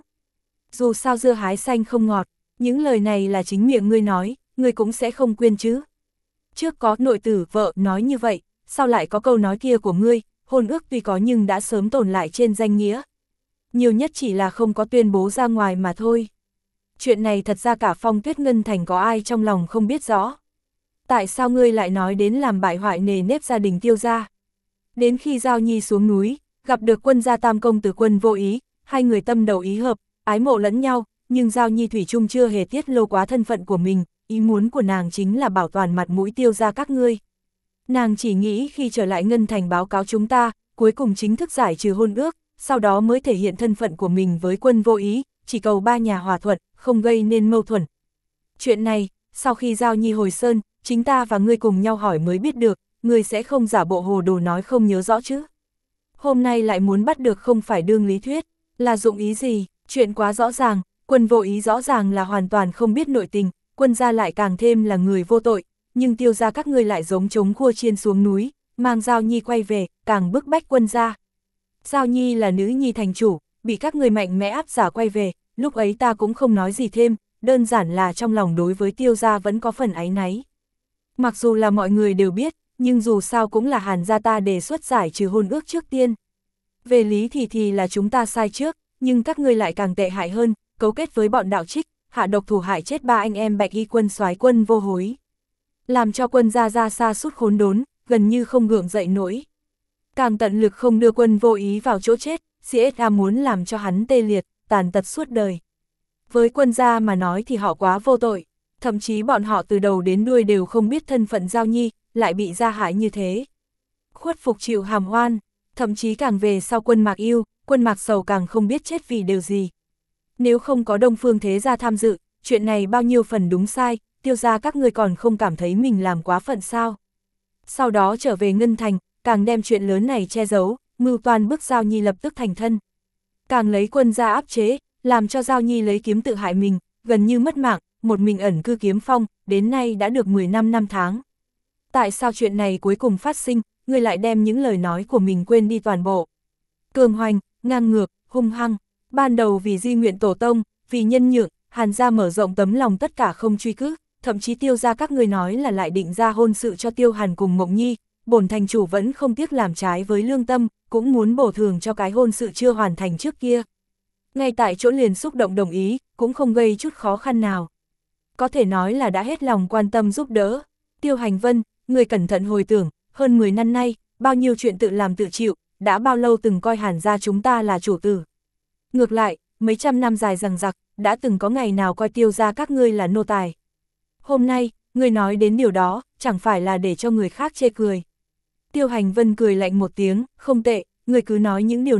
Dù sao dưa hái xanh không ngọt, những lời này là chính miệng ngươi nói, ngươi cũng sẽ không quên chứ. Trước có nội tử vợ nói như vậy, sau lại có câu nói kia của ngươi, hôn ước tuy có nhưng đã sớm tồn lại trên danh nghĩa. Nhiều nhất chỉ là không có tuyên bố ra ngoài mà thôi. Chuyện này thật ra cả Phong Tuyết Ngân Thành có ai trong lòng không biết rõ. Tại sao ngươi lại nói đến làm bại hoại nề nếp gia đình Tiêu gia? Đến khi Giao Nhi xuống núi, gặp được Quân gia tam công tử Quân Vô Ý, hai người tâm đầu ý hợp, ái mộ lẫn nhau, nhưng Giao Nhi thủy chung chưa hề tiết lộ quá thân phận của mình, ý muốn của nàng chính là bảo toàn mặt mũi Tiêu gia các ngươi. Nàng chỉ nghĩ khi trở lại Ngân Thành báo cáo chúng ta, cuối cùng chính thức giải trừ hôn ước, sau đó mới thể hiện thân phận của mình với Quân Vô Ý, chỉ cầu ba nhà hòa thuận, không gây nên mâu thuẫn. Chuyện này, sau khi Giao Nhi hồi sơn, chính ta và ngươi cùng nhau hỏi mới biết được, ngươi sẽ không giả bộ hồ đồ nói không nhớ rõ chứ. Hôm nay lại muốn bắt được không phải đương lý thuyết, là dụng ý gì, chuyện quá rõ ràng, Quân Vô Ý rõ ràng là hoàn toàn không biết nội tình, Quân gia lại càng thêm là người vô tội, nhưng Tiêu gia các ngươi lại giống trống khua chiên xuống núi, mang Giao Nhi quay về, càng bức bách Quân gia. Giao Nhi là nữ nhi thành chủ, bị các người mạnh mẽ áp giả quay về, lúc ấy ta cũng không nói gì thêm, đơn giản là trong lòng đối với Tiêu gia vẫn có phần áy náy. Mặc dù là mọi người đều biết, nhưng dù sao cũng là Hàn gia ta đề xuất giải trừ hôn ước trước tiên. Về lý thì là chúng ta sai trước, nhưng các ngươi lại càng tệ hại hơn, cấu kết với bọn đạo trích, hạ độc thủ hại chết ba anh em Bạch Y quân soái Quân Vô Hối. Làm cho Quân gia ra xa sút khốn đốn, gần như không gượng dậy nổi. Càng tận lực không đưa Quân Vô Ý vào chỗ chết, CSA muốn làm cho hắn tê liệt, tàn tật suốt đời. Với Quân gia mà nói thì họ quá vô tội, thậm chí bọn họ từ đầu đến đuôi đều không biết thân phận Giao Nhi, lại bị gia hại như thế. Khuất phục chịu hàm oan, thậm chí càng về sau Quân Mạc Yêu, Quân Mạc Sầu càng không biết chết vì điều gì. Nếu không có Đông Phương Thế gia tham dự, chuyện này bao nhiêu phần đúng sai, Tiêu gia các ngươi còn không cảm thấy mình làm quá phận sao. Sau đó trở về Ngân Thành, càng đem chuyện lớn này che giấu, mưu toan bức Giao Nhi lập tức thành thân. Càng lấy Quân gia áp chế, làm cho Giao Nhi lấy kiếm tự hại mình, gần như mất mạng, một mình ẩn cư Kiếm Phong, đến nay đã được 15 năm tháng. Tại sao chuyện này cuối cùng phát sinh, ngươi lại đem những lời nói của mình quên đi toàn bộ? Cường hoành, ngang ngược, hung hăng, ban đầu vì di nguyện tổ tông, vì nhân nhượng, Hàn gia mở rộng tấm lòng tất cả không truy cứu, thậm chí Tiêu gia các ngươi nói là lại định ra hôn sự cho Tiêu Hàn cùng Mộng Nhi, bổn thành chủ vẫn không tiếc làm trái với lương tâm, cũng muốn bổ thường cho cái hôn sự chưa hoàn thành trước kia. Ngay tại chỗ liền xúc động đồng ý, cũng không gây chút khó khăn nào. Có thể nói là đã hết lòng quan tâm giúp đỡ. Tiêu Hành Vân, người cẩn thận hồi tưởng, hơn 10 năm nay, bao nhiêu chuyện tự làm tự chịu, đã bao lâu từng coi Hàn gia chúng ta là chủ tử. Ngược lại, mấy trăm năm dài dằng dặc, đã từng có ngày nào coi Tiêu gia các ngươi là nô tài. Hôm nay, ngươi nói đến điều đó, chẳng phải là để cho người khác chê cười. Tiêu Hành Vân cười lạnh một tiếng, không tệ, ngươi cứ nói những điều này,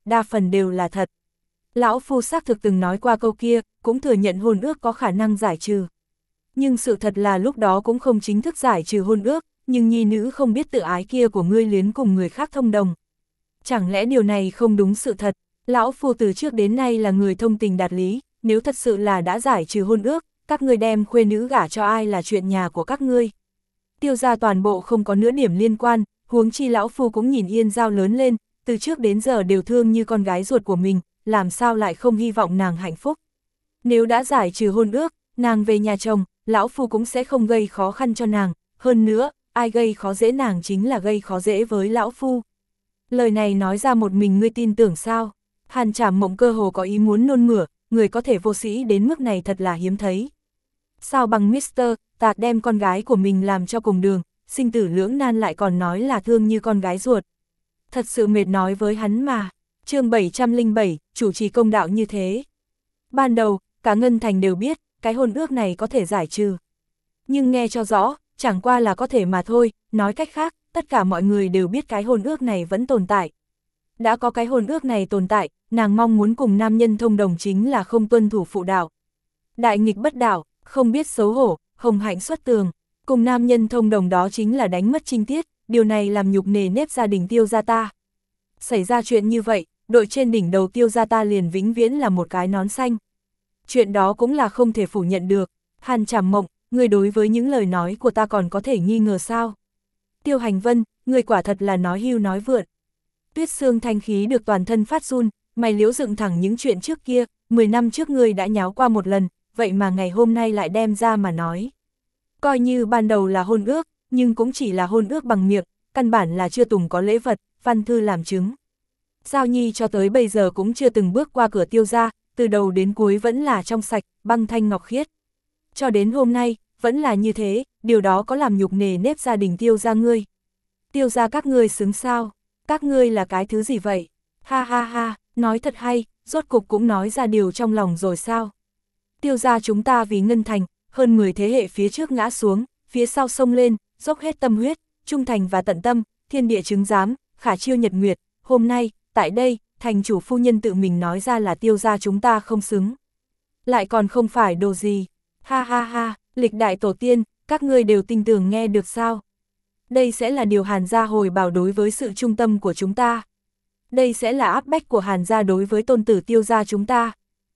đa phần đều là thật. Lão Phu xác thực từng nói qua câu kia, cũng thừa nhận hôn ước có khả năng giải trừ. Nhưng sự thật là lúc đó cũng không chính thức giải trừ hôn ước, nhưng nhi nữ không biết tự ái kia của ngươi luyến cùng người khác thông đồng. Chẳng lẽ điều này không đúng sự thật? Lão Phu từ trước đến nay là người thông tình đạt lý, nếu thật sự là đã giải trừ hôn ước, các ngươi đem khuê nữ gả cho ai là chuyện nhà của các ngươi. Tiêu gia toàn bộ không có nửa điểm liên quan, huống chi Lão Phu cũng nhìn Yên Giao lớn lên, từ trước đến giờ đều thương như con gái ruột của mình, làm sao lại không hy vọng nàng hạnh phúc. Nếu đã giải trừ hôn ước, nàng về nhà chồng, Lão Phu cũng sẽ không gây khó khăn cho nàng, hơn nữa, ai gây khó dễ nàng chính là gây khó dễ với Lão Phu. Lời này nói ra một mình ngươi tin tưởng sao? Hàn Trảm Mộng cơ hồ có ý muốn nôn mửa, người có thể vô sĩ đến mức này thật là hiếm thấy. Sao bằng Mr. Tạc đem con gái của mình làm cho cùng đường, sinh tử lưỡng nan lại còn nói là thương như con gái ruột. Thật sự mệt nói với hắn mà. Chương 707, chủ trì công đạo như thế. Ban đầu, cả Ngân Thành đều biết, cái hôn ước này có thể giải trừ. Nhưng nghe cho rõ, chẳng qua là có thể mà thôi, nói cách khác, tất cả mọi người đều biết cái hôn ước này vẫn tồn tại. Đã có cái hôn ước này tồn tại, nàng mong muốn cùng nam nhân thông đồng chính là không tuân thủ phụ đạo. Đại nghịch bất đạo, không biết xấu hổ, hồng hạnh xuất tường, cùng nam nhân thông đồng đó chính là đánh mất trinh tiết, điều này làm nhục nề nếp gia đình Tiêu gia ta. Xảy ra chuyện như vậy, đội trên đỉnh đầu Tiêu gia ta liền vĩnh viễn là một cái nón xanh. Chuyện đó cũng là không thể phủ nhận được. Hàn Trảm Mộng, người đối với những lời nói của ta còn có thể nghi ngờ sao? Tiêu Hành Vân, người quả thật là nói hưu nói vượn. Tuyết Sương thanh khí được toàn thân phát run, mày liễu dựng thẳng những chuyện trước kia, 10 năm trước ngươi đã nháo qua một lần, vậy mà ngày hôm nay lại đem ra mà nói. Coi như ban đầu là hôn ước, nhưng cũng chỉ là hôn ước bằng miệng, căn bản là chưa từng có lễ vật, văn thư làm chứng. Giao Nhi cho tới bây giờ cũng chưa từng bước qua cửa Tiêu gia, từ đầu đến cuối vẫn là trong sạch, băng thanh ngọc khiết. Cho đến hôm nay, vẫn là như thế, điều đó có làm nhục nề nếp gia đình Tiêu gia ngươi. Tiêu gia các ngươi xứng sao? Các ngươi là cái thứ gì vậy? Ha ha ha, nói thật hay, rốt cục cũng nói ra điều trong lòng rồi sao? Tiêu gia chúng ta vì Ngân Thành, hơn 10 thế hệ phía trước ngã xuống, phía sau sông lên, dốc hết tâm huyết, trung thành và tận tâm, thiên địa chứng giám, khả chiêu nhật nguyệt, hôm nay, tại đây, thành chủ phu nhân tự mình nói ra là Tiêu gia chúng ta không xứng. Lại còn không phải đồ gì. Ha ha ha, lịch đại tổ tiên, các ngươi đều tin tưởng nghe được sao? Đây sẽ là điều Hàn gia hồi bảo đối với sự trung tâm của chúng ta. Đây sẽ là áp bách của Hàn gia đối với tôn tử Tiêu gia chúng ta.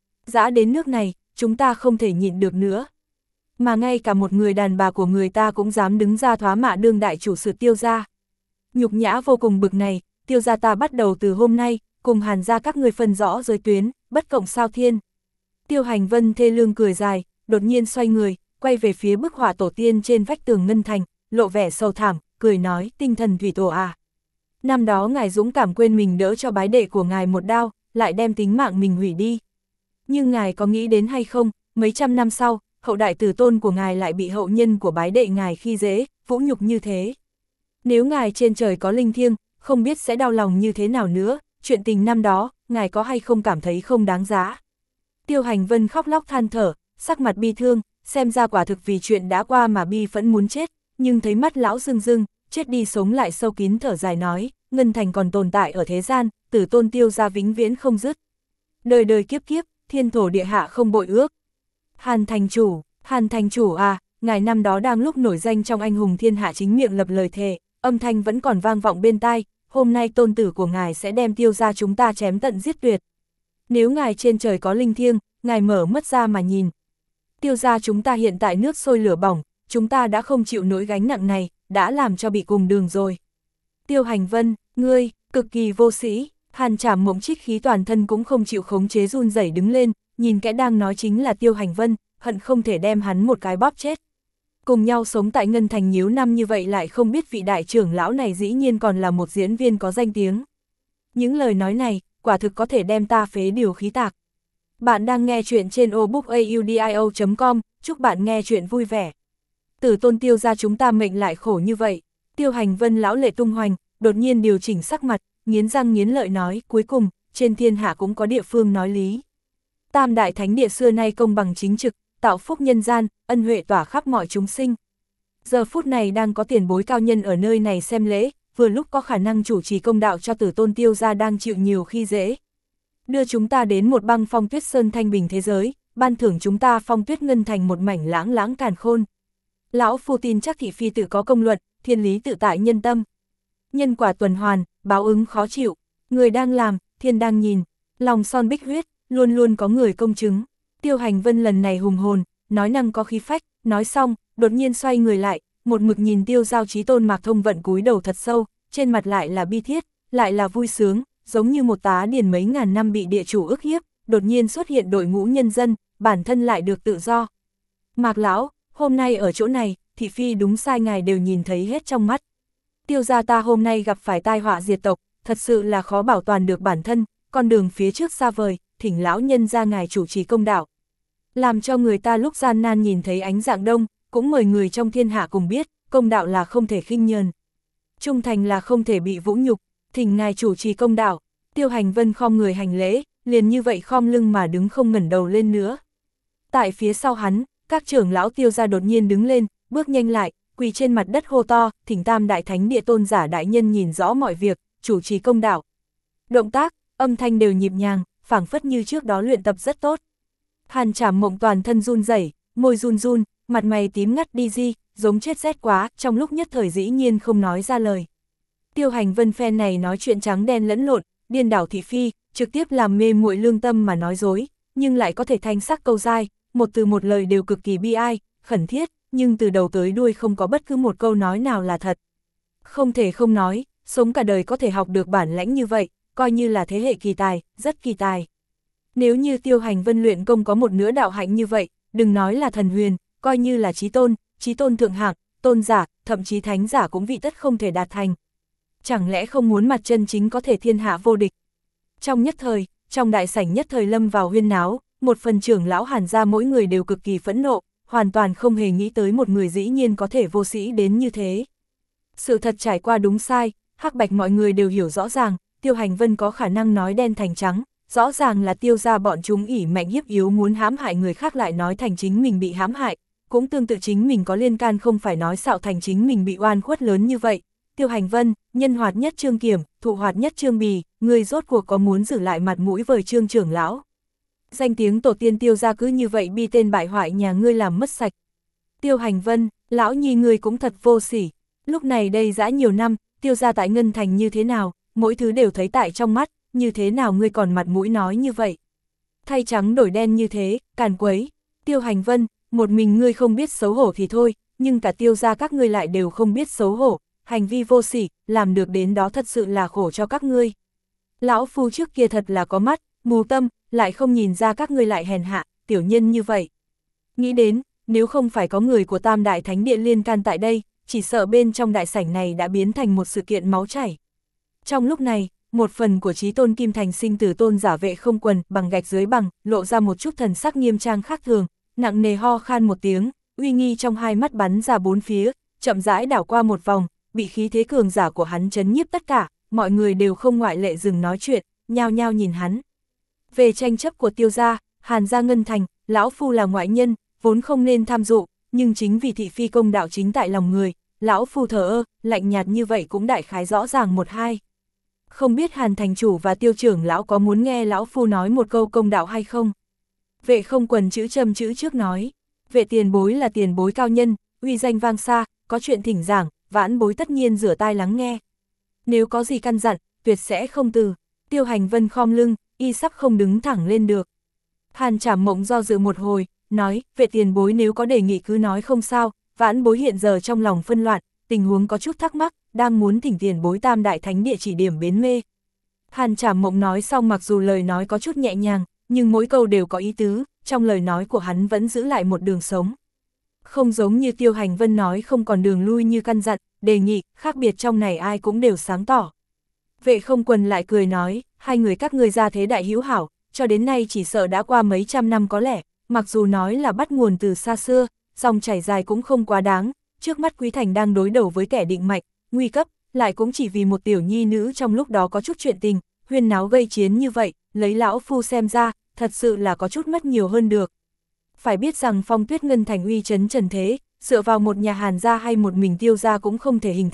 Dã đến nước này, chúng ta không thể nhịn được nữa. Mà ngay cả một người đàn bà của người ta cũng dám đứng ra thoá mạ đương đại chủ sự Tiêu gia. Nhục nhã vô cùng bực này, Tiêu gia ta bắt đầu từ hôm nay, cùng Hàn gia các người phân rõ giới tuyến, bất cộng sao thiên. Tiêu Hành Vân thê lương cười dài, đột nhiên xoay người, quay về phía bức họa tổ tiên trên vách tường Ngân Thành, lộ vẻ sầu thảm, cười nói, tinh thần thủy tổ à. Năm đó ngài dũng cảm quên mình đỡ cho bái đệ của ngài một đao, lại đem tính mạng mình hủy đi. Nhưng ngài có nghĩ đến hay không, mấy trăm năm sau, hậu đại tử tôn của ngài lại bị hậu nhân của bái đệ ngài khi dễ, vũ nhục như thế. Nếu ngài trên trời có linh thiêng, không biết sẽ đau lòng như thế nào nữa, chuyện tình năm đó, ngài có hay không cảm thấy không đáng giá. Tiêu Hành Vân khóc lóc than thở, sắc mặt bi thương, xem ra quả thực vì chuyện đã qua mà bi phẫn muốn chết, nhưng thấy mắt lão rưng rưng, chết đi sống lại sâu kín thở dài nói, Ngân Thành còn tồn tại ở thế gian, tử tôn Tiêu gia vĩnh viễn không dứt. Đời đời kiếp kiếp, thiên thổ địa hạ không bội ước. Hàn thành chủ à, ngài năm đó đang lúc nổi danh trong anh hùng thiên hạ chính miệng lập lời thề, âm thanh vẫn còn vang vọng bên tai, hôm nay tôn tử của ngài sẽ đem Tiêu gia chúng ta chém tận giết tuyệt. Nếu ngài trên trời có linh thiêng, ngài mở mắt ra mà nhìn. Tiêu gia chúng ta hiện tại nước sôi lửa bỏng, chúng ta đã không chịu nỗi gánh nặng này, đã làm cho bị cùng đường rồi. Tiêu Hành Vân, ngươi, cực kỳ vô sĩ. Hàn Trảm Mộng trích khí toàn thân cũng không chịu khống chế run rẩy đứng lên, nhìn kẻ đang nói chính là Tiêu Hành Vân, hận không thể đem hắn một cái bóp chết. Cùng nhau sống tại Ngân Thành nhiều năm như vậy lại không biết vị đại trưởng lão này dĩ nhiên còn là một diễn viên có danh tiếng. Những lời nói này, quả thực có thể đem ta phế điều khí tạc. Bạn đang nghe chuyện trên obookaudio.com, chúc bạn nghe chuyện vui vẻ. Tử tôn Tiêu gia chúng ta mệnh lại khổ như vậy. Tiêu Hành Vân lão lệ tung hoành, đột nhiên điều chỉnh sắc mặt, nghiến răng nghiến lợi nói, cuối cùng, trên thiên hạ cũng có địa phương nói lý. Tam đại thánh địa xưa nay công bằng chính trực, tạo phúc nhân gian, ân huệ tỏa khắp mọi chúng sinh. Giờ phút này đang có tiền bối cao nhân ở nơi này xem lễ, vừa lúc có khả năng chủ trì công đạo cho Tử Tôn Tiêu gia đang chịu nhiều khi dễ. Đưa chúng ta đến một băng phong tuyết sơn thanh bình thế giới, ban thưởng chúng ta phong tuyết ngân thành một mảnh lãng lãng càn khôn. Lão phu tin chắc thị phi tự có công luận, thiên lý tự tại nhân tâm. Nhân quả tuần hoàn, báo ứng khó chịu, người đang làm, thiên đang nhìn, lòng son bích huyết, luôn luôn có người công chứng. Tiêu Hành Vân lần này hùng hồn, nói năng có khí phách, nói xong, đột nhiên xoay người lại, một mực nhìn Tiêu Giao Chí Tôn Mạc Thông Vận cúi đầu thật sâu, trên mặt lại là bi thiết, lại là vui sướng, giống như một tá điền mấy ngàn năm bị địa chủ ức hiếp, đột nhiên xuất hiện đội ngũ nhân dân, bản thân lại được tự do. Mạc lão, hôm nay ở chỗ này, thị phi đúng sai ngài đều nhìn thấy hết trong mắt. Tiêu gia ta hôm nay gặp phải tai họa diệt tộc, thật sự là khó bảo toàn được bản thân, con đường phía trước xa vời, thỉnh lão nhân ra ngài chủ trì công đạo. Làm cho người ta lúc gian nan nhìn thấy ánh dạng đông, cũng mời người trong thiên hạ cùng biết, công đạo là không thể khinh nhờn. Trung thành là không thể bị vũ nhục, thỉnh ngài chủ trì công đạo. Tiêu Hành Vân khom người hành lễ, liền như vậy khom lưng mà đứng không ngẩng đầu lên nữa. Tại phía sau hắn, các trưởng lão Tiêu gia đột nhiên đứng lên, bước nhanh lại, quỳ trên mặt đất hô to, thỉnh Tam Đại Thánh Địa tôn giả đại nhân nhìn rõ mọi việc, chủ trì công đạo. Động tác, âm thanh đều nhịp nhàng, phảng phất như trước đó luyện tập rất tốt. Hàn Trảm Mộng toàn thân run rẩy, môi run run, mặt mày tím ngắt đi di, giống chết rét quá, trong lúc nhất thời dĩ nhiên không nói ra lời. Tiêu Hành Vân phen này nói chuyện trắng đen lẫn lộn, điên đảo thị phi, trực tiếp làm mê muội lương tâm mà nói dối, nhưng lại có thể thanh sắc câu dai, một từ một lời đều cực kỳ bi ai, khẩn thiết, nhưng từ đầu tới đuôi không có bất cứ một câu nói nào là thật. Không thể không nói, sống cả đời có thể học được bản lãnh như vậy, coi như là thế hệ kỳ tài, rất kỳ tài. Nếu như Tiêu Hành Vân luyện công có một nửa đạo hạnh như vậy, đừng nói là thần huyền, coi như là chí tôn thượng hạng, tôn giả, thậm chí thánh giả cũng vị tất không thể đạt thành. Chẳng lẽ không muốn mặt chân chính có thể thiên hạ vô địch? Trong nhất thời, trong đại sảnh nhất thời lâm vào huyên náo, một phần trưởng lão Hàn gia mỗi người đều cực kỳ phẫn nộ, hoàn toàn không hề nghĩ tới một người dĩ nhiên có thể vô sĩ đến như thế. Sự thật trải qua đúng sai, hắc bạch mọi người đều hiểu rõ ràng, Tiêu Hành Vân có khả năng nói đen thành trắng, rõ ràng là Tiêu gia bọn chúng ỷ mạnh hiếp yếu muốn hãm hại người khác lại nói thành chính mình bị hãm hại, cũng tương tự chính mình có liên can không phải nói xạo thành chính mình bị oan khuất lớn như vậy. Tiêu Hành Vân, nhân hoạt nhất Trương Kiểm, thụ hoạt nhất Trương Bì, người rốt cuộc có muốn giữ lại mặt mũi với Trương trưởng lão? Danh tiếng tổ tiên Tiêu gia cứ như vậy bi tên bại hoại nhà ngươi làm mất sạch. Tiêu Hành Vân, lão nhi ngươi cũng thật vô sỉ. Lúc này đây đã nhiều năm, Tiêu gia tại Ngân Thành như thế nào, mỗi thứ đều thấy tại trong mắt, như thế nào ngươi còn mặt mũi nói như vậy? Thay trắng đổi đen như thế, càn quấy. Tiêu Hành Vân, một mình ngươi không biết xấu hổ thì thôi, nhưng cả Tiêu gia các ngươi lại đều không biết xấu hổ, hành vi vô sỉ, làm được đến đó thật sự là khổ cho các ngươi. Lão phu trước kia thật là có mắt, mù tâm, lại không nhìn ra các ngươi lại hèn hạ, tiểu nhân như vậy. Nghĩ đến, nếu không phải có người của Tam Đại Thánh Địa liên can tại đây, chỉ sợ bên trong đại sảnh này đã biến thành một sự kiện máu chảy. Trong lúc này, một phần của Chí Tôn Kim Thành sinh tử tôn giả Vệ Không Quần bằng gạch dưới bằng, lộ ra một chút thần sắc nghiêm trang khác thường, nặng nề ho khan một tiếng, uy nghi trong hai mắt bắn ra bốn phía, chậm rãi đảo qua một vòng, bị khí thế cường giả của hắn chấn nhiếp tất cả, mọi người đều không ngoại lệ dừng nói chuyện, nhao nhao nhìn hắn. Về tranh chấp của Tiêu gia, Hàn gia Ngân Thành, lão phu là ngoại nhân, vốn không nên tham dự, nhưng chính vì thị phi công đạo chính tại lòng người, lão phu thờ ơ, lạnh nhạt như vậy cũng đại khái rõ ràng một hai. Không biết Hàn thành chủ và Tiêu trưởng lão có muốn nghe lão phu nói một câu công đạo hay không? Vệ Không Quần chữ châm chữ trước nói, Vệ tiền bối là tiền bối cao nhân, uy danh vang xa, có chuyện thỉnh giảng, vãn bối tất nhiên rửa tai lắng nghe. Nếu có gì căn dặn, tuyệt sẽ không từ. Tiêu Hành Vân khom lưng, y sắp không đứng thẳng lên được. Hàn Trảm Mộng do dự một hồi, nói, Vệ tiền bối nếu có đề nghị cứ nói không sao, vãn bối hiện giờ trong lòng phân loạn, tình huống có chút thắc mắc, đang muốn thỉnh tiền bối Tam Đại Thánh Địa chỉ điểm bến mê. Hàn Trảm Mộng nói xong mặc dù lời nói có chút nhẹ nhàng, nhưng mỗi câu đều có ý tứ, trong lời nói của hắn vẫn giữ lại một đường sống. Không giống như Tiêu Hành Vân nói không còn đường lui như căn dặn, đề nghị, khác biệt trong này ai cũng đều sáng tỏ. Vệ Không Quần lại cười nói, hai người các ngươi ra thế đại hữu hảo, cho đến nay chỉ sợ đã qua mấy trăm năm có lẽ, mặc dù nói là bắt nguồn từ xa xưa, dòng chảy dài cũng không quá đáng, trước mắt Quý Thành đang đối đầu với kẻ định mạch, nguy cấp, lại cũng chỉ vì một tiểu nhi nữ trong lúc đó có chút chuyện tình, huyên náo gây chiến như vậy, lấy lão phu xem ra, thật sự là có chút mất nhiều hơn được. Phải biết rằng Phong Tuyết Ngân Thành uy chấn trần thế, dựa vào một nhà Hàn gia hay một mình Tiêu gia cũng không thể hình thành,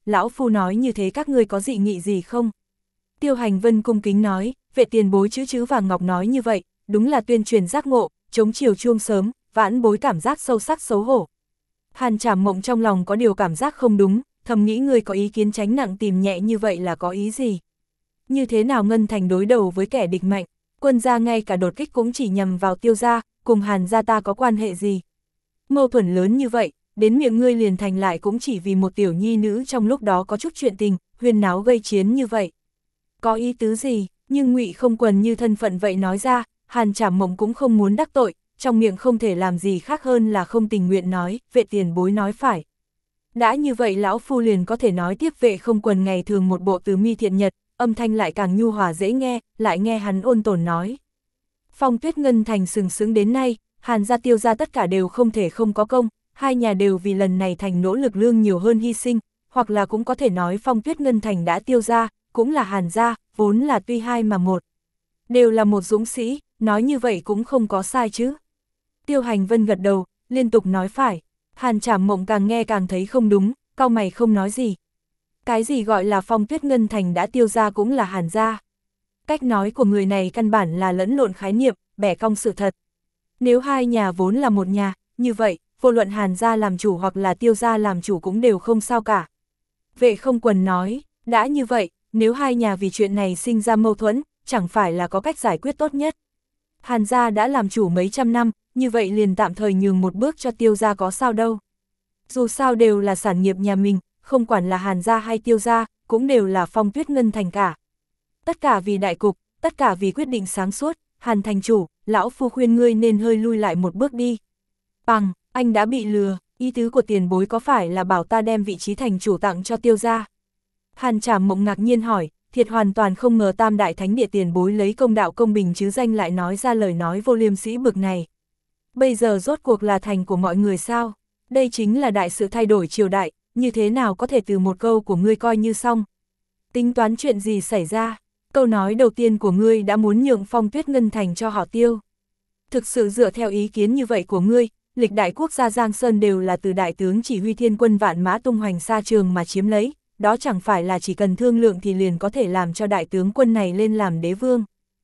lão phu nói như thế các ngươi có dị nghị gì không? Tiêu Hành Vân cung kính nói, vệ tiền bối chữ vàng ngọc nói như vậy, đúng là tuyên truyền giác ngộ, chống chiều chuông sớm, vãn bối cảm giác sâu sắc xấu hổ. Hàn Trảm Mộng trong lòng có điều cảm giác không đúng, thầm nghĩ ngươi có ý kiến tránh nặng tìm nhẹ như vậy là có ý gì? Như thế nào Ngân Thành đối đầu với kẻ địch mạnh, quân gia ngay cả đột kích cũng chỉ nhằm vào Tiêu gia, cùng Hàn gia ta có quan hệ gì? Mâu thuẫn lớn như vậy, đến miệng ngươi liền thành lại cũng chỉ vì một tiểu nhi nữ trong lúc đó có chút chuyện tình, huyên náo gây chiến như vậy. Có ý tứ gì, nhưng Ngụy Không Quần như thân phận vậy nói ra, Hàn Trảm Mộng cũng không muốn đắc tội, trong miệng không thể làm gì khác hơn là không tình nguyện nói, vệ tiền bối nói phải. Đã như vậy lão phu liền có thể nói tiếp. Vệ Không Quần ngày thường một bộ từ mi thiện nhật, âm thanh lại càng nhu hòa dễ nghe, lại nghe hắn ôn tồn nói. Phong Tuyết Ngân Thành sừng sững đến nay, Hàn gia Tiêu gia tất cả đều không thể không có công, hai nhà đều vì lần này thành nỗ lực lương nhiều hơn hy sinh, hoặc là cũng có thể nói Phong Tuyết Ngân Thành đã Tiêu gia, cũng là Hàn gia, vốn là tuy hai mà một. Đều là một dũng sĩ, nói như vậy cũng không có sai chứ. Tiêu Hành Vân gật đầu, liên tục nói phải. Hàn Trảm Mộng càng nghe càng thấy không đúng, cau mày không nói gì. Cái gì gọi là Phong Tuyết Ngân Thành đã Tiêu gia cũng là Hàn gia. Cách nói của người này căn bản là lẫn lộn khái niệm, bẻ cong sự thật. Nếu hai nhà vốn là một nhà, như vậy, vô luận Hàn gia làm chủ hoặc là Tiêu gia làm chủ cũng đều không sao cả. Vệ Không Quần nói, đã như vậy, nếu hai nhà vì chuyện này sinh ra mâu thuẫn, chẳng phải là có cách giải quyết tốt nhất. Hàn gia đã làm chủ mấy trăm năm, như vậy liền tạm thời nhường một bước cho Tiêu gia có sao đâu. Dù sao đều là sản nghiệp nhà mình, không quản là Hàn gia hay Tiêu gia, cũng đều là Phong Tuyết Ngân Thành cả. Tất cả vì đại cục, tất cả vì quyết định sáng suốt, Hàn thành chủ, lão phu khuyên ngươi nên hơi lui lại một bước đi. Bằng, anh đã bị lừa, ý tứ của tiền bối có phải là bảo ta đem vị trí thành chủ tặng cho Tiêu gia? Hàn Trảm Mộng ngạc nhiên hỏi, thiệt hoàn toàn không ngờ Tam Đại Thánh Địa tiền bối lấy công đạo công bình chứ danh lại nói ra lời nói vô liêm sỉ bực này. Bây giờ rốt cuộc là thành của mọi người sao? Đây chính là đại sự thay đổi triều đại, như thế nào có thể từ một câu của ngươi coi như xong? Tính toán chuyện gì xảy ra? Câu nói đầu tiên của ngươi đã muốn nhượng Phong Tuyết Ngân Thành cho họ Tiêu. Thực sự dựa theo ý kiến như vậy của ngươi, lịch đại quốc gia Giang Sơn đều là từ đại tướng chỉ huy thiên quân vạn mã tung hoành xa trường mà chiếm lấy, đó chẳng phải là chỉ cần thương lượng thì liền có thể làm cho đại tướng quân này lên làm đế vương.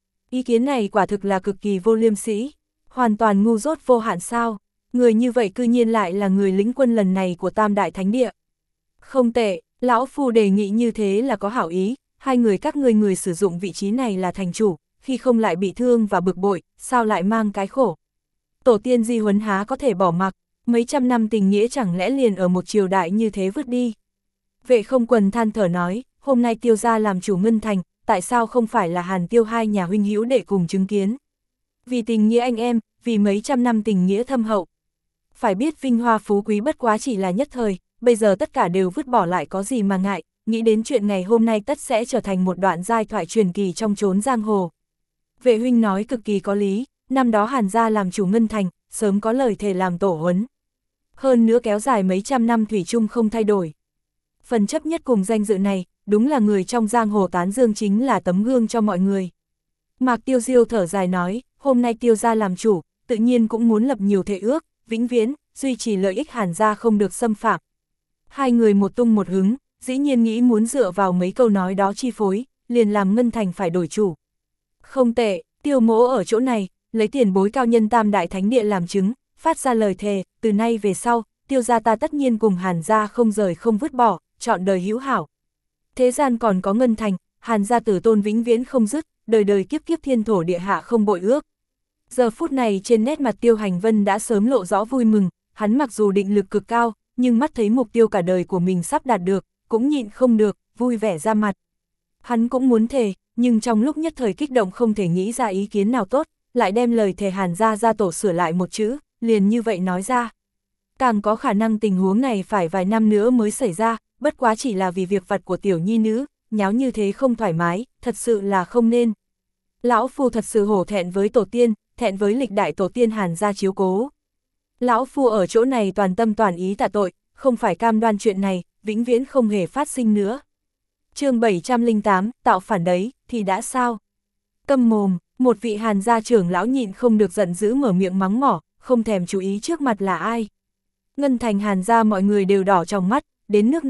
Ý kiến này quả thực là cực kỳ vô liêm sỉ, hoàn toàn ngu dốt vô hạn sao, người như vậy cư nhiên lại là người lĩnh quân lần này của Tam Đại Thánh Địa. Không tệ, lão phu đề nghị như thế là có hảo ý, hai người các ngươi sử dụng vị trí này là thành chủ, khi không lại bị thương và bực bội, sao lại mang cái khổ. Tổ tiên di huấn há có thể bỏ mặc, mấy trăm năm tình nghĩa chẳng lẽ liền ở một triều đại như thế vứt đi. Vệ Không Quần than thở nói, hôm nay Tiêu gia làm chủ Ngân Thành, tại sao không phải là Hàn Tiêu hai nhà huynh hữu để cùng chứng kiến. Vì tình nghĩa anh em, vì mấy trăm năm tình nghĩa thâm hậu. Phải biết vinh hoa phú quý bất quá chỉ là nhất thời, bây giờ tất cả đều vứt bỏ lại có gì mà ngại, nghĩ đến chuyện ngày hôm nay tất sẽ trở thành một đoạn giai thoại truyền kỳ trong chốn giang hồ. Vệ huynh nói cực kỳ có lý, năm đó Hàn gia làm chủ Ngân Thành, sớm có lời thề làm tổ huấn. Hơn nữa kéo dài mấy trăm năm thủy chung không thay đổi. Phần chấp nhất cùng danh dự này, đúng là người trong giang hồ tán dương chính là tấm gương cho mọi người. Mạc Tiêu Diêu thở dài nói, hôm nay Tiêu gia làm chủ, tự nhiên cũng muốn lập nhiều thệ ước, vĩnh viễn, duy trì lợi ích Hàn gia không được xâm phạm. Hai người một tung một hứng, dĩ nhiên nghĩ muốn dựa vào mấy câu nói đó chi phối, liền làm Ngân Thành phải đổi chủ. Không tệ, Tiêu mỗ ở chỗ này, lấy tiền bối cao nhân Tam Đại Thánh Địa làm chứng, phát ra lời thề, từ nay về sau, Tiêu gia ta tất nhiên cùng Hàn gia không rời không vứt bỏ, chọn đời hữu hảo. Thế gian còn có Ngân Thành, Hàn gia tử tôn vĩnh viễn không dứt, đời đời kiếp kiếp thiên thổ địa hạ không bội ước. Giờ phút này trên nét mặt Tiêu Hành Vân đã sớm lộ rõ vui mừng, hắn mặc dù định lực cực cao, nhưng mắt thấy mục tiêu cả đời của mình sắp đạt được, cũng nhịn không được, vui vẻ ra mặt. Hắn cũng muốn thề, nhưng trong lúc nhất thời kích động không thể nghĩ ra ý kiến nào tốt, lại đem lời thề Hàn gia gia tổ sửa lại một chữ, liền như vậy nói ra. Càng có khả năng tình huống này phải vài năm nữa mới xảy ra, bất quá chỉ là vì việc vặt của tiểu nhi nữ, nháo như thế không thoải mái, thật sự là không nên. Lão phu thật sự hổ thẹn với tổ tiên, thẹn với lịch đại tổ tiên Hàn gia chiếu cố. Lão phu ở chỗ này toàn tâm toàn ý tạ tội, không phải cam đoan chuyện này, vĩnh viễn không hề phát sinh nữa. Chương 708, tạo phản đấy, thì đã sao? Câm mồm, một vị Hàn gia trưởng lão nhịn không được giận dữ mở miệng mắng mỏ, không thèm chú ý trước mặt là ai. Ngân Thành Hàn gia mọi người đều đỏ trong mắt, đến nước này,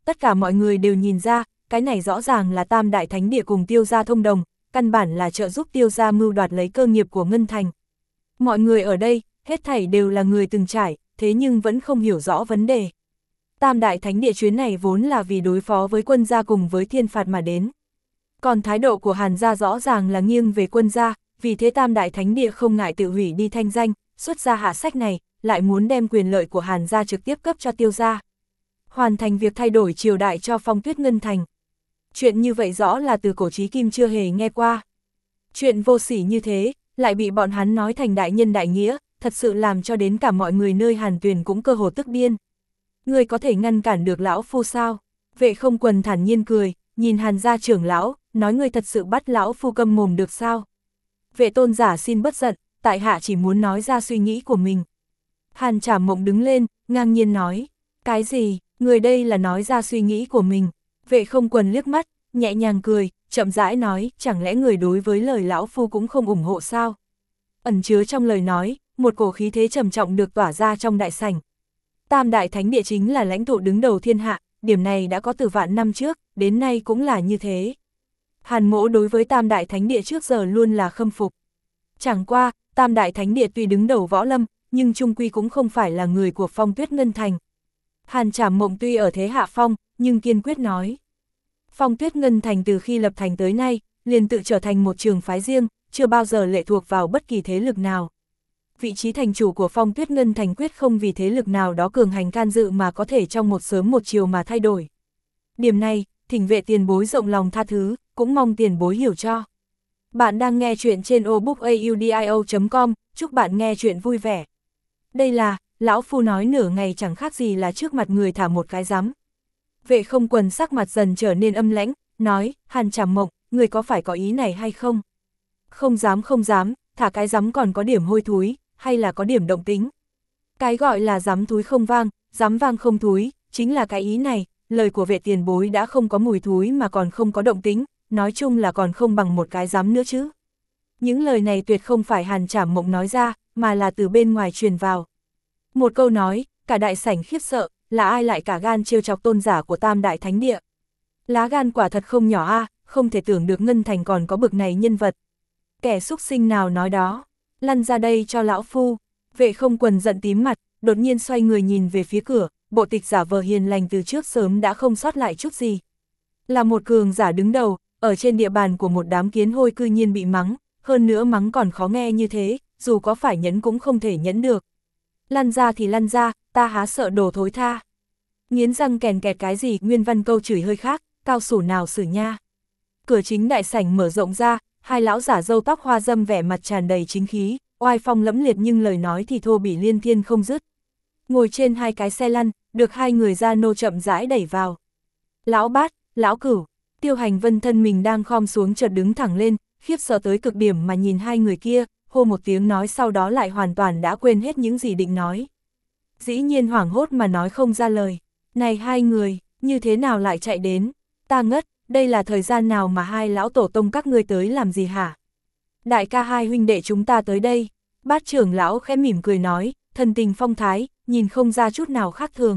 tất cả mọi người đều nhìn ra, cái này rõ ràng là Tam Đại Thánh Địa cùng Tiêu gia thông đồng, căn bản là trợ giúp Tiêu gia mưu đoạt lấy cơ nghiệp của Ngân Thành. Mọi người ở đây, hết thảy đều là người từng trải, thế nhưng vẫn không hiểu rõ vấn đề. Tam Đại Thánh Địa chuyến này vốn là vì đối phó với Quân gia cùng với Thiên Phạt mà đến. Còn thái độ của Hàn gia rõ ràng là nghiêng về Quân gia, vì thế Tam Đại Thánh Địa không ngại tự hủy đi thanh danh, xuất ra hạ sách này, lại muốn đem quyền lợi của Hàn gia trực tiếp cấp cho Tiêu gia. Hoàn thành việc thay đổi triều đại cho Phong Tuyết Ngân Thành. Chuyện như vậy rõ là từ cổ chí kim chưa hề nghe qua. Chuyện vô sỉ như thế, lại bị bọn hắn nói thành đại nhân đại nghĩa, thật sự làm cho đến cả mọi người nơi Hàn Tuyền cũng cơ hồ tức điên. Người có thể ngăn cản được lão phu sao? Vệ Không Quần thản nhiên cười, nhìn Hàn gia trưởng lão, nói người thật sự bắt lão phu câm mồm được sao? Vệ tôn giả xin bất giận, tại hạ chỉ muốn nói ra suy nghĩ của mình. Hàn Trảm Mộng đứng lên, ngang nhiên nói, cái gì, người đây là nói ra suy nghĩ của mình. Vệ Không Quần liếc mắt, nhẹ nhàng cười, chậm rãi nói, chẳng lẽ người đối với lời lão phu cũng không ủng hộ sao? Ẩn chứa trong lời nói, một cổ khí thế trầm trọng được tỏa ra trong đại sảnh. Tam Đại Thánh Địa chính là lãnh tụ đứng đầu thiên hạ, điểm này đã có từ vạn năm trước, đến nay cũng là như thế. Hàn Mỗ đối với Tam Đại Thánh Địa trước giờ luôn là khâm phục. Chẳng qua, Tam Đại Thánh Địa tuy đứng đầu võ lâm, nhưng chung quy cũng không phải là người của Phong Tuyết Ngân Thành. Hàn Trảm Mộng tuy ở thế hạ phong, nhưng kiên quyết nói. Phong Tuyết Ngân Thành từ khi lập thành tới nay, liền tự trở thành một trường phái riêng, chưa bao giờ lệ thuộc vào bất kỳ thế lực nào. Vị trí thành chủ của Phong Tuyết Ngân Thành quyết không vì thế lực nào đó cường hành can dự mà có thể trong một sớm một chiều mà thay đổi. Điểm này, thỉnh vệ tiền bối rộng lòng tha thứ, cũng mong tiền bối hiểu cho. Bạn đang nghe chuyện trên obookaudio.com, chúc bạn nghe chuyện vui vẻ. Đây là, lão phu nói nửa ngày chẳng khác gì là trước mặt người thả một cái rắm. Vệ Không Quần sắc mặt dần trở nên âm lãnh, nói, Hàn Trảm Mộng, người có phải có ý này hay không? Không dám, thả cái rắm còn có điểm hôi thúi, hay là có điểm động tính? Cái gọi là rắm thúi không vang, rắm vang không thúi, chính là cái ý này, lời của vệ tiền bối đã không có mùi thúi mà còn không có động tính, nói chung là còn không bằng một cái rắm nữa chứ. Những lời này tuyệt không phải Hàn Trảm Mộng nói ra, mà là từ bên ngoài truyền vào. Một câu nói, cả đại sảnh khiếp sợ, là ai lại cả gan trêu chọc tôn giả của Tam Đại Thánh Địa. Lá gan quả thật không nhỏ a, không thể tưởng được Ngân Thành còn có bực này nhân vật. Kẻ xúc sinh nào nói đó, lăn ra đây cho lão phu. Vệ Không Quần giận tím mặt, đột nhiên xoay người nhìn về phía cửa, bộ tịch giả vờ hiền lành từ trước sớm đã không sót lại chút gì. Là một cường giả đứng đầu, ở trên địa bàn của một đám kiến hôi cư nhiên bị mắng, hơn nữa mắng còn khó nghe như thế, dù có phải nhẫn cũng không thể nhẫn được. Lăn ra thì lăn ra, ta há sợ đồ thối tha. Nghiến răng kèn kẹt cái gì, nguyên văn câu chửi hơi khác, cao thủ nào xử nha. Cửa chính đại sảnh mở rộng ra, hai lão giả râu tóc hoa râm vẻ mặt tràn đầy chính khí, oai phong lẫm liệt nhưng lời nói thì thô bỉ liên thiên không dứt. Ngồi trên hai cái xe lăn, được hai người gia nô chậm rãi đẩy vào. Lão Bát, lão Cửu, Tiêu Hành Vân thân mình đang khom xuống chợt đứng thẳng lên, khiếp sợ tới cực điểm mà nhìn hai người kia, hô một tiếng nói sau đó lại hoàn toàn đã quên hết những gì định nói. Dĩ nhiên hoảng hốt mà nói không ra lời. Này hai người, như thế nào lại chạy đến? Ta ngất, đây là thời gian nào mà hai lão tổ tông các ngươi tới làm gì hả? Đại ca hai huynh đệ chúng ta tới đây. Bát trưởng lão khẽ mỉm cười nói, thần tình phong thái, nhìn không ra chút nào khác thường.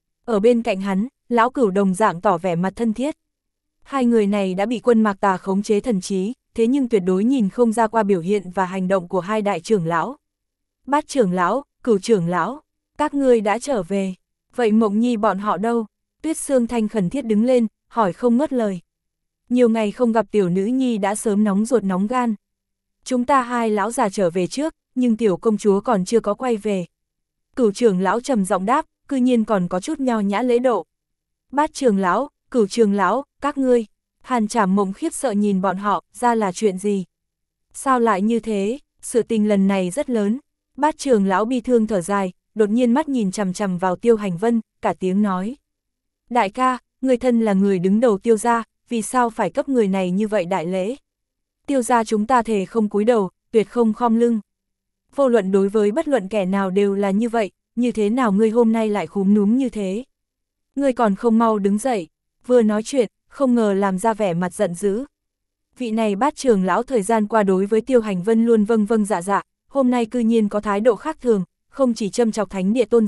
Ở bên cạnh hắn, lão Cửu đồng dạng tỏ vẻ mặt thân thiết. Hai người này đã bị Quân Mạc Tà khống chế thần trí, thế nhưng tuyệt đối nhìn không ra qua biểu hiện và hành động của hai đại trưởng lão. Bát trưởng lão, Cửu trưởng lão, các ngươi đã trở về. Vậy Mộng Nhi bọn họ đâu? Tuyết Sương Thanh khẩn thiết đứng lên, hỏi không ngớt lời. Nhiều ngày không gặp tiểu nữ nhi đã sớm nóng ruột nóng gan. Chúng ta hai lão già trở về trước, nhưng tiểu công chúa còn chưa có quay về. Cửu trưởng lão trầm giọng đáp, cư nhiên còn có chút nho nhã lễ độ. Bát trưởng lão, Cửu trưởng lão, các ngươi. Hàn Trảm Mộng khiếp sợ nhìn bọn họ, ra là chuyện gì? Sao lại như thế? Sự tình lần này rất lớn. Bát trưởng lão bi thương thở dài, đột nhiên mắt nhìn chằm chằm vào Tiêu Hành Vân, cả tiếng nói. Đại ca, người thân là người đứng đầu Tiêu gia, vì sao phải cấp người này như vậy đại lễ? Tiêu gia chúng ta thề không cúi đầu, tuyệt không khom lưng. Vô luận đối với bất luận kẻ nào đều là như vậy, như thế nào ngươi hôm nay lại khúm núm như thế? Ngươi còn không mau đứng dậy, vừa nói chuyện, không ngờ làm ra vẻ mặt giận dữ. Vị này Bát trưởng lão thời gian qua đối với Tiêu Hành Vân luôn vâng vâng dạ dạ, hôm nay cư nhiên có thái độ khác thường, không chỉ châm chọc thánh địa tôn giả,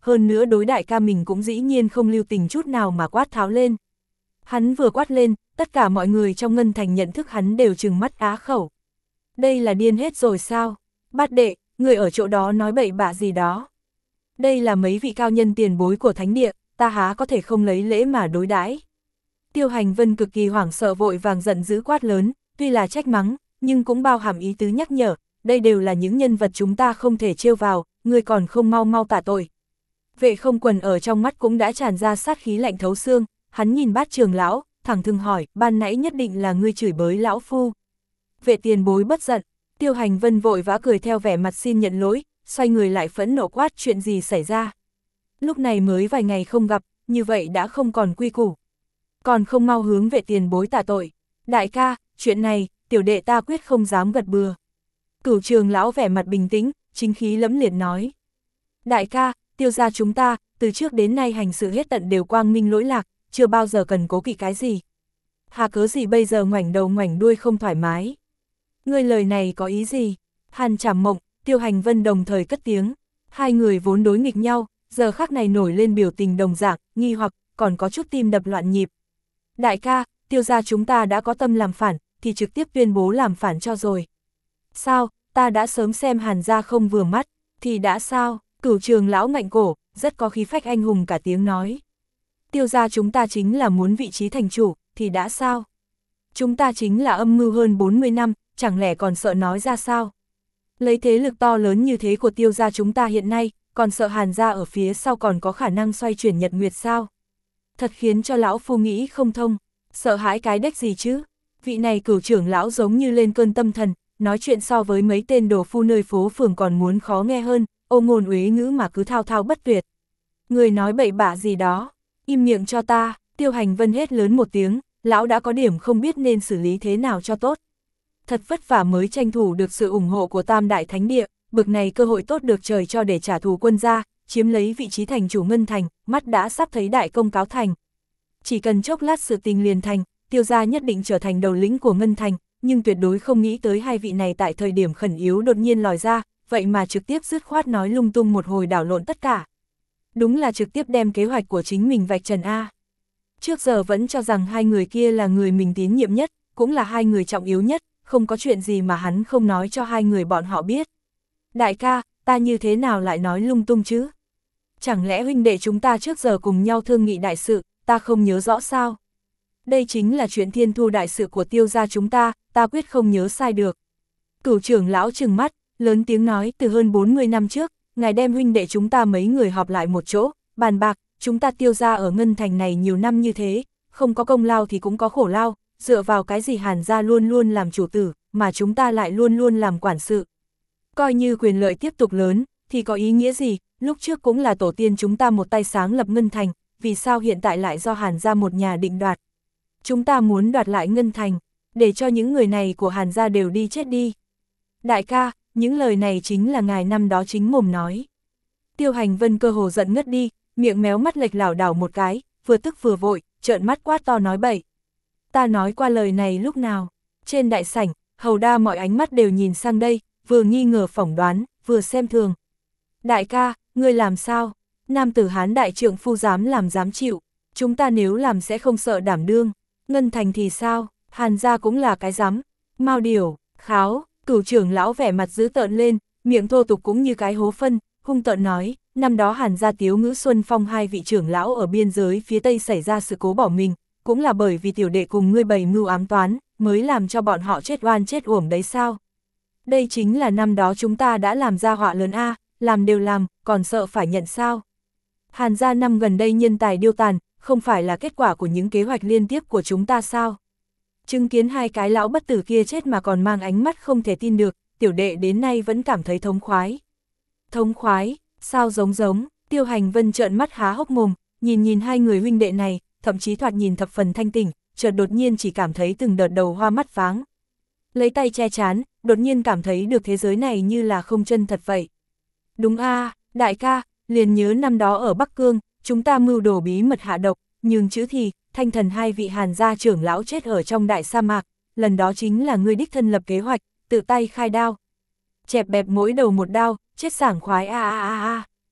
hơn nữa đối đại ca mình cũng dĩ nhiên không lưu tình chút nào mà quát tháo lên. Hắn vừa quát lên, tất cả mọi người trong Ngân Thành nhận thức hắn đều trừng mắt á khẩu. Đây là điên hết rồi sao? Bát đệ, người ở chỗ đó nói bậy bạ gì đó. Đây là mấy vị cao nhân tiền bối của thánh địa, ta há có thể không lấy lễ mà đối đãi. Tiêu Hành Vân cực kỳ hoảng sợ vội vàng giận dữ quát lớn, tuy là trách mắng, nhưng cũng bao hàm ý tứ nhắc nhở, đây đều là những nhân vật chúng ta không thể trêu vào, người còn không mau mau tạ tội. Vệ Không Quần ở trong mắt cũng đã tràn ra sát khí lạnh thấu xương, hắn nhìn Bát trưởng lão, thẳng thừng hỏi, ban nãy nhất định là ngươi chửi bới lão phu. Vệ tiền bối bất giận, Tiêu Hành Vân vội vã cười theo vẻ mặt xin nhận lỗi, xoay người lại phẫn nộ quát chuyện gì xảy ra. Lúc này mới vài ngày không gặp, như vậy đã không còn quy củ. Còn không mau hướng vệ tiền bối tạ tội. Đại ca, chuyện này, tiểu đệ ta quyết không dám gật bừa. Cửu Trường lão vẻ mặt bình tĩnh, chính khí lẫm liệt nói. Đại ca, Tiêu gia chúng ta, từ trước đến nay hành sự hết tận đều quang minh lỗi lạc, chưa bao giờ cần cố kỵ cái gì. Hà cớ gì bây giờ ngoảnh đầu ngoảnh đuôi không thoải mái. Ngươi lời này có ý gì? Hàn Trảm Mộng, Tiêu Hành Vân đồng thời cất tiếng. Hai người vốn đối nghịch nhau, giờ khắc này nổi lên biểu tình đồng dạng, nghi hoặc, còn có chút tim đập loạn nhịp. Đại ca, Tiêu gia chúng ta đã có tâm làm phản, thì trực tiếp tuyên bố làm phản cho rồi. Sao, ta đã sớm xem Hàn gia không vừa mắt, thì đã sao? Cửu Trường lão ngạnh cổ, rất có khí phách anh hùng cả tiếng nói. Tiêu gia chúng ta chính là muốn vị trí thành chủ, thì đã sao? Chúng ta chính là âm mưu hơn 40 năm, chẳng lẽ còn sợ nói ra sao? Lấy thế lực to lớn như thế của Tiêu gia chúng ta hiện nay, còn sợ Hàn gia ở phía sau còn có khả năng xoay chuyển nhật nguyệt sao? Thật khiến cho lão phu nghĩ không thông, sợ hãi cái đếch gì chứ? Vị này Cửu trưởng lão giống như lên cơn tâm thần, nói chuyện so với mấy tên đồ phu nơi phố phường còn muốn khó nghe hơn, ôm ngôn uế ngữ mà cứ thao thao bất tuyệt. Người nói bậy bạ gì đó, im miệng cho ta. Tiêu Hành Vân hét lớn một tiếng, lão đã có điểm không biết nên xử lý thế nào cho tốt. Thật vất vả mới tranh thủ được sự ủng hộ của Tam Đại Thánh Địa, bực này cơ hội tốt được trời cho để trả thù quân gia, chiếm lấy vị trí thành chủ Ngân Thành, mắt đã sắp thấy đại công cáo thành. Chỉ cần chốc lát sự tình liền thành, Tiêu gia nhất định trở thành đầu lĩnh của Ngân Thành, nhưng tuyệt đối không nghĩ tới hai vị này tại thời điểm khẩn yếu đột nhiên lòi ra, vậy mà trực tiếp dứt khoát nói lung tung một hồi đảo lộn tất cả. Đúng là trực tiếp đem kế hoạch của chính mình vạch trần A. Trước giờ vẫn cho rằng hai người kia là người mình tín nhiệm nhất, cũng là hai người trọng yếu nhất, không có chuyện gì mà hắn không nói cho hai người bọn họ biết. Đại ca, ta như thế nào lại nói lung tung chứ? Chẳng lẽ huynh đệ chúng ta trước giờ cùng nhau thương nghị đại sự, ta không nhớ rõ sao? Đây chính là chuyện thiên thu đại sự của Tiêu gia chúng ta quyết không nhớ sai được. Cửu trưởng lão trừng mắt, lớn tiếng nói từ hơn 40 năm trước, ngài đem huynh đệ chúng ta mấy người họp lại một chỗ, bàn bạc, chúng ta Tiêu gia ở Ngân Thành này nhiều năm như thế, không có công lao thì cũng có khổ lao, dựa vào cái gì Hàn gia luôn luôn làm chủ tử, mà chúng ta lại luôn luôn làm quản sự. Coi như quyền lợi tiếp tục lớn, thì có ý nghĩa gì, lúc trước cũng là tổ tiên chúng ta một tay sáng lập Ngân Thành, vì sao hiện tại lại do Hàn gia một nhà định đoạt. Chúng ta muốn đoạt lại Ngân Thành, để cho những người này của Hàn gia đều đi chết đi. Đại ca, những lời này chính là ngài năm đó chính mồm nói. Tiêu Hành Vân cơ hồ giận ngất đi, miệng méo mắt lệch lảo đảo một cái, vừa tức vừa vội, trợn mắt quát to nói bậy. Ta nói qua lời này lúc nào? Trên đại sảnh, hầu đa mọi ánh mắt đều nhìn sang đây, vừa nghi ngờ phỏng đoán, vừa xem thường. Đại ca, ngươi làm sao? Nam tử Hán đại trượng phu dám làm dám chịu, chúng ta nếu làm sẽ không sợ đảm đương. Ngân Thành thì sao? Hàn gia cũng là cái dám. Mao Điểu, Kháo, Cửu trưởng lão vẻ mặt dữ tợn lên, miệng thô tục cũng như cái hố phân, hung tợn nói, năm đó Hàn gia Tiếu Ngữ Xuân Phong hai vị trưởng lão ở biên giới phía Tây xảy ra sự cố bỏ mình, cũng là bởi vì tiểu đệ cùng ngươi bày mưu ám toán, mới làm cho bọn họ chết oan chết uổng đấy sao? Đây chính là năm đó chúng ta đã làm ra họa lớn A, làm đều làm, còn sợ phải nhận sao? Hàn gia năm gần đây nhân tài điêu tàn, không phải là kết quả của những kế hoạch liên tiếp của chúng ta sao? Chứng kiến hai cái lão bất tử kia chết mà còn mang ánh mắt không thể tin được, tiểu đệ đến nay vẫn cảm thấy thống khoái. Thống khoái, sao giống, Tiêu Hành Vân trợn mắt há hốc mồm, nhìn hai người huynh đệ này, thậm chí thoạt nhìn thập phần thanh tỉnh, chợt đột nhiên chỉ cảm thấy từng đợt đầu hoa mắt váng. Lấy tay che chán, đột nhiên cảm thấy được thế giới này như là không chân thật vậy. Đúng a, đại ca, liền nhớ năm đó ở Bắc Cương, chúng ta mưu đồ bí mật hạ độc, nhưng chữ thì, Thanh Thần hai vị Hàn gia trưởng lão chết ở trong đại sa mạc, lần đó chính là ngươi đích thân lập kế hoạch, tự tay khai đao. Chẹp bẹp mỗi đầu một đao, chết sảng khoái a.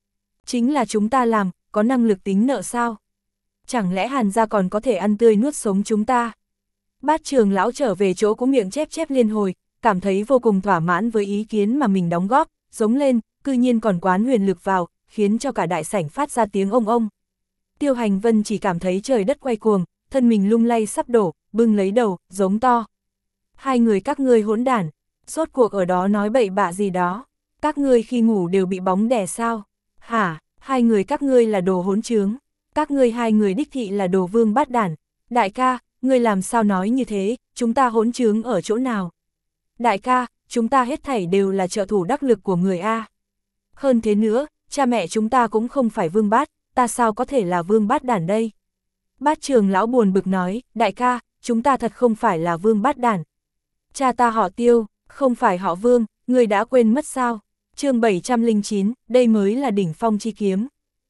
Chính là chúng ta làm, có năng lực tính nợ sao? Chẳng lẽ Hàn gia còn có thể ăn tươi nuốt sống chúng ta? Bát Trường lão trở về chỗ cũng miệng chép chép liên hồi, cảm thấy vô cùng thỏa mãn với ý kiến mà mình đóng góp, giống lên, cư nhiên còn quán huyền lực vào, khiến cho cả đại sảnh phát ra tiếng ông ông. Tiêu Hành Vân chỉ cảm thấy trời đất quay cuồng, thân mình lung lay sắp đổ, bưng lấy đầu, giống to. Hai người các ngươi hỗn đản, rốt cuộc ở đó nói bậy bạ gì đó, các ngươi khi ngủ đều bị bóng đè sao? Hả, hai người các ngươi là đồ hỗn trướng, các ngươi hai người đích thị là đồ vương bát đản. Đại ca, ngươi làm sao nói như thế, chúng ta hỗn trướng ở chỗ nào? Đại ca, chúng ta hết thảy đều là trợ thủ đắc lực của người A. Hơn thế nữa, cha mẹ chúng ta cũng không phải vương bát, ta sao có thể là vương bát đản đây? Bát Trường lão buồn bực nói, đại ca, chúng ta thật không phải là vương bát đản. Cha ta họ Tiêu, không phải họ Vương, người đã quên mất sao? Chương 709, đây mới là đỉnh phong chi kiếm.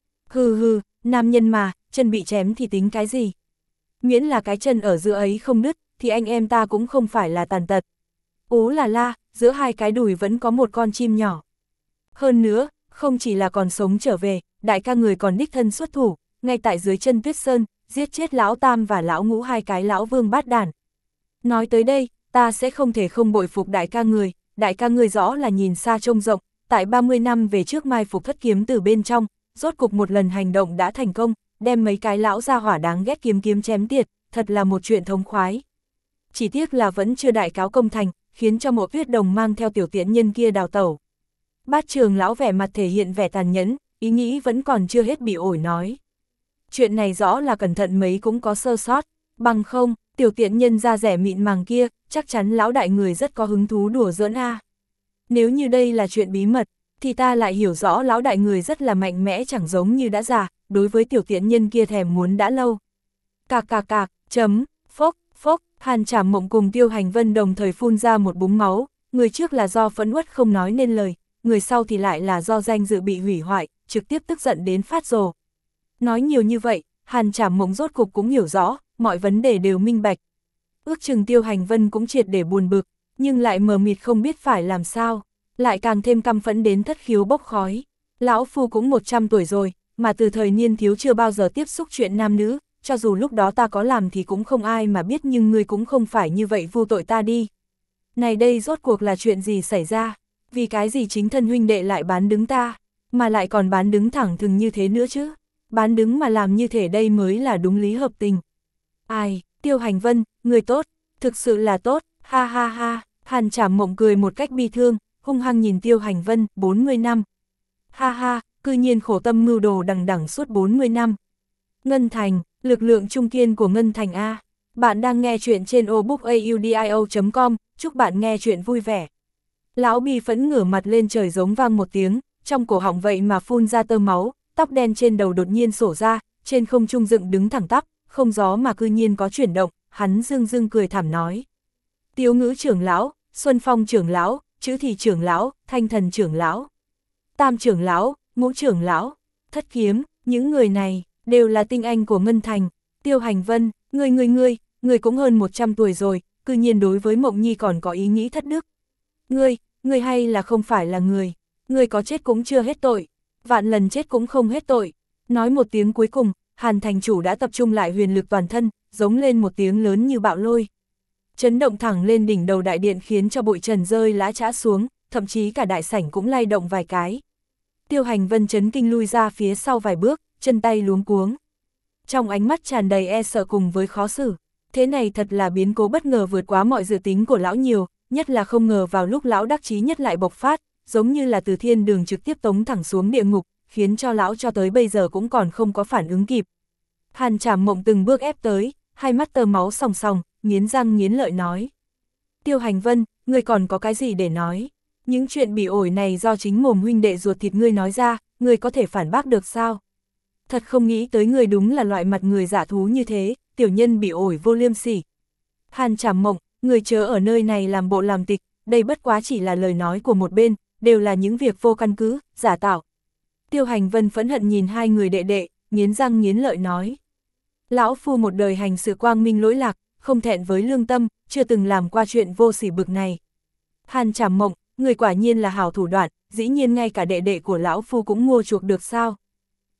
Hừ hừ, nam nhân mà, chân bị chém thì tính cái gì? Miễn là cái chân ở giữa ấy không đứt, thì anh em ta cũng không phải là tàn tật. Ú là la, giữa hai cái đùi vẫn có một con chim nhỏ. Hơn nữa, không chỉ là còn sống trở về, đại ca người còn đích thân xuất thủ, ngay tại dưới chân Tuyết Sơn, giết chết lão Tam và lão Ngũ hai cái lão vương bát đản. Nói tới đây, ta sẽ không thể không bội phục đại ca người rõ là nhìn xa trông rộng, tại 30 năm về trước mai phục thất kiếm từ bên trong, rốt cục một lần hành động đã thành công, đem mấy cái lão gia hỏa đáng ghét kiếm chém tiệt, thật là một chuyện thống khoái. Chỉ tiếc là vẫn chưa đại cáo công thành, khiến cho Mộ Tuyết Đồng mang theo tiểu tiện nhân kia đào tẩu. Bát Trường lão vẻ mặt thể hiện vẻ tàn nhẫn, ý nghĩ vẫn còn chưa hết bị ổi nói. Chuyện này rõ là cẩn thận mấy cũng có sơ sót, bằng không, tiểu tiện nhân da rẻ mịn màng kia, chắc chắn lão đại người rất có hứng thú đùa giỡn a. Nếu như đây là chuyện bí mật, thì ta lại hiểu rõ lão đại người rất là mạnh mẽ chẳng giống như đã già, đối với tiểu tiện nhân kia thèm muốn đã lâu. Cạc, chấm, phốc, Hàn Trảm Mộng cùng Tiêu Hành Vân đồng thời phun ra một búng máu, người trước là do phẫn uất không nói nên lời, người sau thì lại là do danh dự bị hủy hoại, trực tiếp tức giận đến phát rồ. Nói nhiều như vậy, Hàn Trảm Mộng rốt cục cũng hiểu rõ, mọi vấn đề đều minh bạch. Ước chừng Tiêu Hành Vân cũng triệt để buồn bực, nhưng lại mờ mịt không biết phải làm sao, lại càng thêm căm phẫn đến thất khiếu bốc khói. Lão phu cũng 100 tuổi rồi, mà từ thời niên thiếu chưa bao giờ tiếp xúc chuyện nam nữ, cho dù lúc đó ta có làm thì cũng không ai mà biết, nhưng ngươi cũng không phải như vậy vu tội ta đi. Này đây rốt cuộc là chuyện gì xảy ra, vì cái gì chính thân huynh đệ lại bán đứng ta, mà lại còn bán đứng thẳng thừng như thế nữa chứ, bán đứng mà làm như thế đây mới là đúng lý hợp tình. Ai, Tiêu Hành Vân, người tốt, thực sự là tốt, ha ha ha, Hàn Trảm Mộng cười một cách bi thương, hung hăng nhìn Tiêu Hành Vân, 40 năm. Ha ha, cư nhiên khổ tâm mưu đồ đằng đẵng suốt 40 năm. Ngân Thành, lực lượng trung kiên của Ngân Thành A. Bạn đang nghe chuyện trên obookaudio.com, chúc bạn nghe chuyện vui vẻ. Lão bi phẫn ngửa mặt lên trời giống vang một tiếng, trong cổ họng vậy mà phun ra tơ máu, tóc đen trên đầu đột nhiên xổ ra, trên không trung dựng đứng thẳng tắp, không gió mà cư nhiên có chuyển động, hắn dưng cười thảm nói. Tiếu Ngữ trưởng lão, Xuân Phong trưởng lão, Chữ Thị trưởng lão, Thanh Thần trưởng lão, Tam trưởng lão, Ngũ trưởng lão, Thất Kiếm, những người này đều là tinh anh của Ngân Thành. Tiêu Hành Vân, ngươi cũng hơn 100 tuổi rồi, cư nhiên đối với Mộng Nhi còn có ý nghĩ thất đức. Ngươi hay là không phải là người, ngươi có chết cũng chưa hết tội, vạn lần chết cũng không hết tội. Nói một tiếng cuối cùng, Hàn thành chủ đã tập trung lại huyền lực toàn thân, giống lên một tiếng lớn như bạo lôi. Chấn động thẳng lên đỉnh đầu đại điện khiến cho bụi trần rơi lã chã xuống, thậm chí cả đại sảnh cũng lay động vài cái. Tiêu Hành Vân chấn kinh lui ra phía sau vài bước, chân tay luống cuống. Trong ánh mắt tràn đầy e sợ cùng với khó xử, thế này thật là biến cố bất ngờ vượt quá mọi dự tính của lão nhiều, nhất là không ngờ vào lúc lão đắc chí nhất lại bộc phát, giống như là từ thiên đường trực tiếp tống thẳng xuống địa ngục, khiến cho lão cho tới bây giờ cũng còn không có phản ứng kịp. Hàn Trảm Mộng từng bước ép tới, hai mắt tơ máu sòng sòng, nghiến răng nghiến lợi nói. Tiêu Hành Vân, ngươi còn có cái gì để nói? Những chuyện bị ổi này do chính mồm huynh đệ ruột thịt ngươi nói ra, ngươi có thể phản bác được sao? Thật không nghĩ tới ngươi đúng là loại mặt người giả thú như thế, tiểu nhân bị ổi vô liêm sỉ. Hàn Trảm Mộng, người chớ ở nơi này làm bộ làm tịch, đây bất quá chỉ là lời nói của một bên, đều là những việc vô căn cứ, giả tạo. Tiêu Hành Vân phẫn hận nhìn hai người đệ đệ, nghiến răng nghiến lợi nói. Lão phu một đời hành sự quang minh lỗi lạc, không thẹn với lương tâm, chưa từng làm qua chuyện vô sỉ bực này. Hàn Trảm Mộng, người quả nhiên là hảo thủ đoạn, dĩ nhiên ngay cả đệ đệ của lão phu cũng mua chuộc được sao?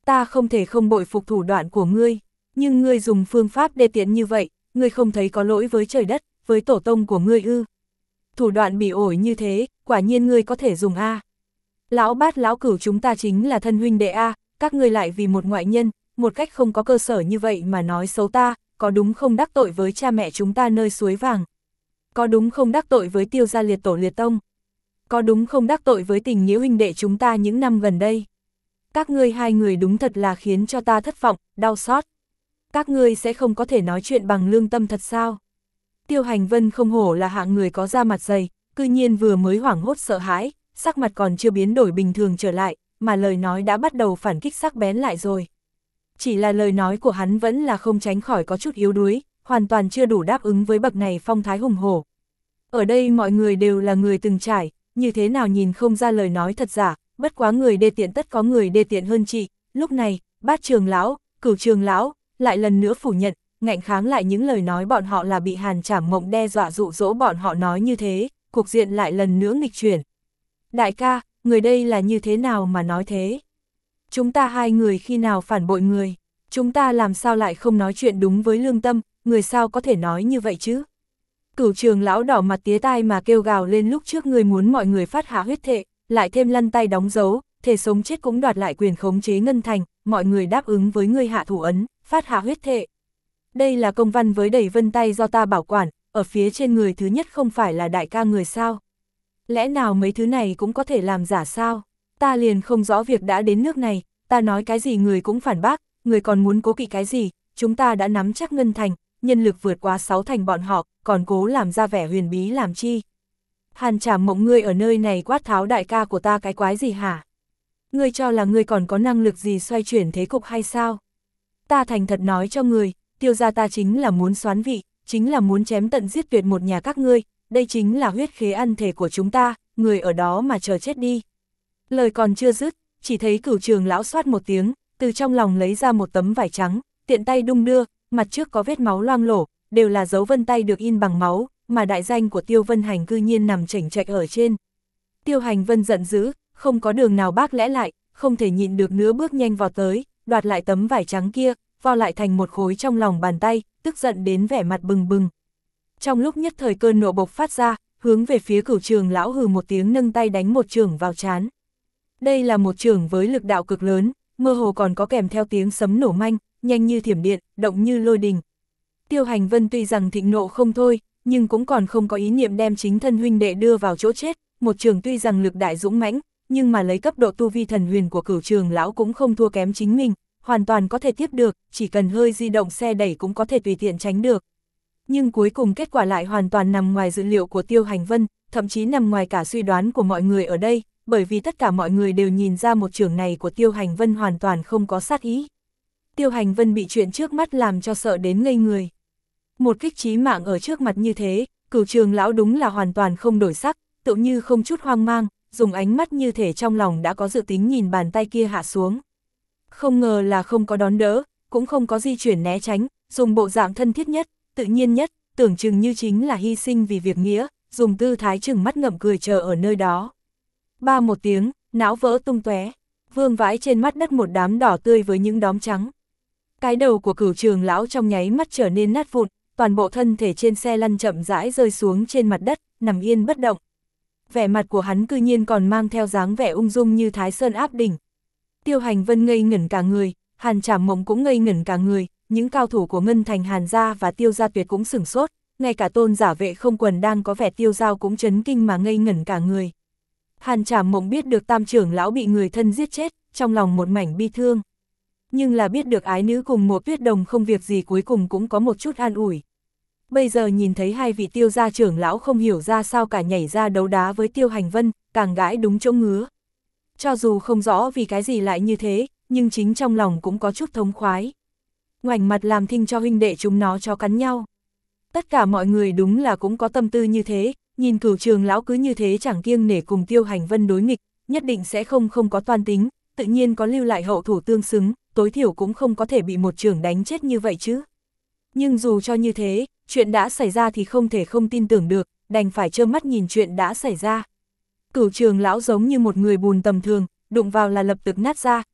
Ta không thể không bội phục thủ đoạn của ngươi, nhưng ngươi dùng phương pháp đê tiện như vậy, ngươi không thấy có lỗi với trời đất, với tổ tông của ngươi ư? Thủ đoạn bỉ ổi như thế, quả nhiên ngươi có thể dùng a. Lão Bát lão Cửu chúng ta chính là thân huynh đệ a, các ngươi lại vì một ngoại nhân, một cách không có cơ sở như vậy mà nói xấu ta, có đúng không đắc tội với cha mẹ chúng ta nơi suối vàng? Có đúng không đắc tội với Tiêu gia liệt tổ liệt tông? Có đúng không đắc tội với tình nghĩa huynh đệ chúng ta những năm gần đây? Các ngươi hai người đúng thật là khiến cho ta thất vọng, đau xót. Các ngươi sẽ không có thể nói chuyện bằng lương tâm thật sao? Tiêu Hành Vân không hổ là hạng người có da mặt dày, cư nhiên vừa mới hoảng hốt sợ hãi, sắc mặt còn chưa biến đổi bình thường trở lại, mà lời nói đã bắt đầu phản kích sắc bén lại rồi. Chỉ là lời nói của hắn vẫn là không tránh khỏi có chút yếu đuối, hoàn toàn chưa đủ đáp ứng với bậc này phong thái hùng hổ. Ở đây mọi người đều là người từng trải, như thế nào nhìn không ra lời nói thật giả, bất quá người đê tiện tất có người đê tiện hơn chị. Lúc này, Bát Trường lão, Cửu Trường lão lại lần nữa phủ nhận, ngạnh kháng lại những lời nói bọn họ là bị Hàn Trảm Mộng đe dọa dụ dỗ bọn họ nói như thế, cục diện lại lần nữa nghịch chuyển. Đại ca, người đây là như thế nào mà nói thế? Chúng ta hai người khi nào phản bội người? Chúng ta làm sao lại không nói chuyện đúng với lương tâm, người sao có thể nói như vậy chứ? Cửu Trường lão đỏ mặt tía tai mà kêu gào lên, lúc trước người muốn mọi người phát hạ huyết thệ, lại thêm lăn tay đóng dấu, thề sống chết cũng đoạt lại quyền khống chế Ngân Thành, mọi người đáp ứng với người hạ thủ ấn, phát hạ huyết thệ. Đây là công văn với đầy vân tay do ta bảo quản, ở phía trên người thứ nhất không phải là đại ca người sao? Lẽ nào mấy thứ này cũng có thể làm giả sao? Ta liền không rõ việc đã đến nước này, ta nói cái gì người cũng phản bác, người còn muốn cố kỵ cái gì, chúng ta đã nắm chắc Ngân Thành, nhân lực vượt qua 6 thành bọn họ, còn cố làm ra vẻ huyền bí làm chi? Hàn Trảm Mộng, ngươi ở nơi này quát tháo đại ca của ta cái quái gì hả? Ngươi cho là ngươi còn có năng lực gì xoay chuyển thế cục hay sao? Ta thành thật nói cho người, Tiêu gia ta chính là muốn soán vị, chính là muốn chém tận giết tuyệt một nhà các ngươi, đây chính là huyết khế ăn thể của chúng ta, người ở đó mà chờ chết đi. Lời còn chưa dứt, chỉ thấy Cửu Trường lão xoát một tiếng, từ trong lòng lấy ra một tấm vải trắng, tiện tay đung đưa, mặt trước có vết máu loang lổ, đều là dấu vân tay được in bằng máu, mà đại danh của Tiêu Vân Hành cư nhiên nằm chảnh chạch ở trên. Tiêu Hành Vân giận dữ, không có đường nào bác lẽ lại, không thể nhịn được nữa bước nhanh vào tới, đoạt lại tấm vải trắng kia, vo lại thành một khối trong lòng bàn tay, tức giận đến vẻ mặt bừng bừng. Trong lúc nhất thời cơn nộ bộc phát ra, hướng về phía Cửu Trường lão hừ một tiếng, nâng tay đánh một chưởng vào trán. Đây là một chưởng với lực đạo cực lớn, mơ hồ còn có kèm theo tiếng sấm nổ manh, nhanh như thiểm điện, động như lôi đình. Tiêu Hành Vân tuy rằng thịnh nộ không thôi, nhưng cũng còn không có ý niệm đem chính thân huynh đệ đưa vào chỗ chết, một chưởng tuy rằng lực đại dũng mãnh, nhưng mà lấy cấp độ tu vi thần huyền của Cửu Trường lão cũng không thua kém chính mình, hoàn toàn có thể tiếp được, chỉ cần hơi di động xe đẩy cũng có thể tùy tiện tránh được. Nhưng cuối cùng kết quả lại hoàn toàn nằm ngoài dự liệu của Tiêu Hành Vân, thậm chí nằm ngoài cả suy đoán của mọi người ở đây, bởi vì tất cả mọi người đều nhìn ra một chưởng này của Tiêu Hành Vân hoàn toàn không có sát ý. Tiêu Hành Vân bị chuyện trước mắt làm cho sợ đến ngây người. Một kích chí mạng ở trước mặt như thế, Cửu Trường lão đúng là hoàn toàn không đổi sắc, tự như không chút hoang mang, dùng ánh mắt như thể trong lòng đã có dự tính nhìn bàn tay kia hạ xuống. Không ngờ là không có đón đỡ, cũng không có di chuyển né tránh, dùng bộ dạng thân thiết nhất, tự nhiên nhất, tưởng chừng như chính là hy sinh vì việc nghĩa, dùng tư thái chừng mắt ngậm cười chờ ở nơi đó. Ba một tiếng, não vỡ tung tóe, vương vãi trên mắt đất một đám đỏ tươi với những đốm trắng. Cái đầu của Cửu Trường lão trong nháy mắt trở nên nát vụn, toàn bộ thân thể trên xe lăn chậm rãi rơi xuống trên mặt đất, nằm yên bất động. Vẻ mặt của hắn cư nhiên còn mang theo dáng vẻ ung dung như Thái Sơn áp đỉnh. Tiêu Hành Vân ngây ngẩn cả người, Hàn Trảm Mộng cũng ngây ngẩn cả người, những cao thủ của Ngân Thành Hàn gia và Tiêu gia tuyệt cũng sửng sốt, ngay cả Tôn giả vệ không quần đang có vẻ tiêu dao cũng chấn kinh mà ngây ngẩn cả người. Hàn Trảm Mộng biết được Tam trưởng lão bị người thân giết chết, trong lòng một mảnh bi thương. Nhưng là biết được ái nữ cùng một Tuyết Đồng không việc gì cuối cùng cũng có một chút an ủi. Bây giờ nhìn thấy hai vị Tiêu gia trưởng lão không hiểu ra sao cả nhảy ra đấu đá với Tiêu Hành Vân, càng gãi đúng chỗ ngứa. Cho dù không rõ vì cái gì lại như thế, nhưng chính trong lòng cũng có chút thống khoái. Ngoảnh mặt làm thinh cho huynh đệ chúng nó cho cắn nhau. Tất cả mọi người đúng là cũng có tâm tư như thế, nhìn Cửu Trường lão cứ như thế chẳng kiêng nể cùng Tiêu Hành Vân đối nghịch, nhất định sẽ không có toan tính, tự nhiên có lưu lại hậu thủ tương xứng, tối thiểu cũng không có thể bị một chưởng đánh chết như vậy chứ. Nhưng dù cho như thế, chuyện đã xảy ra thì không thể không tin tưởng được, đành phải trơ mắt nhìn chuyện đã xảy ra. Cửu Trường lão giống như một người bùn tầm thường, đụng vào là lập tức nát ra,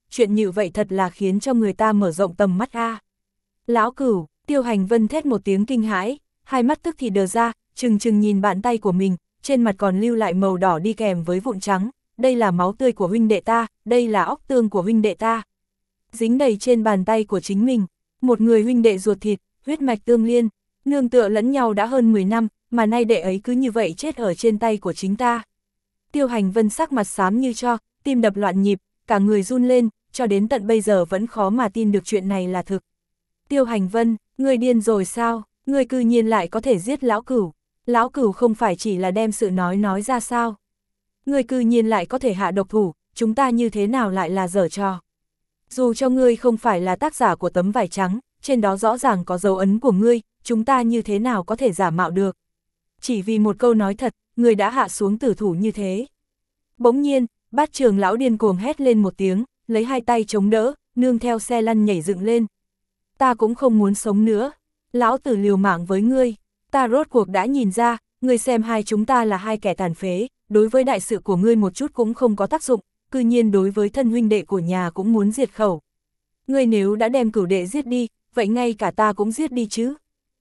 chuyện như vậy thật là khiến cho người ta mở rộng tầm mắt a. Lão Cửu, Tiêu Hành Vân thét một tiếng kinh hãi, hai mắt tức thì đờ ra, trừng trừng nhìn bàn tay của mình, trên mặt còn lưu lại màu đỏ đi kèm với vụn trắng, đây là máu tươi của huynh đệ ta, đây là óc tương của huynh đệ ta. Dính đầy trên bàn tay của chính mình, một người huynh đệ ruột thịt, huyết mạch tương liên, nương tựa lẫn nhau đã hơn 10 năm, mà nay đệ ấy cứ như vậy chết ở trên tay của chính ta. Tiêu Hành Vân sắc mặt xám như tro, tim đập loạn nhịp, cả người run lên, cho đến tận bây giờ vẫn khó mà tin được chuyện này là thực. Tiêu Hành Vân, ngươi điên rồi sao, ngươi cư nhiên lại có thể giết Lão Cửu. Lão Cửu không phải chỉ là đem sự nói ra sao. Ngươi cư nhiên lại có thể hạ độc thủ, chúng ta như thế nào lại là giở trò. Dù cho ngươi không phải là tác giả của tấm vải trắng, trên đó rõ ràng có dấu ấn của ngươi, chúng ta như thế nào có thể giả mạo được. Chỉ vì một câu nói thật, ngươi đã hạ xuống tử thủ như thế. Bỗng nhiên, Bát Trường lão điên cuồng hét lên một tiếng, lấy hai tay chống đỡ, nương theo xe lăn nhảy dựng lên. Ta cũng không muốn sống nữa, lão tử liều mạng với ngươi, ta rốt cuộc đã nhìn ra, ngươi xem hai chúng ta là hai kẻ tàn phế, đối với đại sự của ngươi một chút cũng không có tác dụng, cư nhiên đối với thân huynh đệ của nhà cũng muốn diệt khẩu. Ngươi nếu đã đem Cửu đệ giết đi, vậy ngay cả ta cũng giết đi chứ.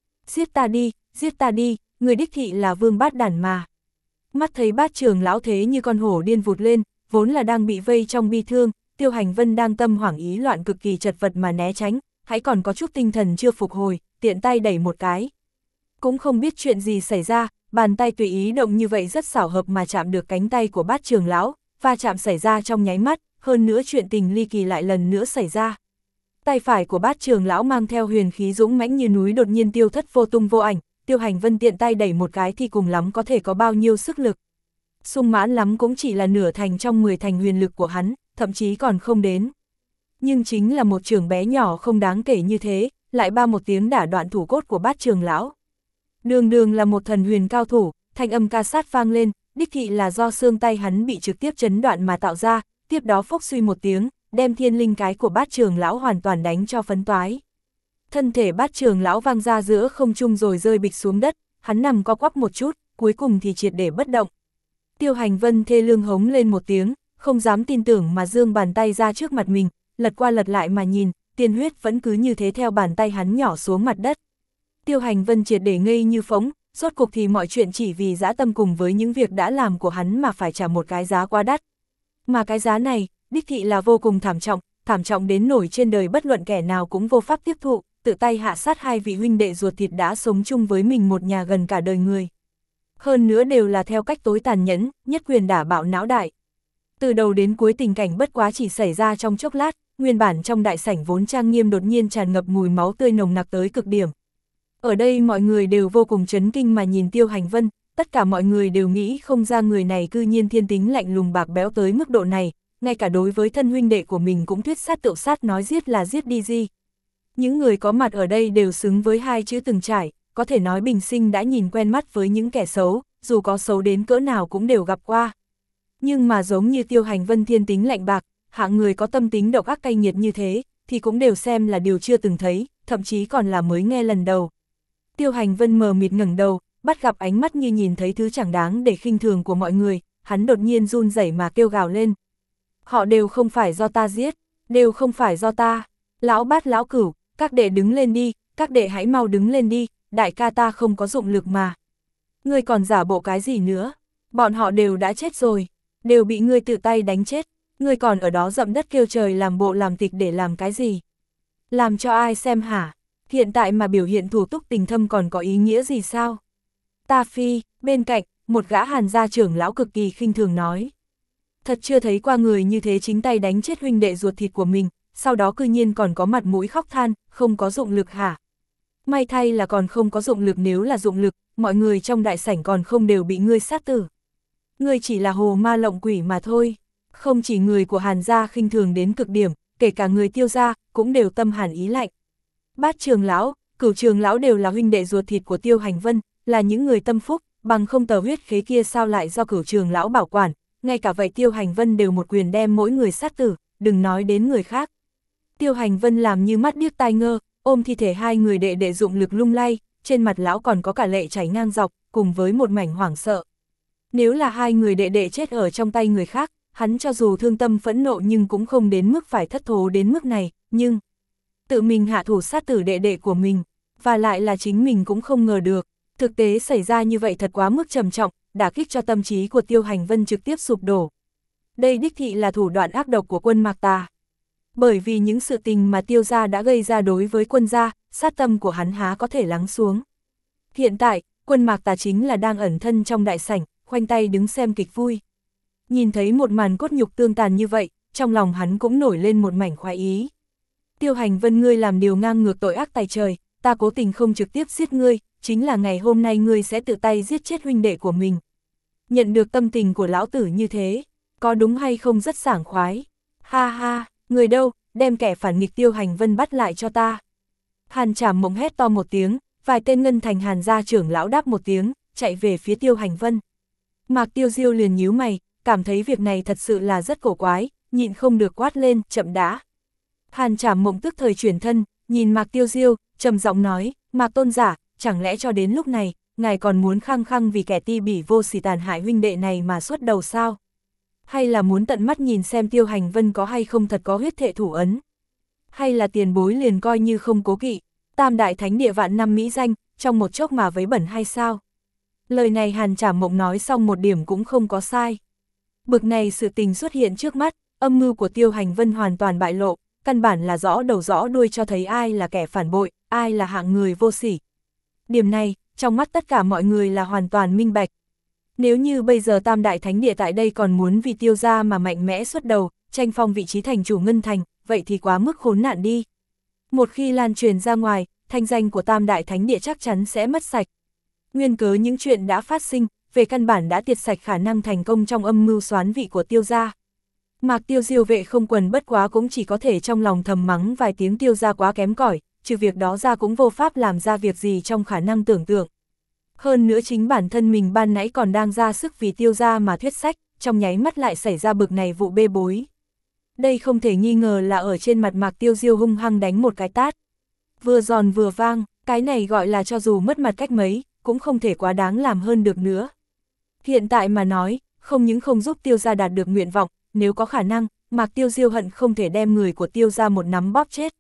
Giết ta đi, người đích thị là vương bát đản mà. Mắt thấy Bát Trường lão thế như con hổ điên vụt lên, vốn là đang bị vây trong bi thương, Tiêu Hành Vân đang tâm hoảng ý loạn cực kỳ chật vật mà né tránh, hãy còn có chút tinh thần chưa phục hồi, tiện tay đẩy một cái. Cũng không biết chuyện gì xảy ra, bàn tay tùy ý động như vậy rất xảo hợp mà chạm được cánh tay của Bát Trường lão, va chạm xảy ra trong nháy mắt, hơn nữa chuyện tình ly kỳ lại lần nữa xảy ra. Tay phải của Bát Trường lão mang theo huyền khí dũng mãnh như núi đột nhiên tiêu thất vô tung vô ảnh, Tiêu Hành Vân tiện tay đẩy một cái thì cùng lắm có thể có bao nhiêu sức lực. Sung mãn lắm cũng chỉ là nửa thành trong 10 thành huyền lực của hắn, thậm chí còn không đến. Nhưng chính là một trường bé nhỏ không đáng kể như thế, lại ba một tiếng đả đoạn thủ cốt của Bát Trường lão. Đường đường là một thần huyền cao thủ, thanh âm ca sát vang lên, đích thị là do xương tay hắn bị trực tiếp chấn đoạn mà tạo ra, tiếp đó phốc suy một tiếng, đem thiên linh cái của Bát Trường lão hoàn toàn đánh cho phấn toái. Thân thể Bát Trường lão vang ra giữa không trung rồi rơi bịch xuống đất, hắn nằm co quắp một chút, cuối cùng thì triệt để bất động. Tiêu Hành Vân thê lương hống lên một tiếng, không dám tin tưởng mà giương bàn tay ra trước mặt mình, lật qua lật lại mà nhìn, tiên huyết vẫn cứ như thế theo bàn tay hắn nhỏ xuống mặt đất. Tiêu Hành Vân triệt để ngây như phỗng, rốt cuộc thì mọi chuyện chỉ vì dã tâm cùng với những việc đã làm của hắn mà phải trả một cái giá quá đắt. Mà cái giá này, đích thị là vô cùng thảm trọng đến nổi trên đời bất luận kẻ nào cũng vô pháp tiếp thụ, tự tay hạ sát hai vị huynh đệ ruột thịt đã sống chung với mình một nhà gần cả đời người. Hơn nữa đều là theo cách tối tàn nhẫn, nhất quyền đả bạo não đại. Từ đầu đến cuối tình cảnh bất quá chỉ xảy ra trong chốc lát, nguyên bản trong đại sảnh vốn trang nghiêm đột nhiên tràn ngập mùi máu tươi nồng nặc tới cực điểm. Ở đây mọi người đều vô cùng chấn kinh mà nhìn Tiêu Hành Vân, tất cả mọi người đều nghĩ không ra người này cư nhiên thiên tính lạnh lùng bạc béo tới mức độ này, ngay cả đối với thân huynh đệ của mình cũng thuyết sát tựu sát nói giết là giết đi gì. Những người có mặt ở đây đều xứng với hai chữ từng trải, có thể nói bình sinh đã nhìn quen mắt với những kẻ xấu, dù có xấu đến cỡ nào cũng đều gặp qua. Nhưng mà giống như Tiêu Hành Vân thiên tính lạnh bạc, hạng người có tâm tính độc ác cay nghiệt như thế, thì cũng đều xem là điều chưa từng thấy, thậm chí còn là mới nghe lần đầu. Tiêu Hành Vân mờ mịt ngẩng đầu, bắt gặp ánh mắt như nhìn thấy thứ chẳng đáng để khinh thường của mọi người, hắn đột nhiên run rẩy mà kêu gào lên. Họ đều không phải do ta giết, đều không phải do ta. Lão Bát lão Cửu, các đệ đứng lên đi, các đệ hãy mau đứng lên đi, đại ca ta không có dụng lực mà. Ngươi còn giả bộ cái gì nữa? Bọn họ đều đã chết rồi, đều bị ngươi tự tay đánh chết, ngươi còn ở đó dậm đất kêu trời làm bộ làm tịch để làm cái gì? Làm cho ai xem hả? Hiện tại mà biểu hiện thủ túc tình thâm còn có ý nghĩa gì sao? Ta phi, bên cạnh, một gã Hàn gia trưởng lão cực kỳ khinh thường nói. Thật chưa thấy qua người như thế chính tay đánh chết huynh đệ ruột thịt của mình, sau đó cư nhiên còn có mặt mũi khóc than, không có dụng lực hả? May thay là còn không có dụng lực, nếu là dụng lực, mọi người trong đại sảnh còn không đều bị ngươi sát tử. Ngươi chỉ là hồ ma lộng quỷ mà thôi. Không chỉ người của Hàn gia khinh thường đến cực điểm, kể cả người Tiêu gia cũng đều tâm hàn ý lạnh. Bát Trường lão, Cửu Trường lão đều là huynh đệ ruột thịt của Tiêu Hành Vân, là những người tâm phúc, bằng không tờ huyết khế kia sao lại do Cửu Trường lão bảo quản, ngay cả vậy Tiêu Hành Vân đều một quyền đem mỗi người sát tử, đừng nói đến người khác. Tiêu Hành Vân làm như mắt điếc tai ngơ, ôm thi thể hai người đệ đệ dụng lực lung lay, trên mặt lão còn có cả lệ chảy ngang dọc, cùng với một mảnh hoảng sợ. Nếu là hai người đệ đệ chết ở trong tay người khác, hắn cho dù thương tâm phẫn nộ nhưng cũng không đến mức phải thất thố đến mức này, nhưng tự mình hạ thủ sát tử đệ đệ của mình, và lại là chính mình cũng không ngờ được, thực tế xảy ra như vậy thật quá mức trầm trọng, đả kích cho tâm trí của Tiêu Hành Vân trực tiếp sụp đổ. Đây đích thị là thủ đoạn ác độc của quân Mạc Tà. Bởi vì những sự tình mà Tiêu gia đã gây ra đối với quân gia, sát tâm của hắn há có thể lắng xuống. Hiện tại, quân Mạc Tà chính là đang ẩn thân trong đại sảnh, khoanh tay đứng xem kịch vui. Nhìn thấy một màn cốt nhục tương tàn như vậy, trong lòng hắn cũng nổi lên một mảnh khoái ý. Tiêu Hành Vân, ngươi làm điều ngang ngược tội ác tày trời, ta cố tình không trực tiếp giết ngươi, chính là ngày hôm nay ngươi sẽ tự tay giết chết huynh đệ của mình. Nhận được tâm tình của lão tử như thế, có đúng hay không rất sảng khoái. Ha ha, người đâu, đem kẻ phản nghịch Tiêu Hành Vân bắt lại cho ta. Hàn Trảm Mộng hét to một tiếng, vài tên Ngân Thành Hàn gia trưởng lão đáp một tiếng, chạy về phía Tiêu Hành Vân. Mạc Tiêu Diêu liền nhíu mày, cảm thấy việc này thật sự là rất cổ quái, nhịn không được quát lên, chậm đã. Hàn Trảm Mộng tức thời chuyển thân, nhìn Mạc Tiêu Diêu, trầm giọng nói, Mạc tôn giả, chẳng lẽ cho đến lúc này, ngài còn muốn khăng khăng vì kẻ ti bỉ vô sỉ tàn hại huynh đệ này mà xuất đầu sao? Hay là muốn tận mắt nhìn xem Tiêu Hành Vân có hay không thật có huyết thệ thủ ấn? Hay là tiền bối liền coi như không cố kỵ, tam đại thánh địa vạn năm mỹ danh, trong một chốc mà vấy bẩn hay sao? Lời này Hàn Trảm Mộng nói xong một điểm cũng không có sai. Bực này sự tình xuất hiện trước mắt, âm mưu của Tiêu Hành Vân hoàn toàn bại lộ, căn bản là rõ đầu rõ đuôi cho thấy ai là kẻ phản bội, ai là hạng người vô sỉ. Điểm này, trong mắt tất cả mọi người là hoàn toàn minh bạch. Nếu như bây giờ tam đại thánh địa tại đây còn muốn vì Tiêu gia mà mạnh mẽ xuất đầu, tranh phong vị trí thành chủ Ngân Thành, vậy thì quá mức khốn nạn đi. Một khi lan truyền ra ngoài, thanh danh của tam đại thánh địa chắc chắn sẽ mất sạch. Nguyên cớ những chuyện đã phát sinh, về căn bản đã tiệt sạch khả năng thành công trong âm mưu soán vị của Tiêu gia. Mạc Tiêu Diêu vệ không quần bất quá cũng chỉ có thể trong lòng thầm mắng vài tiếng Tiêu gia quá kém cỏi, trừ việc đó ra cũng vô pháp làm ra việc gì trong khả năng tưởng tượng. Hơn nữa chính bản thân mình ban nãy còn đang ra sức vì Tiêu gia mà thuyết sách, trong nháy mắt lại xảy ra bực này vụ bê bối. Đây không thể nghi ngờ là ở trên mặt Mạc Tiêu Diêu hung hăng đánh một cái tát. Vừa giòn vừa vang, cái này gọi là cho dù mất mặt cách mấy, cũng không thể quá đáng làm hơn được nữa. Hiện tại mà nói, không những không giúp Tiêu gia đạt được nguyện vọng, nếu có khả năng, Mạc Tiêu Diêu hận không thể đem người của Tiêu gia một nắm bóp chết.